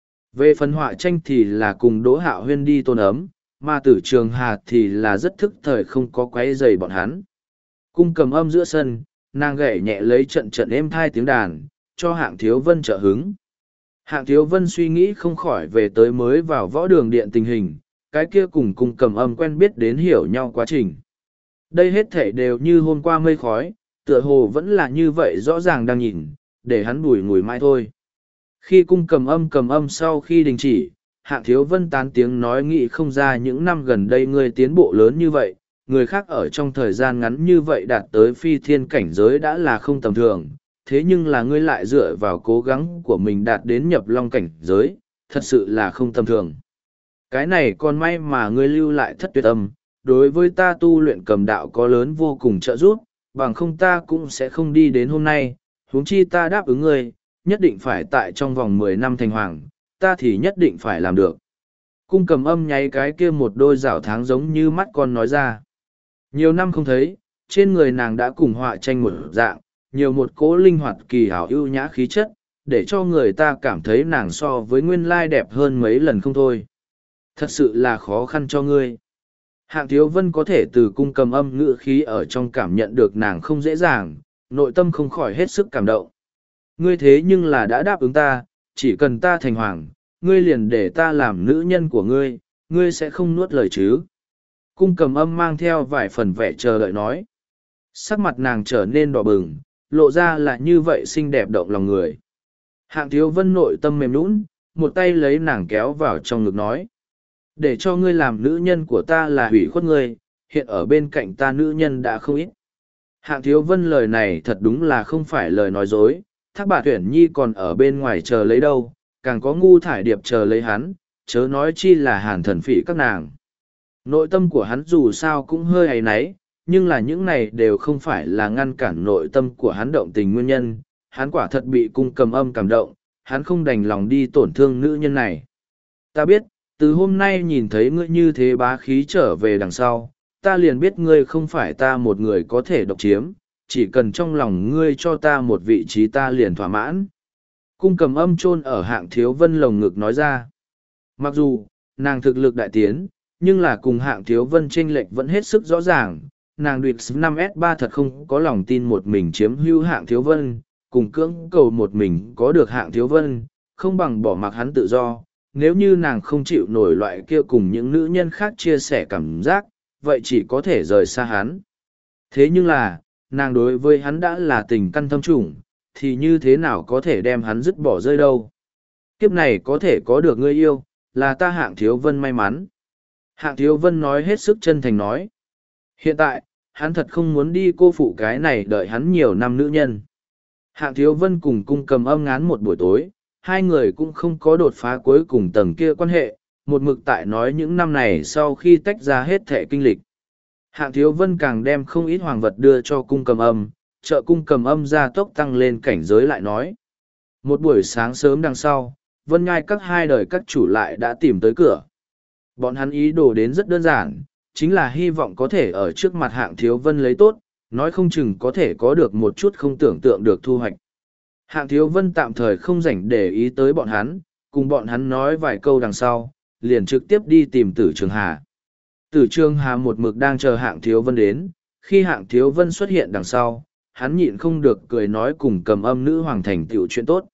Về phần họa tranh thì là cùng Đỗ Hạo Huyên đi tôn ấm, mà Tử Trường Hà thì là rất thức thời không có quấy rầy bọn hắn. Cung cầm âm giữa sân, nàng gảy nhẹ lấy trận trận êm thai tiếng đàn, cho Hạng Thiếu Vân trợ hứng. Hạng Thiếu Vân suy nghĩ không khỏi về tới mới vào võ đường điện tình hình, cái kia cùng cung cầm âm quen biết đến hiểu nhau quá trình. Đây hết thể đều như hôm qua mây khói, tựa hồ vẫn là như vậy rõ ràng đang nhìn, để hắn bùi ngùi mãi thôi. Khi cung cầm âm sau khi đình chỉ, Hạng Thiếu Vân tán tiếng nói nghĩ không ra những năm gần đây ngươi tiến bộ lớn như vậy, người khác ở trong thời gian ngắn như vậy đạt tới phi thiên cảnh giới đã là không tầm thường, thế nhưng là ngươi lại dựa vào cố gắng của mình đạt đến nhập long cảnh giới, thật sự là không tầm thường. Cái này còn may mà ngươi lưu lại thất tuyệt âm, đối với ta tu luyện cầm đạo có lớn vô cùng trợ giúp, bằng không ta cũng sẽ không đi đến hôm nay, huống chi ta đáp ứng ngươi, nhất định phải tại trong vòng 10 năm thành hoàng, ta thì nhất định phải làm được. Cung cầm âm nháy cái kia một đôi rảo tháng giống như mắt con nói ra. Nhiều năm không thấy, trên người nàng đã cùng họa tranh một dạng, nhiều một cỗ linh hoạt kỳ hảo ưu nhã khí chất, để cho người ta cảm thấy nàng so với nguyên lai đẹp hơn mấy lần không thôi. Thật sự là khó khăn cho ngươi. Hạng Thiếu Vân có thể từ cung cầm âm ngữ khí ở trong cảm nhận được nàng không dễ dàng, nội tâm không khỏi hết sức cảm động. Ngươi thế nhưng là đã đáp ứng ta, chỉ cần ta thành hoàng, ngươi liền để ta làm nữ nhân của ngươi, ngươi sẽ không nuốt lời chứ. Cung cầm âm mang theo vài phần vẻ chờ đợi nói. Sắc mặt nàng trở nên đỏ bừng, lộ ra là như vậy xinh đẹp động lòng người. Hạng Thiếu Vân nội tâm mềm nũng, một tay lấy nàng kéo vào trong ngực nói. Để cho ngươi làm nữ nhân của ta là hủy khuất ngươi, hiện ở bên cạnh ta nữ nhân đã không ít. Hạng Thiếu Vân lời này thật đúng là không phải lời nói dối, Thác Bà Tuyển Nhi còn ở bên ngoài chờ lấy đâu, càng có Ngu Thải Điệp chờ lấy hắn, chớ nói chi là Hàn Thần Phỉ các nàng. Nội tâm của hắn dù sao cũng hơi áy náy, nhưng là những này đều không phải là ngăn cản nội tâm của hắn động tình nguyên nhân, hắn quả thật bị cung cầm âm cảm động, hắn không đành lòng đi tổn thương nữ nhân này. Ta biết, từ hôm nay nhìn thấy ngươi như thế bá khí trở về đằng sau, ta liền biết ngươi không phải ta một người có thể độc chiếm, chỉ cần trong lòng ngươi cho ta một vị trí ta liền thỏa mãn. Cung cầm âm chôn ở Hạng Thiếu Vân lồng ngực nói ra. Mặc dù, nàng thực lực đại tiến, nhưng là cùng Hạng Thiếu Vân chênh lệch vẫn hết sức rõ ràng, nàng đuyệt 5S3 thật không có lòng tin một mình chiếm hữu Hạng Thiếu Vân, cùng cưỡng cầu một mình có được Hạng Thiếu Vân, không bằng bỏ mặc hắn tự do. Nếu như nàng không chịu nổi loại kia cùng những nữ nhân khác chia sẻ cảm giác, vậy chỉ có thể rời xa hắn. Thế nhưng là, nàng đối với hắn đã là tình căn thâm trùng, thì như thế nào có thể đem hắn dứt bỏ rơi đâu. Kiếp này có thể có được người yêu, là ta Hạng Thiếu Vân may mắn. Hạng Thiếu Vân nói hết sức chân thành nói. Hiện tại, hắn thật không muốn đi cô phụ cái này đợi hắn nhiều năm nữ nhân. Hạng Thiếu Vân cùng cung cầm âm ngán một buổi tối, hai người cũng không có đột phá cuối cùng tầng kia quan hệ, một mực tại nói những năm này sau khi tách ra hết thệ kinh lịch. Hạng Thiếu Vân càng đem không ít hoàng vật đưa cho cung cầm âm, trợ cung cầm âm ra tốc tăng lên cảnh giới lại nói. Một buổi sáng sớm đằng sau, Vân Nhai các hai đời các chủ lại đã tìm tới cửa. Bọn hắn ý đồ đến rất đơn giản, chính là hy vọng có thể ở trước mặt Hạng Thiếu Vân lấy tốt, nói không chừng có thể có được một chút không tưởng tượng được thu hoạch. Hạng Thiếu Vân tạm thời không rảnh để ý tới bọn hắn, cùng bọn hắn nói vài câu đằng sau, liền trực tiếp đi tìm Tử Trường Hà. Tử Trường Hà một mực đang chờ Hạng Thiếu Vân đến, khi Hạng Thiếu Vân xuất hiện đằng sau, hắn nhịn không được cười nói cùng cầm âm nữ hoàng thành tựu chuyện tốt.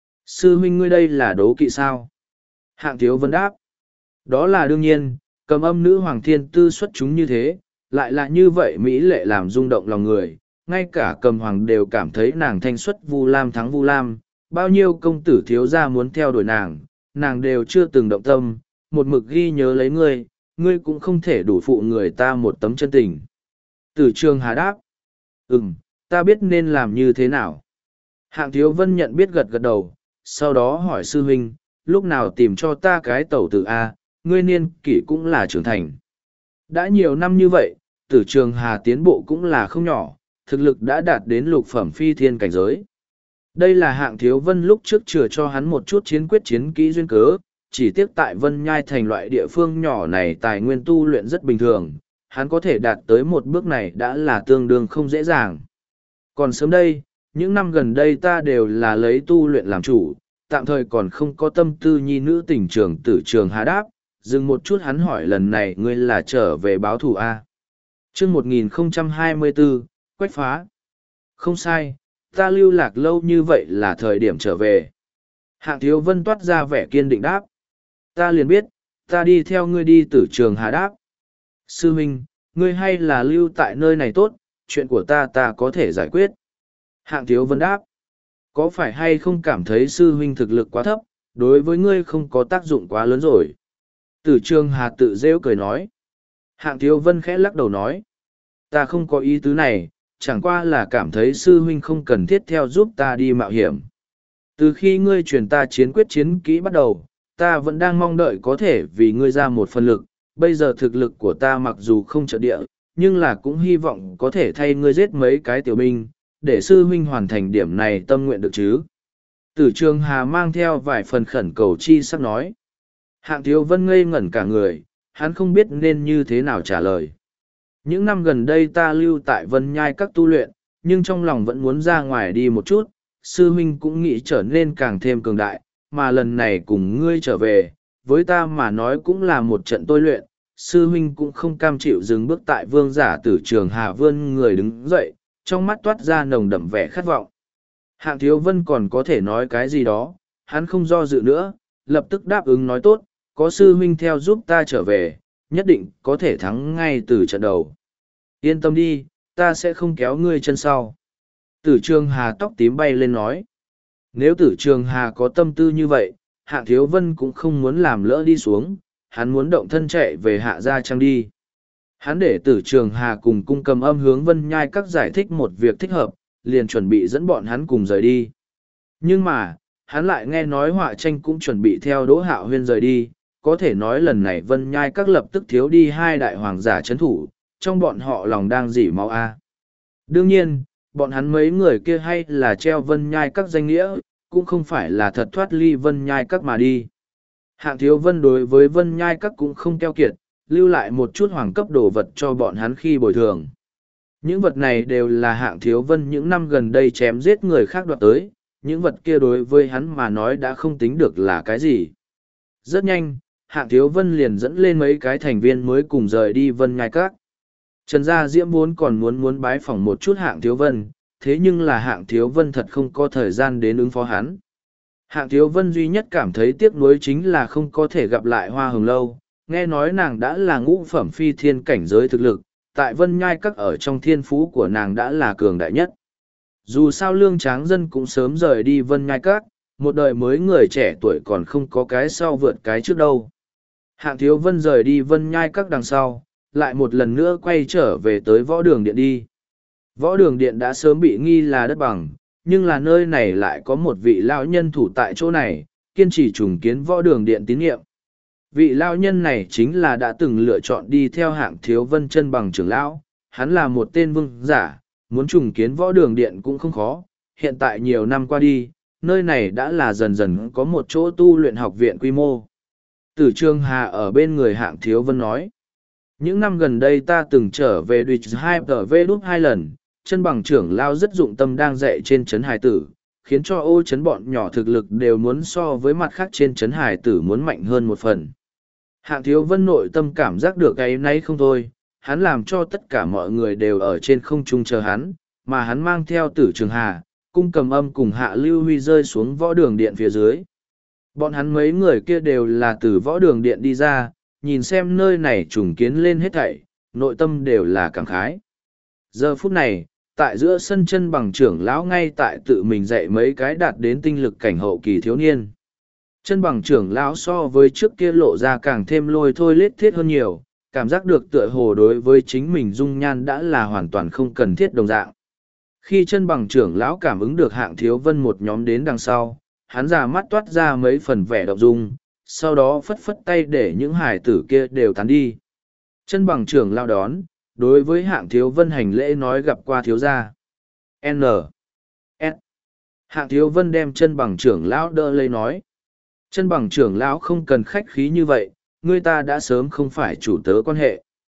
Sư huynh ngươi đây là đố kỵ sao? Hạng Thiếu Vân đáp. Đó là đương nhiên, cầm âm nữ hoàng thiên tư xuất chúng như thế, lại là như vậy mỹ lệ làm rung động lòng người. Ngay cả cầm hoàng đều cảm thấy nàng thanh xuất Vu Lam thắng Vu Lam, bao nhiêu công tử thiếu gia muốn theo đuổi nàng, nàng đều chưa từng động tâm, một mực ghi nhớ lấy ngươi, ngươi cũng không thể đủ phụ người ta một tấm chân tình. Tử Trường Hà đáp, ta biết nên làm như thế nào. Hạng Thiếu Vân nhận biết gật gật đầu, sau đó hỏi sư huynh, lúc nào tìm cho ta cái tẩu tử A, ngươi niên kỷ cũng là trưởng thành. Đã nhiều năm như vậy, Tử Trường Hà tiến bộ cũng là không nhỏ, thực lực đã đạt đến lục phẩm phi thiên cảnh giới. Đây là Hạng Thiếu Vân lúc trước chừa cho hắn một chút chiến quyết chiến kỹ duyên cớ, chỉ tiếc tại Vân Nhai thành loại địa phương nhỏ này tài nguyên tu luyện rất bình thường, hắn có thể đạt tới một bước này đã là tương đương không dễ dàng. Còn sớm đây, những năm gần đây ta đều là lấy tu luyện làm chủ, tạm thời còn không có tâm tư nhi nữ tình trường tử trường Hà đáp. Dừng một chút hắn hỏi lần này ngươi là trở về báo thù A. chương 1024, Quách phá. Không sai, ta lưu lạc lâu như vậy là thời điểm trở về. Hạng Thiếu Vân toát ra vẻ kiên định đáp. Ta liền biết, ta đi theo ngươi đi tử trường Hà đáp. Sư huynh, ngươi hay là lưu tại nơi này tốt, chuyện của ta có thể giải quyết. Hạng Thiếu Vân đáp. Có phải hay không cảm thấy sư huynh thực lực quá thấp, đối với ngươi không có tác dụng quá lớn rồi. Tử trường Hà tự rêu cười nói. Hạng Thiếu Vân khẽ lắc đầu nói. Ta không có ý tứ này, chẳng qua là cảm thấy sư huynh không cần thiết theo giúp ta đi mạo hiểm. Từ khi ngươi truyền ta chiến quyết chiến kỹ bắt đầu, ta vẫn đang mong đợi có thể vì ngươi ra một phần lực. Bây giờ thực lực của ta mặc dù không trợ địa, nhưng là cũng hy vọng có thể thay ngươi giết mấy cái tiểu binh, để sư huynh hoàn thành điểm này tâm nguyện được chứ. Tử trường Hà mang theo vài phần khẩn cầu chi sắc nói. Hạng Thiếu Vân ngây ngẩn cả người, hắn không biết nên như thế nào trả lời. Những năm gần đây ta lưu tại Vân Nhai các tu luyện, nhưng trong lòng vẫn muốn ra ngoài đi một chút, sư huynh cũng nghĩ trở nên càng thêm cường đại, mà lần này cùng ngươi trở về, với ta mà nói cũng là một trận tôi luyện, sư huynh cũng không cam chịu dừng bước tại vương giả tử trường Hà vươn người đứng dậy, trong mắt toát ra nồng đậm vẻ khát vọng. Hạng Thiếu Vân còn có thể nói cái gì đó, hắn không do dự nữa, lập tức đáp ứng nói tốt, có sư huynh theo giúp ta trở về, nhất định có thể thắng ngay từ trận đầu. Yên tâm đi, ta sẽ không kéo ngươi chân sau. Tử trường Hà tóc tím bay lên nói. Nếu tử trường Hà có tâm tư như vậy, Hạng Thiếu Vân cũng không muốn làm lỡ đi xuống, hắn muốn động thân chạy về Hạ Gia Trang đi. Hắn để tử trường Hà cùng cung cầm âm hướng Vân Nhai các giải thích một việc thích hợp, liền chuẩn bị dẫn bọn hắn cùng rời đi. Nhưng mà, hắn lại nghe nói Họa Tranh cũng chuẩn bị theo Đỗ Hạo Huyên rời đi, có thể nói lần này Vân Nhai các lập tức thiếu đi hai đại hoàng giả chấn thủ, trong bọn họ lòng đang dỉ máu a. Đương nhiên, bọn hắn mấy người kia hay là treo Vân Nhai các danh nghĩa, cũng không phải là thật thoát ly Vân Nhai các mà đi. Hạng Thiếu Vân đối với Vân Nhai các cũng không keo kiệt, lưu lại một chút hoàng cấp đồ vật cho bọn hắn khi bồi thường. Những vật này đều là Hạng Thiếu Vân những năm gần đây chém giết người khác đoạt tới, những vật kia đối với hắn mà nói đã không tính được là cái gì. Rất nhanh, Hạng Thiếu Vân liền dẫn lên mấy cái thành viên mới cùng rời đi Vân Nhai các. Trần Gia Diễm vốn còn muốn bái phỏng một chút Hạng Thiếu Vân, thế nhưng là Hạng Thiếu Vân thật không có thời gian đến ứng phó hắn. Hạng Thiếu Vân duy nhất cảm thấy tiếc nuối chính là không có thể gặp lại Hoa Hồng Lâu, nghe nói nàng đã là ngũ phẩm phi thiên cảnh giới thực lực, tại Vân Nhai các ở trong thiên phú của nàng đã là cường đại nhất. Dù sao Lương Tráng Dân cũng sớm rời đi Vân Nhai các, một đời mới người trẻ tuổi còn không có cái sau vượt cái trước đâu. Hạng Thiếu Vân rời đi Vân Nhai các đằng sau, lại một lần nữa quay trở về tới Võ Đường Điện đi. Võ Đường Điện đã sớm bị nghi là đất bằng, nhưng là nơi này lại có một vị lão nhân thủ tại chỗ này, kiên trì trùng kiến Võ Đường Điện tín nhiệm. Vị lão nhân này chính là đã từng lựa chọn đi theo Hạng Thiếu Vân chân bằng trưởng lão, hắn là một tên vương giả, muốn trùng kiến Võ Đường Điện cũng không khó, hiện tại nhiều năm qua đi, nơi này đã là dần dần có một chỗ tu luyện học viện quy mô. Tử Trường Hà ở bên người Hạng Thiếu Vân nói, những năm gần đây ta từng trở về Địch 2 lần, chân bằng trưởng lao rất dụng tâm đang dạy trên trấn hải tử, khiến cho ô trấn bọn nhỏ thực lực đều muốn so với mặt khác trên trấn hải tử muốn mạnh hơn một phần. Hạng Thiếu Vân nội tâm cảm giác được cái nấy không thôi, hắn làm cho tất cả mọi người đều ở trên không trung chờ hắn, mà hắn mang theo Tử Trường Hà, cung cầm âm cùng Hạ Lưu Huy rơi xuống Võ Đường Điện phía dưới. Bọn hắn mấy người kia đều là từ Võ Đường Điện đi ra, nhìn xem nơi này trùng kiến lên hết thảy, nội tâm đều là cảm khái. Giờ phút này, tại giữa sân chân bằng trưởng lão ngay tại tự mình dạy mấy cái đạt đến tinh lực cảnh hậu kỳ thiếu niên. Chân bằng trưởng lão so với trước kia lộ ra càng thêm lôi thôi lết thiết hơn nhiều, cảm giác được tựa hồ đối với chính mình dung nhan đã là hoàn toàn không cần thiết đồng dạng. Khi chân bằng trưởng lão cảm ứng được Hạng Thiếu Vân một nhóm đến đằng sau, hắn già mắt toát ra mấy phần vẻ động dung, sau đó phất phất tay để những hải tử kia đều tán đi. Chân bằng trưởng lão đón, đối với Hạng Thiếu Vân hành lễ nói gặp qua thiếu gia. N. S. Hạng Thiếu Vân đem chân bằng trưởng lão đỡ lấy nói. Chân bằng trưởng lão không cần khách khí như vậy, người ta đã sớm không phải chủ tớ quan hệ.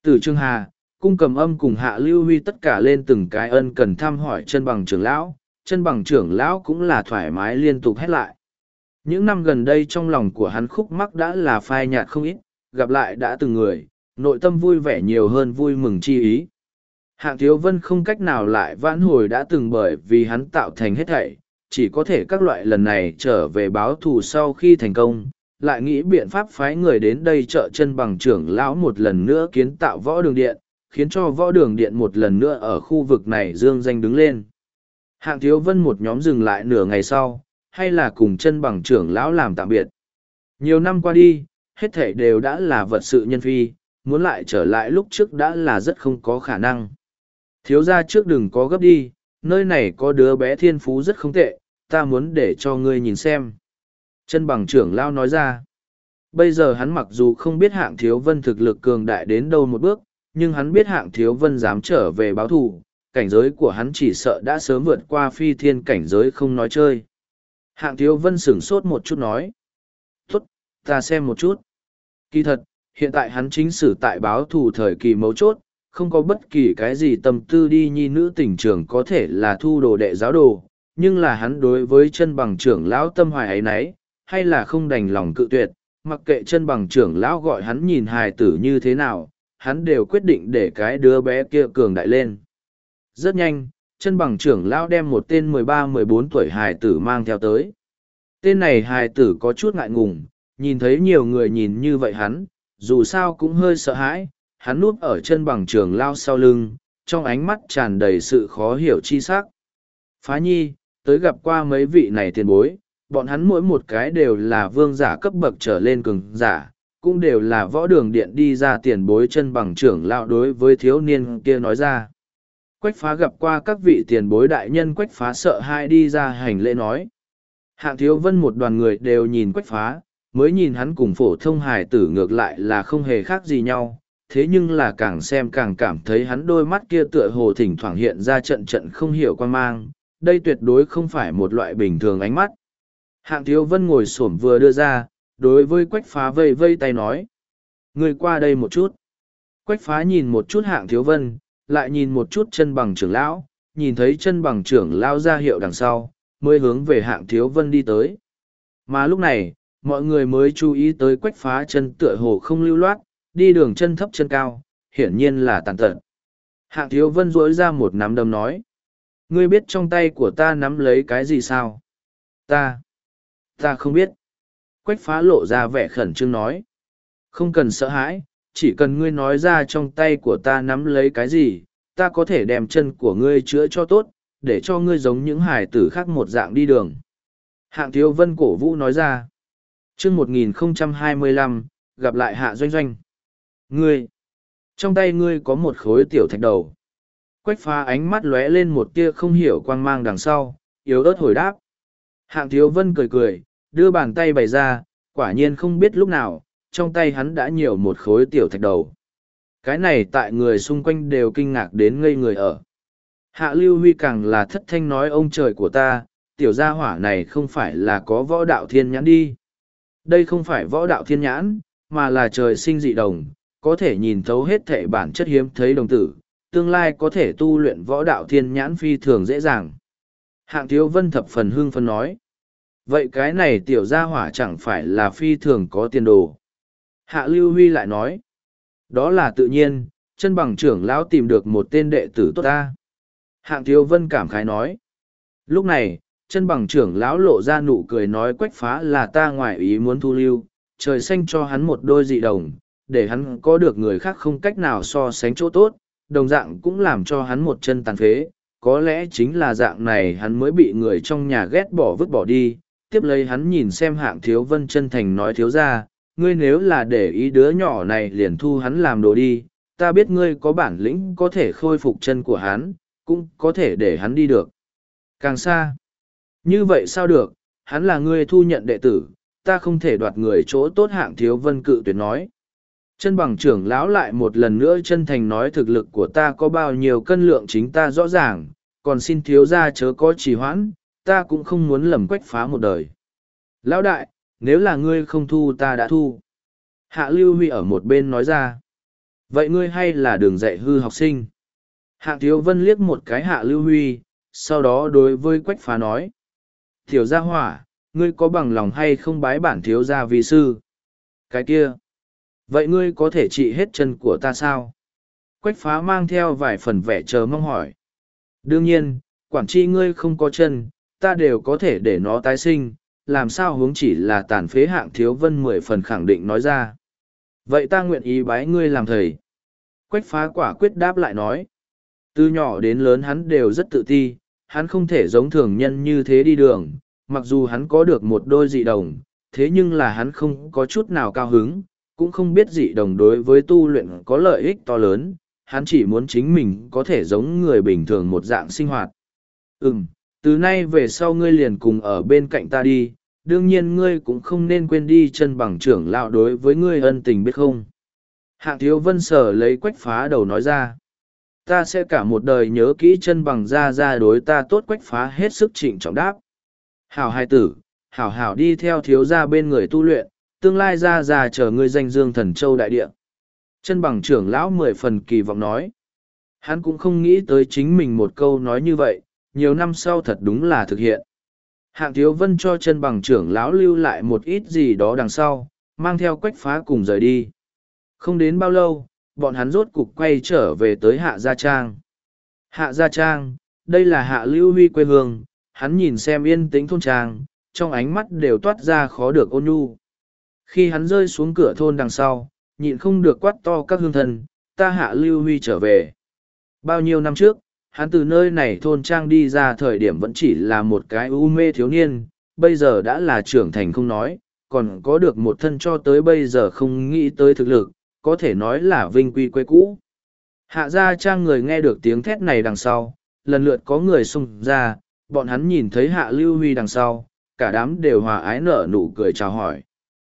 Từ Trương Hà, Cung Cầm Âm cùng Hạ Lưu Huy tất cả lên từng cái ân cần thăm hỏi chân bằng trưởng lão, chân bằng trưởng lão cũng là thoải mái liên tục hét lại. Những năm gần đây trong lòng của hắn khúc mắc đã là phai nhạt không ít, gặp lại đã từng người, nội tâm vui vẻ nhiều hơn vui mừng chi ý. Hạng Thiếu Vân không cách nào lại vãn hồi đã từng bởi vì hắn tạo thành hết thảy, chỉ có thể các loại lần này trở về báo thù sau khi thành công, lại nghĩ biện pháp phái người đến đây trợ chân bằng trưởng lão một lần nữa kiến tạo võ đường điện, khiến cho võ đường điện một lần nữa ở khu vực này dương danh đứng lên. Hạng Thiếu Vân một nhóm dừng lại nửa ngày sau, hay là cùng chân bằng trưởng lão làm tạm biệt. Nhiều năm qua đi, hết thảy đều đã là vật sự nhân phi, muốn lại trở lại lúc trước đã là rất không có khả năng. Thiếu gia trước đừng có gấp đi, nơi này có đứa bé thiên phú rất không tệ, ta muốn để cho ngươi nhìn xem. Chân bằng trưởng lão nói ra. Bây giờ hắn mặc dù không biết Hạng Thiếu Vân thực lực cường đại đến đâu một bước, nhưng hắn biết Hạng Thiếu Vân dám trở về báo thù, cảnh giới của hắn chỉ sợ đã sớm vượt qua phi thiên cảnh giới không nói chơi. Hạng Thiếu Vân sửng sốt một chút nói. Tốt, ta xem một chút. Kỳ thật, hiện tại hắn chính sử tại báo thù thời kỳ mấu chốt, không có bất kỳ cái gì tâm tư đi nhi nữ tình trường có thể là thu đồ đệ giáo đồ, nhưng là hắn đối với chân bằng trưởng lão tâm hoài ấy nấy, hay là không đành lòng cự tuyệt, mặc kệ chân bằng trưởng lão gọi hắn nhìn hài tử như thế nào, hắn đều quyết định để cái đứa bé kia cường đại lên. Rất nhanh, chân bằng trưởng lão đem một tên 13-14 tuổi hài tử mang theo tới. Tên này hài tử có chút ngại ngùng, nhìn thấy nhiều người nhìn như vậy hắn, dù sao cũng hơi sợ hãi, hắn núp ở chân bằng trưởng lão sau lưng, trong ánh mắt tràn đầy sự khó hiểu chi sắc. Phá nhi, tới gặp qua mấy vị này tiền bối, bọn hắn mỗi một cái đều là vương giả cấp bậc trở lên cường giả, cũng đều là võ đường điện đi ra tiền bối chân bằng trưởng lão đối với thiếu niên kia nói ra. Quách Phá gặp qua các vị tiền bối đại nhân. Quách Phá sợ hai đi ra hành lễ nói. Hạng Thiếu Vân một đoàn người đều nhìn Quách Phá, mới nhìn hắn cùng phổ thông hài tử ngược lại là không hề khác gì nhau, thế nhưng là càng xem càng cảm thấy hắn đôi mắt kia tựa hồ thỉnh thoảng hiện ra trận trận không hiểu quan mang, đây tuyệt đối không phải một loại bình thường ánh mắt. Hạng Thiếu Vân ngồi xổm vừa đưa ra, đối với Quách Phá vây vây tay nói. Người qua đây một chút. Quách Phá nhìn một chút Hạng Thiếu Vân, lại nhìn một chút chân bằng trưởng lão, nhìn thấy chân bằng trưởng lão ra hiệu đằng sau, mới hướng về Hạng Thiếu Vân đi tới. Mà lúc này, mọi người mới chú ý tới Quách Phá chân tựa hồ không lưu loát, đi đường chân thấp chân cao, hiển nhiên là tàn tật. Hạng Thiếu Vân duỗi ra một nắm đấm nói. Ngươi biết trong tay của ta nắm lấy cái gì sao? Ta không biết. Quách Phá lộ ra vẻ khẩn trương nói. Không cần sợ hãi, chỉ cần ngươi nói ra trong tay của ta nắm lấy cái gì, ta có thể đem chân của ngươi chữa cho tốt, để cho ngươi giống những hải tử khác một dạng đi đường. Hạng Thiếu Vân cổ vũ nói ra. Chương 1025, gặp lại Hạ Doanh Doanh. Ngươi, trong tay ngươi có một khối tiểu thạch đầu. Quách Phá ánh mắt lóe lên một tia không hiểu quang mang đằng sau, yếu ớt hồi đáp. Hạng Thiếu Vân cười cười, đưa bàn tay bày ra, quả nhiên không biết lúc nào, trong tay hắn đã nhiều một khối tiểu thạch đầu. Cái này tại người xung quanh đều kinh ngạc đến ngây người ở. Hạ Lưu Huy càng là thất thanh nói ông trời của ta, tiểu gia hỏa này không phải là có võ đạo thiên nhãn đi. Đây không phải võ đạo thiên nhãn, mà là trời sinh dị đồng, có thể nhìn thấu hết thể bản chất hiếm thấy đồng tử, tương lai có thể tu luyện võ đạo thiên nhãn phi thường dễ dàng. Hạng Thiếu Vân thập phần hưng phấn nói. Vậy cái này tiểu gia hỏa chẳng phải là phi thường có tiền đồ. Hạ Lưu Huy lại nói. Đó là tự nhiên, chân bằng trưởng lão tìm được một tên đệ tử tốt ta. Hạng Thiếu Vân cảm khái nói. Lúc này, chân bằng trưởng lão lộ ra nụ cười nói Quách Phá là ta ngoại ý muốn thu lưu, trời xanh cho hắn một đôi dị đồng, để hắn có được người khác không cách nào so sánh chỗ tốt, đồng dạng cũng làm cho hắn một chân tàn phế, có lẽ chính là dạng này hắn mới bị người trong nhà ghét bỏ vứt bỏ đi. Tiếp lấy hắn nhìn xem Hạng Thiếu Vân chân thành nói thiếu ra, ngươi nếu là để ý đứa nhỏ này liền thu hắn làm đồ đi, ta biết ngươi có bản lĩnh có thể khôi phục chân của hắn, cũng có thể để hắn đi được. Càng xa. Như vậy sao được, hắn là ngươi thu nhận đệ tử, ta không thể đoạt người chỗ tốt. Hạng Thiếu Vân cự tuyệt nói. Chân bằng trưởng lão lại một lần nữa chân thành nói thực lực của ta có bao nhiêu cân lượng chính ta rõ ràng, còn xin thiếu gia chớ có trì hoãn, ta cũng không muốn lầm Quách Phá một đời. Lão đại, nếu là ngươi không thu ta đã thu. Hạ Lưu Huy ở một bên nói ra. Vậy ngươi hay là đường dạy hư học sinh? Hạng Thiếu Vân liếc một cái Hạ Lưu Huy, sau đó đối với Quách Phá nói. Tiểu gia hỏa, ngươi có bằng lòng hay không bái bản thiếu gia vi sư? Cái kia. Vậy ngươi có thể trị hết chân của ta sao? Quách Phá mang theo vài phần vẻ chờ mong hỏi. Đương nhiên, quản tri ngươi không có chân, ta đều có thể để nó tái sinh, làm sao huống chỉ là tàn phế. Hạng Thiếu Vân 10 phần khẳng định nói ra. Vậy ta nguyện ý bái ngươi làm thầy. Quách Phá quả quyết đáp lại nói. Từ nhỏ đến lớn hắn đều rất tự ti, hắn không thể giống thường nhân như thế đi đường, mặc dù hắn có được một đôi dị đồng, thế nhưng là hắn không có chút nào cao hứng, cũng không biết dị đồng đối với tu luyện có lợi ích to lớn, hắn chỉ muốn chính mình có thể giống người bình thường một dạng sinh hoạt. Từ nay về sau ngươi liền cùng ở bên cạnh ta đi, đương nhiên ngươi cũng không nên quên đi chân bằng trưởng lão đối với ngươi ân tình biết không. Hạng Thiếu Vân sở lấy Quách Phá đầu nói ra. Ta sẽ cả một đời nhớ kỹ chân bằng ra đối ta tốt. Quách Phá hết sức trịnh trọng đáp. Hảo hai tử, hảo hảo đi theo thiếu gia bên người tu luyện, tương lai ra chờ ngươi danh dương thần châu đại địa. Chân bằng trưởng lão 10 phần kỳ vọng nói. Hắn cũng không nghĩ tới chính mình một câu nói như vậy, nhiều năm sau thật đúng là thực hiện. Hạng Thiếu Vân cho chân bằng trưởng lão lưu lại một ít gì đó đằng sau, mang theo Quách Phá cùng rời đi. Không đến bao lâu, bọn hắn rốt cục quay trở về tới Hạ Gia Trang. Hạ Gia Trang, đây là Hạ Lưu Huy quê hương, hắn nhìn xem yên tĩnh thôn trang, trong ánh mắt đều toát ra khó được ôn nhu. Khi hắn rơi xuống cửa thôn đằng sau, nhịn không được quát to các hương thân, ta Hạ Lưu Huy trở về. Bao nhiêu năm trước, hắn từ nơi này thôn trang đi ra thời điểm vẫn chỉ là một cái u mê thiếu niên, bây giờ đã là trưởng thành không nói, còn có được một thân cho tới bây giờ không nghĩ tới thực lực, có thể nói là vinh quy quê cũ. Hạ Gia Trang người nghe được tiếng thét này đằng sau, lần lượt có người xung ra, bọn hắn nhìn thấy Hạ Lưu Huy đằng sau, cả đám đều hòa ái nở nụ cười chào hỏi.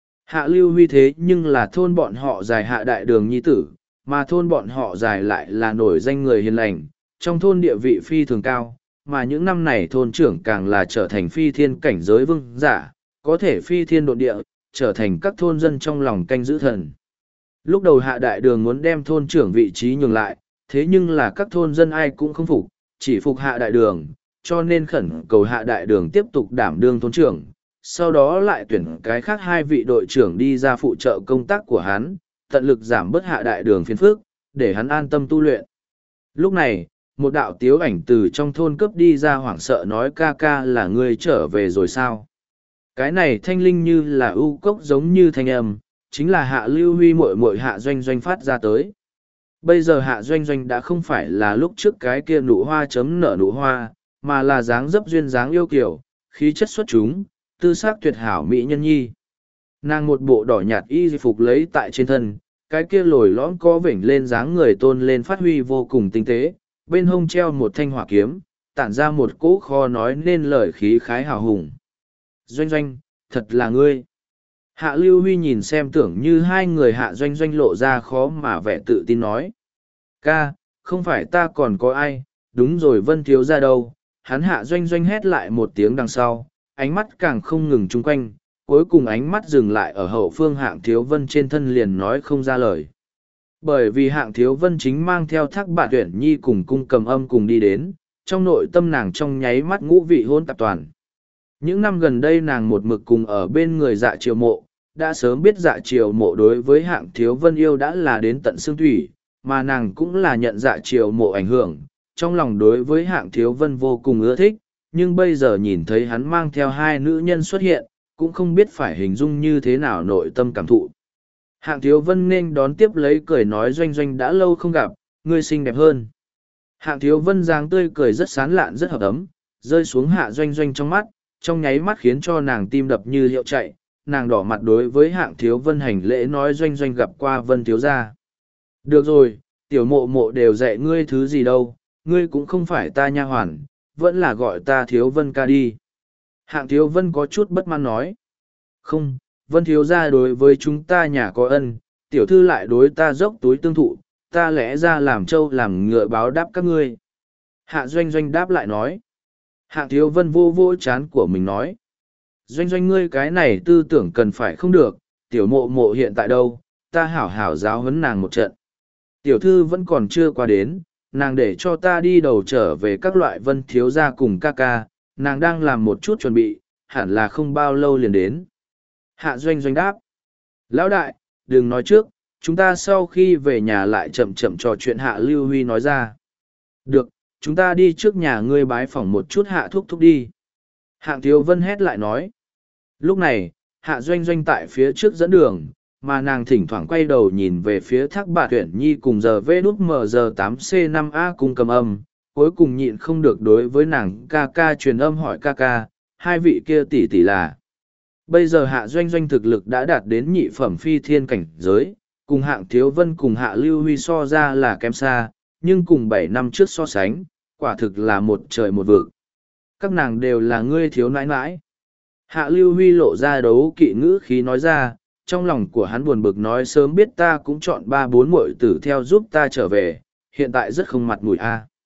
Hạ Lưu Huy thế nhưng là thôn bọn họ dài Hạ Đại Đường nhi tử, mà thôn bọn họ dài lại là nổi danh người hiền lành, trong thôn địa vị phi thường cao, mà những năm này thôn trưởng càng là trở thành phi thiên cảnh giới vương giả, có thể phi thiên độ địa, trở thành các thôn dân trong lòng canh giữ thần. Lúc đầu Hạ Đại Đường muốn đem thôn trưởng vị trí nhường lại, thế nhưng là các thôn dân ai cũng không phục, chỉ phục Hạ Đại Đường, cho nên khẩn cầu Hạ Đại Đường tiếp tục đảm đương thôn trưởng, sau đó lại tuyển cái khác 2 vị đội trưởng đi ra phụ trợ công tác của hắn, tận lực giảm bớt Hạ Đại Đường phiền phức, để hắn an tâm tu luyện. Lúc này, một đạo tiếu ảnh từ trong thôn cấp đi ra hoảng sợ nói ca ca là ngươi trở về rồi sao? Cái này thanh linh như là ưu cốc giống như thanh âm, chính là Hạ Lưu Huy muội muội Hạ Doanh Doanh phát ra tới. Bây giờ Hạ Doanh Doanh đã không phải là lúc trước cái kia nụ hoa chấm nở nụ hoa, mà là dáng dấp duyên dáng yêu kiểu, khí chất xuất chúng, tư sắc tuyệt hảo mỹ nhân nhi. Nàng một bộ đỏ nhạt y phục lấy tại trên thân, cái kia lồi lõm có vểnh lên dáng người tôn lên phát huy vô cùng tinh tế, bên hông treo một thanh hỏa kiếm, tản ra một cỗ kho nói nên lời khí khái hào hùng. Doanh Doanh, thật là ngươi. Hạ Lưu Huy nhìn xem tưởng như hai người Hạ Doanh Doanh lộ ra khó mà vẻ tự tin nói. Ca, không phải ta còn có ai, đúng rồi Vân thiếu ra đâu. Hắn Hạ Doanh Doanh hét lại một tiếng đằng sau, ánh mắt càng không ngừng chung quanh, cuối cùng ánh mắt dừng lại ở hậu phương Hạng Thiếu Vân trên thân liền nói không ra lời. Bởi vì Hạng Thiếu Vân chính mang theo Thác Bạt Uyển Nhi cùng cung cầm âm cùng đi đến, trong nội tâm nàng trong nháy mắt ngũ vị hôn tạp toàn. Những năm gần đây nàng một mực cùng ở bên người Dạ Triều Mộ, đã sớm biết Dạ Triều Mộ đối với Hạng Thiếu Vân yêu đã là đến tận xương thủy, mà nàng cũng là nhận Dạ Triều Mộ ảnh hưởng, trong lòng đối với Hạng Thiếu Vân vô cùng ưa thích, nhưng bây giờ nhìn thấy hắn mang theo 2 nữ nhân xuất hiện, cũng không biết phải hình dung như thế nào nội tâm cảm thụ. Hạng Thiếu Vân nên đón tiếp lấy cười nói Doanh Doanh đã lâu không gặp, ngươi xinh đẹp hơn. Hạng Thiếu Vân dáng tươi cười rất sán lạn rất hợp ấm, rơi xuống Hạ Doanh Doanh trong mắt, trong nháy mắt khiến cho nàng tim đập như hiệu chạy, nàng đỏ mặt đối với Hạng Thiếu Vân hành lễ nói Doanh Doanh gặp qua Vân thiếu gia. Được rồi, tiểu mộ mộ đều dạy ngươi thứ gì đâu, ngươi cũng không phải ta nha hoàn, vẫn là gọi ta Thiếu Vân ca đi. Hạng Thiếu Vân có chút bất mãn nói. Không, Vân thiếu gia đối với chúng ta nhà có ân, tiểu thư lại đối ta dốc túi tương thụ, ta lẽ ra làm trâu làm ngựa báo đáp các ngươi. Hạ Doanh Doanh đáp lại nói. Hạng Thiếu Vân vô vô chán của mình nói. Doanh Doanh ngươi cái này tư tưởng cần phải không được, tiểu mộ mộ hiện tại đâu, ta hảo hảo giáo huấn nàng một trận. Tiểu thư vẫn còn chưa qua đến, nàng để cho ta đi đầu trở về các loại Vân thiếu gia cùng ca ca, nàng đang làm một chút chuẩn bị, hẳn là không bao lâu liền đến. Hạ Doanh Doanh đáp. Lão đại, đừng nói trước, chúng ta sau khi về nhà lại chậm chậm trò chuyện. Hạ Lưu Huy nói ra. Được, chúng ta đi trước nhà ngươi bái phỏng một chút Hạ thúc thúc đi. Hạng Thiếu Vân hét lại nói. Lúc này, Hạ Doanh Doanh tại phía trước dẫn đường, mà nàng thỉnh thoảng quay đầu nhìn về phía Thác Bạt Tuyển Nhi cùng giờ VđM 8C5A cùng cầm âm, cuối cùng nhịn không được đối với nàng ca ca truyền âm hỏi ca ca, hai vị kia tỷ tỷ là. Bây giờ Hạ Doanh Doanh thực lực đã đạt đến nhị phẩm phi thiên cảnh giới, cùng Hạng Thiếu Vân cùng Hạ Lưu Huy so ra là kém xa, nhưng cùng 7 năm trước so sánh, quả thực là một trời một vực. Các nàng đều là ngươi thiếu nãi nãi. Hạ Lưu Huy lộ ra đấu kỵ ngữ khí nói ra, trong lòng của hắn buồn bực nói sớm biết ta cũng chọn 3-4 muội tử theo giúp ta trở về, hiện tại rất không mặt mũi a.